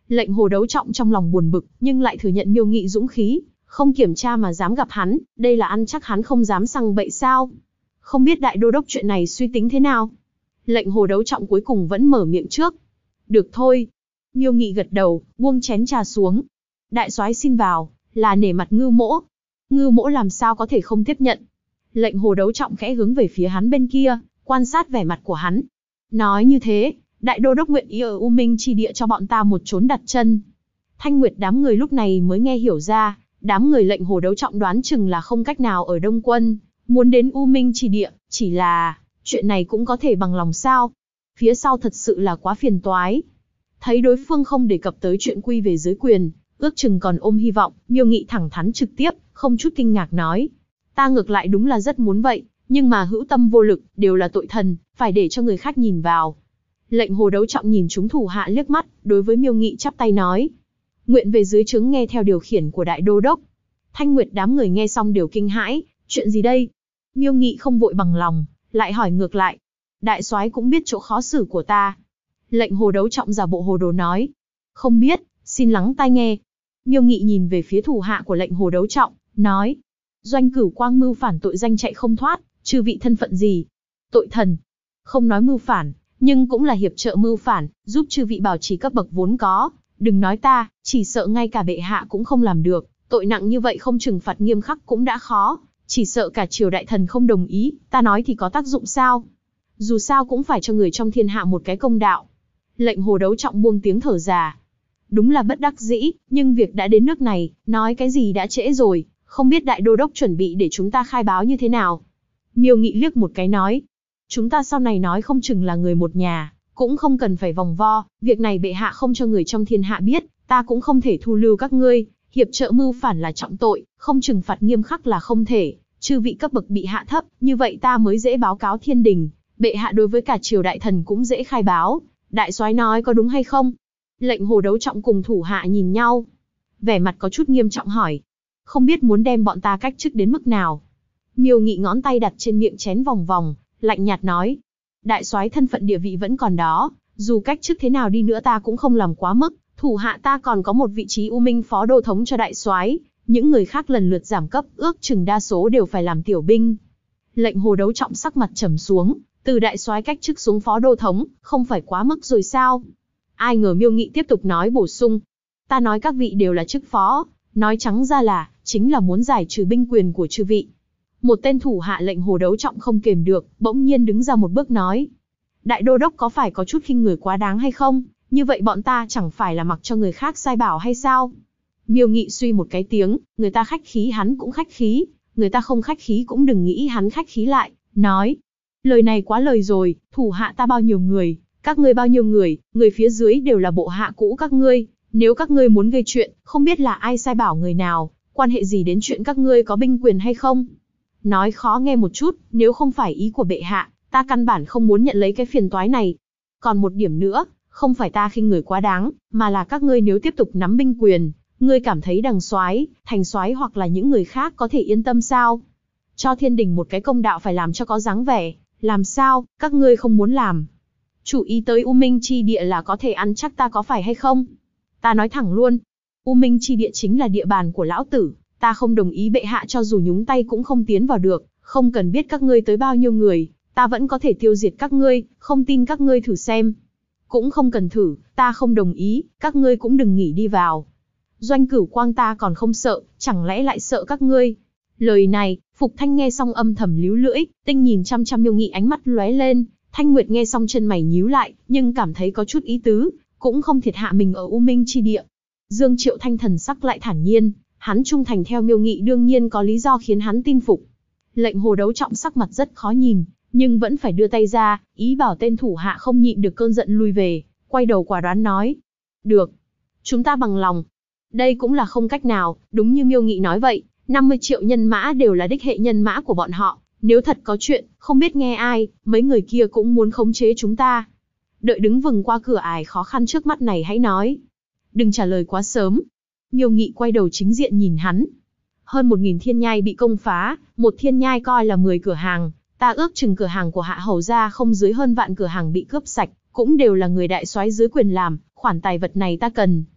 Lệnh Hồ Đấu Trọng trong lòng buồn bực, nhưng lại thừa nhận Miêu Nghị dũng khí, không kiểm tra mà dám gặp hắn, đây là ăn chắc hắn không dám sang bậy sao? Không biết đại đô đốc chuyện này suy tính thế nào? Lệnh Hồ Đấu Trọng cuối cùng vẫn mở miệng trước. Được thôi. Miêu Nghị gật đầu, buông chén trà xuống. Đại soái xin vào, là nể mặt Ngưu Mỗ. Ngưu Mỗ làm sao có thể không tiếp nhận? Lệnh Hồ Đấu Trọng khẽ hướng về phía hắn bên kia, quan sát vẻ mặt của hắn. Nói như thế, đại đô đốc nguyện ý ở U Minh chi địa cho bọn ta một chốn đặt chân. Thanh Nguyệt đám người lúc này mới nghe hiểu ra, đám người Lệnh Hồ Đấu Trọng đoán chừng là không cách nào ở Đông Quân, muốn đến U Minh chi địa, chỉ là, chuyện này cũng có thể bằng lòng sao? Phía sau thật sự là quá phiền toái. Thấy đối phương không đề cập tới chuyện quy về dưới quyền, ước chừng còn ôm hy vọng, Miêu Nghị thẳng thắn trực tiếp, không chút kinh ngạc nói. Ta ngược lại đúng là rất muốn vậy, nhưng mà hữu tâm vô lực, đều là tội thần, phải để cho người khác nhìn vào. Lệnh Hồ Đấu Trọng nhìn chúng thủ hạ liếc mắt, đối với Miêu Nghị chắp tay nói. Nguyện về dưới trướng nghe theo điều khiển của đại đô đốc. Thanh Nguyệt đám người nghe xong đều kinh hãi, chuyện gì đây? Miêu Nghị không vội bằng lòng, lại hỏi ngược lại. Đại soái cũng biết chỗ khó xử của ta. Lệnh Hồ Đấu Trọng giả bộ hồ đồ nói. Không biết, xin lắng tai nghe. Miêu Nghị nhìn về phía thủ hạ của Lệnh Hồ Đấu Trọng, nói. Doanh Cửu Quang mưu phản tội danh chạy không thoát, chư vị thân phận gì? Tội thần. Không nói mưu phản, nhưng cũng là hiệp trợ mưu phản, giúp chư vị bảo trì cấp bậc vốn có. Đừng nói ta, chỉ sợ ngay cả bệ hạ cũng không làm được, tội nặng như vậy không trừng phạt nghiêm khắc cũng đã khó, chỉ sợ cả triều đại thần không đồng ý, ta nói thì có tác dụng sao? Dù sao cũng phải cho người trong thiên hạ một cái công đạo. Lệnh Hồ Đấu Trọng buông tiếng thở dài. Đúng là bất đắc dĩ, nhưng việc đã đến nước này, nói cái gì đã trễ rồi, không biết đại đô đốc chuẩn bị để chúng ta khai báo như thế nào. Miêu Nghị liếc một cái nói. Chúng ta sau này nói không chừng là người một nhà, cũng không cần phải vòng vo, việc này bệ hạ không cho người trong thiên hạ biết, ta cũng không thể thu lưu các ngươi, hiệp trợ mưu phản là trọng tội, không trừng phạt nghiêm khắc là không thể, chư vị cấp bậc bị hạ thấp, như vậy ta mới dễ báo cáo thiên đình, bệ hạ đối với cả triều đại thần cũng dễ khai báo, đại soái nói có đúng hay không? Lệnh Hồ Đấu Trọng cùng thủ hạ nhìn nhau, vẻ mặt có chút nghiêm trọng hỏi, không biết muốn đem bọn ta cách chức đến mức nào? Miêu Nghị ngón tay đặt trên miệng chén vòng vòng, lạnh nhạt nói, đại soái thân phận địa vị vẫn còn đó, dù cách chức thế nào đi nữa ta cũng không làm quá mức, thủ hạ ta còn có một vị trí U Minh phó đô thống cho đại soái, những người khác lần lượt giảm cấp, ước chừng đa số đều phải làm tiểu binh. Lệnh Hồ Đấu Trọng sắc mặt trầm xuống, từ đại soái cách chức xuống phó đô thống, không phải quá mức rồi sao? Ai ngờ Miêu Nghị tiếp tục nói bổ sung, ta nói các vị đều là chức phó, nói trắng ra là, chính là muốn giải trừ binh quyền của chư vị. Một tên thủ hạ Lệnh Hồ Đấu Trọng không kềm được, bỗng nhiên đứng ra một bước nói. Đại đô đốc có phải có chút khinh người quá đáng hay không? Như vậy bọn ta chẳng phải là mặc cho người khác sai bảo hay sao? Miêu Nghị suy một cái tiếng, người ta khách khí hắn cũng khách khí, người ta không khách khí cũng đừng nghĩ hắn khách khí lại, nói. Lời này quá lời rồi, thủ hạ ta bao nhiêu người, các ngươi bao nhiêu người phía dưới đều là bộ hạ cũ các ngươi, nếu các ngươi muốn gây chuyện, không biết là ai sai bảo người nào, quan hệ gì đến chuyện các ngươi có binh quyền hay không? Nói khó nghe một chút, nếu không phải ý của bệ hạ, ta căn bản không muốn nhận lấy cái phiền toái này. Còn một điểm nữa, không phải ta khinh người quá đáng, mà là các ngươi nếu tiếp tục nắm binh quyền, ngươi cảm thấy đằng soái, thành soái hoặc là những người khác có thể yên tâm sao? Cho thiên đình một cái công đạo phải làm cho có dáng vẻ, làm sao, các ngươi không muốn làm? Chủ ý tới U Minh chi địa là có thể ăn chắc ta có phải hay không? Ta nói thẳng luôn, U Minh chi địa chính là địa bàn của lão tử, ta không đồng ý bệ hạ cho dù nhúng tay cũng không tiến vào được, không cần biết các ngươi tới bao nhiêu người, ta vẫn có thể tiêu diệt các ngươi, không tin các ngươi thử xem. Cũng không cần thử, ta không đồng ý, các ngươi cũng đừng nghĩ đi vào. Doanh Cửu Quang ta còn không sợ, chẳng lẽ lại sợ các ngươi? Lời này, Phục Thanh nghe xong âm thầm líu lưỡi, tinh nhìn chăm chăm Miêu Nghị ánh mắt lóe lên, Thanh Nguyệt nghe xong chân mày nhíu lại, nhưng cảm thấy có chút ý tứ, cũng không thiệt hạ mình ở U Minh chi địa. Dương Triệu Thanh thần sắc lại thản nhiên, hắn trung thành theo Miêu Nghị đương nhiên có lý do khiến hắn tin phục. Lệnh Hồ Đấu Trọng sắc mặt rất khó nhìn, nhưng vẫn phải đưa tay ra, ý bảo tên thủ hạ không nhịn được cơn giận lui về, quay đầu quả đoán nói. Được, chúng ta bằng lòng. Đây cũng là không cách nào, đúng như Miêu Nghị nói vậy, 50 triệu nhân mã đều là đích hệ nhân mã của bọn họ, nếu thật có chuyện, không biết nghe ai, mấy người kia cũng muốn khống chế chúng ta. Đợi đứng vừng qua cửa ải khó khăn trước mắt này hãy nói. Đừng trả lời quá sớm. Miêu Nghị quay đầu chính diện nhìn hắn. Hơn 1000 thiên nhai bị công phá, một thiên nhai coi là 10 cửa hàng, ta ước chừng cửa hàng của Hạ Hầu gia không dưới hơn vạn cửa hàng bị cướp sạch, cũng đều là người đại soái dưới quyền làm, khoản tài vật này ta cần.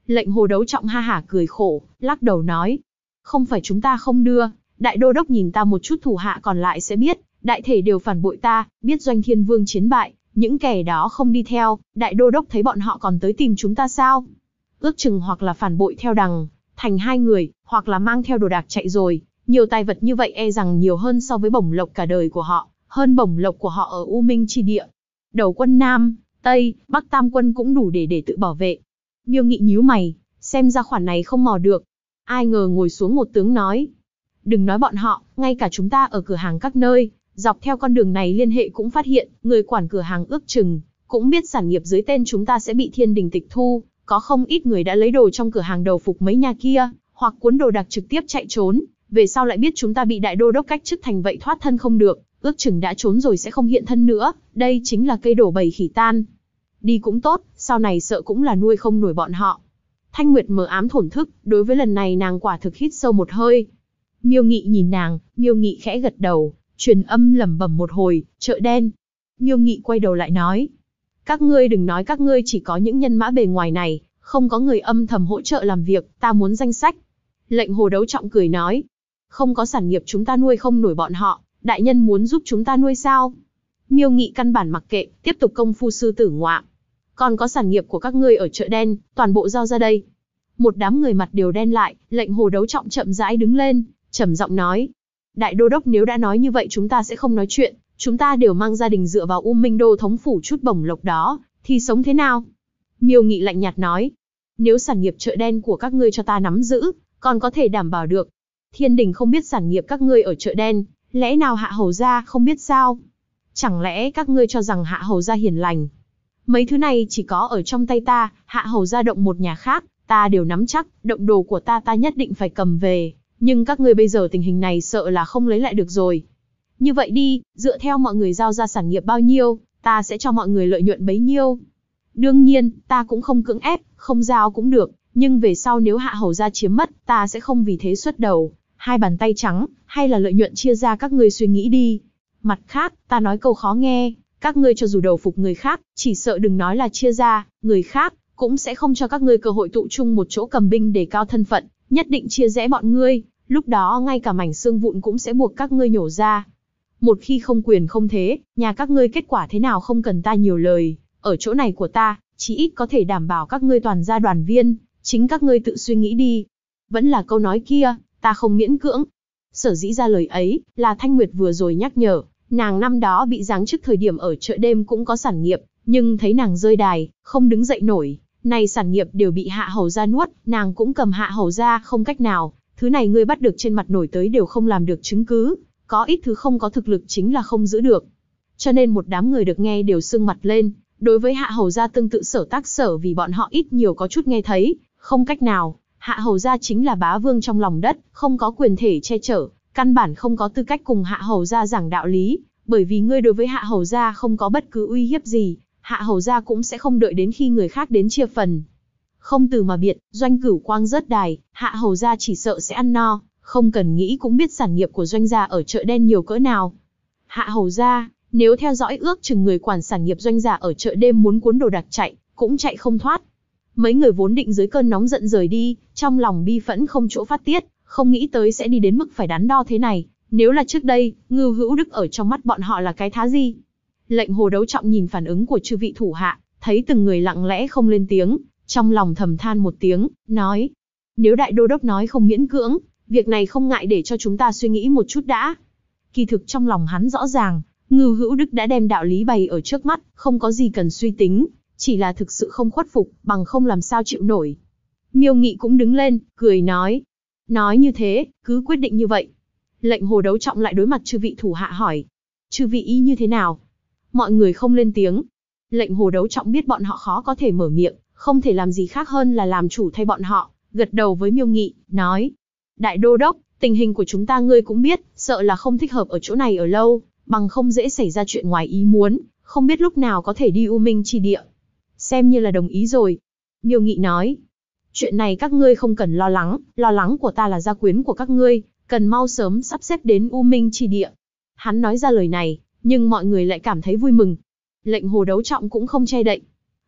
Lệnh Hồ Đấu Trọng ha hả cười khổ, lắc đầu nói. Không phải chúng ta không đưa, đại đô đốc nhìn ta một chút thủ hạ còn lại sẽ biết, đại thể đều phản bội ta, biết Doanh Thiên Vương chiến bại, những kẻ đó không đi theo, đại đô đốc thấy bọn họ còn tới tìm chúng ta sao? Ước chừng hoặc là phản bội theo đằng, thành hai người, hoặc là mang theo đồ đạc chạy rồi, nhiều tài vật như vậy e rằng nhiều hơn so với bổng lộc cả đời của họ, hơn bổng lộc của họ ở U Minh chi địa. Đầu quân Nam, Tây, Bắc tam quân cũng đủ để tự bảo vệ. Miêu Nghị nhíu mày, xem ra khoản này không mò được. Ai ngờ ngồi xuống một tướng nói. Đừng nói bọn họ, ngay cả chúng ta ở cửa hàng các nơi, dọc theo con đường này liên hệ cũng phát hiện, người quản cửa hàng ước chừng, cũng biết sản nghiệp dưới tên chúng ta sẽ bị thiên đình tịch thu, có không ít người đã lấy đồ trong cửa hàng đầu phục mấy nhà kia, hoặc cuốn đồ đạc trực tiếp chạy trốn, về sau lại biết chúng ta bị đại đô đốc cách chức thành vậy thoát thân không được, ước chừng đã trốn rồi sẽ không hiện thân nữa, đây chính là cây đổ bầy khỉ tan. Đi cũng tốt, sau này sợ cũng là nuôi không nổi bọn họ. Thanh Nguyệt mờ ám thổn thức, đối với lần này nàng quả thực hít sâu một hơi. Miêu Nghị nhìn nàng, Miêu Nghị khẽ gật đầu, truyền âm lẩm bẩm một hồi, chợ đen. Miêu Nghị quay đầu lại nói. Các ngươi đừng nói các ngươi chỉ có những nhân mã bề ngoài này, không có người âm thầm hỗ trợ làm việc, ta muốn danh sách. Lệnh Hồ Đấu Trọng cười nói. Không có sản nghiệp chúng ta nuôi không nổi bọn họ, đại nhân muốn giúp chúng ta nuôi sao? Miêu Nghị căn bản mặc kệ, tiếp tục công phu sư tử ngoạm. Còn có sản nghiệp của các ngươi ở chợ đen, toàn bộ giao ra đây. Một đám người mặt đều đen lại, lệnh Hồ Đấu Trọng chậm rãi đứng lên, trầm giọng nói. Đại đô đốc nếu đã nói như vậy chúng ta sẽ không nói chuyện, chúng ta đều mang gia đình dựa vào U Minh Đô thống phủ chút bổng lộc đó, thì sống thế nào? Miêu Nghị lạnh nhạt nói. Nếu sản nghiệp chợ đen của các ngươi cho ta nắm giữ, còn có thể đảm bảo được. Thiên đình không biết sản nghiệp các ngươi ở chợ đen, lẽ nào Hạ Hầu gia không biết sao? Chẳng lẽ các ngươi cho rằng Hạ Hầu gia hiền lành? Mấy thứ này chỉ có ở trong tay ta, Hạ Hầu gia động một nhà khác, ta đều nắm chắc, động đồ của ta nhất định phải cầm về, nhưng các ngươi bây giờ tình hình này sợ là không lấy lại được rồi. Như vậy đi, dựa theo mọi người giao ra sản nghiệp bao nhiêu, ta sẽ cho mọi người lợi nhuận bấy nhiêu. Đương nhiên, ta cũng không cưỡng ép, không giao cũng được, nhưng về sau nếu Hạ Hầu gia chiếm mất, ta sẽ không vì thế xuất đầu, hai bàn tay trắng, hay là lợi nhuận chia ra các ngươi suy nghĩ đi. Mặt khác, ta nói câu khó nghe, các ngươi cho dù đầu phục người khác, chỉ sợ đừng nói là chia ra, người khác cũng sẽ không cho các ngươi cơ hội tụ chung một chỗ cầm binh để cao thân phận, nhất định chia rẽ bọn ngươi, lúc đó ngay cả mảnh xương vụn cũng sẽ buộc các ngươi nhổ ra. Một khi không quyền không thế, nhà các ngươi kết quả thế nào không cần ta nhiều lời, ở chỗ này của ta, chí ít có thể đảm bảo các ngươi toàn gia đoàn viên, chính các ngươi tự suy nghĩ đi. Vẫn là câu nói kia, ta không miễn cưỡng. Sở dĩ ra lời ấy, là Thanh Nguyệt vừa rồi nhắc nhở, nàng năm đó bị giáng chức thời điểm ở chợ đêm cũng có sản nghiệp, nhưng thấy nàng rơi đài, không đứng dậy nổi, này sản nghiệp đều bị Hạ Hầu gia nuốt, nàng cũng cầm Hạ Hầu gia không cách nào, thứ này ngươi bắt được trên mặt nổi tới đều không làm được chứng cứ, có ít thứ không có thực lực chính là không giữ được. Cho nên một đám người được nghe đều sưng mặt lên, đối với Hạ Hầu gia tương tự sở tác sở vì bọn họ ít nhiều có chút nghe thấy, không cách nào, Hạ Hầu gia chính là bá vương trong lòng đất, không có quyền thể che chở, căn bản không có tư cách cùng Hạ Hầu gia giảng đạo lý, bởi vì ngươi đối với Hạ Hầu gia không có bất cứ uy hiếp gì, Hạ Hầu gia cũng sẽ không đợi đến khi người khác đến chia phần. Không từ mà biệt, Doanh Cửu Quang rớt đài, Hạ Hầu gia chỉ sợ sẽ ăn no, không cần nghĩ cũng biết sản nghiệp của Doanh gia ở chợ đen nhiều cỡ nào. Hạ Hầu gia, nếu theo dõi ước chừng người quản sản nghiệp Doanh gia ở chợ đêm muốn cuốn đồ đạc chạy, cũng chạy không thoát. Mấy người vốn định dưới cơn nóng giận rời đi, trong lòng bi phẫn không chỗ phát tiết, không nghĩ tới sẽ đi đến mức phải đắn đo thế này. Nếu là trước đây, Ngưu Hữu Đức ở trong mắt bọn họ là cái thá gì? Lệnh Hồ Đấu Trọng nhìn phản ứng của chư vị thủ hạ, thấy từng người lặng lẽ không lên tiếng, trong lòng thầm than một tiếng, nói. Nếu đại đô đốc nói không miễn cưỡng, việc này không ngại để cho chúng ta suy nghĩ một chút đã. Kỳ thực trong lòng hắn rõ ràng, Ngưu Hữu Đức đã đem đạo lý bày ở trước mắt, không có gì cần suy tính, chỉ là thực sự không khuất phục, bằng không làm sao chịu nổi. Miêu Nghị cũng đứng lên, cười nói. Nói như thế, cứ quyết định như vậy. Lệnh Hồ Đấu Trọng lại đối mặt chư vị thủ hạ hỏi. Chư vị ý như thế nào? Mọi người không lên tiếng. Lệnh Hồ Đấu Trọng biết bọn họ khó có thể mở miệng, không thể làm gì khác hơn là làm chủ thay bọn họ, gật đầu với Miêu Nghị, nói. Đại đô đốc, tình hình của chúng ta ngươi cũng biết, sợ là không thích hợp ở chỗ này ở lâu, bằng không dễ xảy ra chuyện ngoài ý muốn, không biết lúc nào có thể đi U Minh chi địa. Xem như là đồng ý rồi. Miêu Nghị nói. Chuyện này các ngươi không cần lo lắng của ta là gia quyến của các ngươi, cần mau sớm sắp xếp đến U Minh chi địa. Hắn nói ra lời này, nhưng mọi người lại cảm thấy vui mừng. Lệnh Hồ Đấu Trọng cũng không che đậy.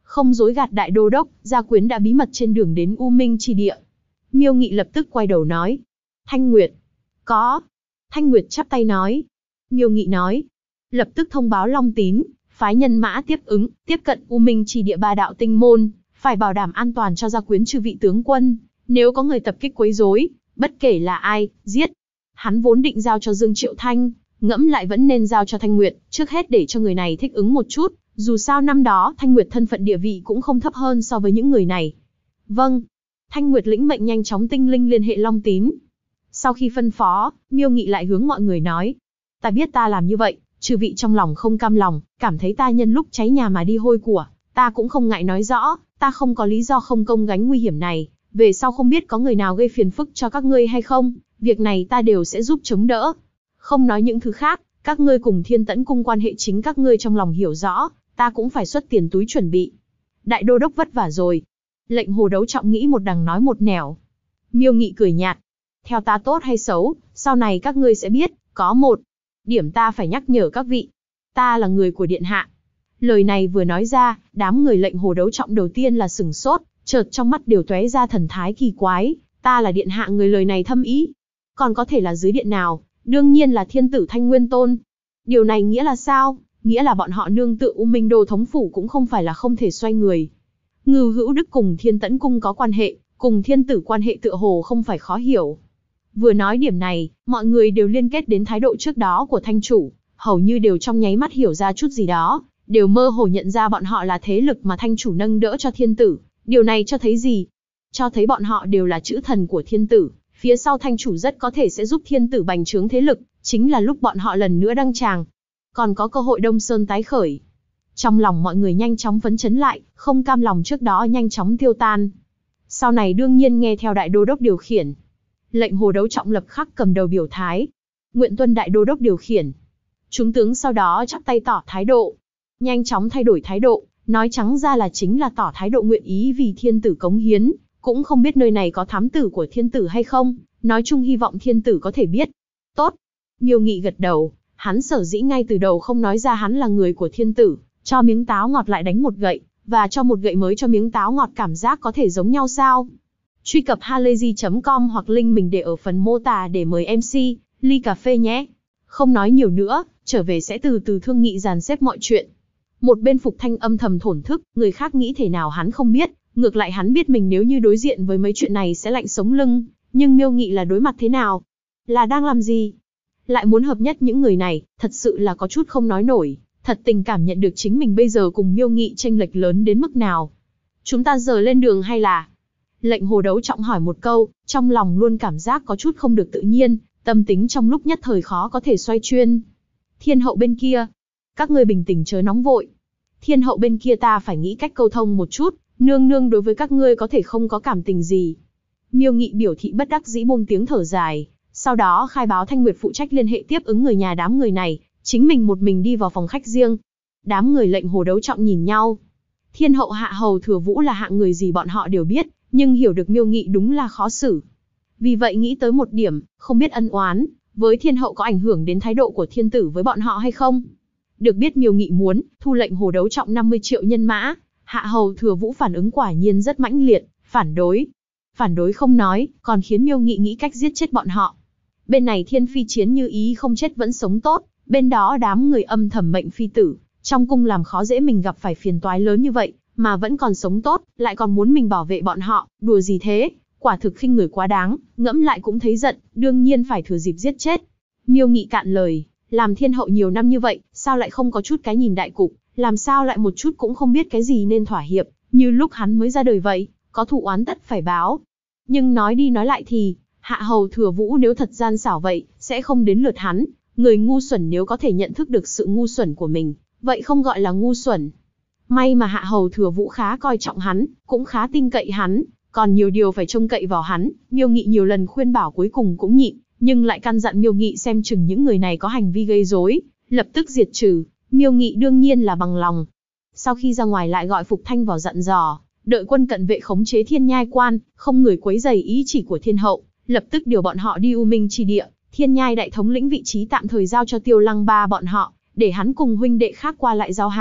Không dối gạt đại đô đốc, gia quyến đã bí mật trên đường đến U Minh Chi Địa. Miêu Nghị lập tức quay đầu nói. Thanh Nguyệt. Có. Thanh Nguyệt chắp tay nói. Miêu Nghị nói. Lập tức thông báo Long Tín, phái nhân mã tiếp ứng, tiếp cận U Minh Chi Địa 3 đạo tinh môn, phải bảo đảm an toàn cho gia quyến chư vị tướng quân. Nếu có người tập kích quấy rối, bất kể là ai, giết. Hắn vốn định giao cho Dương Triệu Thanh, ngẫm lại vẫn nên giao cho Thanh Nguyệt, trước hết để cho người này thích ứng một chút, dù sao năm đó Thanh Nguyệt thân phận địa vị cũng không thấp hơn so với những người này. Vâng. Thanh Nguyệt lĩnh mệnh nhanh chóng tinh linh liên hệ Long Tín. Sau khi phân phó, Miêu Nghị lại hướng mọi người nói. Ta biết ta làm như vậy, chư vị trong lòng không cam lòng, cảm thấy ta nhân lúc cháy nhà mà đi hôi của, ta cũng không ngại nói rõ, ta không có lý do không công gánh nguy hiểm này, về sau không biết có người nào gây phiền phức cho các ngươi hay không, việc này ta đều sẽ giúp chống đỡ. Không nói những thứ khác, các ngươi cùng Thiên Tẫn cung quan hệ chính các ngươi trong lòng hiểu rõ, ta cũng phải xuất tiền túi chuẩn bị. Đại đô đốc vất vả rồi. Lệnh Hồ Đấu Trọng nghĩ một đằng nói một nẻo. Miêu Nghị cười nhạt. Theo ta tốt hay xấu, sau này các ngươi sẽ biết, có một điểm ta phải nhắc nhở các vị. Ta là người của Điện Hạ. Lời này vừa nói ra, đám người Lệnh Hồ Đấu Trọng đầu tiên là sửng sốt, chợt trong mắt đều tóe ra thần thái kỳ quái. Ta là Điện Hạ, người lời này thâm ý. Còn có thể là dưới điện nào? Đương nhiên là Thiên tử Thanh Nguyên Tôn. Điều này nghĩa là sao? Nghĩa là bọn họ nương tựa U Minh Đô thống phủ cũng không phải là không thể xoay người. Ngưu Hữu Đức cùng Thiên Tẫn cung có quan hệ, cùng thiên tử quan hệ tựa hồ không phải khó hiểu. Vừa nói điểm này, mọi người đều liên kết đến thái độ trước đó của thanh chủ, hầu như đều trong nháy mắt hiểu ra chút gì đó, đều mơ hồ nhận ra bọn họ là thế lực mà thanh chủ nâng đỡ cho thiên tử. Điều này cho thấy gì? Cho thấy bọn họ đều là chữ thần của thiên tử, phía sau thanh chủ rất có thể sẽ giúp thiên tử bành trướng thế lực, chính là lúc bọn họ lần nữa đăng tràng. Còn có cơ hội Đông Sơn tái khởi. Trong lòng mọi người nhanh chóng phấn chấn lại, không cam lòng trước đó nhanh chóng tiêu tan. Sau này đương nhiên nghe theo đại đô đốc điều khiển. Lệnh Hồ Đấu Trọng lập khắc cầm đầu biểu thái. Nguyện tuân đại đô đốc điều khiển. Chúng tướng sau đó chắp tay tỏ thái độ. Nhanh chóng thay đổi thái độ, nói trắng ra là chính là tỏ thái độ nguyện ý vì thiên tử cống hiến. Cũng không biết nơi này có thám tử của thiên tử hay không, nói chung hy vọng thiên tử có thể biết. Tốt. Miêu Nghị gật đầu, hắn sở dĩ ngay từ đầu không nói ra hắn là người của thiên tử, cho miếng táo ngọt lại đánh một gậy, và cho một gậy mới cho miếng táo ngọt cảm giác có thể giống nhau sao? Truy cập halayzi.com hoặc link mình để ở phần mô tả để mời MC, ly cà phê nhé. Không nói nhiều nữa, trở về sẽ từ từ thương nghị dàn xếp mọi chuyện. Một bên Phục Thanh âm thầm thổn thức, người khác nghĩ thế nào hắn không biết, ngược lại hắn biết mình nếu như đối diện với mấy chuyện này sẽ lạnh sống lưng, nhưng Miêu Nghị là đối mặt thế nào? Là đang làm gì? Lại muốn hợp nhất những người này, thật sự là có chút không nói nổi, thật tình cảm nhận được chính mình bây giờ cùng Miêu Nghị chênh lệch lớn đến mức nào. Chúng ta giờ lên đường hay là? Lệnh Hồ Đấu Trọng hỏi một câu, trong lòng luôn cảm giác có chút không được tự nhiên, tâm tính trong lúc nhất thời khó có thể xoay chuyên. Thiên hậu bên kia, các ngươi bình tĩnh chớ nóng vội. Thiên hậu bên kia ta phải nghĩ cách câu thông một chút, nương nương đối với các ngươi có thể không có cảm tình gì. Miêu Nghị biểu thị bất đắc dĩ buông tiếng thở dài, sau đó khai báo Thanh Nguyệt phụ trách liên hệ tiếp ứng người nhà đám người này, chính mình một mình đi vào phòng khách riêng. Đám người Lệnh Hồ Đấu Trọng nhìn nhau. Thiên hậu Hạ Hầu Thừa Vũ là hạng người gì bọn họ đều biết, nhưng hiểu được Miêu Nghị đúng là khó xử. Vì vậy nghĩ tới một điểm, không biết ân oán với thiên hậu có ảnh hưởng đến thái độ của thiên tử với bọn họ hay không. Được biết Miêu Nghị muốn thu Lệnh Hồ Đấu Trọng 50 triệu nhân mã, Hạ Hầu Thừa Vũ phản ứng quả nhiên rất mãnh liệt, phản đối. Phản đối không nói, còn khiến Miêu Nghị nghĩ cách giết chết bọn họ. Bên này Thiên Phi Chiến như ý không chết vẫn sống tốt, bên đó đám người âm thầm mệnh phi tử, trong cung làm khó dễ mình gặp phải phiền toái lớn như vậy, mà vẫn còn sống tốt, lại còn muốn mình bảo vệ bọn họ, đùa gì thế, quả thực khinh người quá đáng, ngẫm lại cũng thấy giận, đương nhiên phải thừa dịp giết chết. Miêu Nghị cạn lời, làm thiên hậu nhiều năm như vậy, sao lại không có chút cái nhìn đại cục, làm sao lại một chút cũng không biết cái gì nên thỏa hiệp, như lúc hắn mới ra đời vậy, có thù oán tất phải báo. Nhưng nói đi nói lại thì, Hạ Hầu Thừa Vũ nếu thật gian xảo vậy, sẽ không đến lượt hắn, người ngu xuẩn nếu có thể nhận thức được sự ngu xuẩn của mình, vậy không gọi là ngu xuẩn. May mà Hạ Hầu Thừa Vũ khá coi trọng hắn, cũng khá tin cậy hắn, còn nhiều điều phải trông cậy vào hắn. Miêu Nghị nhiều lần khuyên bảo cuối cùng cũng nhịn, nhưng lại căn dặn Miêu Nghị xem chừng những người này có hành vi gây rối, lập tức diệt trừ. Miêu Nghị đương nhiên là bằng lòng. Sau khi ra ngoài lại gọi Phục Thanh vào dặn dò, đợi quân cận vệ khống chế Thiên Nhai Quan, không người quấy rầy ý chỉ của thiên hậu, lập tức điều bọn họ đi U Minh Chi Địa. Thiên Nhai đại thống lĩnh vị trí tạm thời giao cho Tiêu Lăng Ba bọn họ, để hắn cùng huynh đệ khác qua lại giao hảo.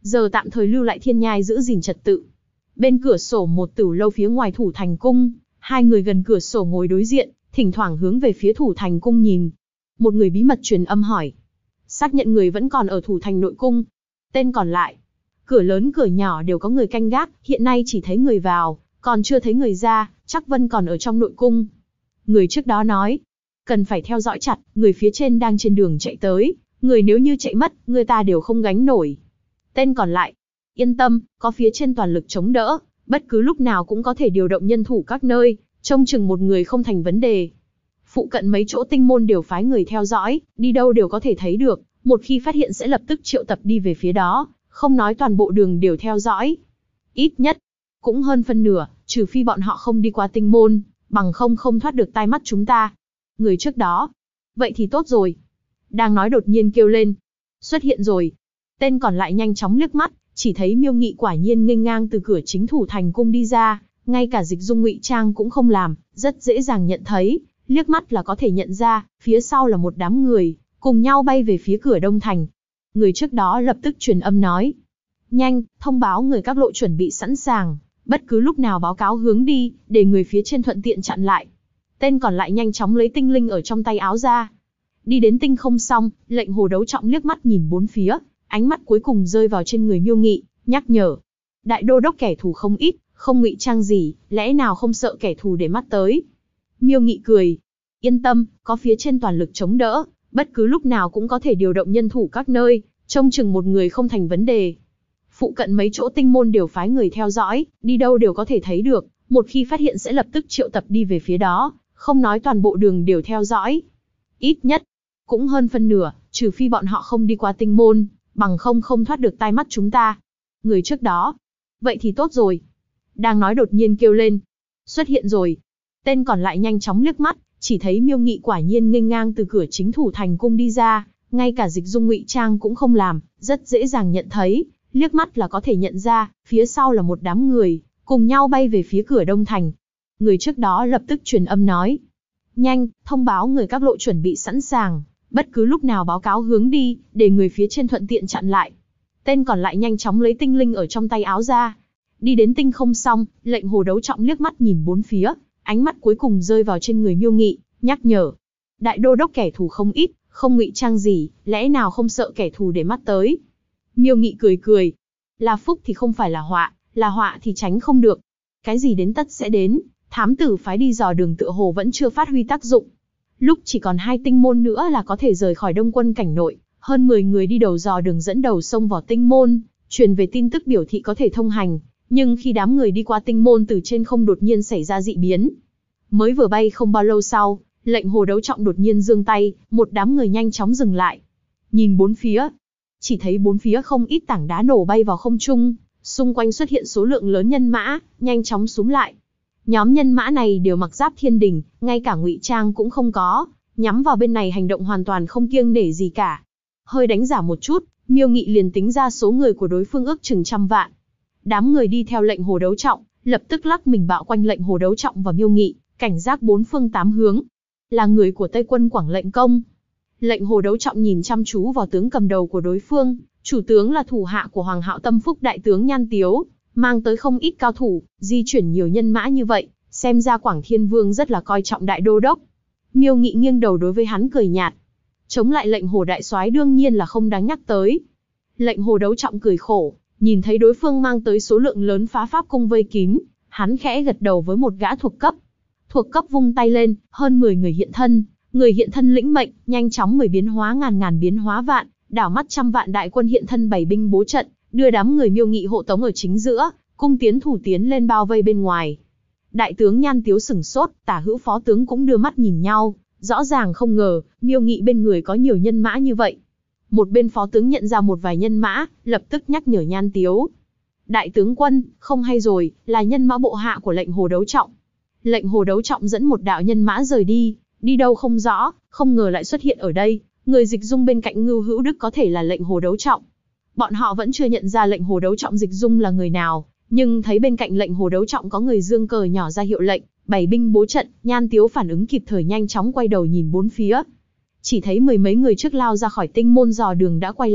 giờ tạm thời lưu lại thiên nhai giữ gìn trật tự. Bên cửa sổ một tửu lâu phía ngoài Thủ Thành Cung, hai người gần cửa sổ ngồi đối diện, thỉnh thoảng hướng về phía Thủ Thành Cung nhìn. Một người bí mật truyền âm hỏi. Xác nhận người vẫn còn ở Thủ Thành nội cung. Tên còn lại. Cửa lớn cửa nhỏ đều có người canh gác, hiện nay chỉ thấy người vào, còn chưa thấy người ra, chắc Vân còn ở trong nội cung. Người trước đó nói. Cần phải theo dõi chặt, người phía trên đang trên đường chạy tới, người nếu như chạy mất, người ta đều không gánh nổi. Tên còn lại. Yên tâm, có phía trên toàn lực chống đỡ, bất cứ lúc nào cũng có thể điều động nhân thủ các nơi, trông chừng một người không thành vấn đề. Phụ cận mấy chỗ tinh môn đều phái người theo dõi, đi đâu đều có thể thấy được, một khi phát hiện sẽ lập tức triệu tập đi về phía đó, không nói toàn bộ đường đều theo dõi. Ít nhất, cũng hơn phân nửa, trừ phi bọn họ không đi qua tinh môn, bằng không thoát được tai mắt chúng ta. Người trước đó. Vậy thì tốt rồi. Đang nói đột nhiên kêu lên. Xuất hiện rồi. Tên còn lại nhanh chóng liếc mắt, chỉ thấy Miêu Nghị quả nhiên nghênh ngang từ cửa chính Thủ Thành Cung đi ra, ngay cả dịch dung ngụy trang cũng không làm, rất dễ dàng nhận thấy, liếc mắt là có thể nhận ra, phía sau là một đám người, cùng nhau bay về phía cửa Đông Thành. Người trước đó lập tức truyền âm nói. Nhanh, thông báo người các lộ chuẩn bị sẵn sàng, bất cứ lúc nào báo cáo hướng đi, để người phía trên thuận tiện chặn lại. Tên còn lại nhanh chóng lấy tinh linh ở trong tay áo ra. Đi đến tinh không xong, lệnh Hồ Đấu Trọng liếc mắt nhìn bốn phía, ánh mắt cuối cùng rơi vào trên người Miêu Nghị, nhắc nhở. Đại đô đốc kẻ thù không ít, không ngụy trang gì, lẽ nào không sợ kẻ thù để mắt tới. Miêu Nghị cười. Yên tâm, có phía trên toàn lực chống đỡ, bất cứ lúc nào cũng có thể điều động nhân thủ các nơi, trông chừng một người không thành vấn đề. Phụ cận mấy chỗ tinh môn đều phái người theo dõi, đi đâu đều có thể thấy được, một khi phát hiện sẽ lập tức triệu tập đi về phía đó, không nói toàn bộ đường đều theo dõi. Ít nhất, cũng hơn phân nửa, trừ phi bọn họ không đi qua tinh môn, bằng không thoát được tai mắt chúng ta. Người trước đó. Vậy thì tốt rồi. Đang nói đột nhiên kêu lên. Xuất hiện rồi. Tên còn lại nhanh chóng liếc mắt, chỉ thấy Miêu Nghị quả nhiên nghênh ngang từ cửa chính Thủ Thành Cung đi ra, ngay cả dịch dung ngụy trang cũng không làm, rất dễ dàng nhận thấy, liếc mắt là có thể nhận ra, phía sau là một đám người, cùng nhau bay về phía cửa Đông Thành. Người trước đó lập tức truyền âm nói. Nhanh, thông báo người các lộ chuẩn bị sẵn sàng, bất cứ lúc nào báo cáo hướng đi, để người phía trên thuận tiện chặn lại. Tên còn lại nhanh chóng lấy tinh linh ở trong tay áo ra. Đi đến tinh không xong, lệnh Hồ Đấu Trọng liếc mắt nhìn bốn phía, ánh mắt cuối cùng rơi vào trên người Miêu Nghị, nhắc nhở. Đại đô đốc kẻ thù không ít, không ngụy trang gì, lẽ nào không sợ kẻ thù để mắt tới. Miêu Nghị cười cười. Là phúc thì không phải là họa thì tránh không được. Cái gì đến tất sẽ đến, thám tử phái đi dò đường tựa hồ vẫn chưa phát huy tác dụng. Lúc chỉ còn 2 tinh môn nữa là có thể rời khỏi Đông Quân cảnh nội, hơn 10 người đi đầu dò đường dẫn đầu xông vào tinh môn, truyền về tin tức biểu thị có thể thông hành, nhưng khi đám người đi qua tinh môn từ trên không đột nhiên xảy ra dị biến. Mới vừa bay không bao lâu sau, lệnh Hồ Đấu Trọng đột nhiên giương tay, một đám người nhanh chóng dừng lại. Nhìn bốn phía, chỉ thấy bốn phía không ít tảng đá nổ bay vào không trung, xung quanh xuất hiện số lượng lớn nhân mã, nhanh chóng xúm lại. Nhóm nhân mã này đều mặc giáp thiên đình, ngay cả ngụy trang cũng không có, nhắm vào bên này hành động hoàn toàn không kiêng nể gì cả. Hơi đánh giả một chút, Miêu Nghị liền tính ra số người của đối phương ước chừng 100 vạn. Đám người đi theo lệnh Hồ Đấu Trọng, lập tức lắc mình bạo quanh lệnh Hồ Đấu Trọng và Miêu Nghị, cảnh giác bốn phương tám hướng. Là người của Tây quân Quảng Lệnh Công. Lệnh Hồ Đấu Trọng nhìn chăm chú vào tướng cầm đầu của đối phương, chủ tướng là thủ hạ của Hoàng Hạo Tâm Phúc đại tướng Nhan Tiếu, mang tới không ít cao thủ, di chuyển nhiều nhân mã như vậy, xem ra Quảng Thiên Vương rất là coi trọng đại đô đốc. Miêu Nghị nghiêng đầu đối với hắn cười nhạt. Chống lại lệnh Hồ đại soái đương nhiên là không đáng nhắc tới. Lệnh Hồ Đấu Trọng cười khổ, nhìn thấy đối phương mang tới số lượng lớn phá pháp cung vây kín, hắn khẽ gật đầu với một gã thuộc cấp. Thuộc cấp vung tay lên, hơn 10 người hiện thân, người hiện thân lĩnh mệnh, nhanh chóng 10 biến hóa ngàn biến hóa vạn, đảo mắt 100 vạn đại quân hiện thân bày binh bố trận, đưa đám người Miêu Nghị hộ tống ở chính giữa, cung tiến thủ tiến lên bao vây bên ngoài. Đại tướng Nhan Tiếu sửng sốt, tả hữu phó tướng cũng đưa mắt nhìn nhau, rõ ràng không ngờ, Miêu Nghị bên người có nhiều nhân mã như vậy. Một bên phó tướng nhận ra một vài nhân mã, lập tức nhắc nhở Nhan Tiếu. Đại tướng quân, không hay rồi, là nhân mã bộ hạ của lệnh Hồ Đấu Trọng. Lệnh Hồ Đấu Trọng dẫn một đạo nhân mã rời đi, đi đâu không rõ, không ngờ lại xuất hiện ở đây, người dịch dung bên cạnh Ngưu Hữu Đức có thể là lệnh Hồ Đấu Trọng. Bọn họ vẫn chưa nhận ra lệnh Hồ Đấu Trọng dịch dung là người nào, nhưng thấy bên cạnh lệnh Hồ Đấu Trọng có người giương cờ nhỏ ra hiệu lệnh, bày binh bố trận, Nhan Tiếu phản ứng kịp thời nhanh chóng quay đầu nhìn bốn phía. Chỉ thấy 10 mấy người trước lao ra khỏi tinh môn dò đường đã quay lại,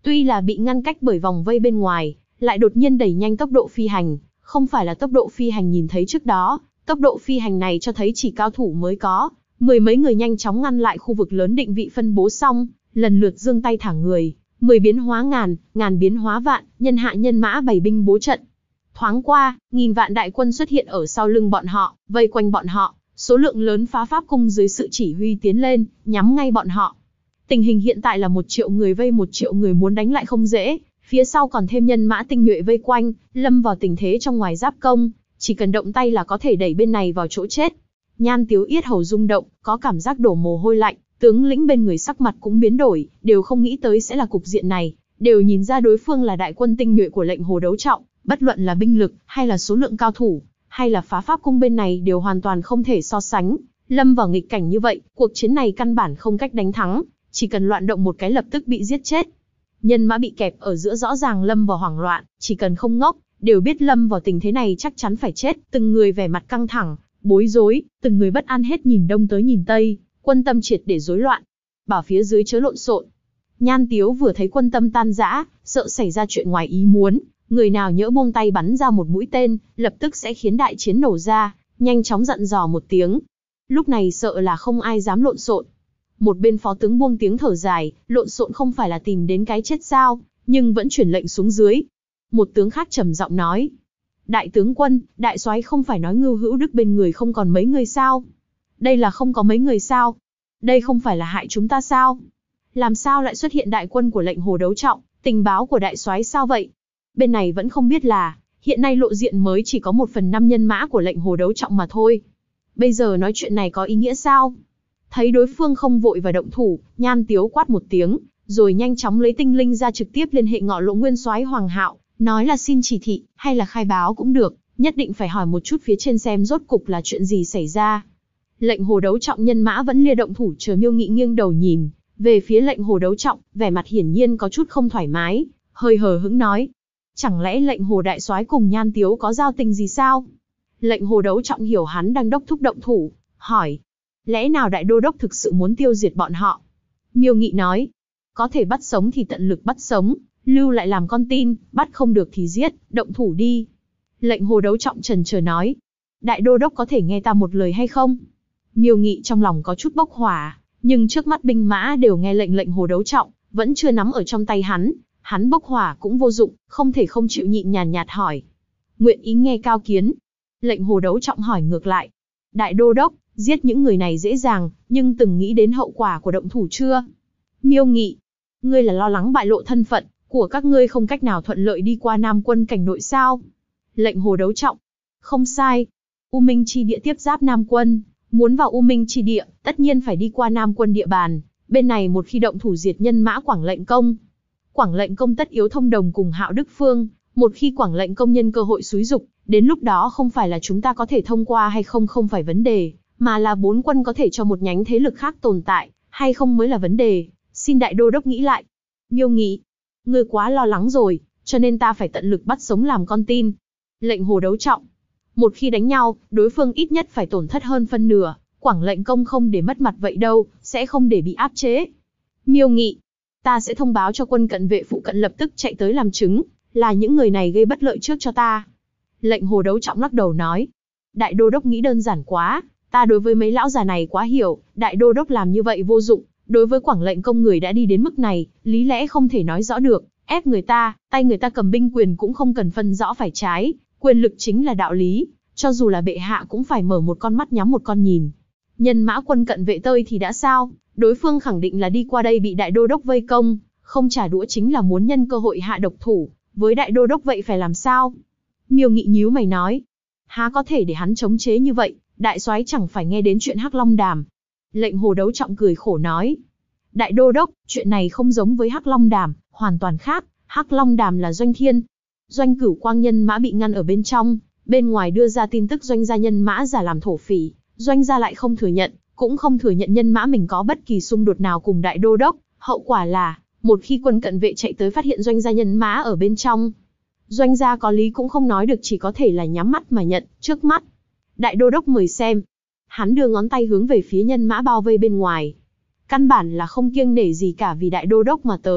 Tuy là bị ngăn cách bởi vòng vây bên ngoài, lại đột nhiên đẩy nhanh tốc độ phi hành, không phải là tốc độ phi hành nhìn thấy trước đó, tốc độ phi hành này cho thấy chỉ cao thủ mới có. Mười mấy người nhanh chóng ngăn lại khu vực lớn định vị phân bố xong, lần lượt giương tay thả người, 10 biến hóa ngàn, ngàn biến hóa vạn, nhân hạ nhân mã bày binh bố trận. Thoáng qua, nghìn vạn đại quân xuất hiện ở sau lưng bọn họ, vây quanh bọn họ, số lượng lớn phá pháp cung dưới sự chỉ huy tiến lên, nhắm ngay bọn họ. Tình hình hiện tại là 1 triệu người vây 1 triệu người muốn đánh lại không dễ, phía sau còn thêm nhân mã tinh nhuệ vây quanh, lâm vào tình thế trong ngoài giáp công, chỉ cần động tay là có thể đẩy bên này vào chỗ chết. Nhan Tiếu yết hầu rung động, có cảm giác đổ mồ hôi lạnh, tướng lĩnh bên người sắc mặt cũng biến đổi, đều không nghĩ tới sẽ là cục diện này, đều nhìn ra đối phương là đại quân tinh nhuệ của lệnh Hồ Đấu Trọng, bất luận là binh lực, hay là số lượng cao thủ, hay là phá pháp cung bên này đều hoàn toàn không thể so sánh. Lâm vào nghịch cảnh như vậy, cuộc chiến này căn bản không cách đánh thắng, chỉ cần loạn động một cái lập tức bị giết chết. Nhân mã bị kẹp ở giữa rõ ràng lâm vào hoảng loạn, chỉ cần không ngốc, đều biết lâm vào tình thế này chắc chắn phải chết, từng người vẻ mặt căng thẳng, bối rối, từng người bất an hết nhìn đông tới nhìn tây, quân tâm triệt để rối loạn. Bảo phía dưới chớ lộn xộn. Nhan Tiếu vừa thấy quân tâm tan rã, sợ xảy ra chuyện ngoài ý muốn, người nào nhỡ buông tay bắn ra một mũi tên, lập tức sẽ khiến đại chiến nổ ra, nhanh chóng dặn dò một tiếng. Lúc này sợ là không ai dám lộn xộn. Một bên phó tướng buông tiếng thở dài, lộn xộn không phải là tìm đến cái chết sao, nhưng vẫn chuyển lệnh xuống dưới. Một tướng khác trầm giọng nói: Đại tướng quân, đại soái không phải nói Ngưu Hữu Đức bên người không còn mấy người sao? Đây là không có mấy người sao? Đây không phải là hại chúng ta sao? Làm sao lại xuất hiện đại quân của lệnh Hồ Đấu Trọng, tình báo của đại soái sao vậy? Bên này vẫn không biết là, hiện nay lộ diện mới chỉ có 1/5 nhân mã của lệnh Hồ Đấu Trọng mà thôi. Bây giờ nói chuyện này có ý nghĩa sao? Thấy đối phương không vội và động thủ, Nhan Tiếu quát một tiếng, rồi nhanh chóng lấy tinh linh ra trực tiếp liên hệ Ngọ Lộ Nguyên soái Hoàng Hạo, nói là xin chỉ thị, hay là khai báo cũng được, nhất định phải hỏi một chút phía trên xem rốt cục là chuyện gì xảy ra. Lệnh Hồ Đấu Trọng nhân mã vẫn lia động thủ chờ Miêu Nghị nghiêng đầu nhìn về phía lệnh Hồ Đấu Trọng, vẻ mặt hiển nhiên có chút không thoải mái, hơi hờ hững nói: Chẳng lẽ lệnh Hồ đại soái cùng Nhan Tiếu có giao tình gì sao? Lệnh Hồ Đấu Trọng hiểu hắn đang đốc thúc động thủ, hỏi: Lẽ nào đại đô đốc thực sự muốn tiêu diệt bọn họ? Miêu Nghị nói: Có thể bắt sống thì tận lực bắt sống, lưu lại làm con tin, bắt không được thì giết, động thủ đi. Lệnh Hồ Đấu Trọng chần chờ nói: Đại đô đốc có thể nghe ta một lời hay không? Miêu Nghị trong lòng có chút bốc hỏa, nhưng trước mắt binh mã đều nghe lệnh Hồ Đấu Trọng, vẫn chưa nắm ở trong tay hắn bốc hỏa cũng vô dụng, không thể không chịu nhịn nhàn nhạt hỏi: Nguyện ý nghe cao kiến. Lệnh Hồ Đấu Trọng hỏi ngược lại: Đại đô đốc, giết những người này dễ dàng, nhưng từng nghĩ đến hậu quả của động thủ chưa? Miêu Nghị: Ngươi là lo lắng bại lộ thân phận của các ngươi không cách nào thuận lợi đi qua Nam Quân cảnh nội sao? Lệnh Hồ Đấu Trọng: Không sai. U Minh chi địa tiếp giáp Nam Quân, muốn vào U Minh chi địa, tất nhiên phải đi qua Nam Quân địa bàn. Bên này một khi động thủ diệt nhân mã Quảng Lệnh Công, Quảng Lệnh Công tất yếu thông đồng cùng Hạo Đức Phương. Một khi Quảng Lệnh Công nhân cơ hội xúi dục, đến lúc đó không phải là chúng ta có thể thông qua hay không không phải vấn đề, mà là 4 quân có thể cho một nhánh thế lực khác tồn tại, hay không mới là vấn đề. Xin đại đô đốc nghĩ lại. Miêu Nghị: Ngươi quá lo lắng rồi, cho nên ta phải tận lực bắt sống làm con tin. Lệnh Hồ Đấu Trọng: Một khi đánh nhau, đối phương ít nhất phải tổn thất hơn phân nửa, Quảng Lệnh Công không để mất mặt vậy đâu, sẽ không để bị áp chế. Miêu Nghị: Ta sẽ thông báo cho quân cận vệ phụ cận lập tức chạy tới làm chứng, là những người này gây bất lợi trước cho ta. Lệnh Hồ Đấu Trọng lắc đầu nói: Đại đô đốc nghĩ đơn giản quá, ta đối với mấy lão già này quá hiểu, đại đô đốc làm như vậy vô dụng, đối với Quảng Lệnh Công người đã đi đến mức này, lý lẽ không thể nói rõ được, ép người ta, tay người ta cầm binh quyền cũng không cần phân rõ phải trái, quyền lực chính là đạo lý, cho dù là bệ hạ cũng phải mở một con mắt nhắm một con nhìn. Nhân mã quân cận vệ tơi thì đã sao, đối phương khẳng định là đi qua đây bị đại đô đốc vây công, không trả đũa chính là muốn nhân cơ hội hạ độc thủ, với đại đô đốc vậy phải làm sao? Miêu Nghị nhíu mày nói: Há có thể để hắn chống chế như vậy, đại soái chẳng phải nghe đến chuyện Hắc Long Đàm. Lệnh Hồ Đấu Trọng cười khổ nói: Đại đô đốc, chuyện này không giống với Hắc Long Đàm, hoàn toàn khác. Hắc Long Đàm là Doanh Thiên, Doanh Cửu Quang nhân mã bị ngăn ở bên trong, bên ngoài đưa ra tin tức Doanh gia nhân mã giả làm thổ phỉ, Doanh gia lại không thừa nhận, cũng không thừa nhận nhân mã mình có bất kỳ xung đột nào cùng đại đô đốc. Hậu quả là, một khi quân cận vệ chạy tới phát hiện Doanh gia nhân mã ở bên trong, Doanh gia có lý cũng không nói được, chỉ có thể là nhắm mắt mà nhận. Trước mắt, đại đô đốc mời xem. Hắn đưa ngón tay hướng về phía nhân mã bao vây bên ngoài. Căn bản là không kiêng nể gì cả vì đại đô đốc mà tới,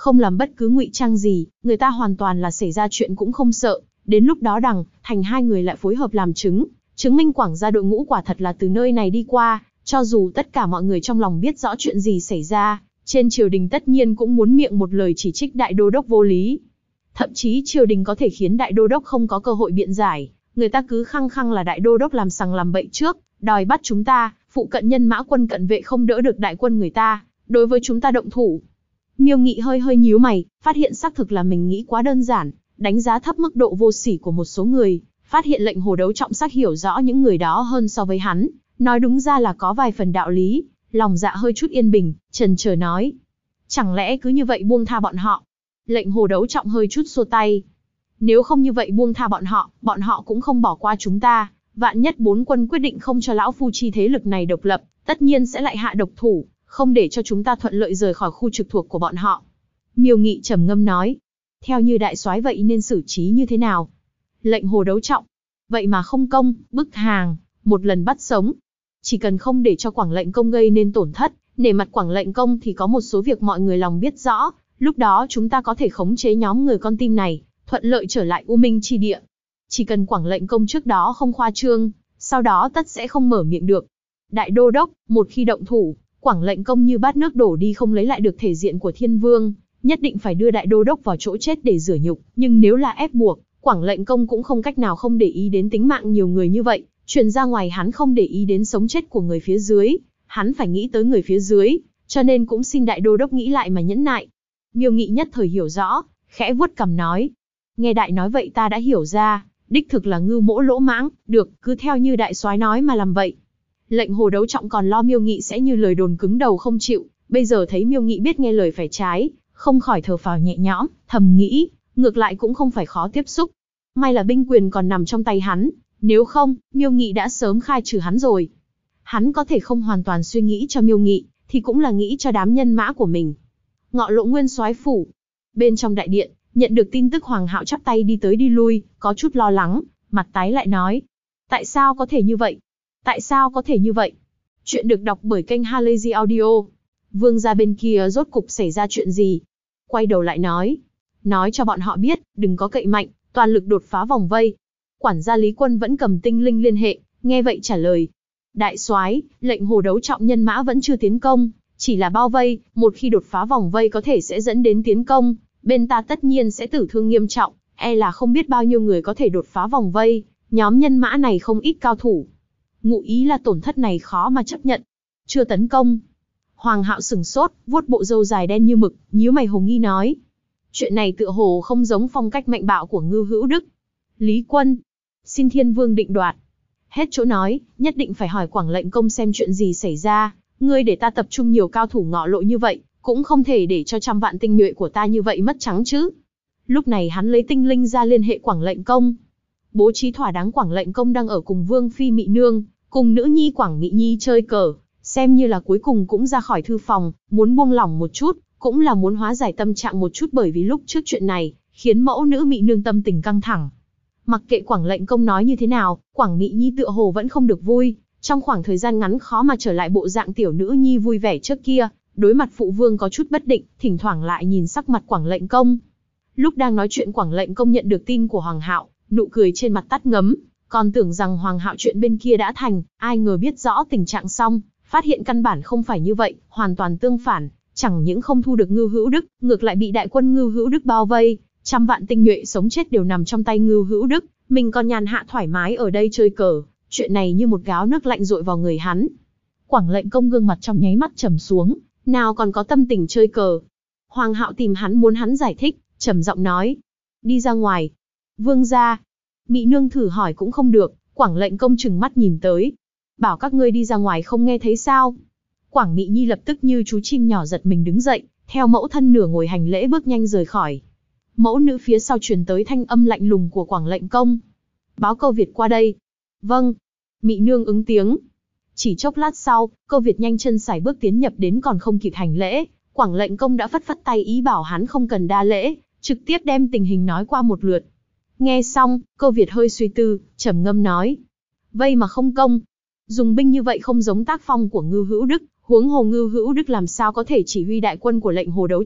không làm bất cứ ngụy trang gì, người ta hoàn toàn là xảy ra chuyện cũng không sợ. Đến lúc đó Đằng, Thành hai người lại phối hợp làm chứng minh Quảng gia đội ngũ quả thật là từ nơi này đi qua. Cho dù tất cả mọi người trong lòng biết rõ chuyện gì xảy ra, trên triều đình tất nhiên cũng muốn miệng một lời chỉ trích đại đô đốc vô lý. Thậm chí triều đình có thể khiến đại đô đốc không có cơ hội biện giải, người ta cứ khăng khăng là đại đô đốc làm sằng làm bậy trước, đòi bắt chúng ta, phụ cận nhân mã quân cận vệ không đỡ được đại quân người ta, đối với chúng ta động thủ. Miêu Nghị hơi nhíu mày, phát hiện xác thực là mình nghĩ quá đơn giản, đánh giá thấp mức độ vô sỉ của một số người, phát hiện lệnh Hồ Đấu Trọng xác hiểu rõ những người đó hơn so với hắn, nói đúng ra là có vài phần đạo lý, lòng dạ hơi chút yên bình, chần chờ nói. Chẳng lẽ cứ như vậy buông tha bọn họ? Lệnh Hồ Đấu Trọng hơi chút xua tay. Nếu không như vậy buông tha bọn họ cũng không bỏ qua chúng ta, vạn nhất bốn quân quyết định không cho lão phu chi thế lực này độc lập, tất nhiên sẽ lại hạ độc thủ, không để cho chúng ta thuận lợi rời khỏi khu trực thuộc của bọn họ. Miêu Nghị trầm ngâm nói. Theo như đại soái vậy nên xử trí như thế nào? Lệnh Hồ Đấu Trọng. Vậy mà không công, bức hàng, một lần bắt sống. Chỉ cần không để cho Quảng lệnh công gây nên tổn thất, nể mặt Quảng lệnh công thì có một số việc mọi người lòng biết rõ, lúc đó chúng ta có thể khống chế nhóm người con tim này, thuận lợi trở lại U Minh chi địa. Chỉ cần Quảng lệnh công trước đó không khoa trương, sau đó tất sẽ không mở miệng được. Đại đô đốc, một khi động thủ, Quảng lệnh công như bát nước đổ đi không lấy lại được thể diện của Thiên Vương, nhất định phải đưa đại đô đốc vào chỗ chết để rửa nhục, nhưng nếu là ép buộc, Quảng lệnh công cũng không cách nào không để ý đến tính mạng nhiều người như vậy, truyền ra ngoài hắn không để ý đến sống chết của người phía dưới, hắn phải nghĩ tới người phía dưới, cho nên cũng xin đại đô đốc nghĩ lại mà nhẫn nại. Miêu Nghị nhất thời hiểu rõ, khẽ vuốt cằm nói. Nghe đại nói vậy ta đã hiểu ra, đích thực là ngưu mỗ lỗ mãng, được, cứ theo như đại soái nói mà làm vậy. Lệnh Hồ Đấu Trọng còn lo Miêu Nghị sẽ như lời đồn cứng đầu không chịu, bây giờ thấy Miêu Nghị biết nghe lời phải trái, không khỏi thở phào nhẹ nhõm, thầm nghĩ, ngược lại cũng không phải khó tiếp xúc. May là binh quyền còn nằm trong tay hắn, nếu không, Miêu Nghị đã sớm khai trừ hắn rồi. Hắn có thể không hoàn toàn suy nghĩ cho Miêu Nghị, thì cũng là nghĩ cho đám nhân mã của mình. Ngọ Lộ Nguyên soái phủ. Bên trong đại điện, nhận được tin tức Hoàng Hạo chắp tay đi tới đi lui, có chút lo lắng, mặt tái lại nói. Tại sao có thể như vậy? Tại sao có thể như vậy? Chuyện được đọc bởi kênh Halazy Audio. Vương gia bên kia rốt cục xảy ra chuyện gì? Quay đầu lại nói. Nói cho bọn họ biết, đừng có cậy mạnh, toàn lực đột phá vòng vây. Quản gia Lý Quân vẫn cầm tinh linh liên hệ, nghe vậy trả lời. Đại soái, lệnh Hồ Đấu Trọng nhân mã vẫn chưa tiến công, chỉ là bao vây, một khi đột phá vòng vây có thể sẽ dẫn đến tiến công, bên ta tất nhiên sẽ tử thương nghiêm trọng, e là không biết bao nhiêu người có thể đột phá vòng vây, nhóm nhân mã này không ít cao thủ. Ngụ ý là tổn thất này khó mà chấp nhận. Chưa tấn công. Hoàng Hạo sừng sốt, vuốt bộ râu dài đen như mực, nhíu mày hồ nghi nói. Chuyện này tựa hồ không giống phong cách mạnh bạo của Ngưu Hữu Đức. Lý Quân, xin Thiên Vương định đoạt. Hết chỗ nói, nhất định phải hỏi Quảng lệnh công xem chuyện gì xảy ra, ngươi để ta tập trung nhiều cao thủ Ngọ Lộ như vậy, cũng không thể để cho trăm vạn tinh nhuệ của ta như vậy mất trắng chứ. Lúc này hắn lấy tinh linh ra liên hệ Quảng lệnh công. Bố trí thỏa đáng Quảng lệnh công đang ở cùng Vương Phi Mị Nương, cùng nữ nhi Quảng Mị Nhi chơi cờ, xem như là cuối cùng cũng ra khỏi thư phòng, muốn buông lỏng một chút, cũng là muốn hóa giải tâm trạng một chút bởi vì lúc trước chuyện này, khiến mẫu nữ Mị Nương tâm tình căng thẳng. Mặc kệ Quảng lệnh công nói như thế nào, Quảng Mị Nhi tựa hồ vẫn không được vui, trong khoảng thời gian ngắn khó mà trở lại bộ dạng tiểu nữ nhi vui vẻ trước kia, đối mặt phụ vương có chút bất định, thỉnh thoảng lại nhìn sắc mặt Quảng lệnh công. Lúc đang nói chuyện Quảng lệnh công nhận được tin của Hoàng Hạo, nụ cười trên mặt tắt ngấm, còn tưởng rằng Hoàng Hạo chuyện bên kia đã thành, ai ngờ biết rõ tình trạng xong, phát hiện căn bản không phải như vậy, hoàn toàn tương phản, chẳng những không thu được Ngưu Hữu Đức, ngược lại bị đại quân Ngưu Hữu Đức bao vây, trăm vạn tinh nhuệ sống chết đều nằm trong tay Ngưu Hữu Đức, mình còn nhàn hạ thoải mái ở đây chơi cờ, chuyện này như một gáo nước lạnh dội vào người hắn. Quảng lệnh công gương mặt trong nháy mắt trầm xuống, nào còn có tâm tình chơi cờ. Hoàng Hạo tìm hắn muốn hắn giải thích, trầm giọng nói, đi ra ngoài. Vương gia. Mị Nương thử hỏi cũng không được, Quảng lệnh công trừng mắt nhìn tới. Bảo các ngươi đi ra ngoài không nghe thấy sao? Quảng Mị Nhi lập tức như chú chim nhỏ giật mình đứng dậy, theo mẫu thân nửa ngồi hành lễ bước nhanh rời khỏi. Mẫu nữ phía sau truyền tới thanh âm lạnh lùng của Quảng lệnh công. Báo Câu Việt qua đây. Vâng. Mị Nương ứng tiếng. Chỉ chốc lát sau, Câu Việt nhanh chân sải bước tiến nhập đến còn không kịp hành lễ, Quảng lệnh công đã phất phất tay ý bảo hắn không cần đa lễ, trực tiếp đem tình hình nói qua một lượt. Nghe xong, Câu Việt hơi suy tư, trầm ngâm nói. Vây mà không công. Dùng binh như vậy không giống tác phong của Ngưu Hữu Đức, huống hồ Ngưu Hữu Đức làm sao có thể chỉ huy đại quân của lệnh Hồ Đấu Trọng,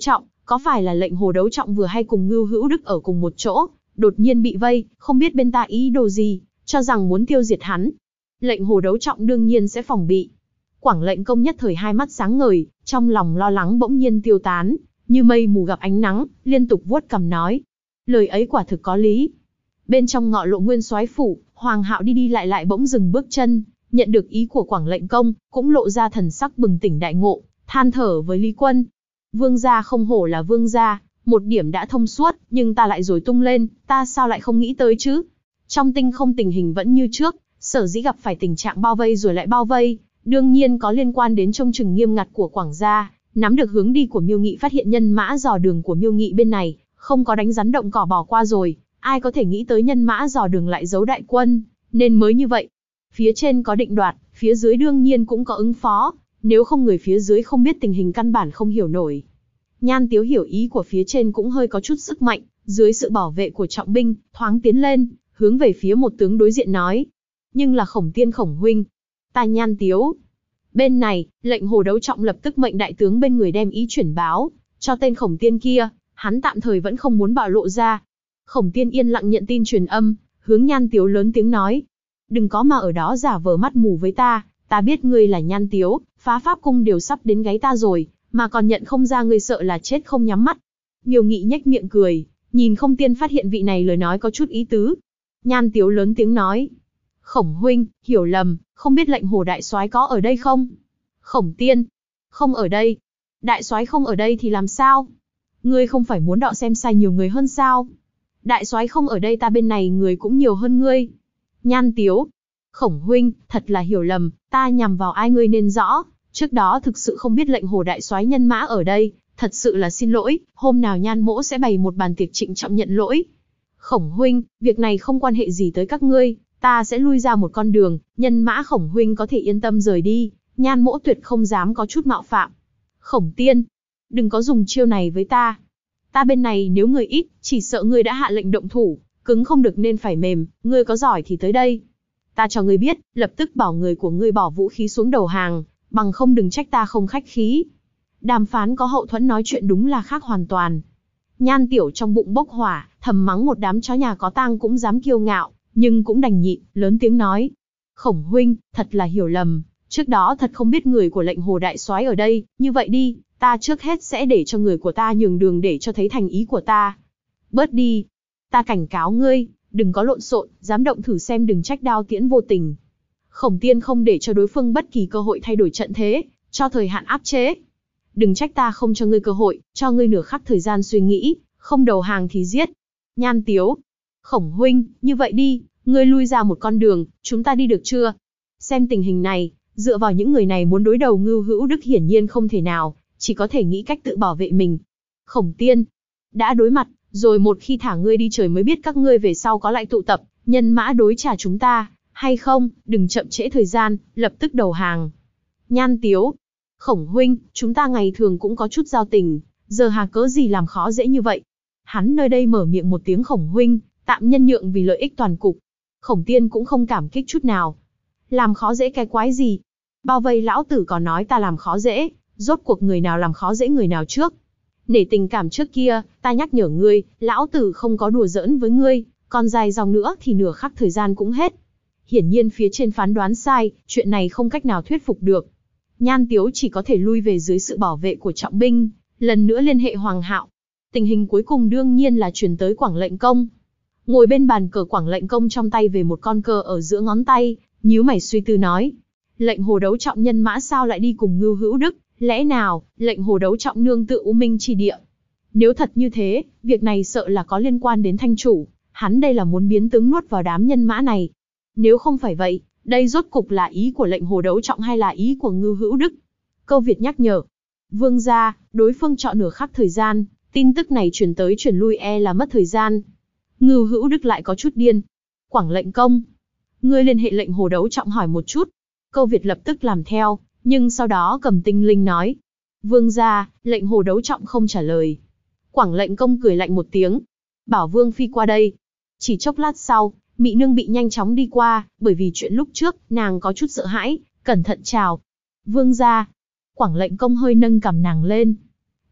có phải là lệnh Hồ Đấu Trọng vừa hay cùng Ngưu Hữu Đức ở cùng một chỗ, đột nhiên bị vây, không biết bên ta ý đồ gì, cho rằng muốn tiêu diệt hắn. Lệnh Hồ Đấu Trọng đương nhiên sẽ phòng bị. Quảng lệnh công nhất thời hai mắt sáng ngời, trong lòng lo lắng bỗng nhiên tiêu tán, như mây mù gặp ánh nắng, liên tục vuốt cằm nói. Lời ấy quả thực có lý. Bên trong ngọ lộ Nguyên Soái phủ, Hoàng Hạo đi đi lại lại bỗng dừng bước chân, nhận được ý của Quảng lệnh công, cũng lộ ra thần sắc bừng tỉnh đại ngộ, than thở với Lý Quân. Vương gia không hổ là vương gia, một điểm đã thông suốt, nhưng ta lại rồi tung lên, ta sao lại không nghĩ tới chứ? Trong tinh không tình hình vẫn như trước, sở dĩ gặp phải tình trạng bao vây rồi lại bao vây, đương nhiên có liên quan đến trông chừng nghiêm ngặt của Quảng gia, nắm được hướng đi của Miêu Nghị, phát hiện nhân mã dò đường của Miêu Nghị bên này, không có đánh rắn động cỏ bỏ qua rồi, ai có thể nghĩ tới nhân mã dò đường lại giấu đại quân, nên mới như vậy. Phía trên có định đoạt, phía dưới đương nhiên cũng có ứng phó, nếu không người phía dưới không biết tình hình căn bản không hiểu nổi. Nhan Tiếu hiểu ý của phía trên cũng hơi có chút sức mạnh, dưới sự bảo vệ của trọng binh, thoáng tiến lên, hướng về phía một tướng đối diện nói. Nhưng là Khổng Tiên Khổng huynh. Ta Nhan Tiếu. Bên này, lệnh Hồ Đấu Trọng lập tức mệnh đại tướng bên người đem ý chuyển báo, cho tên Khổng Tiên kia, hắn tạm thời vẫn không muốn bạo lộ ra. Khổng Tiên yên lặng nhận tin truyền âm, hướng Nhan Tiếu lớn tiếng nói. Đừng có mà ở đó giả vờ mắt mù với ta biết ngươi là Nhan Tiếu, phá pháp cung đều sắp đến gáy ta rồi, mà còn nhận không ra ngươi sợ là chết không nhắm mắt. Miêu Nghị nhếch miệng cười, nhìn Không Tiên phát hiện vị này lời nói có chút ý tứ. Nhan Tiếu lớn tiếng nói. Khổng huynh, hiểu lầm, không biết lệnh Hồ đại soái có ở đây không? Khổng Tiên. Không ở đây. Đại soái không ở đây thì làm sao? Ngươi không phải muốn đọ xem sai nhiều người hơn sao? Đại soái không ở đây ta bên này người cũng nhiều hơn ngươi. Nhan Tiếu. Khổng huynh, thật là hiểu lầm, ta nhằm vào ai ngươi nên rõ, trước đó thực sự không biết lệnh Hồ đại soái nhân mã ở đây, thật sự là xin lỗi, hôm nào Nhan mỗ sẽ bày một bàn tiệc trịnh trọng nhận lỗi. Khổng huynh, việc này không quan hệ gì tới các ngươi, ta sẽ lui ra một con đường, nhân mã Khổng huynh có thể yên tâm rời đi, Nhan mỗ tuyệt không dám có chút mạo phạm. Khổng Tiên, đừng có dùng chiêu này với ta. Ta bên này nếu người ít, chỉ sợ ngươi đã hạ lệnh động thủ, cứng không được nên phải mềm, ngươi có giỏi thì tới đây. Ta cho ngươi biết, lập tức bảo người của ngươi bỏ vũ khí xuống đầu hàng, bằng không đừng trách ta không khách khí. Đàm phán có hậu thuẫn nói chuyện đúng là khác hoàn toàn. Nhan Tiểu trong bụng bốc hỏa, thầm mắng một đám chó nhà có tang cũng dám kiêu ngạo, nhưng cũng đành nhịn, lớn tiếng nói. Khổng huynh, thật là hiểu lầm, trước đó thật không biết người của lệnh Hồ đại soái ở đây, như vậy đi, ta trước hết sẽ để cho người của ta nhường đường để cho thấy thành ý của ta. Bớt đi, ta cảnh cáo ngươi, đừng có lộn xộn, dám động thử xem đừng trách đao tiễn vô tình. Khổng Tiên không để cho đối phương bất kỳ cơ hội thay đổi trận thế, cho thời hạn áp chế. Đừng trách ta không cho ngươi cơ hội, cho ngươi nửa khắc thời gian suy nghĩ, không đầu hàng thì giết. Nhan Tiếu. Khổng huynh, như vậy đi, ngươi lui ra một con đường, chúng ta đi được chưa? Xem tình hình này, dựa vào những người này muốn đối đầu Ngưu Hữu Đức hiển nhiên không thể nào, chỉ có thể nghĩ cách tự bảo vệ mình. Khổng Tiên. Đã đối mặt, rồi một khi thả ngươi đi trời mới biết các ngươi về sau có lại tụ tập, nhân mã đối trả chúng ta, hay không, đừng chậm trễ thời gian, lập tức đầu hàng. Nhan Tiếu. Khổng huynh, chúng ta ngày thường cũng có chút giao tình, giờ hà cớ gì làm khó dễ như vậy. Hắn nơi đây mở miệng một tiếng Khổng huynh, tạm nhân nhượng vì lợi ích toàn cục. Khổng Tiên cũng không cảm kích chút nào. Làm khó dễ cái quái gì? Bao vây lão tử còn nói ta làm khó dễ, rốt cuộc người nào làm khó dễ người nào trước? Nể tình cảm trước kia, ta nhắc nhở ngươi, lão tử không có đùa giỡn với ngươi, còn dài dòng nữa thì nửa khắc thời gian cũng hết. Hiển nhiên phía trên phán đoán sai, chuyện này không cách nào thuyết phục được. Nhan Tiếu chỉ có thể lui về dưới sự bảo vệ của trọng binh, lần nữa liên hệ Hoàng Hạo. Tình hình cuối cùng đương nhiên là chuyển tới Quảng lệnh công. Ngồi bên bàn cờ Quảng lệnh công trong tay về một con cờ ở giữa ngón tay, nhíu mày suy tư nói. Lệnh Hồ Đấu Trọng nhân mã sao lại đi cùng Ngưu Hữu Đức, lẽ nào, lệnh Hồ Đấu Trọng nương tựa U Minh chi địa? Nếu thật như thế, việc này sợ là có liên quan đến thanh chủ, hắn đây là muốn biến tướng nuốt vào đám nhân mã này. Nếu không phải vậy, đây rốt cục là ý của lệnh Hồ Đấu Trọng hay là ý của Ngưu Hữu Đức? Câu Việt nhắc nhở. Vương gia, đối phương chọn nửa khắc thời gian, tin tức này truyền tới truyền lui e là mất thời gian. Ngưu Hữu Đức lại có chút điên. Quảng lệnh công, ngươi liên hệ lệnh Hồ Đấu Trọng hỏi một chút. Câu Việt lập tức làm theo, nhưng sau đó cầm tinh linh nói. Vương gia, lệnh Hồ Đấu Trọng không trả lời. Quảng lệnh công cười lạnh một tiếng. Bảo Vương Phi qua đây. Chỉ chốc lát sau, Mị Nương bị nhanh chóng đi qua, bởi vì chuyện lúc trước, nàng có chút sợ hãi, cẩn thận chào. Vương gia. Quảng lệnh công hơi nâng cằm nàng lên.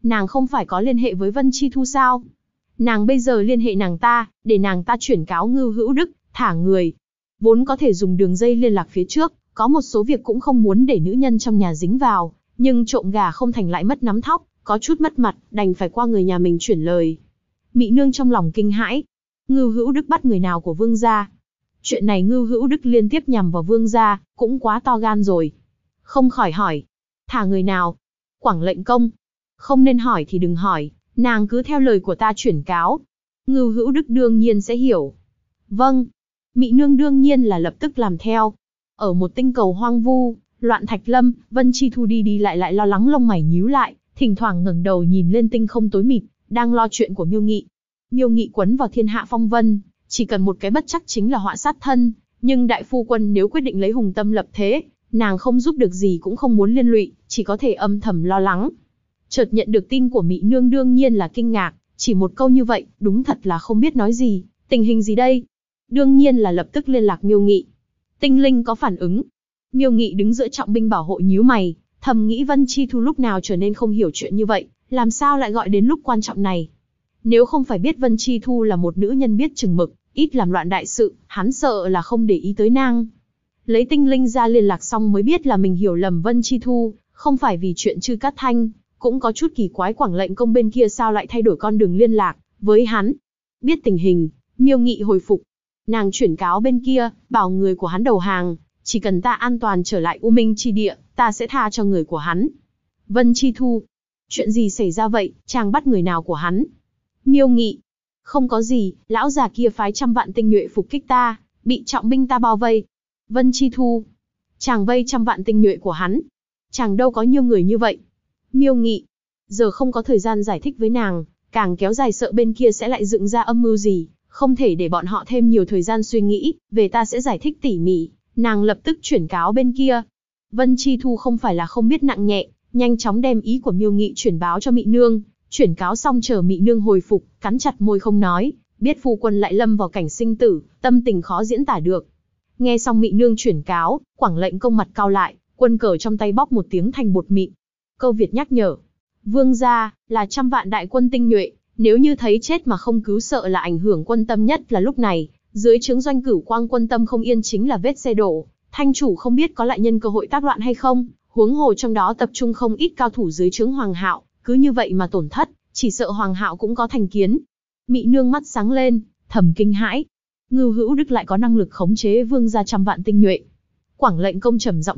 Nàng không phải có liên hệ với Vân Chi Thu sao? Nàng bây giờ liên hệ nàng ta, để nàng ta chuyển cáo Ngưu Hữu Đức, thả người. Vốn có thể dùng đường dây liên lạc phía trước, có một số việc cũng không muốn để nữ nhân trong nhà dính vào, nhưng trộm gà không thành lại mất nắm thóc, có chút mất mặt, đành phải qua người nhà mình chuyển lời. Mị nương trong lòng kinh hãi. Ngưu Hữu Đức bắt người nào của Vương gia? Chuyện này Ngưu Hữu Đức liên tiếp nhằm vào Vương gia, cũng quá to gan rồi. Không khỏi hỏi. Thả người nào? Quảng lệnh công. Không nên hỏi thì đừng hỏi, nàng cứ theo lời của ta chuyển cáo. Ngưu Hữu Đức đương nhiên sẽ hiểu. Vâng. Mị nương đương nhiên là lập tức làm theo. Ở một tinh cầu hoang vu, loạn thạch lâm, Vân Chi Thu đi đi lại lo lắng, lông mày nhíu lại, thỉnh thoảng ngẩng đầu nhìn lên tinh không tối mịt, đang lo chuyện của Miêu Nghị. Miêu Nghị quấn vào thiên hạ phong vân, chỉ cần một cái bất chắc chính là họa sát thân, nhưng đại phu quân nếu quyết định lấy hùng tâm lập thế, nàng không giúp được gì cũng không muốn liên lụy, chỉ có thể âm thầm lo lắng. Chợt nhận được tin của Mị nương đương nhiên là kinh ngạc, chỉ một câu như vậy, đúng thật là không biết nói gì, tình hình gì đây? Đương nhiên là lập tức liên lạc Miêu Nghị. Tinh linh có phản ứng. Miêu Nghị đứng giữa trọng binh bảo hộ nhíu mày, thầm nghĩ Vân Chi Thu lúc nào trở nên không hiểu chuyện như vậy, làm sao lại gọi đến lúc quan trọng này. Nếu không phải biết Vân Chi Thu là một nữ nhân biết chừng mực, ít làm loạn đại sự, hắn sợ là không để ý tới nàng. Lấy tinh linh ra liên lạc xong mới biết là mình hiểu lầm Vân Chi Thu, không phải vì chuyện Trư Cát Thanh, cũng có chút kỳ quái Quảng lệnh công bên kia sao lại thay đổi con đường liên lạc với hắn. Biết tình hình, Miêu Nghị hồi phục. Nàng chuyển cáo bên kia, bảo người của hắn đầu hàng, chỉ cần ta an toàn trở lại U Minh Chi Địa, ta sẽ tha cho người của hắn. Vân Chi Thu. Chuyện gì xảy ra vậy, chàng bắt người nào của hắn? Miêu Nghị. Không có gì, lão già kia phái trăm vạn tinh nhuệ phục kích ta, bị trọng binh ta bao vây. Vân Chi Thu. Chàng vây trăm vạn tinh nhuệ của hắn. Chàng đâu có nhiều người như vậy. Miêu Nghị. Giờ không có thời gian giải thích với nàng, càng kéo dài sợ bên kia sẽ lại dựng ra âm mưu gì, không thể để bọn họ thêm nhiều thời gian suy nghĩ, về ta sẽ giải thích tỉ mỉ. Nàng lập tức chuyển cáo bên kia. Vân Chi Thu không phải là không biết nặng nhẹ, nhanh chóng đem ý của Miêu Nghị chuyển báo cho Mị nương, chuyển cáo xong chờ Mị nương hồi phục, cắn chặt môi không nói, biết phu quân lại lâm vào cảnh sinh tử, tâm tình khó diễn tả được. Nghe xong Mị nương chuyển cáo, Quảng lệnh công mặt cau lại, quân cờ trong tay bóp một tiếng thành bột mịn. Câu Việt nhắc nhở, Vương gia là trăm vạn đại quân tinh nhuệ, nếu như thấy chết mà không cứu sợ là ảnh hưởng quân tâm, nhất là lúc này, dưới trướng Doanh Cửu Quang quân tâm không yên chính là vết xe đổ, thanh chủ không biết có lại nhân cơ hội tác loạn hay không, huống hồ trong đó tập trung không ít cao thủ dưới trướng Hoàng Hạo, cứ như vậy mà tổn thất, chỉ sợ Hoàng Hạo cũng có thành kiến. Mị nương mắt sáng lên, thầm kinh hãi. Ngưu Hữu Đức lại có năng lực khống chế vương gia trăm vạn tinh nhuệ. Quảng lệnh công trầm giọng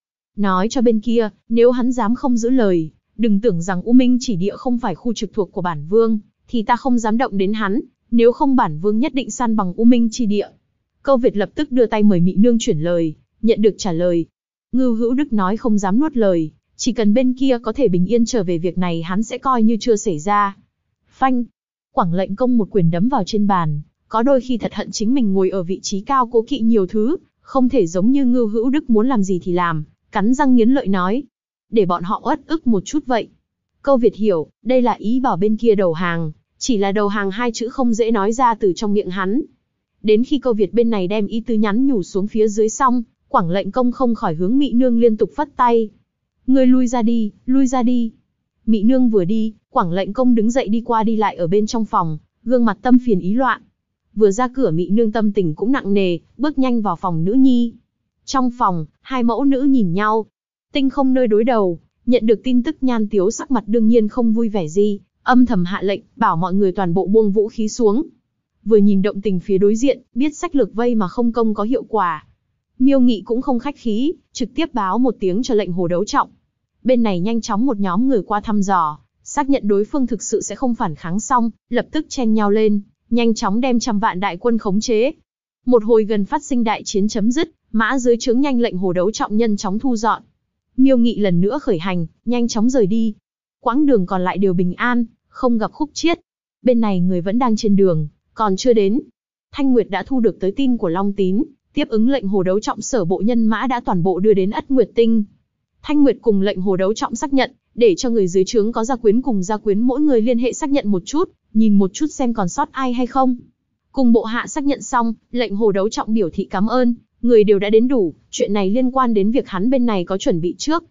nói cho bên kia, nếu hắn dám không giữ lời, đừng tưởng rằng U Minh Chỉ Địa không phải khu trực thuộc của bản vương, thì ta không dám động đến hắn, nếu không bản vương nhất định san bằng U Minh Chi Địa. Câu Việt lập tức đưa tay mời Mị nương chuyển lời, nhận được trả lời. Ngưu Hữu Đức nói không dám nuốt lời, chỉ cần bên kia có thể bình yên trở về việc này hắn sẽ coi như chưa xảy ra. Phanh! Quảng lệnh công một quyền đấm vào trên bàn, có đôi khi thật hận chính mình ngồi ở vị trí cao cố kỵ nhiều thứ, không thể giống như Ngưu Hữu Đức muốn làm gì thì làm, cắn răng nghiến lợi nói. Để bọn họ uất ức một chút vậy. Câu Việt hiểu, đây là ý bảo bên kia đầu hàng, chỉ là đầu hàng hai chữ không dễ nói ra từ trong miệng hắn. Đến khi Câu Việt bên này đem ý tứ nhắn nhủ xuống phía dưới xong, Quảng lệnh công không khỏi hướng Mị nương liên tục phất tay. Ngươi lui ra đi, lui ra đi. Mị nương vừa đi, Quảng lệnh công đứng dậy đi qua đi lại ở bên trong phòng, gương mặt tâm phiền ý loạn. Vừa ra cửa Mị nương tâm tình cũng nặng nề, bước nhanh vào phòng nữ nhi. Trong phòng, hai mẫu nữ nhìn nhau. Tinh không nơi đối đầu, nhận được tin tức Nhan Tiếu sắc mặt đương nhiên không vui vẻ gì, âm thầm hạ lệnh, bảo mọi người toàn bộ buông vũ khí xuống. Vừa nhìn động tình phía đối diện, biết sách lược vây mà không công có hiệu quả. Miêu Nghị cũng không khách khí, trực tiếp báo một tiếng cho lệnh hồ đấu trọng. Bên này nhanh chóng một nhóm người qua thăm dò, xác nhận đối phương thực sự sẽ không phản kháng xong, lập tức chen nhau lên, nhanh chóng đem trăm vạn đại quân khống chế. Một hồi gần phát sinh đại chiến chấm dứt, mã dưới trướng nhanh lệnh hồ đấu trọng nhanh chóng thu dọn. Miêu Nghị lần nữa khởi hành, nhanh chóng rời đi. Quãng đường còn lại đều bình an, không gặp khúc chiết. Bên này người vẫn đang trên đường, còn chưa đến. Thanh Nguyệt đã thu được tới tin của Long Tín, tiếp ứng lệnh hồ đấu trọng sở bộ nhân mã đã toàn bộ đưa đến Ất Nguyệt Tinh. Thanh Nguyệt cùng lệnh hồ đấu trọng xác nhận, để cho người dưới trướng có gia quyến cùng gia quyến mỗi người liên hệ xác nhận một chút, nhìn một chút xem còn sót ai hay không. Cùng bộ hạ xác nhận xong, lệnh hồ đấu trọng biểu thị cảm ơn, người đều đã đến đủ, chuyện này liên quan đến việc hắn bên này có chuẩn bị trước.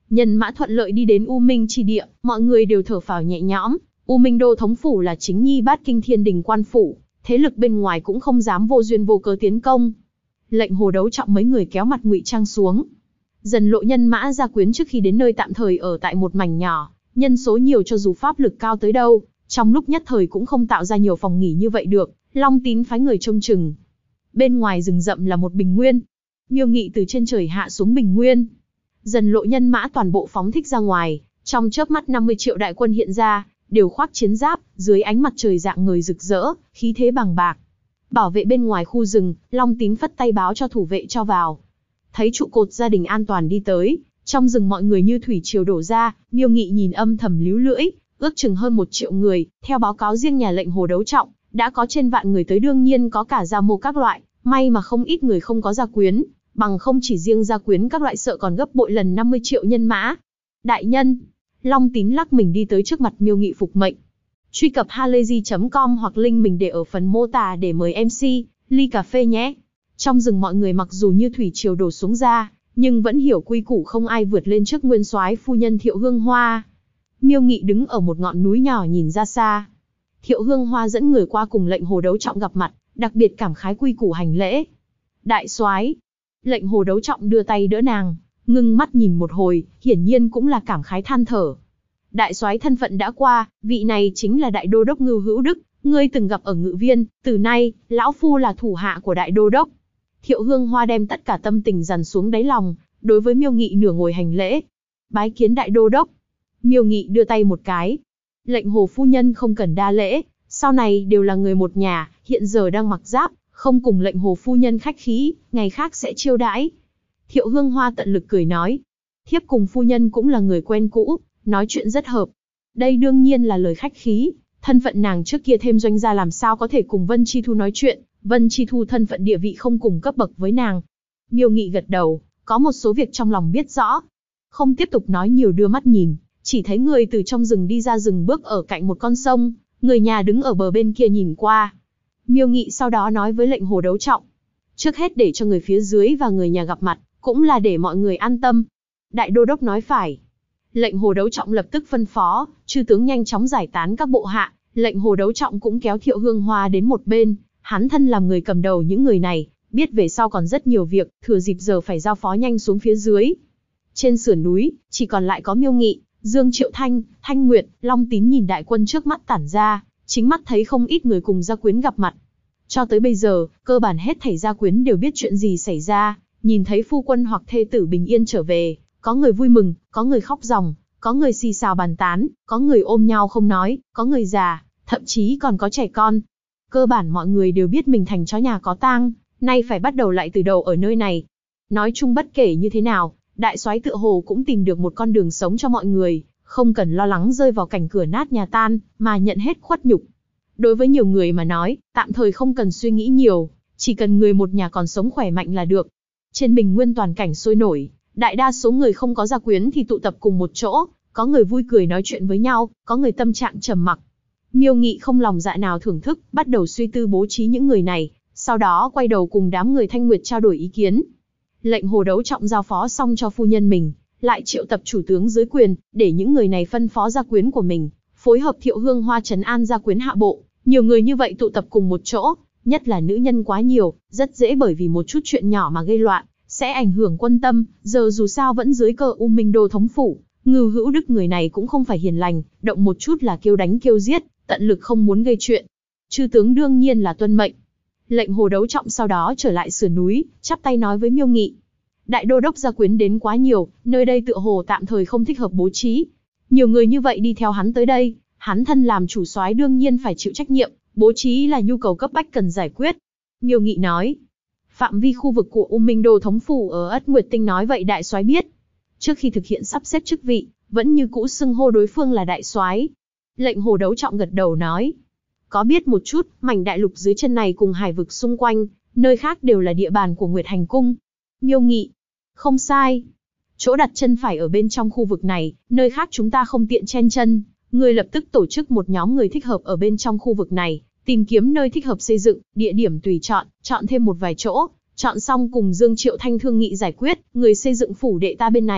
Nhân mã thuận lợi đi đến U Minh Chi Địa, mọi người đều thở phào nhẹ nhõm. U Minh Đô thống phủ là chính nhi bát kinh thiên đình quan phủ, thế lực bên ngoài cũng không dám vô duyên vô cớ tiến công. Lệnh Hồ Đấu Trọng mấy người kéo mặt ngụy trang xuống. Dần lộ nhân mã gia quyến trước khi đến nơi tạm thời ở tại một mảnh nhỏ, nhân số nhiều cho dù pháp lực cao tới đâu, trong lúc nhất thời cũng không tạo ra nhiều phòng nghỉ như vậy được. Long Tín phái người trông chừng. Bên ngoài rừng rậm là một bình nguyên. Miêu Nghị từ trên trời hạ xuống bình nguyên. Dần lộ nhân mã toàn bộ phóng thích ra ngoài, trong chớp mắt 50 triệu đại quân hiện ra, đều khoác chiến giáp, dưới ánh mặt trời rạng ngời rực rỡ, khí thế bằng bạc. Bảo vệ bên ngoài khu rừng, Long Tín phất tay báo cho thủ vệ cho vào. Thấy trụ cột gia đình an toàn đi tới, trong rừng mọi người như thủy triều đổ ra, Miêu Nghị nhìn âm thầm líu lưỡi, ước chừng hơn 1 triệu người, theo báo cáo riêng nhà lệnh Hồ Đấu Trọng, đã có trên vạn người tới, đương nhiên có cả gia mô các loại, may mà không ít người không có gia quyến, bằng không chỉ riêng gia quyến các loại sợ còn gấp bội lần 50 triệu nhân mã. Đại nhân, Long Tín lắc mình đi tới trước mặt Miêu Nghị phục mệnh. Truy cập halayzi.com hoặc link mình để ở phần mô tả để mời MC, ly cà phê nhé. Trong rừng mọi người mặc dù như thủy triều đổ xuống ra, nhưng vẫn hiểu quy củ không ai vượt lên trước nguyên soái phu nhân Thiệu Hương Hoa. Miêu Nghị đứng ở một ngọn núi nhỏ nhìn ra xa. Thiệu Hương Hoa dẫn người qua cùng lệnh Hồ Đấu Trọng gặp mặt, đặc biệt cảm khái quy củ hành lễ. Đại soái. Lệnh Hồ Đấu Trọng đưa tay đỡ nàng, ngưng mắt nhìn một hồi, hiển nhiên cũng là cảm khái than thở. Đại soái thân phận đã qua, vị này chính là đại đô đốc Ngưu Hữu Đức, ngươi từng gặp ở Ngự Viên, từ nay, lão phu là thủ hạ của đại đô đốc. Thiệu Hương Hoa đem tất cả tâm tình dằn xuống đáy lòng, đối với Miêu Nghị nửa ngồi hành lễ. Bái kiến đại đô đốc. Miêu Nghị đưa tay một cái. Lệnh Hồ phu nhân không cần đa lễ, sau này đều là người một nhà, hiện giờ đang mặc giáp, không cùng lệnh Hồ phu nhân khách khí, ngày khác sẽ chiêu đãi. Thiệu Hương Hoa tận lực cười nói. Thiếp cùng phu nhân cũng là người quen cũ, nói chuyện rất hợp. Đây đương nhiên là lời khách khí, thân phận nàng trước kia thêm doanh gia làm sao có thể cùng Vân Chi Thu nói chuyện, Vân Chi Thu thân phận địa vị không cùng cấp bậc với nàng. Miêu Nghị gật đầu, có một số việc trong lòng biết rõ. Không tiếp tục nói nhiều, đưa mắt nhìn, chỉ thấy người từ trong rừng đi ra, rừng bước ở cạnh một con sông, người nhà đứng ở bờ bên kia nhìn qua. Miêu Nghị sau đó nói với lệnh Hồ Đấu Trọng. Trước hết để cho người phía dưới và người nhà gặp mặt, cũng là để mọi người an tâm. Đại đô đốc nói phải. Lệnh Hồ Đấu Trọng lập tức phân phó, chư tướng nhanh chóng giải tán các bộ hạ. Lệnh Hồ Đấu Trọng cũng kéo Thiệu Hương Hoa đến một bên, hắn thân làm người cầm đầu những người này, biết về sau còn rất nhiều việc, thừa dịp giờ phải giao phó nhanh xuống phía dưới. Trên sườn núi, chỉ còn lại có Miêu Nghị, Dương Triệu Thanh, Thanh Nguyệt, Long Tín nhìn đại quân trước mắt tản ra, chính mắt thấy không ít người cùng gia quyến gặp mặt. Cho tới bây giờ, cơ bản hết thảy gia quyến đều biết chuyện gì xảy ra, nhìn thấy phu quân hoặc thê tử bình yên trở về, có người vui mừng, có người khóc ròng, có người xì xào bàn tán, có người ôm nhau không nói, có người già, thậm chí còn có trẻ con. Cơ bản mọi người đều biết mình thành chó nhà có tang, nay phải bắt đầu lại từ đầu ở nơi này. Nói chung bất kể như thế nào, đại soái tựa hồ cũng tìm được một con đường sống cho mọi người, không cần lo lắng rơi vào cảnh cửa nát nhà tan, mà nhận hết khuất nhục. Đối với nhiều người mà nói, tạm thời không cần suy nghĩ nhiều, chỉ cần người một nhà còn sống khỏe mạnh là được. Trên bình nguyên toàn cảnh sôi nổi, đại đa số người không có gia quyến thì tụ tập cùng một chỗ, có người vui cười nói chuyện với nhau, có người tâm trạng trầm mặc. Miêu Nghị không lòng dạ nào thưởng thức, bắt đầu suy tư bố trí những người này, sau đó quay đầu cùng đám người Thanh Nguyệt trao đổi ý kiến. Lệnh Hồ Đấu Trọng giao phó xong cho phu nhân mình, lại triệu tập chủ tướng dưới quyền, để những người này phân phó gia quyến của mình, phối hợp Thiệu Hương Hoa trấn an gia quyến hạ bộ. Nhiều người như vậy tụ tập cùng một chỗ, nhất là nữ nhân quá nhiều, rất dễ bởi vì một chút chuyện nhỏ mà gây loạn, sẽ ảnh hưởng quân tâm. Giờ dù sao vẫn dưới cờ U Minh Đô thống phủ, Ngưu Hữu Đức người này cũng không phải hiền lành, động một chút là kêu đánh kêu giết, tận lực không muốn gây chuyện. Chư tướng đương nhiên là tuân mệnh. Lệnh Hồ Đấu Trọng sau đó trở lại sườn núi, chắp tay nói với Miêu Nghị. Đại đô đốc gia quyến đến quá nhiều, nơi đây tựa hồ tạm thời không thích hợp bố trí. Nhiều người như vậy đi theo hắn tới đây, hắn thân làm chủ soái đương nhiên phải chịu trách nhiệm, bố trí là nhu cầu cấp bách cần giải quyết. Miêu Nghị nói. Phạm vi khu vực của U Minh Đô thống phủ ở Ất Nguyệt Tinh nói vậy đại soái biết. Trước khi thực hiện sắp xếp chức vị, vẫn như cũ xưng hô đối phương là đại soái. Lệnh Hồ Đấu Trọng gật đầu nói. Có biết một chút, mảnh đại lục dưới chân này cùng hải vực xung quanh, nơi khác đều là địa bàn của Nguyệt Hành Cung. Miêu Nghị. Không sai. Chỗ đặt chân phải ở bên trong khu vực này, nơi khác chúng ta không tiện chen chân. Ngươi lập tức tổ chức một nhóm người thích hợp ở bên trong khu vực này, tìm kiếm nơi thích hợp xây dựng, địa điểm tùy chọn, chọn thêm một vài chỗ, chọn xong cùng Dương Triệu Thanh thương nghị giải quyết. Người xây dựng phủ đệ ta bên này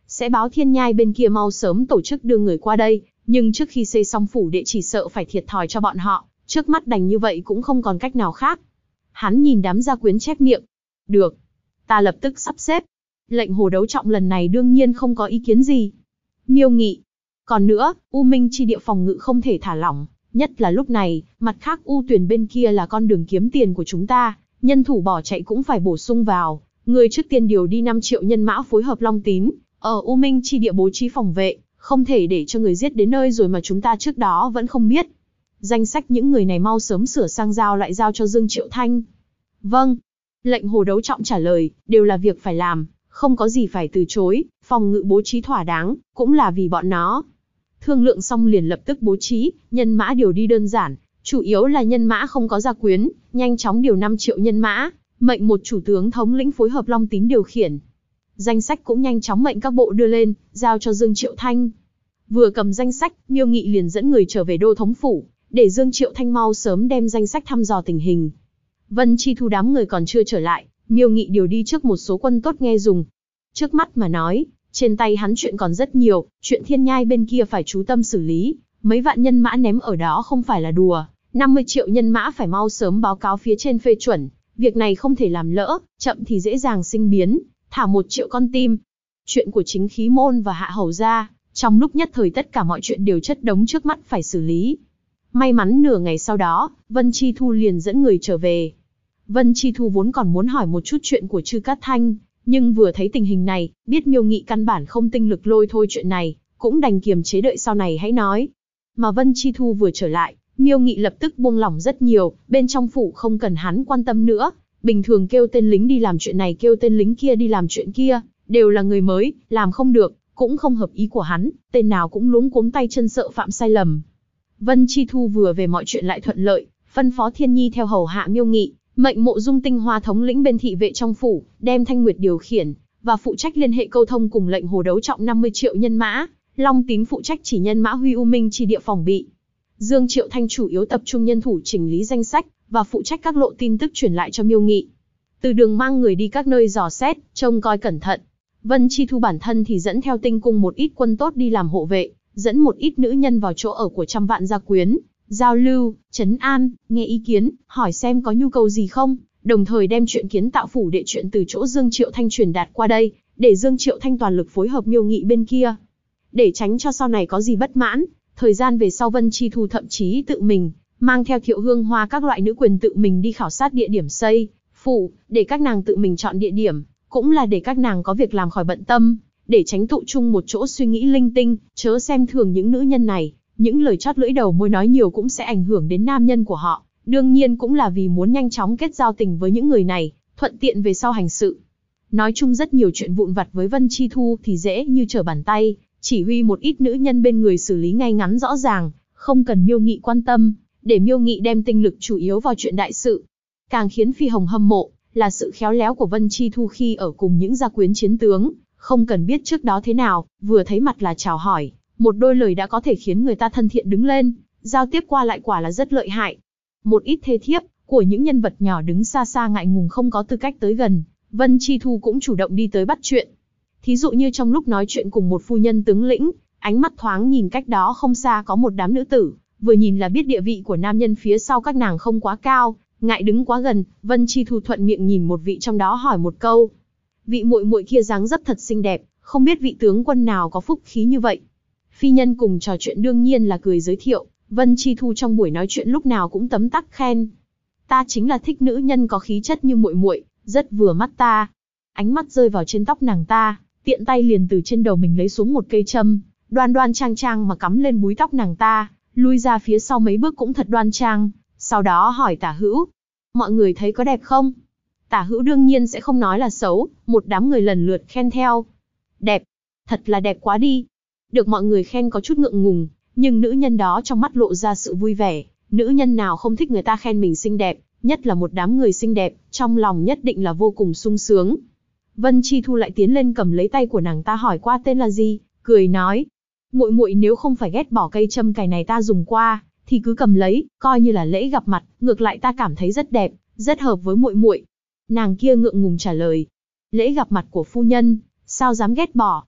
sẽ báo Thiên Nhai bên kia mau sớm tổ chức đưa người qua đây, nhưng trước khi xây xong phủ đệ chỉ sợ phải thiệt thòi cho bọn họ, trước mắt đành như vậy cũng không còn cách nào khác. Hắn nhìn đám gia quyến chép miệng. Được, ta lập tức sắp xếp. Lệnh Hồ Đấu Trọng lần này đương nhiên không có ý kiến gì. Miêu Nghị. Còn nữa, U Minh chi địa phòng ngự không thể thả lỏng, nhất là lúc này, mặt khác U Tuyền bên kia là con đường kiếm tiền của chúng ta, nhân thủ bỏ chạy cũng phải bổ sung vào. Người trước tiên điều đi 5 triệu nhân mã phối hợp Long Tín, ở U Minh chi địa bố trí phòng vệ, không thể để cho người giết đến nơi rồi mà chúng ta trước đó vẫn không biết. Danh sách những người này mau sớm sửa sang giao lại giao cho Dương Triệu Thanh. Vâng. Lệnh Hồ Đấu Trọng trả lời, đều là việc phải làm, không có gì phải từ chối, phòng ngự bố trí thỏa đáng, cũng là vì bọn nó. Thương lượng xong liền lập tức bố trí, nhân mã điều đi đơn giản, chủ yếu là nhân mã không có gia quyến, nhanh chóng điều 5 triệu nhân mã, mệnh một chủ tướng thống lĩnh phối hợp Long Tín điều khiển. Danh sách cũng nhanh chóng mệnh các bộ đưa lên, giao cho Dương Triệu Thanh. Vừa cầm danh sách, Miêu Nghị liền dẫn người trở về đô thống phủ, để Dương Triệu Thanh mau sớm đem danh sách thăm dò tình hình. Vân Chi Thu đám người còn chưa trở lại, Miêu Nghị điều đi trước một số quân tốt nghe dùng. Trước mắt mà nói, trên tay hắn chuyện còn rất nhiều, chuyện Thiên Nhai bên kia phải chú tâm xử lý, mấy vạn nhân mã ném ở đó không phải là đùa, 50 triệu nhân mã phải mau sớm báo cáo phía trên phê chuẩn, việc này không thể làm lỡ, chậm thì dễ dàng sinh biến, thả 1 triệu con tim. Chuyện của Chính Khí Môn và Hạ Hầu gia, trong lúc nhất thời tất cả mọi chuyện đều chất đống trước mắt phải xử lý. May mắn nửa ngày sau đó, Vân Chi Thu liền dẫn người trở về. Vân Chi Thu vốn còn muốn hỏi một chút chuyện của Trư Cát Thanh, nhưng vừa thấy tình hình này, biết Miêu Nghị căn bản không tinh lực lôi thôi chuyện này, cũng đành kiềm chế đợi sau này hãy nói. Mà Vân Chi Thu vừa trở lại, Miêu Nghị lập tức buông lỏng rất nhiều, bên trong phủ không cần hắn quan tâm nữa, bình thường kêu tên lính đi làm chuyện này kêu tên lính kia đi làm chuyện kia, đều là người mới, làm không được, cũng không hợp ý của hắn, tên nào cũng luống cuống tay chân sợ phạm sai lầm. Vân Chi Thu vừa về mọi chuyện lại thuận lợi, phân phó Thiên Nhi theo hầu hạ Miêu Nghị, mệnh Mộ Dung Tinh Hoa thống lĩnh bên thị vệ trong phủ, đem Thanh Nguyệt điều khiển, và phụ trách liên hệ câu thông cùng lệnh Hồ Đấu Trọng 50 triệu nhân mã, Long Tín phụ trách chỉ nhân mã huy U Minh chi địa phòng bị. Dương Triệu Thanh chủ yếu tập trung nhân thủ chỉnh lý danh sách, và phụ trách các lộ tin tức truyền lại cho Miêu Nghị. Từ Đường mang người đi các nơi dò xét, trông coi cẩn thận. Vân Chi Thu bản thân thì dẫn theo Tinh Cung một ít quân tốt đi làm hộ vệ, dẫn một ít nữ nhân vào chỗ ở của trăm vạn gia quyến, giao lưu, trấn an, nghe ý kiến, hỏi xem có nhu cầu gì không, đồng thời đem chuyện kiến tạo phủ đệ chuyện từ chỗ Dương Triệu Thanh truyền đạt qua đây, để Dương Triệu Thanh toàn lực phối hợp Miêu Nghị bên kia. Để tránh cho sau này có gì bất mãn, thời gian về sau Vân Chi Thu thậm chí tự mình, mang theo Thiệu Hương Hoa các loại nữ quyền tự mình đi khảo sát địa điểm xây, phủ, để các nàng tự mình chọn địa điểm, cũng là để các nàng có việc làm khỏi bận tâm, để tránh tụ chung một chỗ suy nghĩ linh tinh, chớ xem thường những nữ nhân này. Những lời chót lưỡi đầu môi nói nhiều cũng sẽ ảnh hưởng đến nam nhân của họ, đương nhiên cũng là vì muốn nhanh chóng kết giao tình với những người này, thuận tiện về sau hành sự. Nói chung rất nhiều chuyện vụn vặt với Vân Chi Thu thì dễ như trở bàn tay, chỉ huy một ít nữ nhân bên người xử lý ngay ngắn rõ ràng, không cần Miêu Nghị quan tâm, để Miêu Nghị đem tinh lực chủ yếu vào chuyện đại sự. Càng khiến Phi Hồng hâm mộ, là sự khéo léo của Vân Chi Thu khi ở cùng những gia quyến chiến tướng, không cần biết trước đó thế nào, vừa thấy mặt là chào hỏi. Một đôi lời đã có thể khiến người ta thân thiện đứng lên, giao tiếp qua lại quả là rất lợi hại. Một ít thê thiếp của những nhân vật nhỏ đứng xa xa ngại ngùng không có tư cách tới gần, Vân Chi Thu cũng chủ động đi tới bắt chuyện. Thí dụ như trong lúc nói chuyện cùng một phu nhân tướng lĩnh, ánh mắt thoáng nhìn cách đó không xa có một đám nữ tử, vừa nhìn là biết địa vị của nam nhân phía sau các nàng không quá cao, ngại đứng quá gần, Vân Chi Thu thuận miệng nhìn một vị trong đó hỏi một câu. Vị muội muội kia dáng dấp thật xinh đẹp, không biết vị tướng quân nào có phúc khí như vậy. Phi nhân cùng trò chuyện đương nhiên là cười giới thiệu, Vân Chi Thu trong buổi nói chuyện lúc nào cũng tấm tắc khen. Ta chính là thích nữ nhân có khí chất như muội muội, rất vừa mắt ta. Ánh mắt rơi vào trên tóc nàng ta, tiện tay liền từ trên đầu mình lấy xuống một cây châm, đoan đoan trang trang mà cắm lên búi tóc nàng ta, lui ra phía sau mấy bước cũng thật đoan trang, sau đó hỏi Tả Hữu. Mọi người thấy có đẹp không? Tả Hữu đương nhiên sẽ không nói là xấu, một đám người lần lượt khen theo. Đẹp, thật là đẹp quá đi. Được mọi người khen có chút ngượng ngùng, nhưng nữ nhân đó trong mắt lộ ra sự vui vẻ, nữ nhân nào không thích người ta khen mình xinh đẹp, nhất là một đám người xinh đẹp, trong lòng nhất định là vô cùng sung sướng. Vân Chi Thu lại tiến lên cầm lấy tay của nàng ta hỏi qua tên là gì, cười nói, muội muội nếu không phải ghét bỏ cây châm cài này ta dùng qua, thì cứ cầm lấy, coi như là lễ gặp mặt, ngược lại ta cảm thấy rất đẹp, rất hợp với muội muội. Nàng kia ngượng ngùng trả lời, lễ gặp mặt của phu nhân, sao dám ghét bỏ?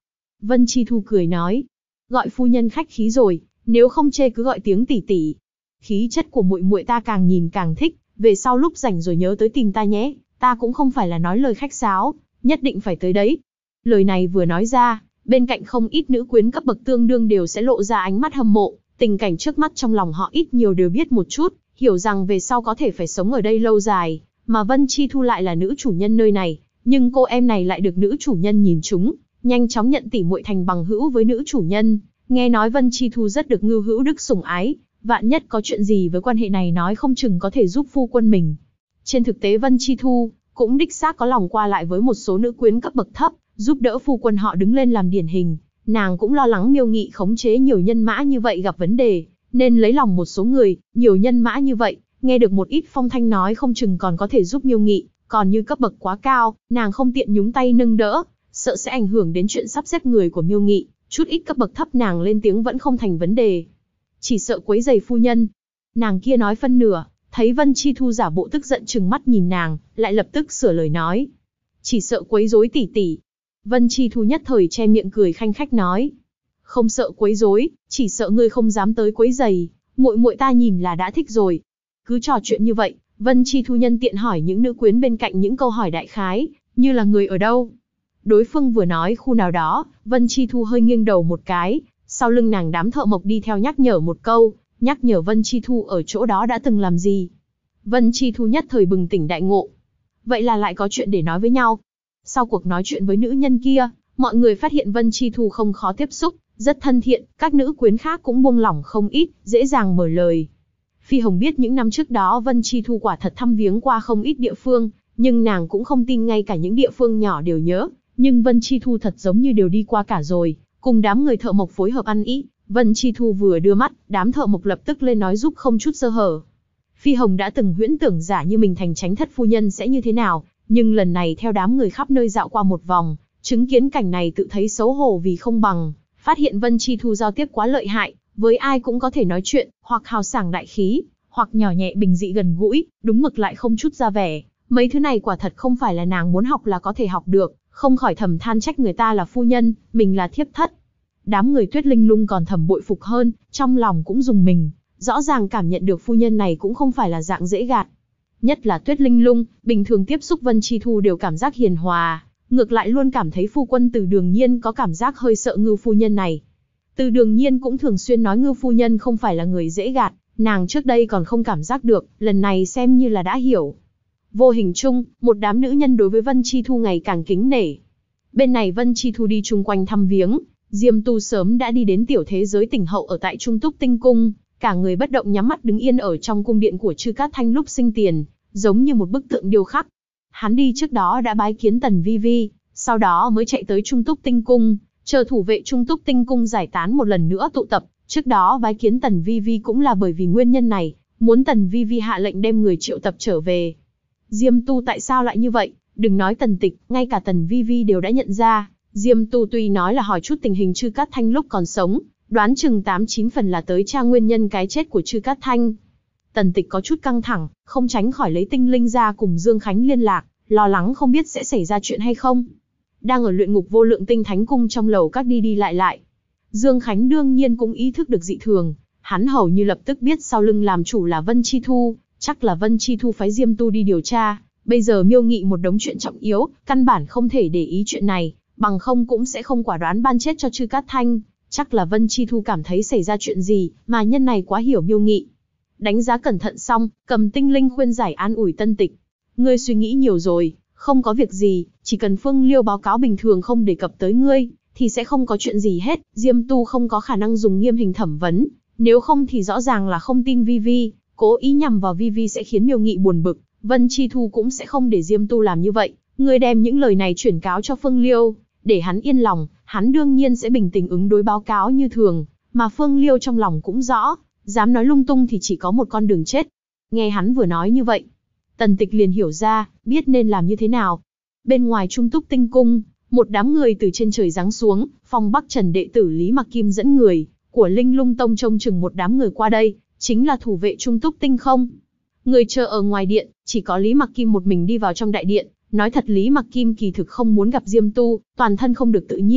Vân Chi Thu cười nói, gọi phu nhân khách khí rồi, nếu không chê cứ gọi tiếng tỷ tỷ. Khí chất của muội muội ta càng nhìn càng thích, về sau lúc rảnh rồi nhớ tới tìm ta nhé, ta cũng không phải là nói lời khách sáo, nhất định phải tới đấy. Lời này vừa nói ra, bên cạnh không ít nữ quyến cấp bậc tương đương đều sẽ lộ ra ánh mắt hâm mộ, tình cảnh trước mắt trong lòng họ ít nhiều đều biết một chút, hiểu rằng về sau có thể phải sống ở đây lâu dài, mà Vân Chi Thu lại là nữ chủ nhân nơi này, nhưng cô em này lại được nữ chủ nhân nhìn trúng, nhanh chóng nhận tỉ muội thành bằng hữu với nữ chủ nhân. Nghe nói Vân Chi Thu rất được Ngưu Hữu Đức sủng ái, vạn nhất có chuyện gì với quan hệ này nói không chừng có thể giúp phu quân mình. Trên thực tế Vân Chi Thu cũng đích xác có lòng qua lại với một số nữ quyến cấp bậc thấp, giúp đỡ phu quân họ đứng lên làm điển hình. Nàng cũng lo lắng Miêu Nghị khống chế nhiều nhân mã như vậy gặp vấn đề, nên lấy lòng một số người, nhiều nhân mã như vậy, nghe được một ít phong thanh nói không chừng còn có thể giúp Miêu Nghị, còn như cấp bậc quá cao, nàng không tiện nhúng tay nâng đỡ, sợ sẽ ảnh hưởng đến chuyện sắp xếp người của Miêu Nghị, chút ít cấp bậc thấp nàng lên tiếng vẫn không thành vấn đề. Chỉ sợ quấy rầy phu nhân. Nàng kia nói phân nửa, thấy Vân Chi Thu giả bộ tức giận trừng mắt nhìn nàng, lại lập tức sửa lời nói. Chỉ sợ quấy rối tỷ tỷ. Vân Chi Thu nhất thời che miệng cười khanh khách nói. Không sợ quấy rối, chỉ sợ ngươi không dám tới quấy rầy, muội muội ta nhìn là đã thích rồi. Cứ trò chuyện như vậy, Vân Chi Thu nhân tiện hỏi những nữ quyến bên cạnh những câu hỏi đại khái, như là người ở đâu. Đối phương vừa nói khu nào đó, Vân Chi Thu hơi nghiêng đầu một cái, sau lưng nàng đám thợ mộc đi theo nhắc nhở một câu, nhắc nhở Vân Chi Thu ở chỗ đó đã từng làm gì. Vân Chi Thu nhất thời bừng tỉnh đại ngộ. Vậy là lại có chuyện để nói với nhau. Sau cuộc nói chuyện với nữ nhân kia, mọi người phát hiện Vân Chi Thu không khó tiếp xúc, rất thân thiện, các nữ quyến khác cũng buông lỏng không ít, dễ dàng mở lời. Phi Hồng biết những năm trước đó Vân Chi Thu quả thật thăm viếng qua không ít địa phương, nhưng nàng cũng không tin ngay cả những địa phương nhỏ đều nhớ, nhưng Vân Chi Thu thật giống như đều đi qua cả rồi, cùng đám người thợ mộc phối hợp ăn ý. Vân Chi Thu vừa đưa mắt, đám thợ mộc lập tức lên nói giúp không chút sơ hở. Phi Hồng đã từng huyễn tưởng giả như mình thành Chánh Thất phu nhân sẽ như thế nào, nhưng lần này theo đám người khắp nơi dạo qua một vòng, chứng kiến cảnh này tự thấy xấu hổ vì không bằng, phát hiện Vân Chi Thu giao tiếp quá lợi hại, với ai cũng có thể nói chuyện, hoặc hào sảng đại khí, hoặc nhỏ nhẹ bình dị gần gũi, đúng mực lại không chút ra vẻ. Mấy thứ này quả thật không phải là nàng muốn học là có thể học được, không khỏi thầm than trách người ta là phu nhân, mình là thiếp thất. Đám người Tuyết Linh Lung còn thầm bội phục hơn, trong lòng cũng rùng mình, rõ ràng cảm nhận được phu nhân này cũng không phải là dạng dễ gạt. Nhất là Tuyết Linh Lung, bình thường tiếp xúc Vân Chi Thu đều cảm giác hiền hòa, ngược lại luôn cảm thấy phu quân Từ Đường Nhiên có cảm giác hơi sợ Ngưu phu nhân này. Từ Đường Nhiên cũng thường xuyên nói Ngưu phu nhân không phải là người dễ gạt, nàng trước đây còn không cảm giác được, lần này xem như là đã hiểu. Vô hình chung, một đám nữ nhân đối với Vân Chi Thu ngày càng kính nể. Bên này Vân Chi Thu đi chung quanh thăm viếng, Diêm Tu sớm đã đi đến tiểu thế giới Tỉnh Hậu ở tại Trung Túc Tinh Cung, cả người bất động nhắm mắt đứng yên ở trong cung điện của Trư Cát Thanh lúc sinh tiền, giống như một bức tượng điêu khắc. Hắn đi trước đó đã bái kiến Tần Vi Vi, sau đó mới chạy tới Trung Túc Tinh Cung, chờ thủ vệ Trung Túc Tinh Cung giải tán một lần nữa tụ tập. Trước đó bái kiến Tần Vi Vi cũng là bởi vì nguyên nhân này, muốn Tần Vi Vi hạ lệnh đem người triệu tập trở về. Diêm Tu tại sao lại như vậy? Đừng nói Tần Tịch, ngay cả Tần Vi Vi đều đã nhận ra. Diêm Tu tuy nói là hỏi chút tình hình Trư Cát Thanh lúc còn sống, đoán chừng 8-9 phần là tới tra nguyên nhân cái chết của Trư Cát Thanh. Tần Tịch có chút căng thẳng, không tránh khỏi lấy tinh linh ra cùng Dương Khánh liên lạc, lo lắng không biết sẽ xảy ra chuyện hay không. Đang ở luyện ngục Vô Lượng Tinh Thánh Cung trong lầu các đi đi lại lại. Dương Khánh đương nhiên cũng ý thức được dị thường, hắn hầu như lập tức biết sau lưng làm chủ là Vân Chi Thu, chắc là Vân Chi Thu phái Diêm Tu đi điều tra. Bây giờ Miêu Nghị một đống chuyện trọng yếu, căn bản không thể để ý chuyện này, bằng không cũng sẽ không quả đoán ban chết cho Trư Cát Thanh. Chắc là Vân Chi Thu cảm thấy xảy ra chuyện gì, mà nhân này quá hiểu Miêu Nghị. Đánh giá cẩn thận xong, cầm tinh linh khuyên giải an ủi Tân Tịch. Ngươi suy nghĩ nhiều rồi, không có việc gì, chỉ cần Phương Liêu báo cáo bình thường không đề cập tới ngươi, thì sẽ không có chuyện gì hết. Diêm Tu không có khả năng dùng nghiêm hình thẩm vấn, nếu không thì rõ ràng là không tin Vi Vi, cố ý nhằm vào Vi Vi sẽ khiến Miêu Nghị buồn bực. Vân Chi Thu cũng sẽ không để Diêm Tu làm như vậy. Ngươi đem những lời này chuyển cáo cho Phương Liêu, để hắn yên lòng, hắn đương nhiên sẽ bình tĩnh ứng đối báo cáo như thường, mà Phương Liêu trong lòng cũng rõ, dám nói lung tung thì chỉ có một con đường chết. Nghe hắn vừa nói như vậy, Tần Tịch liền hiểu ra, biết nên làm như thế nào. Bên ngoài Trung Túc Tinh Cung, một đám người từ trên trời giáng xuống, Phong Bắc Trần đệ tử Lý Mặc Kim dẫn người của Linh Lung Tông trông chừng một đám người qua đây, chính là thủ vệ Trung Túc Tinh không. Người chờ ở ngoài điện, chỉ có Lý Mặc Kim một mình đi vào trong đại điện. Nói thật Lý Mặc Kim kỳ thực không muốn gặp Diêm Tu, toàn thân không được tự nhiên,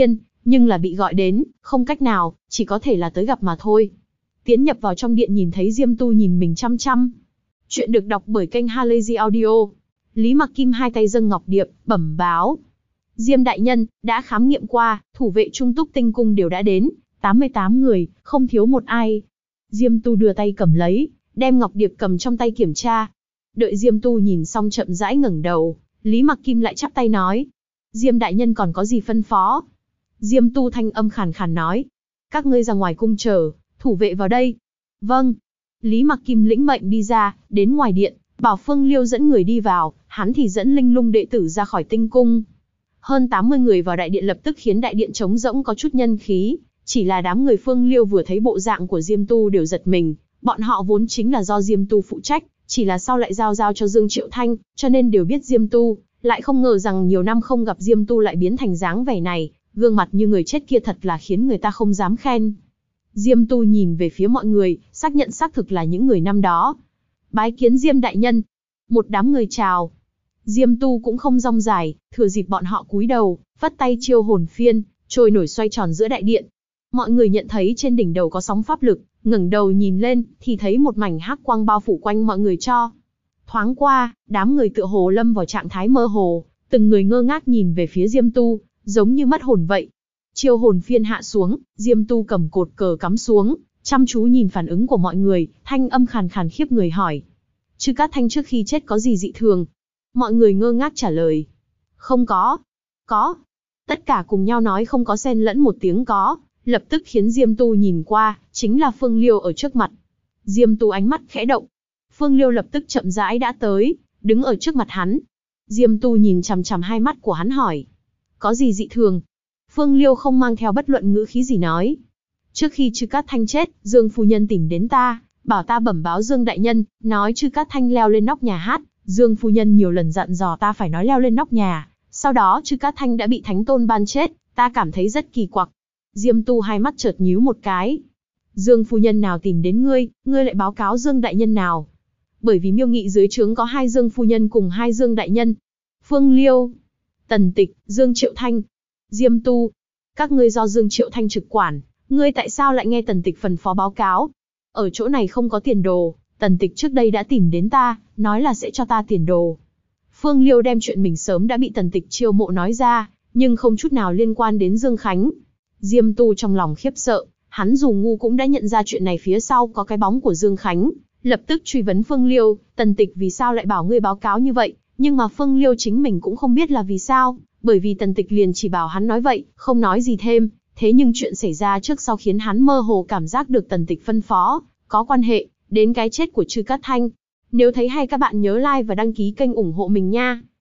nhưng là bị gọi đến, không cách nào, chỉ có thể là tới gặp mà thôi. Tiến nhập vào trong điện nhìn thấy Diêm Tu nhìn mình chăm chăm. Chuyện được đọc bởi kênh Halazy Audio. Lý Mặc Kim hai tay dâng ngọc điệp, bẩm báo. Diêm đại nhân, đã khám nghiệm qua, thủ vệ Trung Túc Tinh Cung đều đã đến, 88 người, không thiếu một ai. Diêm Tu đưa tay cầm lấy, đem ngọc điệp cầm trong tay kiểm tra. Đợi Diêm Tu nhìn xong chậm rãi ngẩng đầu, Lý Mặc Kim lại chắp tay nói. Diêm đại nhân còn có gì phân phó? Diêm Tu thanh âm khàn khàn nói. Các ngươi ra ngoài cung chờ, thủ vệ vào đây. Vâng. Lý Mặc Kim lĩnh mệnh đi ra, đến ngoài điện, bảo Phương Liêu dẫn người đi vào, hắn thì dẫn Linh Lung đệ tử ra khỏi Tinh Cung. Hơn 80 người vào đại điện lập tức khiến đại điện trống rỗng có chút nhân khí, chỉ là đám người Phương Liêu vừa thấy bộ dạng của Diêm Tu đều giật mình, bọn họ vốn chính là do Diêm Tu phụ trách, chỉ là sau lại giao cho Dương Triệu Thanh, cho nên đều biết Diêm Tu, lại không ngờ rằng nhiều năm không gặp Diêm Tu lại biến thành dáng vẻ này, gương mặt như người chết kia thật là khiến người ta không dám khen. Diêm Tu nhìn về phía mọi người, xác nhận xác thực là những người năm đó. Bái kiến Diêm đại nhân. Một đám người chào. Diêm Tu cũng không rong dài, thừa dịp bọn họ cúi đầu, vất tay chiêu hồn phiên, trôi nổi xoay tròn giữa đại điện. Mọi người nhận thấy trên đỉnh đầu có sóng pháp lực, ngẩng đầu nhìn lên, thì thấy một mảnh hắc quang bao phủ quanh mọi người cho. Thoáng qua, đám người tựa hồ lâm vào trạng thái mơ hồ, từng người ngơ ngác nhìn về phía Diêm Tu, giống như mất hồn vậy. Chiêu hồn phiên hạ xuống, Diêm Tu cầm cột cờ cắm xuống, chăm chú nhìn phản ứng của mọi người, thanh âm khàn khàn khiếp người hỏi. Chư Cát Thanh trước khi chết có gì dị thường? Mọi người ngơ ngác trả lời. Không có. Có. Tất cả cùng nhau nói không có, xen lẫn một tiếng có, lập tức khiến Diêm Tu nhìn qua, chính là Phương Liêu ở trước mặt. Diêm Tu ánh mắt khẽ động. Phương Liêu lập tức chậm rãi đã tới, đứng ở trước mặt hắn. Diêm Tu nhìn chằm chằm hai mắt của hắn hỏi. Có gì dị thường? Phương Liêu không mang theo bất luận ngữ khí gì nói. Trước khi Chư Cát Thanh chết, Dương phu nhân tìm đến ta, bảo ta bẩm báo Dương đại nhân, nói Chư Cát Thanh leo lên nóc nhà hát. Dương phu nhân nhiều lần dặn dò ta phải nói leo lên nóc nhà. Sau đó Chư Cát Thanh đã bị Thánh Tôn ban chết, ta cảm thấy rất kỳ quặc. Diêm Tu hai mắt chợt nhíu một cái. Dương phu nhân nào tìm đến ngươi lại báo cáo Dương đại nhân nào? Bởi vì Miêu Nghị dưới trướng có 2 Dương phu nhân cùng 2 Dương đại nhân. Phương Liêu, Tần Tịch, Dương Triệu Thanh. Diêm Tu, các ngươi do Dương Triệu Thanh trực quản, ngươi tại sao lại nghe Tần Tịch phân phó báo cáo? Ở chỗ này không có tiền đồ, Tần Tịch trước đây đã tìm đến ta, nói là sẽ cho ta tiền đồ. Phương Liêu đem chuyện mình sớm đã bị Tần Tịch chiêu mộ nói ra, nhưng không chút nào liên quan đến Dương Khánh. Diêm Tu trong lòng khiếp sợ, hắn dù ngu cũng đã nhận ra chuyện này phía sau có cái bóng của Dương Khánh, lập tức truy vấn Phương Liêu, Tần Tịch vì sao lại bảo ngươi báo cáo như vậy, nhưng mà Phương Liêu chính mình cũng không biết là vì sao, bởi vì Tần Tịch liền chỉ bảo hắn nói vậy, không nói gì thêm, thế nhưng chuyện xảy ra trước sau khiến hắn mơ hồ cảm giác được Tần Tịch phân phó, có quan hệ đến cái chết của Chư Cát Thanh. Nếu thấy hay các bạn nhớ like và đăng ký kênh ủng hộ mình nha.